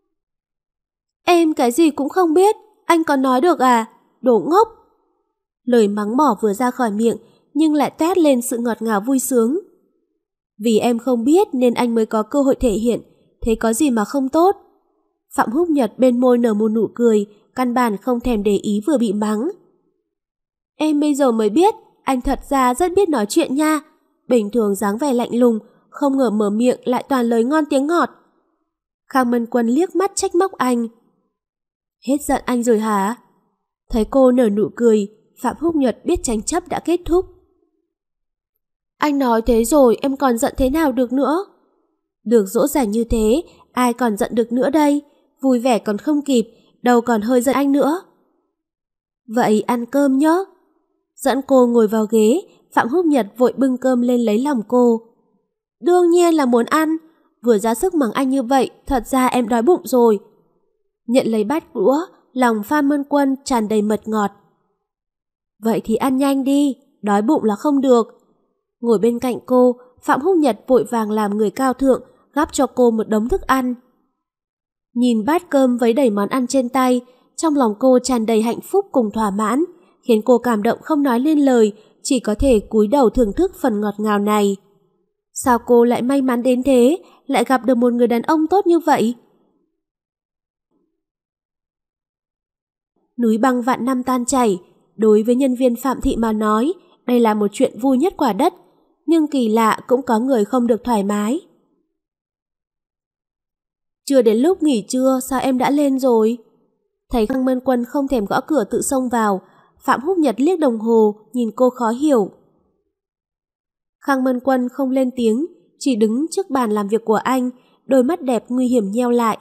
Em cái gì cũng không biết, anh còn nói được à? Đồ ngốc! Lời mắng mỏ vừa ra khỏi miệng, nhưng lại toát lên sự ngọt ngào vui sướng. Vì em không biết nên anh mới có cơ hội thể hiện, thế có gì mà không tốt. Phạm Húc Nhật bên môi nở một nụ cười, căn bản không thèm để ý vừa bị mắng. Em bây giờ mới biết, anh thật ra rất biết nói chuyện nha. Bình thường dáng vẻ lạnh lùng, không ngờ mở miệng lại toàn lời ngon tiếng ngọt. Khang Mân Quân liếc mắt trách móc anh. Hết giận anh rồi hả? Thấy cô nở nụ cười, Phạm Húc Nhật biết tranh chấp đã kết thúc. Anh nói thế rồi em còn giận thế nào được nữa? Được dỗ dành như thế, ai còn giận được nữa đây? Vui vẻ còn không kịp, đâu còn hơi giận anh nữa. Vậy ăn cơm nhé. Dẫn cô ngồi vào ghế, Phạm Húc Nhật vội bưng cơm lên lấy lòng cô. Đương nhiên là muốn ăn, vừa ra sức mắng anh như vậy, thật ra em đói bụng rồi. Nhận lấy bát đũa, lòng Phạm Mân Quân tràn đầy mật ngọt. Vậy thì ăn nhanh đi, đói bụng là không được. Ngồi bên cạnh cô, Phạm Húc Nhật vội vàng làm người cao thượng, gắp cho cô một đống thức ăn. Nhìn bát cơm với đầy món ăn trên tay, trong lòng cô tràn đầy hạnh phúc cùng thỏa mãn, khiến cô cảm động không nói lên lời, chỉ có thể cúi đầu thưởng thức phần ngọt ngào này. Sao cô lại may mắn đến thế, lại gặp được một người đàn ông tốt như vậy? Núi băng vạn năm tan chảy, đối với nhân viên Phạm Thị mà nói, đây là một chuyện vui nhất quả đất, nhưng kỳ lạ cũng có người không được thoải mái. Chưa đến lúc nghỉ trưa, sao em đã lên rồi? Thấy Khang Mân Quân không thèm gõ cửa tự xông vào, Phạm Húc Nhật liếc đồng hồ, nhìn cô khó hiểu. Khang Mân Quân không lên tiếng, chỉ đứng trước bàn làm việc của anh, đôi mắt đẹp nguy hiểm nheo lại.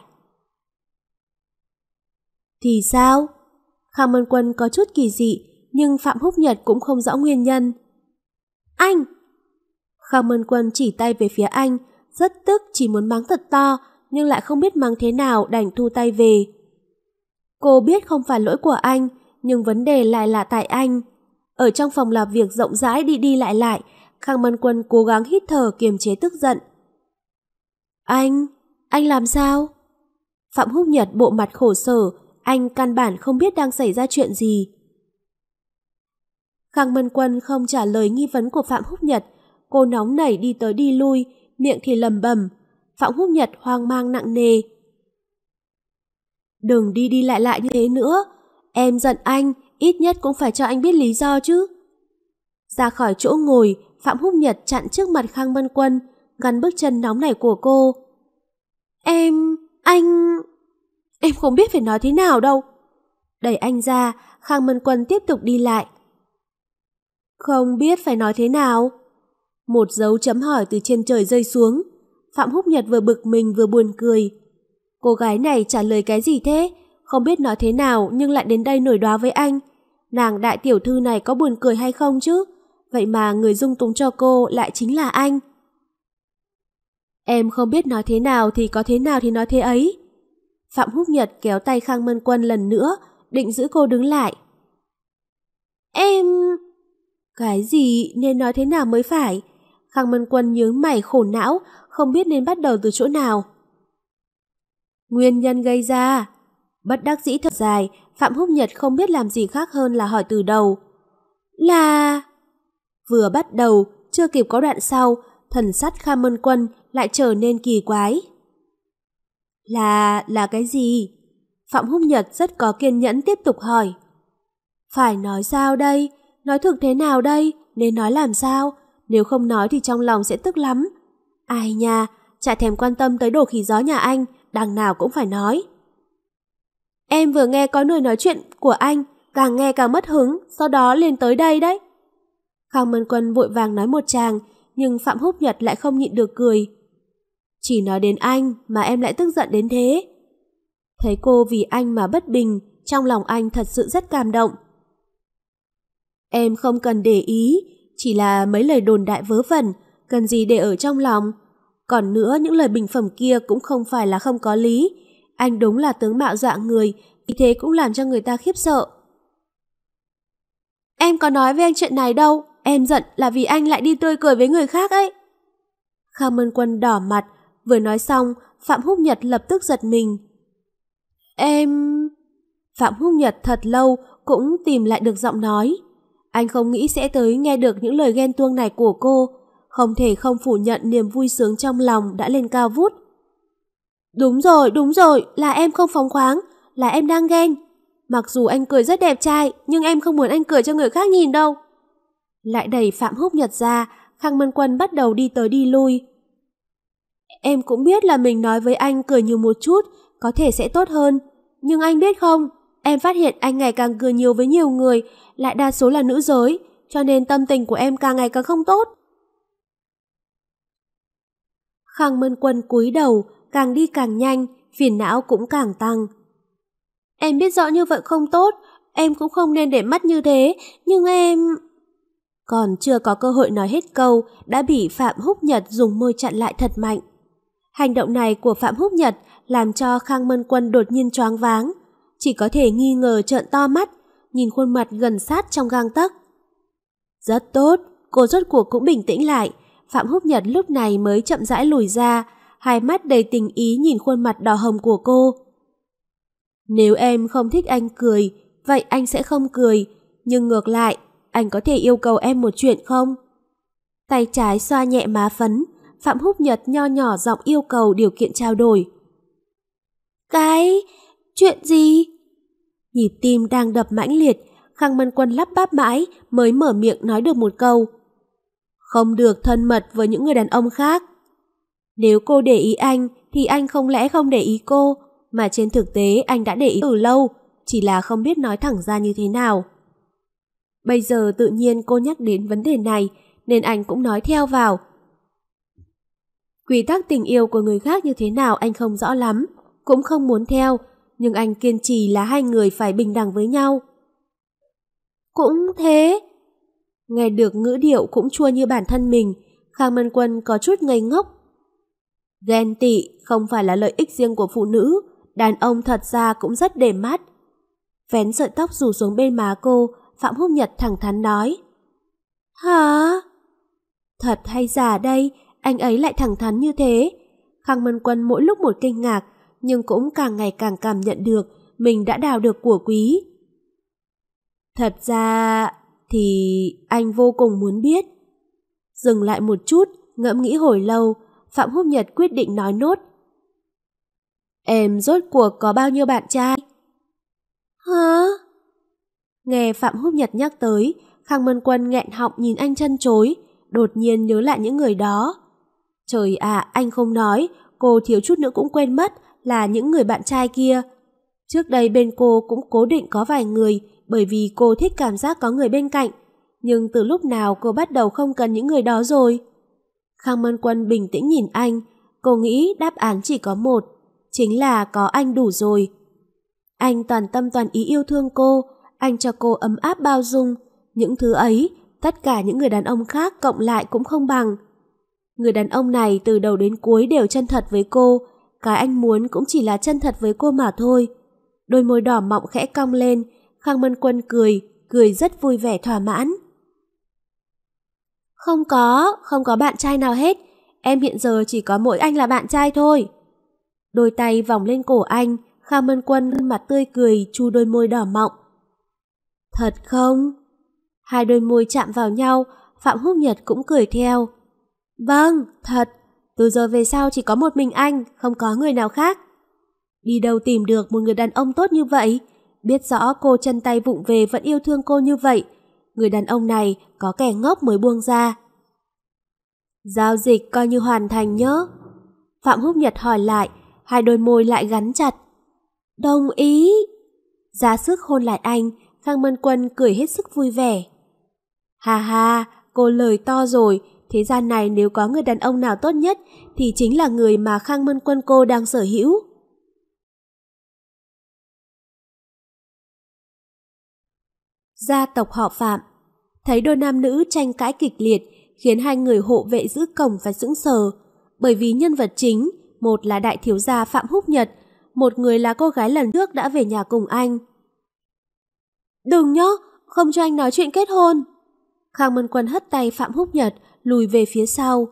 Thì sao? Khang Mân Quân có chút kỳ dị, nhưng Phạm Húc Nhật cũng không rõ nguyên nhân. Anh! Khang Mân Quân chỉ tay về phía anh, rất tức chỉ muốn mắng thật to, nhưng lại không biết mắng thế nào đành thu tay về. Cô biết không phải lỗi của anh, nhưng vấn đề lại là tại anh. Ở trong phòng làm việc rộng rãi đi đi lại lại, Khang Mân Quân cố gắng hít thở kiềm chế tức giận. Anh, anh làm sao? Phạm Húc Nhật bộ mặt khổ sở, anh căn bản không biết đang xảy ra chuyện gì. Khang Mân Quân không trả lời nghi vấn của Phạm Húc Nhật, cô nóng nảy đi tới đi lui, miệng thì lầm bầm. Phạm Húc Nhật hoang mang nặng nề. Đừng đi đi lại lại như thế nữa, em giận anh, ít nhất cũng phải cho anh biết lý do chứ. Ra khỏi chỗ ngồi, Phạm Húc Nhật chặn trước mặt Khang Mân Quân, ngăn bước chân nóng nảy của cô. Em, anh... Em không biết phải nói thế nào đâu. Đẩy anh ra, Khang Mân Quân tiếp tục đi lại. Không biết phải nói thế nào? Một dấu chấm hỏi từ trên trời rơi xuống. Phạm Húc Nhật vừa bực mình vừa buồn cười. Cô gái này trả lời cái gì thế? Không biết nói thế nào nhưng lại đến đây nổi đoá với anh. Nàng đại tiểu thư này có buồn cười hay không chứ? Vậy mà người dung túng cho cô lại chính là anh. Em không biết nói thế nào thì có thế nào thì nói thế ấy. Phạm Húc Nhật kéo tay Khang Mân Quân lần nữa, định giữ cô đứng lại. Em... Cái gì nên nói thế nào mới phải? Khang Mân Quân nhướng mày khổ não, không biết nên bắt đầu từ chỗ nào. Nguyên nhân gây ra. Bất đắc dĩ thật dài, Phạm Húc Nhật không biết làm gì khác hơn là hỏi từ đầu. Là... Vừa bắt đầu, chưa kịp có đoạn sau, thần sắc Khang Mân Quân lại trở nên kỳ quái. Là... là cái gì? Phạm Húc Nhật rất có kiên nhẫn tiếp tục hỏi. Phải nói sao đây? Nói thực thế nào đây? Nên nói làm sao? Nếu không nói thì trong lòng sẽ tức lắm. Ai nha, chả thèm quan tâm tới đồ khí gió nhà anh, đằng nào cũng phải nói. Em vừa nghe có người nói chuyện của anh, càng nghe càng mất hứng, sau đó liền tới đây đấy. Khang Mân Quân vội vàng nói một tràng, nhưng Phạm Húc Nhật lại không nhịn được cười. Chỉ nói đến anh mà em lại tức giận đến thế. Thấy cô vì anh mà bất bình, trong lòng anh thật sự rất cảm động. Em không cần để ý, chỉ là mấy lời đồn đại vớ vẩn, cần gì để ở trong lòng. Còn nữa, những lời bình phẩm kia cũng không phải là không có lý. Anh đúng là tướng mạo dọa người, vì thế cũng làm cho người ta khiếp sợ. Em có nói với anh chuyện này đâu, em giận là vì anh lại đi tươi cười với người khác ấy. Khang Mân Quân đỏ mặt, vừa nói xong, Phạm Húc Nhật lập tức giật mình. Em... Phạm Húc Nhật thật lâu cũng tìm lại được giọng nói. Anh không nghĩ sẽ tới nghe được những lời ghen tuông này của cô, không thể không phủ nhận niềm vui sướng trong lòng đã lên cao vút. Đúng rồi, đúng rồi, là em không phóng khoáng, là em đang ghen. Mặc dù anh cười rất đẹp trai, nhưng em không muốn anh cười cho người khác nhìn đâu. Lại đẩy Phạm Húc Nhật ra, Khang Mân Quân bắt đầu đi tới đi lui. Em cũng biết là mình nói với anh cười nhiều một chút, có thể sẽ tốt hơn. Nhưng anh biết không, em phát hiện anh ngày càng cười nhiều với nhiều người, lại đa số là nữ giới, cho nên tâm tình của em càng ngày càng không tốt. Khang Mân Quân cúi đầu, càng đi càng nhanh, phiền não cũng càng tăng. Em biết rõ như vậy không tốt, em cũng không nên để mắt như thế, nhưng em... Còn chưa có cơ hội nói hết câu, đã bị Phạm Húc Nhật dùng môi chặn lại thật mạnh. Hành động này của Phạm Húc Nhật làm cho Khang Mân Quân đột nhiên choáng váng, chỉ có thể nghi ngờ trợn to mắt, nhìn khuôn mặt gần sát trong gang tấc. Rất tốt, cô rốt cuộc cũng bình tĩnh lại. Phạm Húc Nhật lúc này mới chậm rãi lùi ra, hai mắt đầy tình ý nhìn khuôn mặt đỏ hồng của cô. Nếu em không thích anh cười, vậy anh sẽ không cười, nhưng ngược lại, anh có thể yêu cầu em một chuyện không? Tay trái xoa nhẹ má phấn, Phạm Húc Nhật nho nhỏ giọng yêu cầu điều kiện trao đổi. Cái... chuyện gì? Nhịp tim đang đập mãnh liệt, Khang Mân Quân lắp bắp mãi mới mở miệng nói được một câu. Không được thân mật với những người đàn ông khác. Nếu cô để ý anh thì anh không lẽ không để ý cô, mà trên thực tế anh đã để ý từ lâu, chỉ là không biết nói thẳng ra như thế nào. Bây giờ tự nhiên cô nhắc đến vấn đề này nên anh cũng nói theo vào. Quy tắc tình yêu của người khác như thế nào anh không rõ lắm, cũng không muốn theo, nhưng anh kiên trì là hai người phải bình đẳng với nhau. Cũng thế. Nghe được ngữ điệu cũng chua như bản thân mình, Khang Mân Quân có chút ngây ngốc. Ghen tị không phải là lợi ích riêng của phụ nữ, đàn ông thật ra cũng rất để mắt. Vén sợi tóc rủ xuống bên má cô, Phạm Húc Nhật thẳng thắn nói. Hả? Thật hay giả đây, anh ấy lại thẳng thắn như thế. Khang Mân Quân mỗi lúc một kinh ngạc, nhưng cũng càng ngày càng cảm nhận được mình đã đào được của quý. Thật ra thì anh vô cùng muốn biết. Dừng lại một chút, ngẫm nghĩ hồi lâu, Phạm Húc Nhật quyết định nói nốt. Em rốt cuộc có bao nhiêu bạn trai? Hả? Nghe Phạm Húc Nhật nhắc tới, Khang Mân Quân nghẹn họng nhìn anh chân chối, đột nhiên nhớ lại những người đó. Trời ạ, anh không nói, cô thiếu chút nữa cũng quên mất là những người bạn trai kia. Trước đây bên cô cũng cố định có vài người, bởi vì cô thích cảm giác có người bên cạnh. Nhưng từ lúc nào cô bắt đầu không cần những người đó rồi? Khang Mân Quân bình tĩnh nhìn anh, cô nghĩ đáp án chỉ có một, chính là có anh đủ rồi. Anh toàn tâm toàn ý yêu thương cô, anh cho cô ấm áp bao dung. Những thứ ấy, tất cả những người đàn ông khác cộng lại cũng không bằng. Người đàn ông này từ đầu đến cuối đều chân thật với cô, cái anh muốn cũng chỉ là chân thật với cô mà thôi. Đôi môi đỏ mọng khẽ cong lên, Khang Mân Quân cười, cười rất vui vẻ thỏa mãn. Không có, không có bạn trai nào hết, em hiện giờ chỉ có mỗi anh là bạn trai thôi. Đôi tay vòng lên cổ anh, Khang Mân Quân mặt tươi cười chu đôi môi đỏ mọng. Thật không? Hai đôi môi chạm vào nhau, Phạm Húc Nhật cũng cười theo. Vâng, thật, từ giờ về sau chỉ có một mình anh, không có người nào khác. Đi đâu tìm được một người đàn ông tốt như vậy? Biết rõ cô chân tay vụng về vẫn yêu thương cô như vậy. Người đàn ông này có kẻ ngốc mới buông ra. Giao dịch coi như hoàn thành nhớ. Phạm Húc Nhật hỏi lại, hai đôi môi lại gắn chặt. Đồng ý. Ra sức hôn lại anh, Khang Mân Quân cười hết sức vui vẻ. Hà hà, cô lời to rồi, thế gian này nếu có người đàn ông nào tốt nhất thì chính là người mà Khang Mân Quân cô đang sở hữu. Gia tộc họ Phạm. Thấy đôi nam nữ tranh cãi kịch liệt khiến hai người hộ vệ giữ cổng phải sững sờ, bởi vì nhân vật chính, một là đại thiếu gia Phạm Húc Nhật, một người là cô gái lần trước đã về nhà cùng anh. Đừng nhá, không cho anh nói chuyện kết hôn. Khang Mân Quân hất tay Phạm Húc Nhật lùi về phía sau.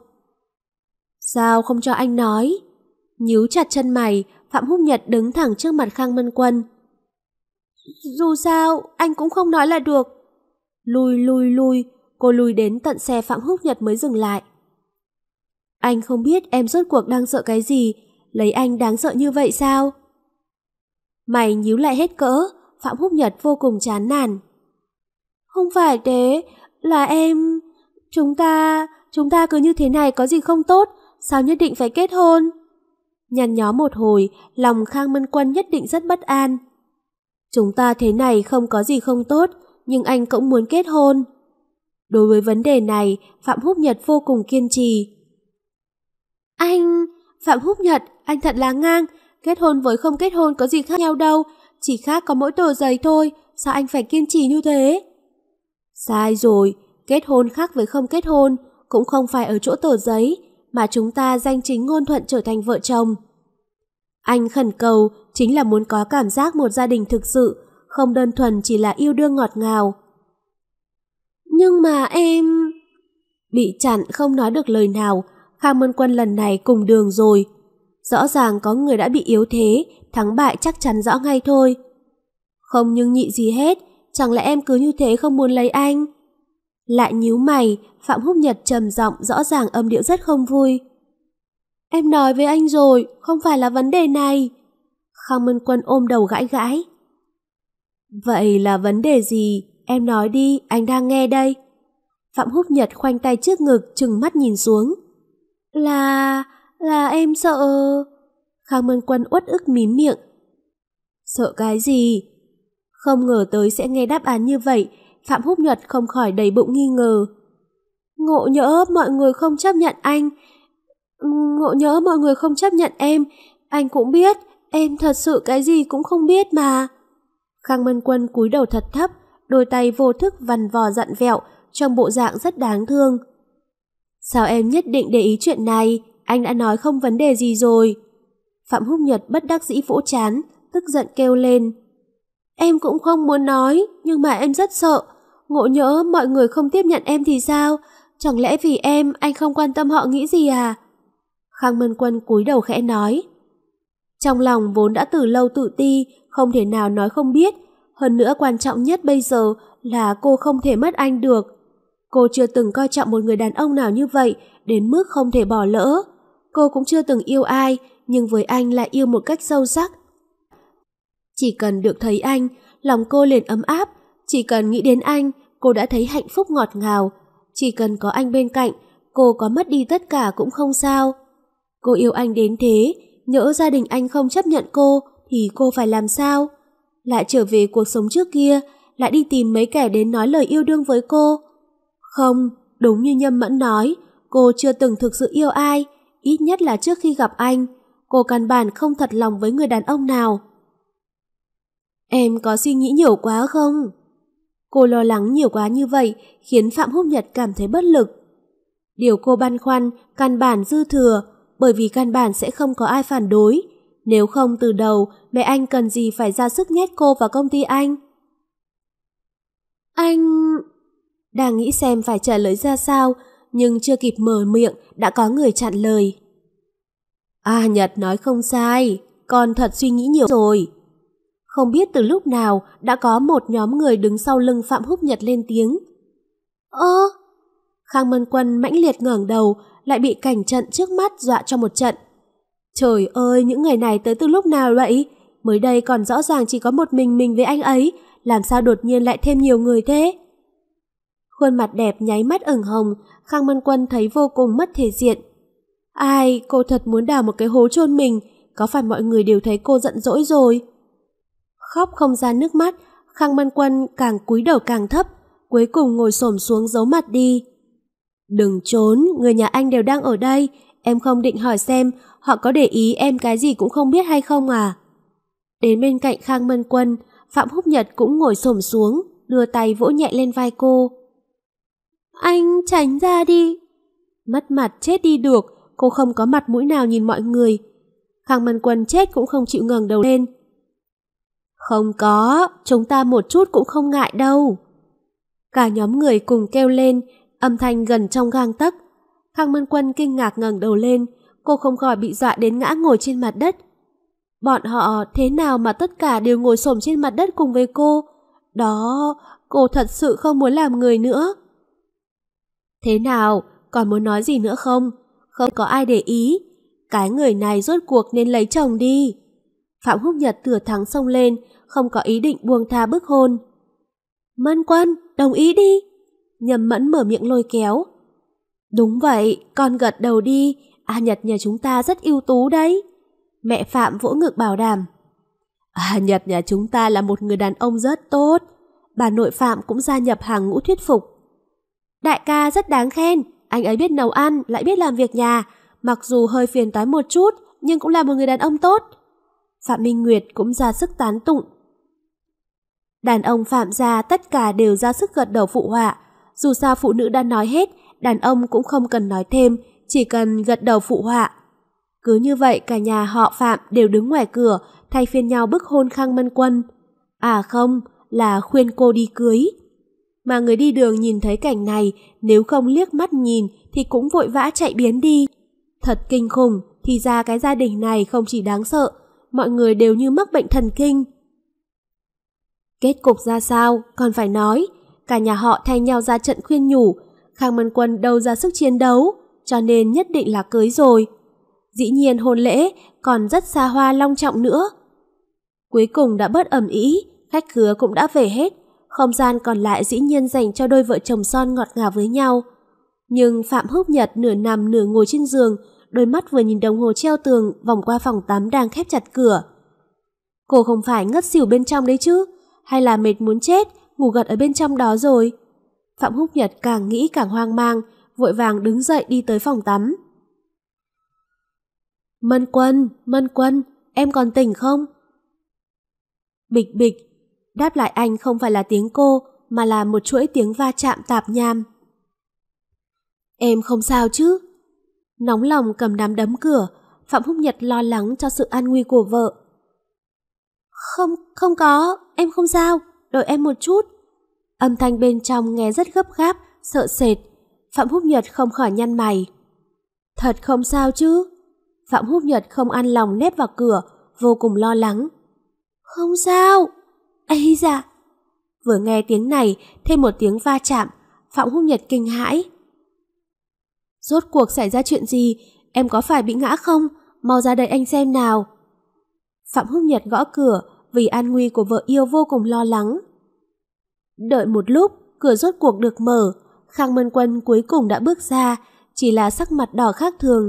Sao không cho anh nói? Nhíu chặt chân mày, Phạm Húc Nhật đứng thẳng trước mặt Khang Mân Quân. Dù sao, anh cũng không nói là được. Lùi lùi lùi, cô lùi đến tận xe Phạm Húc Nhật mới dừng lại. Anh không biết em rốt cuộc đang sợ cái gì, lấy anh đáng sợ như vậy sao? Mày nhíu lại hết cỡ, Phạm Húc Nhật vô cùng chán nản. Không phải thế, là em... Chúng ta... Chúng ta cứ như thế này có gì không tốt, sao nhất định phải kết hôn? Nhăn nhó một hồi, lòng Khang Mân Quân nhất định rất bất an. Chúng ta thế này không có gì không tốt, nhưng anh cũng muốn kết hôn. Đối với vấn đề này, Phạm Húc Nhật vô cùng kiên trì. Anh... Phạm Húc Nhật, anh thật là ngang, kết hôn với không kết hôn có gì khác nhau đâu, chỉ khác có mỗi tờ giấy thôi, sao anh phải kiên trì như thế? Sai rồi, kết hôn khác với không kết hôn, cũng không phải ở chỗ tờ giấy, mà chúng ta danh chính ngôn thuận trở thành vợ chồng. Anh khẩn cầu chính là muốn có cảm giác một gia đình thực sự, không đơn thuần chỉ là yêu đương ngọt ngào. Nhưng mà em... Bị chặn không nói được lời nào, Khang Mân Quân lần này cùng đường rồi. Rõ ràng có người đã bị yếu thế, thắng bại chắc chắn rõ ngay thôi. Không nhưng nhị gì hết, chẳng lẽ em cứ như thế không muốn lấy anh? Lại nhíu mày, Phạm Húc Nhật trầm giọng rõ ràng âm điệu rất không vui. Em nói với anh rồi, không phải là vấn đề này. Khang Mân Quân ôm đầu gãi gãi. Vậy là vấn đề gì? Em nói đi, anh đang nghe đây. Phạm Húc Nhật khoanh tay trước ngực, trừng mắt nhìn xuống. Là... là em sợ... Khang Mân Quân uất ức mím miệng. Sợ cái gì? Không ngờ tới sẽ nghe đáp án như vậy, Phạm Húc Nhật không khỏi đầy bụng nghi ngờ. Ngộ nhỡ mọi người không chấp nhận anh. Ngộ nhỡ mọi người không chấp nhận em, anh cũng biết, em thật sự cái gì cũng không biết mà. Khang Mân Quân cúi đầu thật thấp, đôi tay vô thức vằn vò dặn vẹo, trong bộ dạng rất đáng thương. Sao em nhất định để ý chuyện này, anh đã nói không vấn đề gì rồi. Phạm Húc Nhật bất đắc dĩ vỗ trán, tức giận kêu lên. Em cũng không muốn nói, nhưng mà em rất sợ. Ngộ nhỡ mọi người không tiếp nhận em thì sao? Chẳng lẽ vì em anh không quan tâm họ nghĩ gì à? Khang Mân Quân cúi đầu khẽ nói. Trong lòng vốn đã từ lâu tự ti, không thể nào nói không biết. Hơn nữa quan trọng nhất bây giờ là cô không thể mất anh được. Cô chưa từng coi trọng một người đàn ông nào như vậy, đến mức không thể bỏ lỡ. Cô cũng chưa từng yêu ai, nhưng với anh lại yêu một cách sâu sắc. Chỉ cần được thấy anh, lòng cô liền ấm áp. Chỉ cần nghĩ đến anh, cô đã thấy hạnh phúc ngọt ngào. Chỉ cần có anh bên cạnh, cô có mất đi tất cả cũng không sao. Cô yêu anh đến thế, nhỡ gia đình anh không chấp nhận cô, thì cô phải làm sao? Lại trở về cuộc sống trước kia, lại đi tìm mấy kẻ đến nói lời yêu đương với cô. Không, đúng như Nhâm Mẫn nói, cô chưa từng thực sự yêu ai, ít nhất là trước khi gặp anh. Cô căn bản không thật lòng với người đàn ông nào. Em có suy nghĩ nhiều quá không? Cô lo lắng nhiều quá như vậy khiến Phạm Húc Nhật cảm thấy bất lực. Điều cô băn khoăn căn bản dư thừa, bởi vì căn bản sẽ không có ai phản đối. Nếu không từ đầu, mẹ anh cần gì phải ra sức nhét cô vào công ty anh? Anh... Đang nghĩ xem phải trả lời ra sao, nhưng chưa kịp mở miệng đã có người chặn lời. À, Nhật nói không sai, con thật suy nghĩ nhiều rồi. Không biết từ lúc nào đã có một nhóm người đứng sau lưng Phạm Húc Nhật lên tiếng. Ơ? Khang Mân Quân mãnh liệt ngẩng đầu, lại bị cảnh trận trước mắt dọa cho một trận. Trời ơi, những người này tới từ lúc nào vậy? Mới đây còn rõ ràng chỉ có một mình mình với anh ấy, làm sao đột nhiên lại thêm nhiều người thế? Khuôn mặt đẹp nháy mắt ửng hồng, Khang Mân Quân thấy vô cùng mất thể diện. Ai, cô thật muốn đào một cái hố chôn mình, có phải mọi người đều thấy cô giận dỗi rồi? Khóc không ra nước mắt, Khang Mân Quân càng cúi đầu càng thấp, cuối cùng ngồi xổm xuống giấu mặt đi. Đừng trốn, người nhà anh đều đang ở đây, em không định hỏi xem họ có để ý em cái gì cũng không biết hay không à? Đến bên cạnh Khang Mân Quân, Phạm Húc Nhật cũng ngồi xổm xuống, đưa tay vỗ nhẹ lên vai cô. Anh tránh ra đi. Mất mặt chết đi được, cô không có mặt mũi nào nhìn mọi người. Khang Mân Quân chết cũng không chịu ngẩng đầu lên. Không có, chúng ta một chút cũng không ngại đâu. Cả nhóm người cùng kêu lên, âm thanh gần trong gang tấc. Khang Mân Quân kinh ngạc ngẩng đầu lên, cô không khỏi bị dọa đến ngã ngồi trên mặt đất. Bọn họ thế nào mà tất cả đều ngồi xổm trên mặt đất cùng với cô? Đó, cô thật sự không muốn làm người nữa. Thế nào, còn muốn nói gì nữa không? Không có ai để ý. Cái người này rốt cuộc nên lấy chồng đi. Phạm Húc Nhật thừa thắng xông lên, không có ý định buông tha bức hôn. Mân Quân, đồng ý đi. Nhâm Mẫn mở miệng lôi kéo. Đúng vậy, con gật đầu đi. A Nhật nhà chúng ta rất ưu tú đấy. Mẹ Phạm vỗ ngực bảo đảm. A Nhật nhà chúng ta là một người đàn ông rất tốt. Bà nội Phạm cũng gia nhập hàng ngũ thuyết phục. Đại ca rất đáng khen, anh ấy biết nấu ăn, lại biết làm việc nhà, mặc dù hơi phiền toái một chút, nhưng cũng là một người đàn ông tốt. Phạm Minh Nguyệt cũng ra sức tán tụng. Đàn ông Phạm gia tất cả đều ra sức gật đầu phụ họa, dù sao phụ nữ đã nói hết, đàn ông cũng không cần nói thêm, chỉ cần gật đầu phụ họa. Cứ như vậy cả nhà họ Phạm đều đứng ngoài cửa, thay phiên nhau bức hôn Khang Mân Quân. À không, là khuyên cô đi cưới. Mà người đi đường nhìn thấy cảnh này, nếu không liếc mắt nhìn thì cũng vội vã chạy biến đi. Thật kinh khủng, thì ra cái gia đình này không chỉ đáng sợ, mọi người đều như mắc bệnh thần kinh. Kết cục ra sao, còn phải nói. Cả nhà họ thay nhau ra trận khuyên nhủ, Khang Mân Quân đâu ra sức chiến đấu, cho nên nhất định là cưới rồi. Dĩ nhiên hôn lễ còn rất xa hoa long trọng nữa. Cuối cùng đã bớt ầm ĩ, khách khứa cũng đã về hết. Không gian còn lại dĩ nhiên dành cho đôi vợ chồng son ngọt ngào với nhau. Nhưng Phạm Húc Nhật nửa nằm nửa ngồi trên giường, đôi mắt vừa nhìn đồng hồ treo tường vòng qua phòng tắm đang khép chặt cửa. Cô không phải ngất xỉu bên trong đấy chứ? Hay là mệt muốn chết, ngủ gật ở bên trong đó rồi? Phạm Húc Nhật càng nghĩ càng hoang mang, vội vàng đứng dậy đi tới phòng tắm. Mân Quân, Mân Quân, em còn tỉnh không? Bịch bịch. Đáp lại anh không phải là tiếng cô, mà là một chuỗi tiếng va chạm tạp nham. Em không sao chứ? Nóng lòng cầm đám đấm cửa, Phạm Húc Nhật lo lắng cho sự an nguy của vợ. Không, không có, em không sao, đợi em một chút. Âm thanh bên trong nghe rất gấp gáp, sợ sệt. Phạm Húc Nhật không khỏi nhăn mày. Thật không sao chứ? Phạm Húc Nhật không an lòng nép vào cửa, vô cùng lo lắng. Không sao. Ây da! Vừa nghe tiếng này, thêm một tiếng va chạm, Phạm Húc Nhật kinh hãi. Rốt cuộc xảy ra chuyện gì? Em có phải bị ngã không? Mau ra đây anh xem nào. Phạm Húc Nhật gõ cửa, vì an nguy của vợ yêu vô cùng lo lắng. Đợi một lúc, cửa rốt cuộc được mở, Khang Mân Quân cuối cùng đã bước ra, chỉ là sắc mặt đỏ khác thường.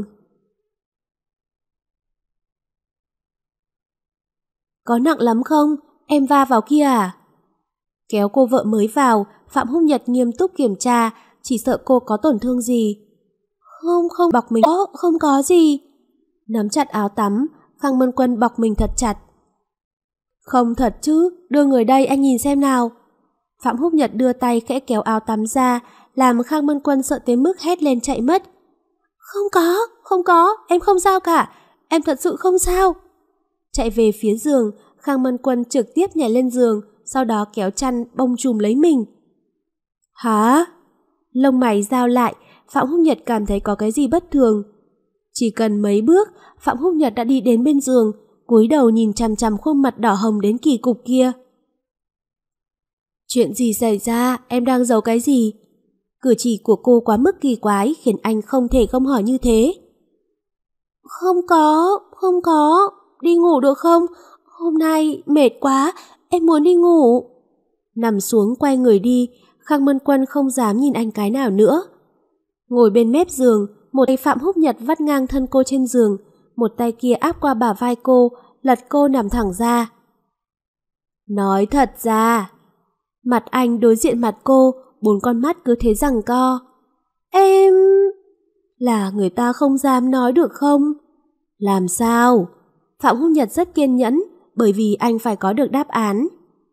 Có nặng lắm không? Em va vào kia à? Kéo cô vợ mới vào, Phạm Húc Nhật nghiêm túc kiểm tra, chỉ sợ cô có tổn thương gì. Không, không bọc mình. Có, không có gì. Nắm chặt áo tắm, Khang Mân Quân bọc mình thật chặt. Không thật chứ, đưa người đây anh nhìn xem nào. Phạm Húc Nhật đưa tay khẽ kéo áo tắm ra, làm Khang Mân Quân sợ tới mức hét lên chạy mất. Không có, không có, em không sao cả, em thật sự không sao. Chạy về phía giường, Khang Mân Quân trực tiếp nhảy lên giường, sau đó kéo chăn bông trùm lấy mình. Hả? Lông mày dao lại, Phạm Húc Nhật cảm thấy có cái gì bất thường. Chỉ cần mấy bước, Phạm Húc Nhật đã đi đến bên giường, cúi đầu nhìn chằm chằm khuôn mặt đỏ hồng đến kỳ cục kia. Chuyện gì xảy ra? Em đang giấu cái gì? Cử chỉ của cô quá mức kỳ quái khiến anh không thể không hỏi như thế. Không có, không có. Đi ngủ được không? Hôm nay mệt quá, em muốn đi ngủ. Nằm xuống quay người đi, Khang Mân Quân không dám nhìn anh cái nào nữa. Ngồi bên mép giường, một tay Phạm Húc Nhật vắt ngang thân cô trên giường, một tay kia áp qua bả vai cô, lật cô nằm thẳng ra. Nói thật ra, mặt anh đối diện mặt cô, bốn con mắt cứ thế giằng co. Em... Là người ta không dám nói được không? Làm sao? Phạm Húc Nhật rất kiên nhẫn, bởi vì anh phải có được đáp án.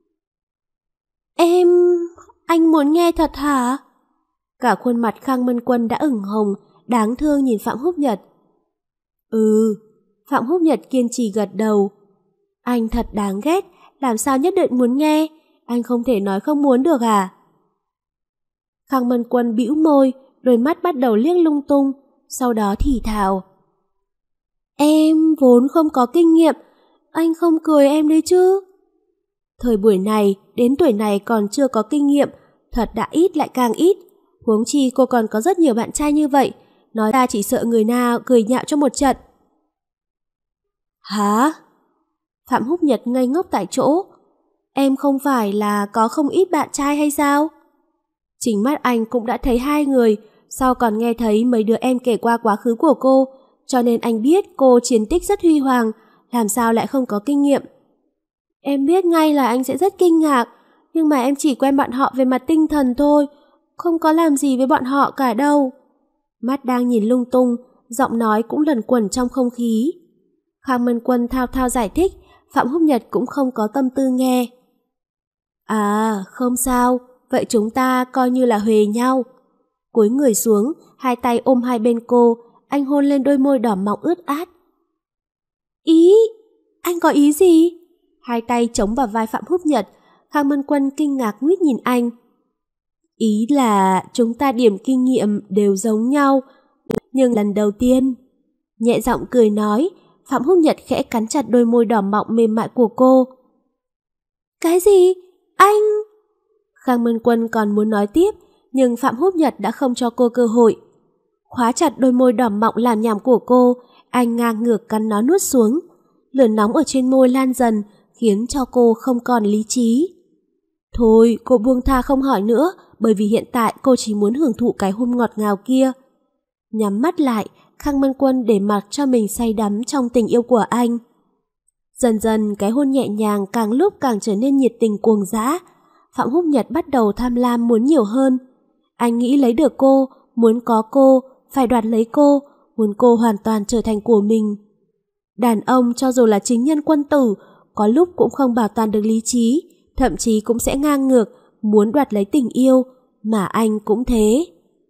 Em... Anh muốn nghe thật hả? Cả khuôn mặt Khang Mân Quân đã ửng hồng, đáng thương nhìn Phạm Húc Nhật. Ừ, Phạm Húc Nhật kiên trì gật đầu. Anh thật đáng ghét, làm sao nhất định muốn nghe, anh không thể nói không muốn được à? Khang Mân Quân bĩu môi, đôi mắt bắt đầu liếc lung tung, sau đó thì thào. Em vốn không có kinh nghiệm, anh không cười em đấy chứ. Thời buổi này, đến tuổi này còn chưa có kinh nghiệm, thật đã ít lại càng ít. Huống chi cô còn có rất nhiều bạn trai như vậy, nói ra chỉ sợ người nào cười nhạo cho một trận. Hả? Phạm Húc Nhật ngây ngốc tại chỗ. Em không phải là có không ít bạn trai hay sao? Chính mắt anh cũng đã thấy hai người, sau còn nghe thấy mấy đứa em kể qua quá khứ của cô, cho nên anh biết cô chiến tích rất huy hoàng, làm sao lại không có kinh nghiệm. Em biết ngay là anh sẽ rất kinh ngạc, nhưng mà em chỉ quen bọn họ về mặt tinh thần thôi, không có làm gì với bọn họ cả đâu. Mắt đang nhìn lung tung, giọng nói cũng lẩn quẩn trong không khí. Khang Mân Quân thao thao giải thích, Phạm Húc Nhật cũng không có tâm tư nghe. À, không sao, vậy chúng ta coi như là huề nhau. Cúi người xuống, hai tay ôm hai bên cô, anh hôn lên đôi môi đỏ mọng ướt át. Ý? Anh có ý gì? Hai tay chống vào vai Phạm Húc Nhật, Khang Mân Quân kinh ngạc nguyết nhìn anh. Ý là chúng ta điểm kinh nghiệm đều giống nhau, nhưng lần đầu tiên. Nhẹ giọng cười nói, Phạm Húc Nhật khẽ cắn chặt đôi môi đỏ mọng mềm mại của cô. Cái gì? Anh... Khang Mân Quân còn muốn nói tiếp, nhưng Phạm Húc Nhật đã không cho cô cơ hội. Khóa chặt đôi môi đỏ mọng làm nhảm của cô, anh ngang ngược cắn nó nuốt xuống. Lửa nóng ở trên môi lan dần, khiến cho cô không còn lý trí. Thôi, cô buông tha không hỏi nữa, bởi vì hiện tại cô chỉ muốn hưởng thụ cái hôn ngọt ngào kia. Nhắm mắt lại, Khang Mân Quân để mặc cho mình say đắm trong tình yêu của anh. Dần dần cái hôn nhẹ nhàng càng lúc càng trở nên nhiệt tình cuồng dã. Phạm Húc Nhật bắt đầu tham lam muốn nhiều hơn. Anh nghĩ lấy được cô, muốn có cô, phải đoạt lấy cô, muốn cô hoàn toàn trở thành của mình. Đàn ông cho dù là chính nhân quân tử, có lúc cũng không bảo toàn được lý trí, thậm chí cũng sẽ ngang ngược, muốn đoạt lấy tình yêu, mà anh cũng thế.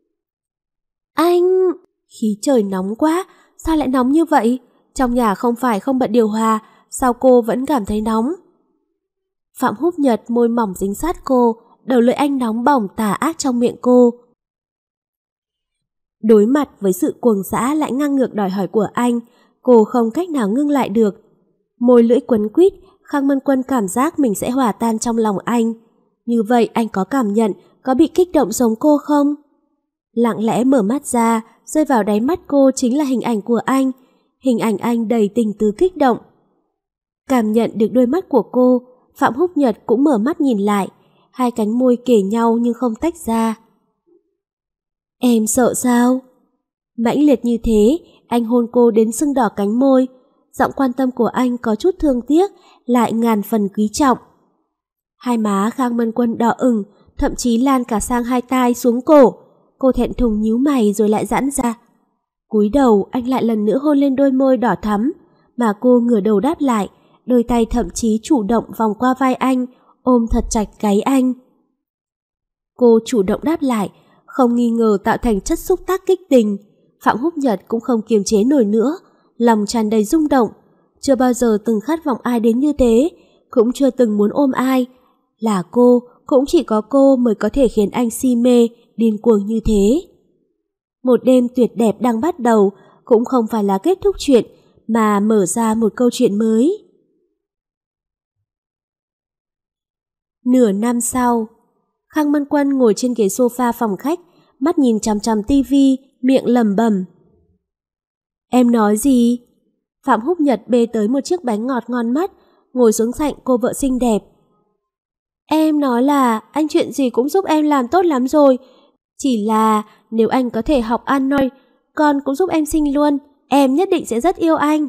Anh... Khí trời nóng quá, sao lại nóng như vậy? Trong nhà không phải không bật điều hòa, sao cô vẫn cảm thấy nóng? Phạm Húc Nhật môi mỏng dính sát cô, đầu lưỡi anh nóng bỏng tà ác trong miệng cô. Đối mặt với sự cuồng dã lại ngang ngược đòi hỏi của anh, Cô không cách nào ngưng lại được. Môi lưỡi quấn quýt, Khang Mân Quân cảm giác mình sẽ hòa tan trong lòng anh. Như vậy anh có cảm nhận, có bị kích động giống cô không? Lặng lẽ mở mắt ra, rơi vào đáy mắt cô chính là hình ảnh của anh. Hình ảnh anh đầy tình tứ kích động. Cảm nhận được đôi mắt của cô, Phạm Húc Nhật cũng mở mắt nhìn lại. Hai cánh môi kề nhau nhưng không tách ra. Em sợ sao? Mãnh liệt như thế, anh hôn cô đến sưng đỏ cánh môi. Giọng quan tâm của anh có chút thương tiếc, lại ngàn phần quý trọng. Hai má Khang Mân Quân đỏ ửng, thậm chí lan cả sang hai tai xuống cổ. Cô thẹn thùng nhíu mày rồi lại giãn ra. Cúi đầu, anh lại lần nữa hôn lên đôi môi đỏ thắm, mà cô ngửa đầu đáp lại, đôi tay thậm chí chủ động vòng qua vai anh, ôm thật chặt gáy anh. Cô chủ động đáp lại, không nghi ngờ tạo thành chất xúc tác kích tình. Phạm Húc Nhật cũng không kiềm chế nổi nữa, lòng tràn đầy rung động. Chưa bao giờ từng khát vọng ai đến như thế, cũng chưa từng muốn ôm ai. Là cô, cũng chỉ có cô mới có thể khiến anh si mê, điên cuồng như thế. Một đêm tuyệt đẹp đang bắt đầu, cũng không phải là kết thúc chuyện, mà mở ra một câu chuyện mới. Nửa năm sau, Khang Mân Quân ngồi trên ghế sofa phòng khách, mắt nhìn chằm chằm tivi, miệng lẩm bẩm. Em nói gì? Phạm Húc Nhật bê tới một chiếc bánh ngọt ngon mắt, ngồi xuống cạnh cô vợ xinh đẹp. Em nói là anh chuyện gì cũng giúp em làm tốt lắm rồi. Chỉ là nếu anh có thể học ăn nói, con cũng giúp em sinh luôn, em nhất định sẽ rất yêu anh.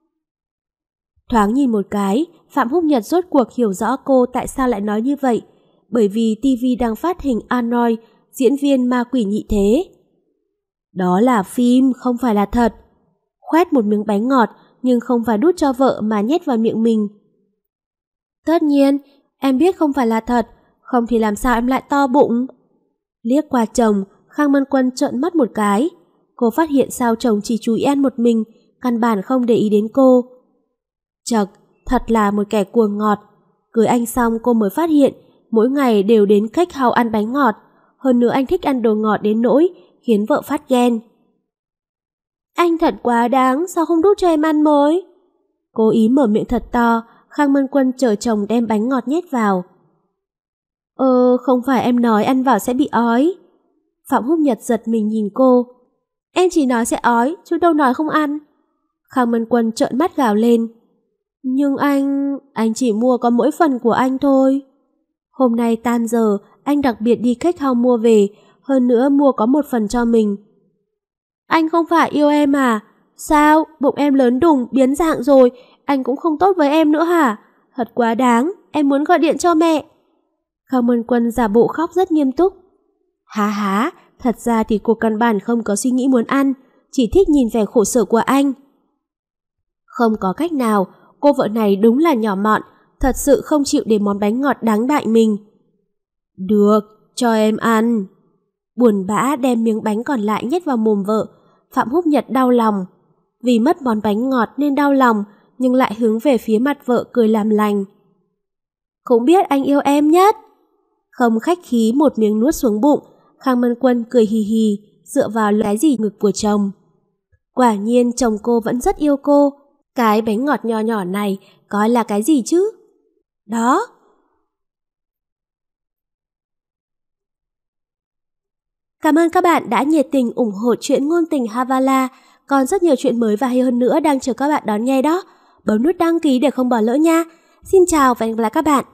Thoáng nhìn một cái, Phạm Húc Nhật rốt cuộc hiểu rõ cô tại sao lại nói như vậy. Bởi vì tivi đang phát hình Anoy, diễn viên ma quỷ nhị thế. Đó là phim, không phải là thật. Khoét một miếng bánh ngọt, nhưng không phải đút cho vợ mà nhét vào miệng mình. Tất nhiên, em biết không phải là thật, không thì làm sao em lại to bụng. Liếc qua chồng, Khang Mân Quân trợn mắt một cái. Cô phát hiện sao chồng chỉ chú ý ăn một mình, căn bản không để ý đến cô. Chật, thật là một kẻ cuồng ngọt. Cưới anh xong cô mới phát hiện, mỗi ngày đều đến khách house ăn bánh ngọt. Hơn nữa anh thích ăn đồ ngọt đến nỗi khiến vợ phát ghen. Anh thật quá đáng, sao không đút cho em ăn mới? Cố ý mở miệng thật to, Khang Mân Quân chờ chồng đem bánh ngọt nhét vào. Ờ, không phải em nói ăn vào sẽ bị ói. Phạm Húc Nhật giật mình nhìn cô. Em chỉ nói sẽ ói, chứ đâu nói không ăn. Khang Mân Quân trợn mắt gào lên. Nhưng anh... anh chỉ mua có mỗi phần của anh thôi. Hôm nay tan giờ, anh đặc biệt đi khách house mua về, hơn nữa mua có một phần cho mình. Anh không phải yêu em à? Sao? Bụng em lớn đùng, biến dạng rồi, anh cũng không tốt với em nữa hả? Thật quá đáng, em muốn gọi điện cho mẹ. Khang Mân Quân giả bộ khóc rất nghiêm túc. Há há, thật ra thì cô căn bản không có suy nghĩ muốn ăn, chỉ thích nhìn vẻ khổ sở của anh. Không có cách nào, cô vợ này đúng là nhỏ mọn, thật sự không chịu để món bánh ngọt đáng đại mình. Được, cho em ăn. Buồn bã đem miếng bánh còn lại nhét vào mồm vợ, Phạm Húc Nhật đau lòng. Vì mất món bánh ngọt nên đau lòng, nhưng lại hướng về phía mặt vợ cười làm lành. Cũng biết anh yêu em nhất. Không khách khí một miếng nuốt xuống bụng, Khang Mân Quân cười hì hì, dựa vào cái gì ngực của chồng. Quả nhiên chồng cô vẫn rất yêu cô. Cái bánh ngọt nho nhỏ này coi là cái gì chứ? Đó. Cảm ơn các bạn đã nhiệt tình ủng hộ truyện ngôn tình Havala. Còn rất nhiều chuyện mới và hay hơn nữa đang chờ các bạn đón nghe đó. Bấm nút đăng ký để không bỏ lỡ nha. Xin chào và hẹn gặp lại các bạn.